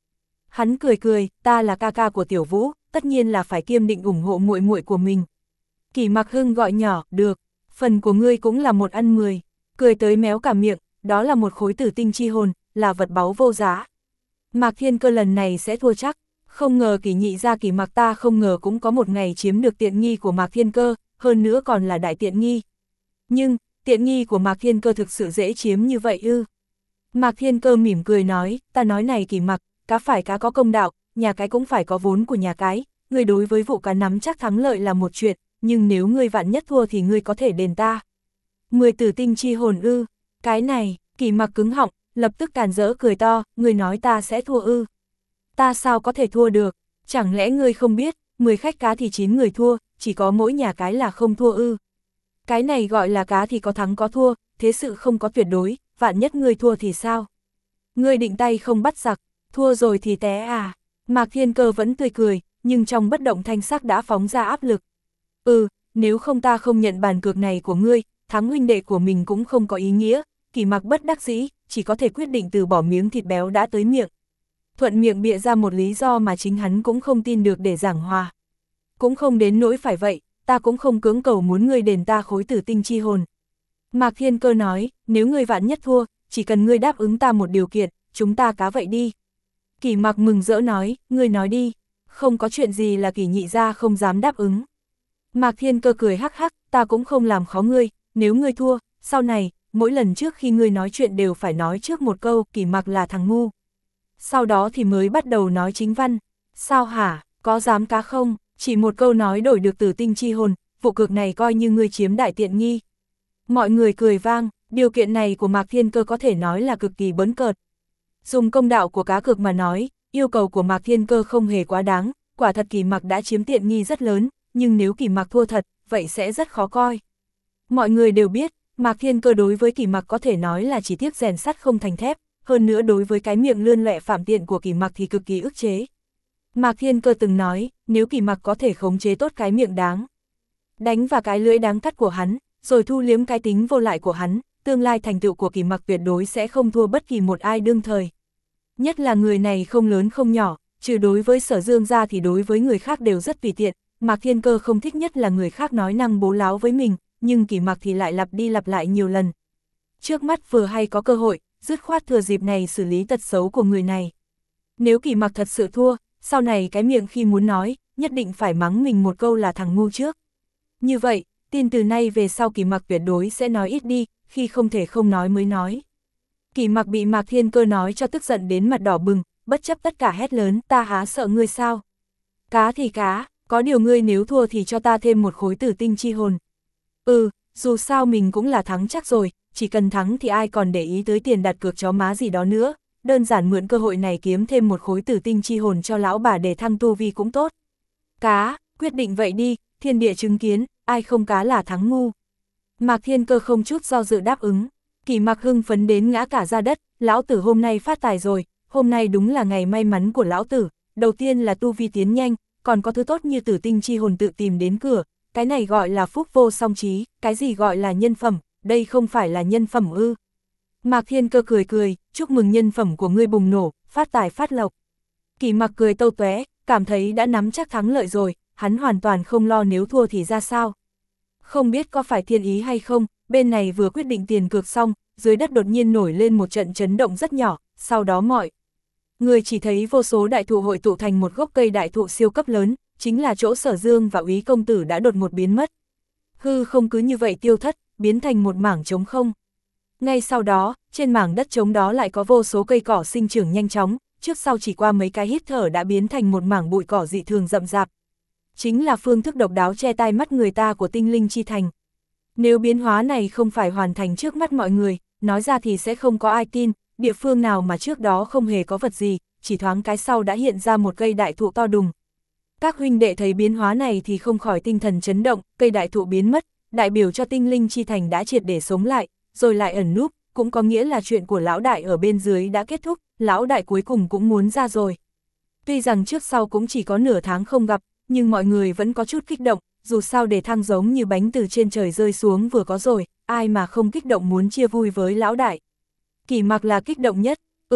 Hắn cười cười, ta là ca ca của Tiểu Vũ, tất nhiên là phải kiêm định ủng hộ muội muội của mình. Kỷ Mặc Hưng gọi nhỏ, được, phần của ngươi cũng là một ăn mười, cười tới méo cả miệng, đó là một khối tử tinh chi hồn, là vật báu vô giá. Mạc Thiên Cơ lần này sẽ thua chắc, không ngờ Kỷ nhị gia Kỷ Mặc ta không ngờ cũng có một ngày chiếm được tiện nghi của Mạc Thiên Cơ, hơn nữa còn là đại tiện nghi. Nhưng, tiện nghi của Mạc Thiên Cơ thực sự dễ chiếm như vậy ư? Mạc Thiên Cơ mỉm cười nói, ta nói này Kỷ Mặc, cá phải cá có công đạo, nhà cái cũng phải có vốn của nhà cái, ngươi đối với vụ cá nắm chắc thắng lợi là một chuyện, nhưng nếu ngươi vạn nhất thua thì ngươi có thể đền ta. Mười tử tinh chi hồn ư, cái này, Kỷ Mặc cứng họng, lập tức càn rỡ cười to, ngươi nói ta sẽ thua ư. Ta sao có thể thua được, chẳng lẽ ngươi không biết, mười khách cá thì chín người thua, chỉ có mỗi nhà cái là không thua ư. Cái này gọi là cá thì có thắng có thua, thế sự không có tuyệt đối, vạn nhất ngươi thua thì sao? Ngươi định tay không bắt giặc, thua rồi thì té à? Mạc Thiên Cơ vẫn tươi cười, nhưng trong bất động thanh sắc đã phóng ra áp lực. Ừ, nếu không ta không nhận bàn cược này của ngươi, thắng huynh đệ của mình cũng không có ý nghĩa. Kỷ Mặc bất đắc dĩ, chỉ có thể quyết định từ bỏ miếng thịt béo đã tới miệng. Thuận miệng bịa ra một lý do mà chính hắn cũng không tin được để giảng hòa. Cũng không đến nỗi phải vậy, ta cũng không cưỡng cầu muốn ngươi đền ta khối tử tinh chi hồn. Mạc Thiên Cơ nói, nếu ngươi vạn nhất thua, chỉ cần ngươi đáp ứng ta một điều kiện, chúng ta cá vậy đi. Kỷ Mặc mừng rỡ nói, ngươi nói đi, không có chuyện gì là Kỷ nhị gia không dám đáp ứng. Mạc Thiên Cơ cười hắc hắc, ta cũng không làm khó ngươi, nếu ngươi thua, sau này, mỗi lần trước khi ngươi nói chuyện đều phải nói trước một câu, Kỷ Mặc là thằng ngu. Sau đó thì mới bắt đầu nói chính văn. Sao hả, có dám cá không? Chỉ một câu nói đổi được tử tinh chi hồn, vụ cược này coi như ngươi chiếm đại tiện nghi. Mọi người cười vang, điều kiện này của Mạc Thiên Cơ có thể nói là cực kỳ bấn cợt. Dùng công đạo của cá cược mà nói, yêu cầu của Mạc Thiên Cơ không hề quá đáng, quả thật Kỷ Mặc đã chiếm tiện nghi rất lớn, nhưng nếu Kỷ Mặc thua thật, vậy sẽ rất khó coi. Mọi người đều biết, Mạc Thiên Cơ đối với Kỷ Mặc có thể nói là chỉ tiếc rèn sắt không thành thép, hơn nữa đối với cái miệng lươn lẹ phạm tiện của Kỷ Mặc thì cực kỳ ức chế. Mạc Thiên Cơ từng nói, nếu Kỷ Mặc có thể khống chế tốt cái miệng đáng đánh và cái lưỡi đáng cắt của hắn, rồi thu liếm cái tính vô lại của hắn, tương lai thành tựu của Kỷ Mặc tuyệt đối sẽ không thua bất kỳ một ai đương thời. Nhất là người này không lớn không nhỏ, trừ đối với Sở Dương ra thì đối với người khác đều rất tùy tiện. Mạc Thiên Cơ không thích nhất là người khác nói năng bố láo với mình, nhưng Kỷ Mặc thì lại lặp đi lặp lại nhiều lần. Trước mắt vừa hay có cơ hội, dứt khoát thừa dịp này xử lý tật xấu của người này. Nếu Kỷ Mặc thật sự thua, sau này cái miệng khi muốn nói, nhất định phải mắng mình một câu là thằng ngu trước. Như vậy, tin từ nay về sau Kỷ Mặc tuyệt đối sẽ nói ít đi, khi không thể không nói mới nói. Kỷ Mặc bị Mạc Thiên Cơ nói cho tức giận đến mặt đỏ bừng, bất chấp tất cả hét lớn, ta há sợ ngươi sao? Cá thì cá, có điều ngươi nếu thua thì cho ta thêm một khối tử tinh chi hồn. Ừ, dù sao mình cũng là thắng chắc rồi, chỉ cần thắng thì ai còn để ý tới tiền đặt cược chó má gì đó nữa, đơn giản mượn cơ hội này kiếm thêm một khối tử tinh chi hồn cho lão bà để thăng tu vi cũng tốt. Cá, quyết định vậy đi, thiên địa chứng kiến, ai không cá là thắng ngu. Mạc Thiên Cơ không chút do dự đáp ứng. Kỷ Mặc hưng phấn đến ngã cả ra đất, lão tử hôm nay phát tài rồi, hôm nay đúng là ngày may mắn của lão tử, đầu tiên là tu vi tiến nhanh, còn có thứ tốt như tử tinh chi hồn tự tìm đến cửa, cái này gọi là phúc vô song trí, cái gì gọi là nhân phẩm, đây không phải là nhân phẩm ư. Mạc Thiên Cơ cười cười, chúc mừng nhân phẩm của ngươi bùng nổ, phát tài phát lộc. Kỷ Mặc cười tâu tóe, cảm thấy đã nắm chắc thắng lợi rồi, hắn hoàn toàn không lo nếu thua thì ra sao. Không biết có phải thiên ý hay không, bên này vừa quyết định tiền cược xong, dưới đất đột nhiên nổi lên một trận chấn động rất nhỏ, sau đó mọi người chỉ thấy vô số đại thụ hội tụ thành một gốc cây đại thụ siêu cấp lớn, chính là chỗ Sở Dương và Úy công tử đã đột ngột biến mất. Hư không cứ như vậy tiêu thất, biến thành một mảng trống không. Ngay sau đó, trên mảng đất trống đó lại có vô số cây cỏ sinh trưởng nhanh chóng, trước sau chỉ qua mấy cái hít thở đã biến thành một mảng bụi cỏ dị thường rậm rạp. Chính là phương thức độc đáo che tai mắt người ta của tinh linh chi thành. Nếu biến hóa này không phải hoàn thành trước mắt mọi người, nói ra thì sẽ không có ai tin, địa phương nào mà trước đó không hề có vật gì, chỉ thoáng cái sau đã hiện ra một cây đại thụ to đùng. Các huynh đệ thấy biến hóa này thì không khỏi tinh thần chấn động, cây đại thụ biến mất, đại biểu cho tinh linh chi thành đã triệt để sống lại, rồi lại ẩn núp, cũng có nghĩa là chuyện của lão đại ở bên dưới đã kết thúc, lão đại cuối cùng cũng muốn ra rồi. Tuy rằng trước sau cũng chỉ có nửa tháng không gặp, nhưng mọi người vẫn có chút kích động, dù sao để thăng giống như bánh từ trên trời rơi xuống vừa có rồi, ai mà không kích động muốn chia vui với lão đại. Kỷ Mặc là kích động nhất, ừ,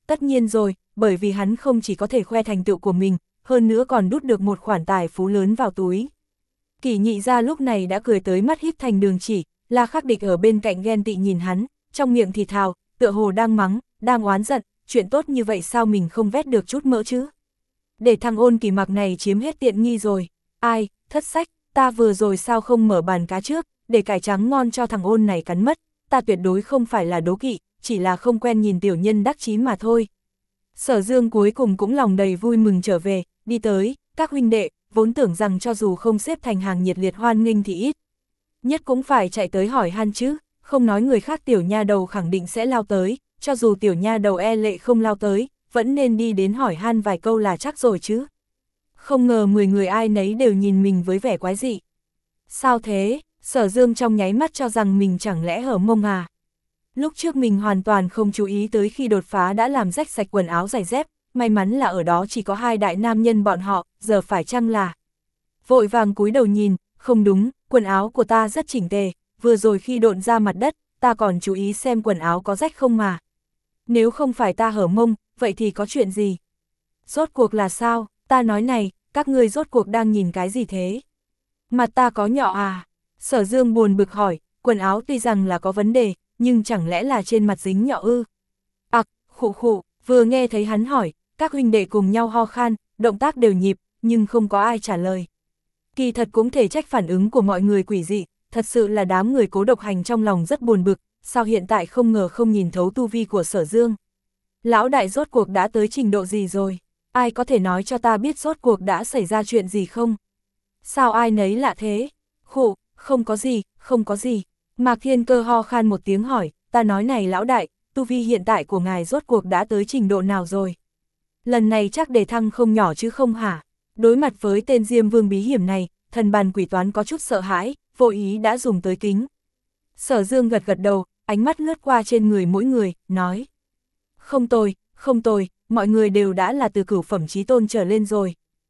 tất nhiên rồi, bởi vì hắn không chỉ có thể khoe thành tựu của mình, hơn nữa còn đút được một khoản tài phú lớn vào túi. Kỷ nhị gia lúc này đã cười tới mắt híp thành đường chỉ, La Khắc Địch ở bên cạnh ghen tị nhìn hắn, trong miệng thì thào, tựa hồ đang mắng, đang oán giận, chuyện tốt như vậy sao mình không vét được chút mỡ chứ? Để thằng Ôn Kỳ Mặc này chiếm hết tiện nghi rồi. Ai, thất sách, ta vừa rồi sao không mở bàn cá trước, để cải trắng ngon cho thằng Ôn này cắn mất, ta tuyệt đối không phải là đố kỵ, chỉ là không quen nhìn tiểu nhân đắc chí mà thôi. Sở Dương cuối cùng cũng lòng đầy vui mừng trở về, đi tới, các huynh đệ, vốn tưởng rằng cho dù không xếp thành hàng nhiệt liệt hoan nghênh thì ít nhất cũng phải chạy tới hỏi han chứ, không nói người khác tiểu nha đầu khẳng định sẽ lao tới, cho dù tiểu nha đầu e lệ không lao tới, vẫn nên đi đến hỏi han vài câu là chắc rồi chứ. Không ngờ mười người ai nấy đều nhìn mình với vẻ quái dị. Sao thế? Sở Dương trong nháy mắt cho rằng mình chẳng lẽ hở mông à? Lúc trước mình hoàn toàn không chú ý tới khi đột phá đã làm rách sạch quần áo giày dép, may mắn là ở đó chỉ có hai đại nam nhân bọn họ, giờ phải chăng là... Vội vàng cúi đầu nhìn, không đúng, quần áo của ta rất chỉnh tề, vừa rồi khi độn ra mặt đất, ta còn chú ý xem quần áo có rách không mà. Nếu không phải ta hở mông, vậy thì có chuyện gì? Rốt cuộc là sao? Ta nói này, các ngươi rốt cuộc đang nhìn cái gì thế? Mặt ta có nhỏ à? Sở Dương buồn bực hỏi, quần áo tuy rằng là có vấn đề, nhưng chẳng lẽ là trên mặt dính nhỏ ư? Ặc, khụ khụ, vừa nghe thấy hắn hỏi, các huynh đệ cùng nhau ho khan, động tác đều nhịp, nhưng không có ai trả lời. Kỳ thật cũng thể trách phản ứng của mọi người quỷ dị, thật sự là đám người Cố Độc Hành trong lòng rất buồn bực, sao hiện tại không ngờ không nhìn thấu tu vi của Sở Dương. Lão đại rốt cuộc đã tới trình độ gì rồi? Ai có thể nói cho ta biết rốt cuộc đã xảy ra chuyện gì không? Sao ai nấy lạ thế? Khụ, không có gì, không có gì. Mạc Thiên Cơ ho khan một tiếng hỏi, ta nói này lão đại, tu vi hiện tại của ngài rốt cuộc đã tới trình độ nào rồi? Lần này chắc đề thăng không nhỏ chứ không hả? Đối mặt với tên Diêm Vương bí hiểm này, thần bàn quỷ toán có chút sợ hãi, vô ý đã dùng tới kính. Sở Dương gật gật đầu, ánh mắt lướt qua trên người mỗi người, nói. Không tồi, không tồi, mọi người đều đã là từ cửu phẩm chí tôn trở lên rồi.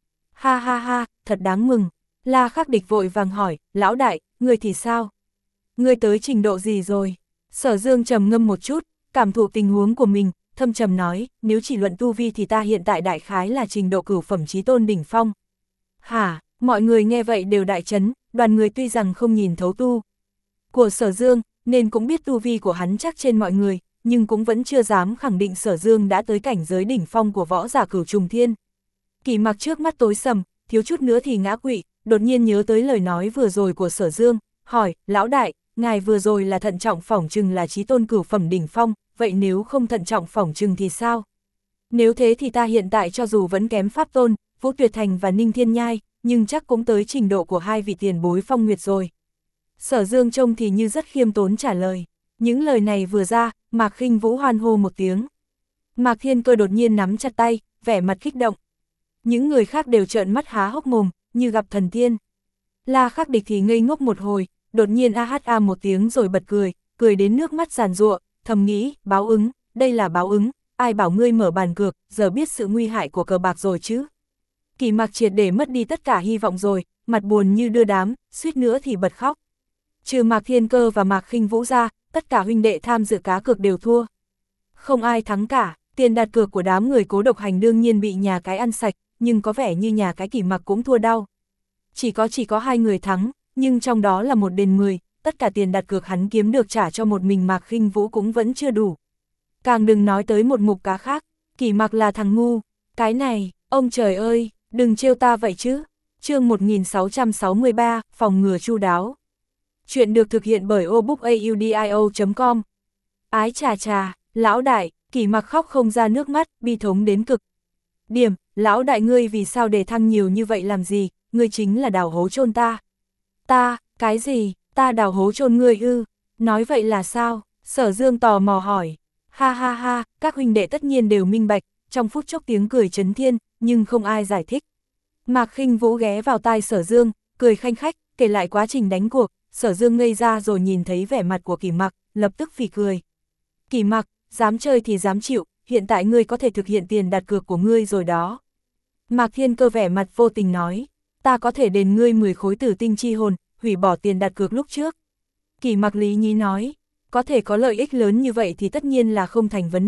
Ha ha ha, thật đáng mừng. La Khắc Địch vội vàng hỏi, lão đại, người thì sao? Người tới trình độ gì rồi? Sở Dương trầm ngâm một chút, cảm thụ tình huống của mình, thâm trầm nói, nếu chỉ luận tu vi thì ta hiện tại đại khái là trình độ cửu phẩm chí tôn đỉnh phong. Hả, mọi người nghe vậy đều đại chấn, đoàn người tuy rằng không nhìn thấu tu của Sở Dương, nên cũng biết tu vi của hắn chắc trên mọi người, nhưng cũng vẫn chưa dám khẳng định Sở Dương đã tới cảnh giới đỉnh phong của võ giả cửu trùng thiên. Kỳ Mặc trước mắt tối sầm, thiếu chút nữa thì ngã quỵ, đột nhiên nhớ tới lời nói vừa rồi của Sở Dương, hỏi, lão đại, ngài vừa rồi là thận trọng phỏng chừng là chí tôn cửu phẩm đỉnh phong, vậy nếu không thận trọng phỏng chừng thì sao? Nếu thế thì ta hiện tại cho dù vẫn kém Pháp Tôn, Vũ Tuyệt Thành và Ninh Thiên Nhai, nhưng chắc cũng tới trình độ của hai vị tiền bối Phong Nguyệt rồi. Sở Dương trông thì như rất khiêm tốn trả lời. Những lời này vừa ra, Mạc Khinh Vũ hoan hô một tiếng. Mạc Thiên Cơ đột nhiên nắm chặt tay, vẻ mặt kích động. Những người khác đều trợn mắt há hốc mồm, như gặp thần tiên. La Khắc Địch thì ngây ngốc một hồi, đột nhiên a hát a một tiếng rồi bật cười, cười đến nước mắt giàn giụa, thầm nghĩ, báo ứng, đây là báo ứng, ai bảo ngươi mở bàn cược, giờ biết sự nguy hại của cờ bạc rồi chứ. Kỳ Mặc triệt để mất đi tất cả hy vọng rồi, mặt buồn như đưa đám, suýt nữa thì bật khóc. Trừ Mạc Thiên Cơ và Mạc Khinh Vũ ra, tất cả huynh đệ tham dự cá cược đều thua. Không ai thắng cả, tiền đặt cược của đám người Cố Độc Hành đương nhiên bị nhà cái ăn sạch, nhưng có vẻ như nhà cái Kỳ Mặc cũng thua đau. Chỉ có chỉ có hai người thắng, nhưng trong đó là một đền mười, tất cả tiền đặt cược hắn kiếm được trả cho một mình Mạc Khinh Vũ cũng vẫn chưa đủ. Càng đừng nói tới một mục cá khác, Kỳ Mặc là thằng ngu, cái này, ông trời ơi, đừng trêu ta vậy chứ. Chương một nghìn sáu trăm sáu mươi ba, phòng ngừa chu đáo. Chuyện được thực hiện bởi obookaudio chấm com. Ái chà chà, lão đại, Kỳ Mặc khóc không ra nước mắt, bi thống đến cực. Điểm, lão đại ngươi vì sao đề thăng nhiều như vậy làm gì, ngươi chính là đào hố chôn ta. Ta, cái gì, ta đào hố chôn ngươi ư, nói vậy là sao? Sở Dương tò mò hỏi. Ha ha ha, các huynh đệ tất nhiên đều minh bạch, trong phút chốc tiếng cười chấn thiên, nhưng không ai giải thích. Mạc Khinh Vũ ghé vào tai Sở Dương, cười khanh khách, kể lại quá trình đánh cuộc. Sở Dương ngây ra rồi nhìn thấy vẻ mặt của Kỳ Mặc, lập tức phì cười. Kỳ Mặc, dám chơi thì dám chịu, hiện tại ngươi có thể thực hiện tiền đặt cược của ngươi rồi đó. Mạc Thiên Cơ vẻ mặt vô tình nói, ta có thể đền ngươi mười khối tử tinh chi hồn, hủy bỏ tiền đặt cược lúc trước. Kỳ Mặc lý nhí nói, có thể có lợi ích lớn như vậy thì tất nhiên là không thành vấn đề,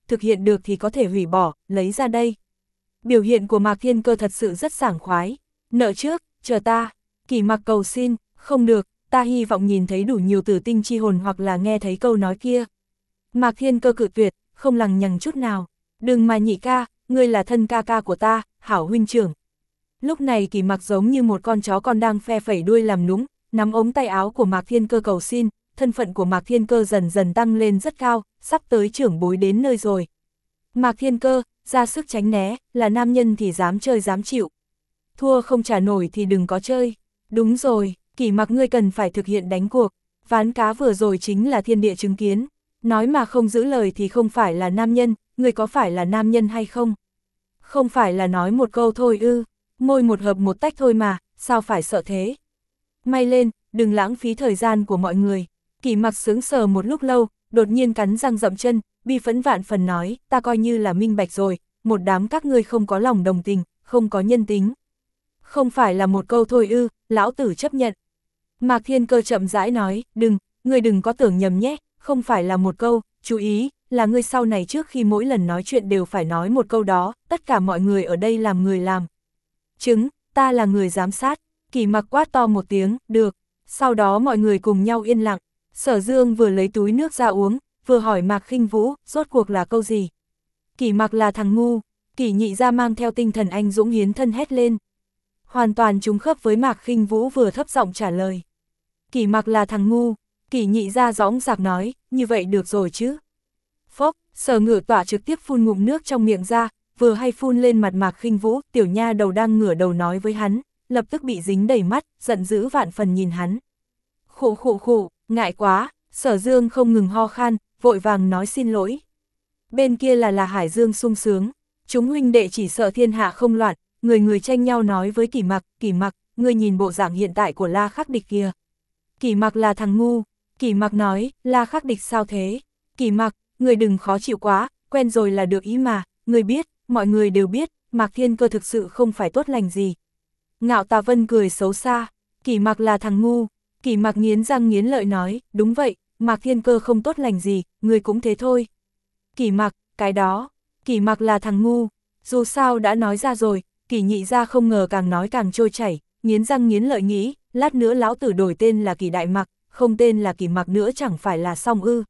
thực hiện được thì có thể hủy bỏ, lấy ra đây. Biểu hiện của Mạc Thiên Cơ thật sự rất sảng khoái. Nợ trước, chờ ta. Kỷ Mặc cầu xin, không được, ta hy vọng nhìn thấy đủ nhiều tử tinh chi hồn hoặc là nghe thấy câu nói kia. Mạc Thiên Cơ cự tuyệt, không lằng nhằng chút nào. Đừng mà nhị ca, ngươi là thân ca ca của ta, hảo huynh trưởng. Lúc này Kỷ Mặc giống như một con chó con đang phe phẩy đuôi làm núng, nắm ống tay áo của Mạc Thiên Cơ cầu xin, thân phận của Mạc Thiên Cơ dần dần tăng lên rất cao, sắp tới trưởng bối đến nơi rồi. Mạc Thiên Cơ, ra sức tránh né, là nam nhân thì dám chơi dám chịu. Thua không trả nổi thì đừng có chơi. Đúng rồi, Kỷ Mặc ngươi cần phải thực hiện đánh cuộc. Ván cá vừa rồi chính là thiên địa chứng kiến. Nói mà không giữ lời thì không phải là nam nhân, ngươi có phải là nam nhân hay không? Không phải là nói một câu thôi ư, môi một hợp một tách thôi mà, sao phải sợ thế? May lên, đừng lãng phí thời gian của mọi người. Kỷ Mặc sướng sờ một lúc lâu, đột nhiên cắn răng dậm chân, bi phẫn vạn phần nói, ta coi như là minh bạch rồi, một đám các ngươi không có lòng đồng tình, không có nhân tính. Không phải là một câu thôi ư, lão tử chấp nhận. Mạc Thiên Cơ chậm rãi nói, đừng, ngươi đừng có tưởng nhầm nhé, không phải là một câu, chú ý, là ngươi sau này trước khi mỗi lần nói chuyện đều phải nói một câu đó, tất cả mọi người ở đây làm người làm. Chứng, ta là người giám sát. Kỷ Mặc quát to một tiếng, được. Sau đó mọi người cùng nhau yên lặng. Sở Dương vừa lấy túi nước ra uống, vừa hỏi Mạc Khinh Vũ, rốt cuộc là câu gì? Kỷ Mặc là thằng ngu. Kỷ Nhị Gia mang theo tinh thần anh dũng hiến thân hét lên. Hoàn toàn trùng khớp với Mạc Khinh Vũ vừa thấp giọng trả lời. Kỷ Mặc là thằng ngu. Kỷ Nhị Gia dõng dạc nói, như vậy được rồi chứ. Phốc, Sở Ngự Tọa trực tiếp phun ngụm nước trong miệng ra, vừa hay phun lên mặt Mạc Khinh Vũ, tiểu nha đầu đang ngửa đầu nói với hắn, lập tức bị dính đầy mắt, giận dữ vạn phần nhìn hắn. Khụ khụ khụ, ngại quá, Sở Dương không ngừng ho khan, vội vàng nói xin lỗi. Bên kia là là Hải Dương sung sướng, chúng huynh đệ chỉ sợ thiên hạ không loạn, người người tranh nhau nói với Kỷ Mặc, Kỷ Mặc, ngươi nhìn bộ dạng hiện tại của La Khắc Địch kìa. Kỷ Mặc là thằng ngu. Kỷ Mặc nói, La Khắc Địch sao thế? Kỷ Mặc, người đừng khó chịu quá, quen rồi là được ý mà, người biết, mọi người đều biết, Mạc Thiên Cơ thực sự không phải tốt lành gì. Ngạo Tà Vân cười xấu xa, Kỷ Mặc là thằng ngu. Kỷ Mặc nghiến răng nghiến lợi nói, đúng vậy, Mạc Thiên Cơ không tốt lành gì, người cũng thế thôi. Kỷ Mặc, cái đó, Kỷ Mặc là thằng ngu, dù sao đã nói ra rồi, Kỷ Nhị Gia không ngờ càng nói càng trôi chảy, nghiến răng nghiến lợi nghĩ, lát nữa lão tử đổi tên là Kỷ Đại Mặc, không tên là Kỷ Mặc nữa chẳng phải là xong ư.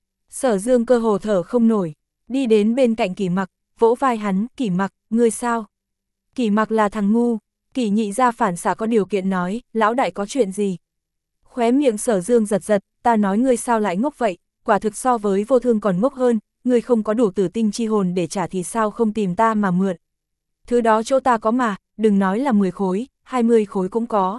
Sở Dương cơ hồ thở không nổi, đi đến bên cạnh Kỷ Mặc, vỗ vai hắn, Kỷ Mặc, ngươi sao? Kỷ Mặc là thằng ngu. Kỷ Nhị Gia phản xạ có điều kiện nói, lão đại có chuyện gì? Khóe miệng Sở Dương giật giật, ta nói ngươi sao lại ngốc vậy, quả thực so với Vô Thương còn ngốc hơn, ngươi không có đủ tử tinh chi hồn để trả thì sao không tìm ta mà mượn. Thứ đó chỗ ta có mà, đừng nói là mười khối, hai mươi khối cũng có.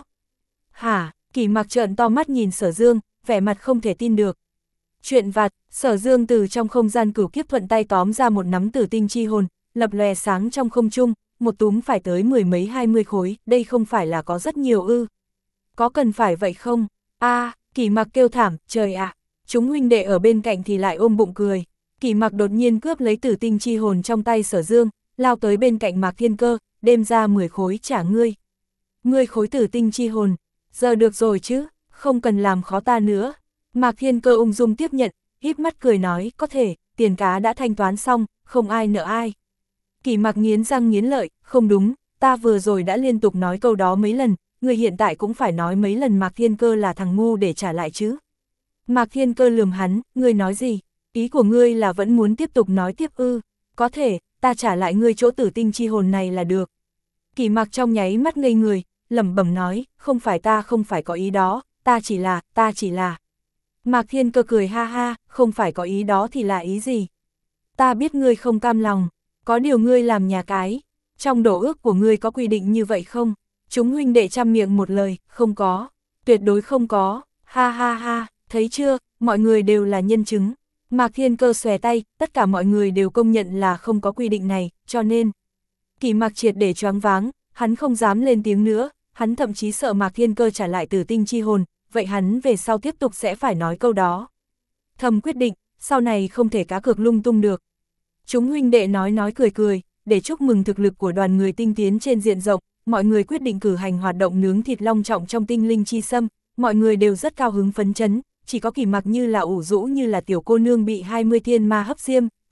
Hả? Kỷ Mặc trợn to mắt nhìn Sở Dương, vẻ mặt không thể tin được. Chuyện vặt, Sở Dương từ trong không gian cửu kiếp thuận tay tóm ra một nắm tử tinh chi hồn, lập lòe sáng trong không trung, một túm phải tới mười mấy hai mươi khối, đây không phải là có rất nhiều ư. Có cần phải vậy không? A, à, Kỷ Mặc kêu thảm, trời ạ, à. Chúng huynh đệ ở bên cạnh thì lại ôm bụng cười. Kỷ Mặc đột nhiên cướp lấy tử tinh chi hồn trong tay Sở Dương, lao tới bên cạnh Mạc Thiên Cơ, đem ra mười khối trả ngươi. Ngươi khối tử tinh chi hồn, giờ được rồi chứ, không cần làm khó ta nữa. Mạc Thiên Cơ ung dung tiếp nhận, híp mắt cười nói, có thể, tiền cá đã thanh toán xong, không ai nợ ai. Kỷ Mặc nghiến răng nghiến lợi, không đúng, ta vừa rồi đã liên tục nói câu đó mấy lần, người hiện tại cũng phải nói mấy lần Mạc Thiên Cơ là thằng ngu để trả lại chứ. Mạc Thiên Cơ lườm hắn, ngươi nói gì? Ý của ngươi là vẫn muốn tiếp tục nói tiếp ư? Có thể, ta trả lại ngươi chỗ tử tinh chi hồn này là được. Kỷ Mặc trong nháy mắt ngây người, lẩm bẩm nói, không phải ta không phải có ý đó, ta chỉ là, ta chỉ là. Mạc Thiên Cơ cười ha ha, không phải có ý đó thì là ý gì? Ta biết ngươi không cam lòng, có điều ngươi làm nhà cái, trong đổ ước của ngươi có quy định như vậy không? Chúng huynh đệ trăm miệng một lời, không có, tuyệt đối không có, ha ha ha, thấy chưa, mọi người đều là nhân chứng. Mạc Thiên Cơ xòe tay, tất cả mọi người đều công nhận là không có quy định này, cho nên. Kỷ Mặc triệt để choáng váng, hắn không dám lên tiếng nữa, hắn thậm chí sợ Mạc Thiên Cơ trả lại tử tinh chi hồn, vậy hắn về sau tiếp tục sẽ phải nói câu đó. Thầm quyết định, sau này không thể cá cược lung tung được. Chúng huynh đệ nói nói cười cười, để chúc mừng thực lực của đoàn người tinh tiến trên diện rộng, mọi người quyết định cử hành hoạt động nướng thịt long trọng trong tinh linh chi sâm, mọi người đều rất cao hứng phấn chấn, chỉ có Kỷ Mặc như là ủ rũ như là tiểu cô nương bị hai mươi thiên ma hấp diêm,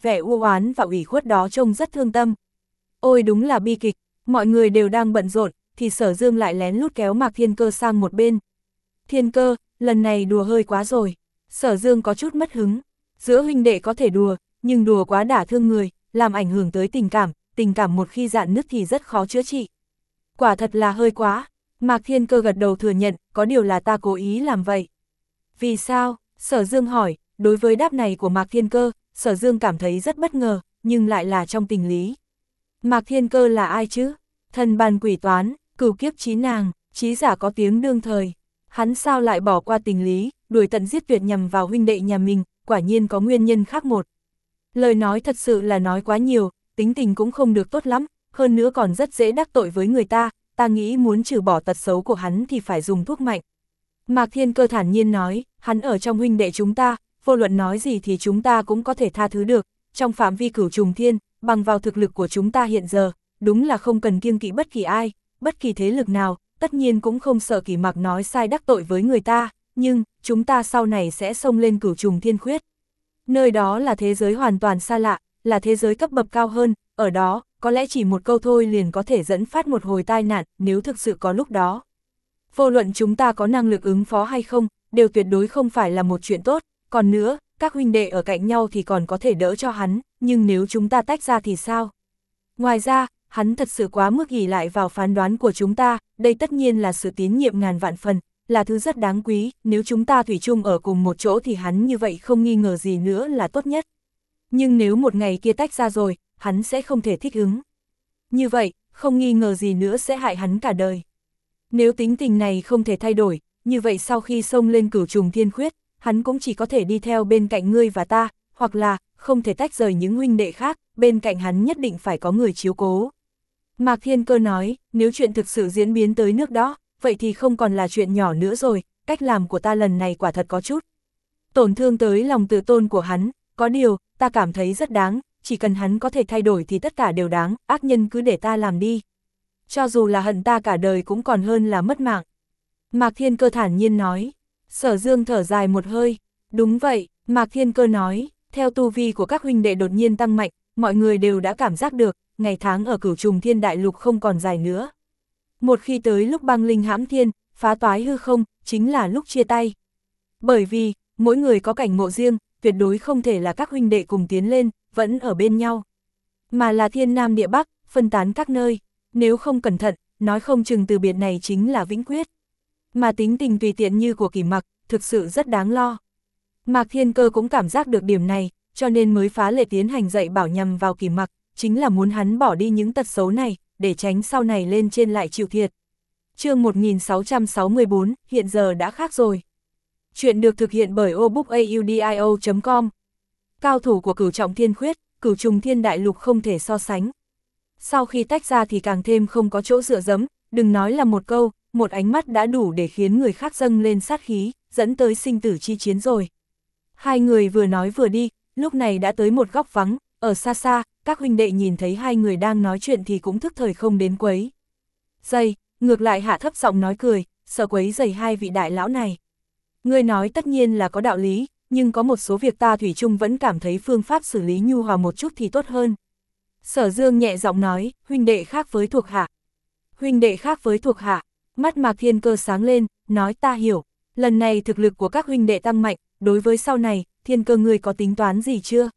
vẻ u oán và ủy khuất đó trông rất thương tâm. Ôi đúng là bi kịch, mọi người đều đang bận rộn, thì Sở Dương lại lén lút kéo Mạc Thiên Cơ sang một bên. Thiên Cơ, lần này đùa hơi quá rồi. Sở Dương có chút mất hứng. Giữa huynh đệ có thể đùa, nhưng đùa quá đả thương người, làm ảnh hưởng tới tình cảm, tình cảm một khi rạn nứt thì rất khó chữa trị. Quả thật là hơi quá. Mạc Thiên Cơ gật đầu thừa nhận, có điều là ta cố ý làm vậy. Vì sao? Sở Dương hỏi. Đối với đáp này của Mạc Thiên Cơ, Sở Dương cảm thấy rất bất ngờ, nhưng lại là trong tình lý. Mạc Thiên Cơ là ai chứ? Thần bàn quỷ toán, cửu kiếp chí nàng, chí giả có tiếng đương thời. Hắn sao lại bỏ qua tình lý, đuổi tận giết tuyệt nhằm vào huynh đệ nhà mình, quả nhiên có nguyên nhân khác một. Lời nói thật sự là nói quá nhiều, tính tình cũng không được tốt lắm, hơn nữa còn rất dễ đắc tội với người ta, ta nghĩ muốn trừ bỏ tật xấu của hắn thì phải dùng thuốc mạnh. Mạc Thiên Cơ thản nhiên nói, hắn ở trong huynh đệ chúng ta, vô luận nói gì thì chúng ta cũng có thể tha thứ được, trong phạm vi cửu trùng thiên, bằng vào thực lực của chúng ta hiện giờ, đúng là không cần kiêng kỵ bất kỳ ai, bất kỳ thế lực nào, tất nhiên cũng không sợ Kỷ Mặc nói sai đắc tội với người ta, nhưng, chúng ta sau này sẽ xông lên cửu trùng thiên khuyết. Nơi đó là thế giới hoàn toàn xa lạ, là thế giới cấp bậc cao hơn, ở đó, có lẽ chỉ một câu thôi liền có thể dẫn phát một hồi tai nạn, nếu thực sự có lúc đó. Vô luận chúng ta có năng lực ứng phó hay không, đều tuyệt đối không phải là một chuyện tốt, còn nữa, các huynh đệ ở cạnh nhau thì còn có thể đỡ cho hắn, nhưng nếu chúng ta tách ra thì sao? Ngoài ra, hắn thật sự quá mức ỷ lại vào phán đoán của chúng ta, đây tất nhiên là sự tín nhiệm ngàn vạn phần, là thứ rất đáng quý, nếu chúng ta thủy chung ở cùng một chỗ thì hắn như vậy không nghi ngờ gì nữa là tốt nhất. Nhưng nếu một ngày kia tách ra rồi, hắn sẽ không thể thích ứng. Như vậy, không nghi ngờ gì nữa sẽ hại hắn cả đời. Nếu tính tình này không thể thay đổi, như vậy sau khi xông lên cửu trùng thiên khuyết, hắn cũng chỉ có thể đi theo bên cạnh ngươi và ta, hoặc là, không thể tách rời những huynh đệ khác, bên cạnh hắn nhất định phải có người chiếu cố. Mạc Thiên Cơ nói, nếu chuyện thực sự diễn biến tới nước đó, vậy thì không còn là chuyện nhỏ nữa rồi, cách làm của ta lần này quả thật có chút tổn thương tới lòng tự tôn của hắn, có điều, ta cảm thấy rất đáng, chỉ cần hắn có thể thay đổi thì tất cả đều đáng, ác nhân cứ để ta làm đi. Cho dù là hận ta cả đời cũng còn hơn là mất mạng. Mạc Thiên Cơ thản nhiên nói. Sở Dương thở dài một hơi. Đúng vậy, Mạc Thiên Cơ nói, theo tu vi của các huynh đệ đột nhiên tăng mạnh, mọi người đều đã cảm giác được, ngày tháng ở cửu trùng thiên đại lục không còn dài nữa. Một khi tới lúc băng linh hãm thiên, phá toái hư không, chính là lúc chia tay. Bởi vì, mỗi người có cảnh ngộ riêng, tuyệt đối không thể là các huynh đệ cùng tiến lên, vẫn ở bên nhau. Mà là thiên nam địa bắc, phân tán các nơi. Nếu không cẩn thận, nói không chừng từ biệt này chính là vĩnh quyết. Mà tính tình tùy tiện như của Kỷ Mặc, thực sự rất đáng lo. Mạc Thiên Cơ cũng cảm giác được điểm này, cho nên mới phá lệ tiến hành dạy bảo nhằm vào Kỷ Mặc, chính là muốn hắn bỏ đi những tật xấu này, để tránh sau này lên trên lại chịu thiệt. Chương một nghìn sáu trăm sáu mươi bốn, hiện giờ đã khác rồi. Chuyện được thực hiện bởi obookaudio chấm com. Cao thủ của cửu trọng thiên khuyết, cửu trùng thiên đại lục không thể so sánh. Sau khi tách ra thì càng thêm không có chỗ dựa dẫm, đừng nói là một câu, một ánh mắt đã đủ để khiến người khác dâng lên sát khí, dẫn tới sinh tử chi chiến rồi. Hai người vừa nói vừa đi, lúc này đã tới một góc vắng, ở xa xa, các huynh đệ nhìn thấy hai người đang nói chuyện thì cũng thức thời không đến quấy dày, ngược lại hạ thấp giọng nói cười, sợ quấy dày hai vị đại lão này. Ngươi nói tất nhiên là có đạo lý, nhưng có một số việc ta thủy chung vẫn cảm thấy phương pháp xử lý nhu hòa một chút thì tốt hơn. Sở Dương nhẹ giọng nói, huynh đệ khác với thuộc hạ. Huynh đệ khác với thuộc hạ, mắt Mạc Thiên Cơ sáng lên, nói ta hiểu, lần này thực lực của các huynh đệ tăng mạnh, đối với sau này, Thiên Cơ ngươi có tính toán gì chưa?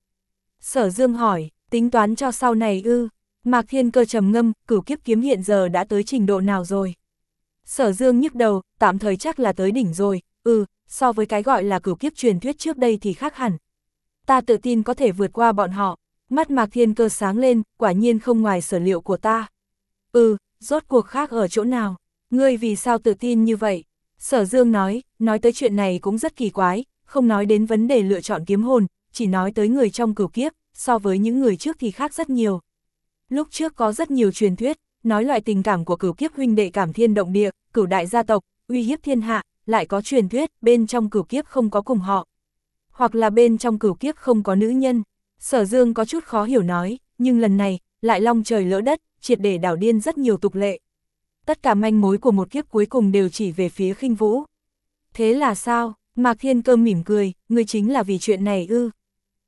Sở Dương hỏi, tính toán cho sau này ư? Mạc Thiên Cơ trầm ngâm, cửu kiếp kiếm hiện giờ đã tới trình độ nào rồi? Sở Dương nhức đầu, tạm thời chắc là tới đỉnh rồi, ừ, so với cái gọi là cửu kiếp truyền thuyết trước đây thì khác hẳn. Ta tự tin có thể vượt qua bọn họ. Mắt Mạc Thiên Cơ sáng lên, quả nhiên không ngoài sở liệu của ta. Ừ, rốt cuộc khác ở chỗ nào? Ngươi vì sao tự tin như vậy? Sở Dương nói, nói tới chuyện này cũng rất kỳ quái, không nói đến vấn đề lựa chọn kiếm hồn, chỉ nói tới người trong cửu kiếp, so với những người trước thì khác rất nhiều. Lúc trước có rất nhiều truyền thuyết, nói loại tình cảm của cửu kiếp huynh đệ cảm thiên động địa, cửu đại gia tộc, uy hiếp thiên hạ, lại có truyền thuyết, bên trong cửu kiếp không có cùng họ. Hoặc là bên trong cửu kiếp không có nữ nhân. Sở Dương có chút khó hiểu nói, nhưng lần này, lại long trời lỡ đất, triệt để đảo điên rất nhiều tục lệ. Tất cả manh mối của một kiếp cuối cùng đều chỉ về phía Khinh Vũ. Thế là sao? Mạc Thiên Cơ mỉm cười, ngươi chính là vì chuyện này ư?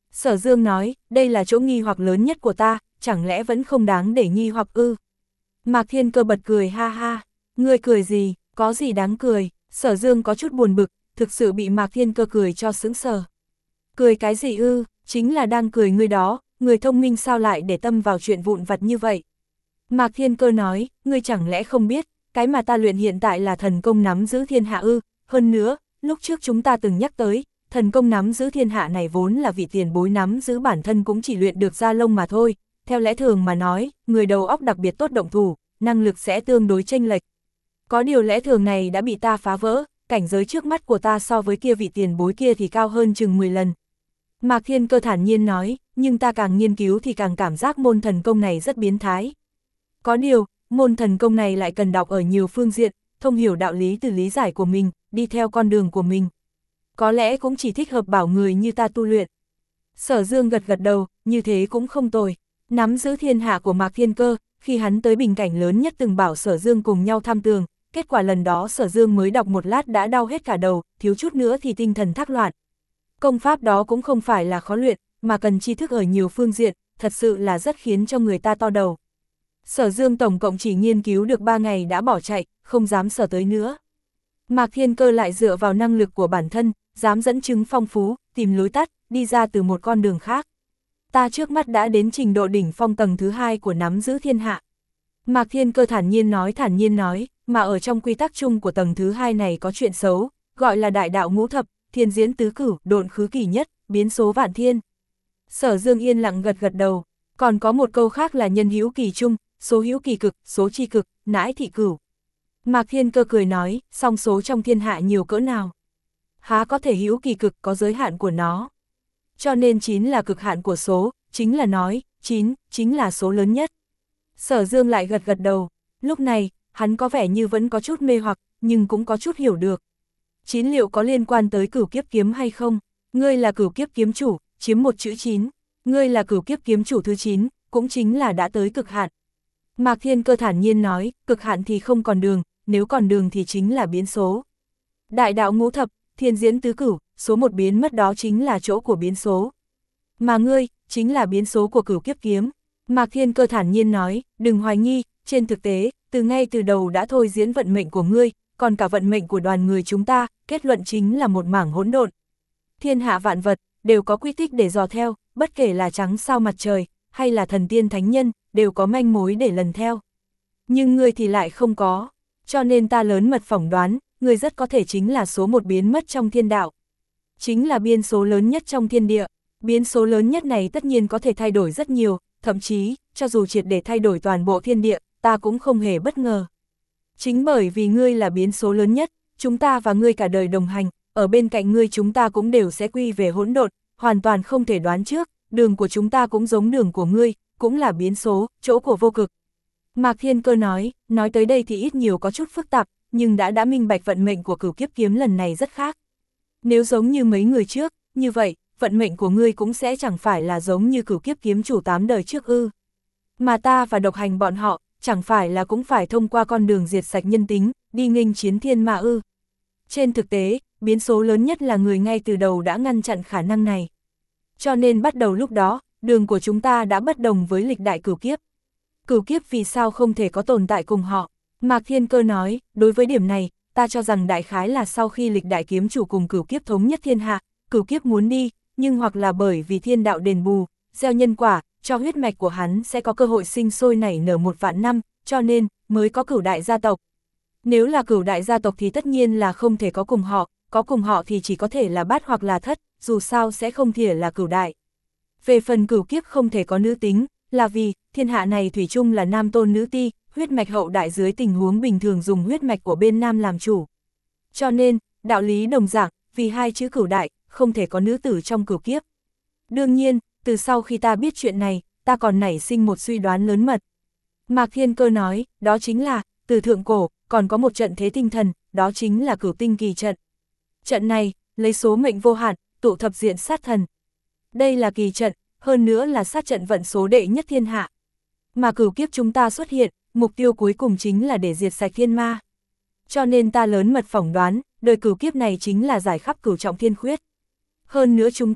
Sở Dương nói, đây là chỗ nghi hoặc lớn nhất của ta, chẳng lẽ vẫn không đáng để nghi hoặc ư? Mạc Thiên Cơ bật cười ha ha, ngươi cười gì, có gì đáng cười, Sở Dương có chút buồn bực, thực sự bị Mạc Thiên Cơ cười cho sững sờ. Cười cái gì ư, chính là đang cười ngươi đó, người thông minh sao lại để tâm vào chuyện vụn vặt như vậy. Mạc Thiên Cơ nói, ngươi chẳng lẽ không biết, cái mà ta luyện hiện tại là thần công nắm giữ thiên hạ ư, hơn nữa, lúc trước chúng ta từng nhắc tới, thần công nắm giữ thiên hạ này vốn là vị tiền bối nắm giữ bản thân cũng chỉ luyện được da lông mà thôi, theo lẽ thường mà nói, người đầu óc đặc biệt tốt động thủ, năng lực sẽ tương đối chênh lệch. Có điều lẽ thường này đã bị ta phá vỡ, cảnh giới trước mắt của ta so với kia vị tiền bối kia thì cao hơn chừng mười lần. Mạc Thiên Cơ thản nhiên nói, nhưng ta càng nghiên cứu thì càng cảm giác môn thần công này rất biến thái. Có điều, môn thần công này lại cần đọc ở nhiều phương diện, thông hiểu đạo lý từ lý giải của mình, đi theo con đường của mình. Có lẽ cũng chỉ thích hợp bảo người như ta tu luyện. Sở Dương gật gật đầu, như thế cũng không tồi. Nắm giữ thiên hạ của Mạc Thiên Cơ, khi hắn tới bình cảnh lớn nhất từng bảo Sở Dương cùng nhau tham tường, kết quả lần đó Sở Dương mới đọc một lát đã đau hết cả đầu, thiếu chút nữa thì tinh thần thác loạn. Công pháp đó cũng không phải là khó luyện, mà cần tri thức ở nhiều phương diện, thật sự là rất khiến cho người ta to đầu. Sở Dương tổng cộng chỉ nghiên cứu được ba ngày đã bỏ chạy, không dám sở tới nữa. Mạc Thiên Cơ lại dựa vào năng lực của bản thân, dám dẫn chứng phong phú, tìm lối tắt, đi ra từ một con đường khác. Ta trước mắt đã đến trình độ đỉnh phong tầng thứ hai của nắm giữ thiên hạ. Mạc Thiên Cơ thản nhiên nói thản nhiên nói, mà ở trong quy tắc chung của tầng thứ hai này có chuyện xấu, gọi là đại đạo ngũ thập, thiên diễn tứ cửu, độn khứ kỳ nhất, biến số vạn thiên. Sở Dương yên lặng gật gật đầu, còn có một câu khác là nhân hữu kỳ trung, số hữu kỳ cực, số chi cực, nãi thị cửu. Mạc Thiên Cơ cười nói, song số trong thiên hạ nhiều cỡ nào? Há có thể hữu kỳ cực có giới hạn của nó. Cho nên chín là cực hạn của số, chính là nói, chín, chính là số lớn nhất. Sở Dương lại gật gật đầu, lúc này, hắn có vẻ như vẫn có chút mê hoặc, nhưng cũng có chút hiểu được. Chín liệu có liên quan tới cửu kiếp kiếm hay không? Ngươi là cửu kiếp kiếm chủ, chiếm một chữ chín. Ngươi là cửu kiếp kiếm chủ thứ chín, cũng chính là đã tới cực hạn. Mạc Thiên Cơ thản nhiên nói, cực hạn thì không còn đường, nếu còn đường thì chính là biến số. Đại đạo ngũ thập, thiên diễn tứ cửu, số một biến mất đó chính là chỗ của biến số. Mà ngươi, chính là biến số của cửu kiếp kiếm. Mạc Thiên Cơ thản nhiên nói, đừng hoài nghi, trên thực tế, từ ngay từ đầu đã thôi diễn vận mệnh của ngươi, còn cả vận mệnh của đoàn người chúng ta, kết luận chính là một mảng hỗn độn. Thiên hạ vạn vật, đều có quy tích để dò theo, bất kể là trắng sao mặt trời, hay là thần tiên thánh nhân, đều có manh mối để lần theo. Nhưng ngươi thì lại không có, cho nên ta lớn mật phỏng đoán, ngươi rất có thể chính là số một biến mất trong thiên đạo. Chính là biên số lớn nhất trong thiên địa, biến số lớn nhất này tất nhiên có thể thay đổi rất nhiều, thậm chí, cho dù triệt để thay đổi toàn bộ thiên địa, ta cũng không hề bất ngờ. Chính bởi vì ngươi là biến số lớn nhất, chúng ta và ngươi cả đời đồng hành, ở bên cạnh ngươi chúng ta cũng đều sẽ quy về hỗn độn, hoàn toàn không thể đoán trước, đường của chúng ta cũng giống đường của ngươi, cũng là biến số, chỗ của vô cực. Mạc Thiên Cơ nói, nói tới đây thì ít nhiều có chút phức tạp, nhưng đã đã minh bạch vận mệnh của cửu kiếp kiếm lần này rất khác. Nếu giống như mấy người trước, như vậy, vận mệnh của ngươi cũng sẽ chẳng phải là giống như cửu kiếp kiếm chủ tám đời trước ư. Mà ta và độc hành bọn họ, chẳng phải là cũng phải thông qua con đường diệt sạch nhân tính, đi nghênh chiến thiên ma ư. Trên thực tế, biến số lớn nhất là người ngay từ đầu đã ngăn chặn khả năng này. Cho nên bắt đầu lúc đó, đường của chúng ta đã bất đồng với lịch đại cửu kiếp. Cửu kiếp vì sao không thể có tồn tại cùng họ? Mạc Thiên Cơ nói, đối với điểm này, ta cho rằng đại khái là sau khi lịch đại kiếm chủ cùng cửu kiếp thống nhất thiên hạ, cửu kiếp muốn đi, nhưng hoặc là bởi vì thiên đạo đền bù, gieo nhân quả, cho huyết mạch của hắn sẽ có cơ hội sinh sôi nảy nở một vạn năm, cho nên, mới có cửu đại gia tộc. Nếu là cửu đại gia tộc thì tất nhiên là không thể có cùng họ, có cùng họ thì chỉ có thể là bát hoặc là thất, dù sao sẽ không thể là cửu đại. Về phần cửu kiếp không thể có nữ tính, là vì, thiên hạ này thủy chung là nam tôn nữ ti, huyết mạch hậu đại dưới tình huống bình thường dùng huyết mạch của bên nam làm chủ. Cho nên, đạo lý đồng dạng, vì hai chữ cửu đại, không thể có nữ tử trong cửu kiếp. Đương nhiên, từ sau khi ta biết chuyện này, ta còn nảy sinh một suy đoán lớn mật. Mạc Thiên Cơ nói, đó chính là, từ thượng cổ, còn có một trận thế tinh thần, đó chính là cửu tinh kỳ trận. Trận này, lấy số mệnh vô hạn, tụ thập diện sát thần. Đây là kỳ trận, hơn nữa là sát trận vận số đệ nhất thiên hạ. Mà cửu kiếp chúng ta xuất hiện, mục tiêu cuối cùng chính là để diệt sạch thiên ma. Cho nên ta lớn mật phỏng đoán, đời cửu kiếp này chính là giải khắp cửu trọng thiên khuyết. Hơn nữa chúng ta,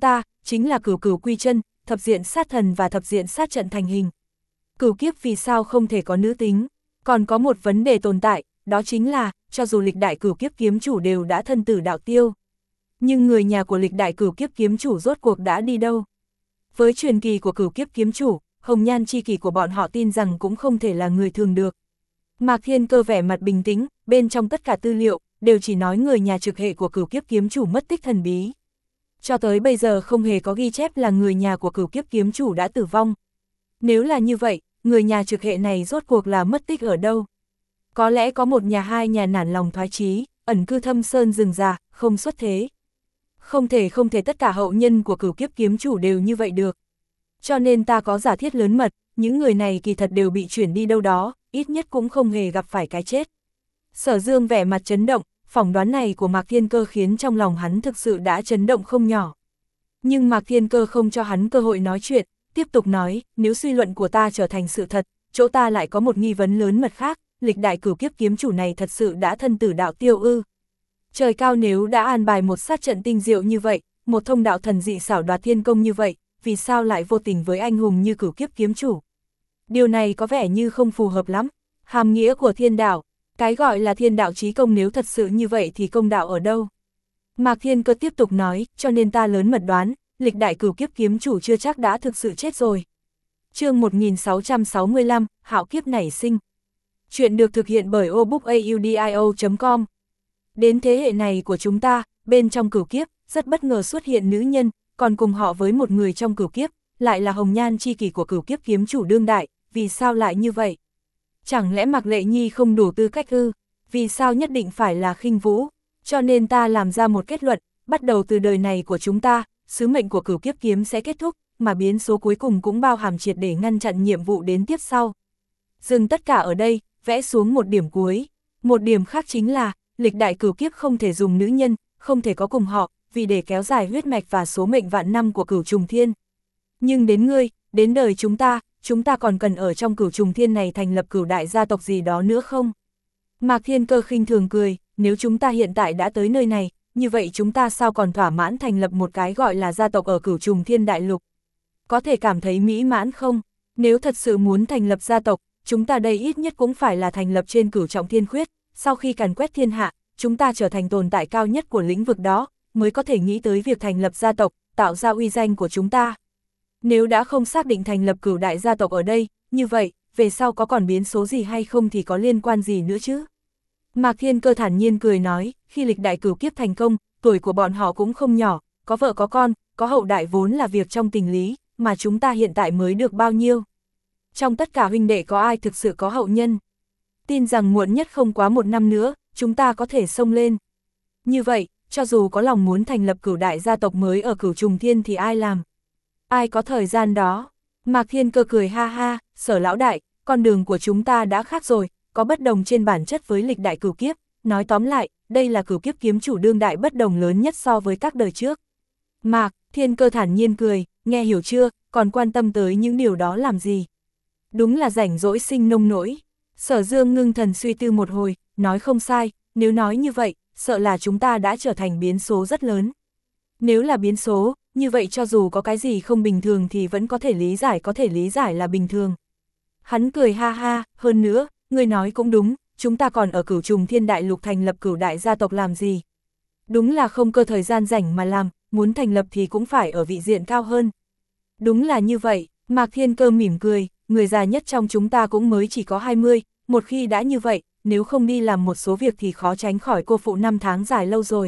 chính là cửu cửu quy chân, thập diện sát thần và thập diện sát trận thành hình. Cửu kiếp vì sao không thể có nữ tính? Còn có một vấn đề tồn tại, đó chính là, cho dù lịch đại cửu kiếp kiếm chủ đều đã thân tử đạo tiêu. Nhưng người nhà của lịch đại cửu kiếp kiếm chủ rốt cuộc đã đi đâu? Với truyền kỳ của cửu kiếp kiếm chủ, hồng nhan chi kỷ của bọn họ tin rằng cũng không thể là người thường được. Mạc Thiên Cơ vẻ mặt bình tĩnh, bên trong tất cả tư liệu, đều chỉ nói người nhà trực hệ của cửu kiếp kiếm chủ mất tích thần bí. Cho tới bây giờ không hề có ghi chép là người nhà của cửu kiếp kiếm chủ đã tử vong. Nếu là như vậy, người nhà trực hệ này rốt cuộc là mất tích ở đâu? Có lẽ có một nhà hai nhà nản lòng thoái chí, ẩn cư thâm sơn rừng già, không xuất thế. Không thể không thể tất cả hậu nhân của cửu kiếp kiếm chủ đều như vậy được. Cho nên ta có giả thiết lớn mật, những người này kỳ thật đều bị chuyển đi đâu đó, ít nhất cũng không hề gặp phải cái chết. Sở Dương vẻ mặt chấn động, phỏng đoán này của Mạc Thiên Cơ khiến trong lòng hắn thực sự đã chấn động không nhỏ. Nhưng Mạc Thiên Cơ không cho hắn cơ hội nói chuyện, tiếp tục nói, nếu suy luận của ta trở thành sự thật, chỗ ta lại có một nghi vấn lớn mật khác, lịch đại cửu kiếp kiếm chủ này thật sự đã thân tử đạo tiêu ư. Trời cao nếu đã an bài một sát trận tinh diệu như vậy, một thông đạo thần dị xảo đoạt thiên công như vậy, vì sao lại vô tình với anh hùng như cửu kiếp kiếm chủ? Điều này có vẻ như không phù hợp lắm. Hàm nghĩa của thiên đạo, cái gọi là thiên đạo chí công nếu thật sự như vậy thì công đạo ở đâu? Mạc Thiên Cơ tiếp tục nói, cho nên ta lớn mật đoán, lịch đại cửu kiếp kiếm chủ chưa chắc đã thực sự chết rồi. Chương một nghìn sáu trăm sáu mươi lăm, Hạo kiếp nảy sinh. Chuyện được thực hiện bởi obookaudio chấm com. Đến thế hệ này của chúng ta, bên trong cửu kiếp, rất bất ngờ xuất hiện nữ nhân, còn cùng họ với một người trong cửu kiếp, lại là hồng nhan chi kỷ của cửu kiếp kiếm chủ đương đại, vì sao lại như vậy? Chẳng lẽ Mạc Lệ Nhi không đủ tư cách ư? Vì sao nhất định phải là Khinh Vũ? Cho nên ta làm ra một kết luận, bắt đầu từ đời này của chúng ta, sứ mệnh của cửu kiếp kiếm sẽ kết thúc, mà biến số cuối cùng cũng bao hàm triệt để ngăn chặn nhiệm vụ đến tiếp sau. Dừng tất cả ở đây, vẽ xuống một điểm cuối. Một điểm khác chính là, lịch đại cửu kiếp không thể dùng nữ nhân, không thể có cùng họ, vì để kéo dài huyết mạch và số mệnh vạn năm của cửu trùng thiên. Nhưng đến ngươi, đến đời chúng ta, chúng ta còn cần ở trong cửu trùng thiên này thành lập cửu đại gia tộc gì đó nữa không? Mạc Thiên Cơ khinh thường cười, nếu chúng ta hiện tại đã tới nơi này, như vậy chúng ta sao còn thỏa mãn thành lập một cái gọi là gia tộc ở cửu trùng thiên đại lục? Có thể cảm thấy mỹ mãn không? Nếu thật sự muốn thành lập gia tộc, chúng ta đây ít nhất cũng phải là thành lập trên cửu trọng thiên khuyết, sau khi càn quét thiên hạ, chúng ta trở thành tồn tại cao nhất của lĩnh vực đó, mới có thể nghĩ tới việc thành lập gia tộc, tạo ra uy danh của chúng ta. Nếu đã không xác định thành lập cửu đại gia tộc ở đây, như vậy, về sau có còn biến số gì hay không thì có liên quan gì nữa chứ? Mạc Thiên Cơ thản nhiên cười nói, khi lịch đại cửu kiếp thành công, tuổi của bọn họ cũng không nhỏ, có vợ có con, có hậu đại vốn là việc trong tình lý, mà chúng ta hiện tại mới được bao nhiêu? Trong tất cả huynh đệ có ai thực sự có hậu nhân? Tin rằng muộn nhất không quá một năm nữa, chúng ta có thể xông lên. Như vậy, cho dù có lòng muốn thành lập cửu đại gia tộc mới ở cửu trùng thiên thì ai làm? Ai có thời gian đó? Mạc Thiên Cơ cười ha ha, Sở lão đại, con đường của chúng ta đã khác rồi, có bất đồng trên bản chất với lịch đại cửu kiếp. Nói tóm lại, đây là cửu kiếp kiếm chủ đương đại bất đồng lớn nhất so với các đời trước. Mạc Thiên Cơ thản nhiên cười, nghe hiểu chưa, còn quan tâm tới những điều đó làm gì? Đúng là rảnh rỗi sinh nông nỗi. Sở Dương ngưng thần suy tư một hồi, nói không sai, nếu nói như vậy, sợ là chúng ta đã trở thành biến số rất lớn. Nếu là biến số, như vậy cho dù có cái gì không bình thường thì vẫn có thể lý giải có thể lý giải là bình thường. Hắn cười ha ha, hơn nữa, người nói cũng đúng, chúng ta còn ở cửu trùng thiên đại lục thành lập cửu đại gia tộc làm gì? Đúng là không cơ thời gian rảnh mà làm, muốn thành lập thì cũng phải ở vị diện cao hơn. Đúng là như vậy, Mạc Thiên Cơ mỉm cười, người già nhất trong chúng ta cũng mới chỉ có hai mươi, một khi đã như vậy, nếu không đi làm một số việc thì khó tránh khỏi cô phụ năm tháng dài lâu rồi.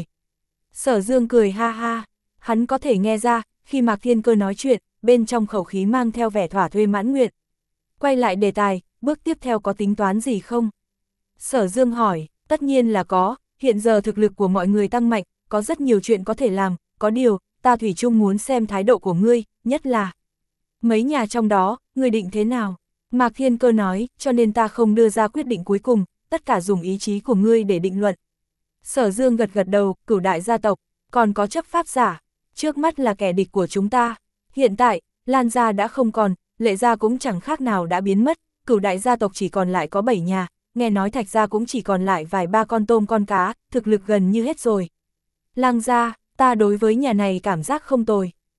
Sở Dương cười ha ha, hắn có thể nghe ra, khi Mạc Thiên Cơ nói chuyện, bên trong khẩu khí mang theo vẻ thỏa thuê mãn nguyện. Quay lại đề tài, bước tiếp theo có tính toán gì không? Sở Dương hỏi, tất nhiên là có, hiện giờ thực lực của mọi người tăng mạnh, có rất nhiều chuyện có thể làm, có điều, ta thủy chung muốn xem thái độ của ngươi, nhất là mấy nhà trong đó, ngươi định thế nào? Mạc Thiên Cơ nói, cho nên ta không đưa ra quyết định cuối cùng, tất cả dùng ý chí của ngươi để định luận. Sở Dương gật gật đầu, cửu đại gia tộc, còn có chấp pháp giả, trước mắt là kẻ địch của chúng ta. Hiện tại, Lan gia đã không còn, Lệ gia cũng chẳng khác nào đã biến mất, cửu đại gia tộc chỉ còn lại có bảy nhà, nghe nói Thạch gia cũng chỉ còn lại vài ba con tôm con cá, thực lực gần như hết rồi. Lăng gia, ta đối với nhà này cảm giác không tồi.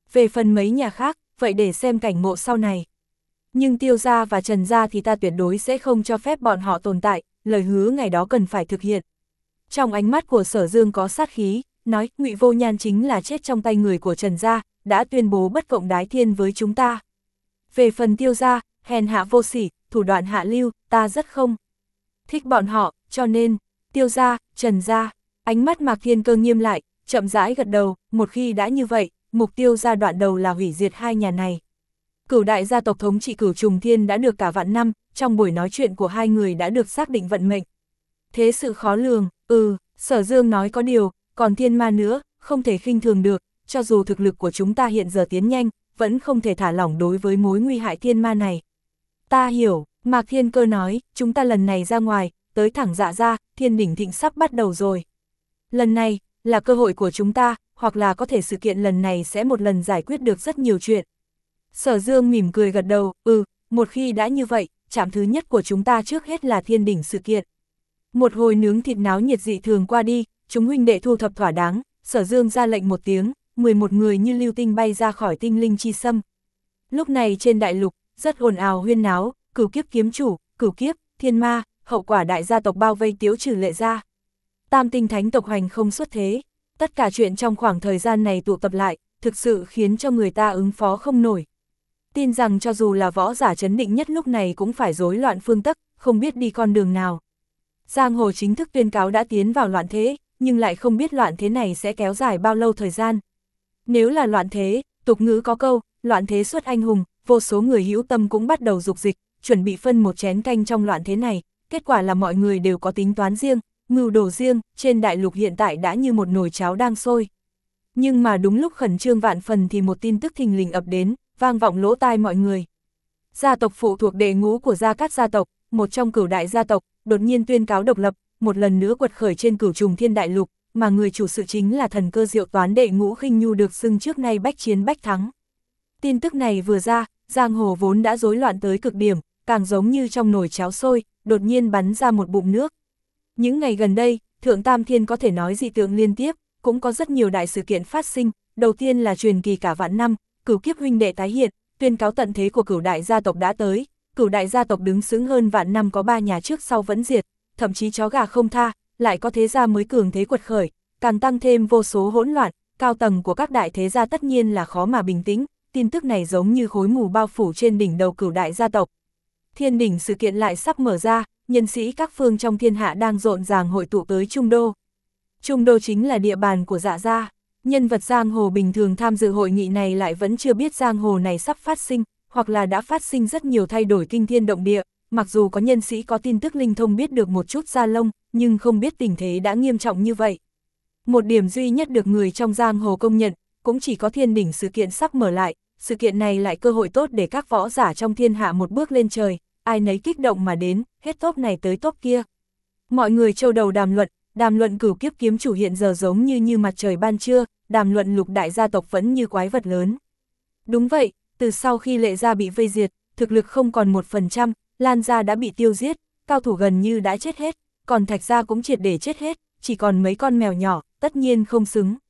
Về phần mấy nhà khác, vậy để xem cảnh ngộ sau này. Nhưng Tiêu gia và Trần gia thì ta tuyệt đối sẽ không cho phép bọn họ tồn tại, lời hứa ngày đó cần phải thực hiện. Trong ánh mắt của Sở Dương có sát khí, nói Ngụy Vô Nhan chính là chết trong tay người của Trần gia, đã tuyên bố bất cộng đái thiên với chúng ta. Về phần Tiêu gia, hèn hạ vô sỉ, thủ đoạn hạ lưu, ta rất không thích bọn họ, cho nên, Tiêu gia, Trần gia. Ánh mắt Mạc Thiên Cơ nghiêm lại, chậm rãi gật đầu, một khi đã như vậy, mục tiêu giai đoạn đầu là hủy diệt hai nhà này. Cửu đại gia tộc thống trị Cửu Trùng Thiên đã được cả vạn năm, trong buổi nói chuyện của hai người đã được xác định vận mệnh. Thế sự khó lường, ừ, Sở Dương nói có điều, còn thiên ma nữa, không thể khinh thường được, cho dù thực lực của chúng ta hiện giờ tiến nhanh, vẫn không thể thả lỏng đối với mối nguy hại thiên ma này. Ta hiểu, Mạc Thiên Cơ nói, chúng ta lần này ra ngoài, tới thẳng Dạ gia, Thiên đỉnh thịnh sắp bắt đầu rồi. Lần này, là cơ hội của chúng ta, hoặc là có thể sự kiện lần này sẽ một lần giải quyết được rất nhiều chuyện. Sở Dương mỉm cười gật đầu, ừ, một khi đã như vậy, trạm thứ nhất của chúng ta trước hết là thiên đỉnh sự kiện. Một hồi nướng thịt náo nhiệt dị thường qua đi, chúng huynh đệ thu thập thỏa đáng, Sở Dương ra lệnh một tiếng, mười một người như lưu tinh bay ra khỏi tinh linh chi sâm. Lúc này trên đại lục, rất ồn ào huyên náo, Cửu Kiếp kiếm chủ, Cửu Kiếp, Thiên Ma, hậu quả đại gia tộc bao vây Tiếu Trừ Lệ gia. Tam tinh thánh tộc hoành không xuất thế, tất cả chuyện trong khoảng thời gian này tụ tập lại, thực sự khiến cho người ta ứng phó không nổi. Tin rằng cho dù là võ giả chấn định nhất lúc này cũng phải rối loạn phương tắc, không biết đi con đường nào. Giang hồ chính thức tuyên cáo đã tiến vào loạn thế, nhưng lại không biết loạn thế này sẽ kéo dài bao lâu thời gian. Nếu là loạn thế, tục ngữ có câu, loạn thế xuất anh hùng, vô số người hữu tâm cũng bắt đầu dục dịch, chuẩn bị phân một chén canh trong loạn thế này, kết quả là mọi người đều có tính toán riêng, mưu đồ riêng, trên đại lục hiện tại đã như một nồi cháo đang sôi. Nhưng mà đúng lúc khẩn trương vạn phần thì một tin tức thình lình ập đến, vang vọng lỗ tai mọi người. Gia tộc phụ thuộc đệ ngũ của Gia Cát gia tộc, một trong cửu đại gia tộc, đột nhiên tuyên cáo độc lập, một lần nữa quật khởi trên Cửu Trùng Thiên đại lục, mà người chủ sự chính là thần cơ diệu toán đệ ngũ Khinh Nhu được xưng trước nay bách chiến bách thắng. Tin tức này vừa ra, giang hồ vốn đã rối loạn tới cực điểm, càng giống như trong nồi cháo sôi, đột nhiên bắn ra một bụng nước. Những ngày gần đây, Thượng Tam Thiên có thể nói dị tượng liên tiếp, cũng có rất nhiều đại sự kiện phát sinh, đầu tiên là truyền kỳ cả vạn năm, Cửu Kiếp huynh đệ tái hiện, tuyên cáo tận thế của cửu đại gia tộc đã tới, cửu đại gia tộc đứng sững hơn vạn năm có ba nhà trước sau vẫn diệt, thậm chí chó gà không tha, lại có thế gia mới cường thế quật khởi, càng tăng thêm vô số hỗn loạn, cao tầng của các đại thế gia tất nhiên là khó mà bình tĩnh, tin tức này giống như khói mù bao phủ trên đỉnh đầu cửu đại gia tộc. Thiên đỉnh sự kiện lại sắp mở ra, nhân sĩ các phương trong thiên hạ đang rộn ràng hội tụ tới Trung Đô. Trung Đô chính là địa bàn của Dạ gia. Nhân vật giang hồ bình thường tham dự hội nghị này lại vẫn chưa biết giang hồ này sắp phát sinh, hoặc là đã phát sinh rất nhiều thay đổi kinh thiên động địa, mặc dù có nhân sĩ có tin tức linh thông biết được một chút da lông, nhưng không biết tình thế đã nghiêm trọng như vậy. Một điểm duy nhất được người trong giang hồ công nhận, cũng chỉ có thiên đỉnh sự kiện sắp mở lại, sự kiện này lại cơ hội tốt để các võ giả trong thiên hạ một bước lên trời, ai nấy kích động mà đến, hết top này tới top kia. Mọi người châu đầu đàm luận, đàm luận Cửu Kiếp kiếm chủ hiện giờ giống như như mặt trời ban trưa, đàm luận lục đại gia tộc vẫn như quái vật lớn. Đúng vậy, từ sau khi Lệ gia bị vây diệt, thực lực không còn một phần trăm, Lan gia đã bị tiêu giết, cao thủ gần như đã chết hết, còn Thạch gia cũng triệt để chết hết, chỉ còn mấy con mèo nhỏ, tất nhiên không xứng.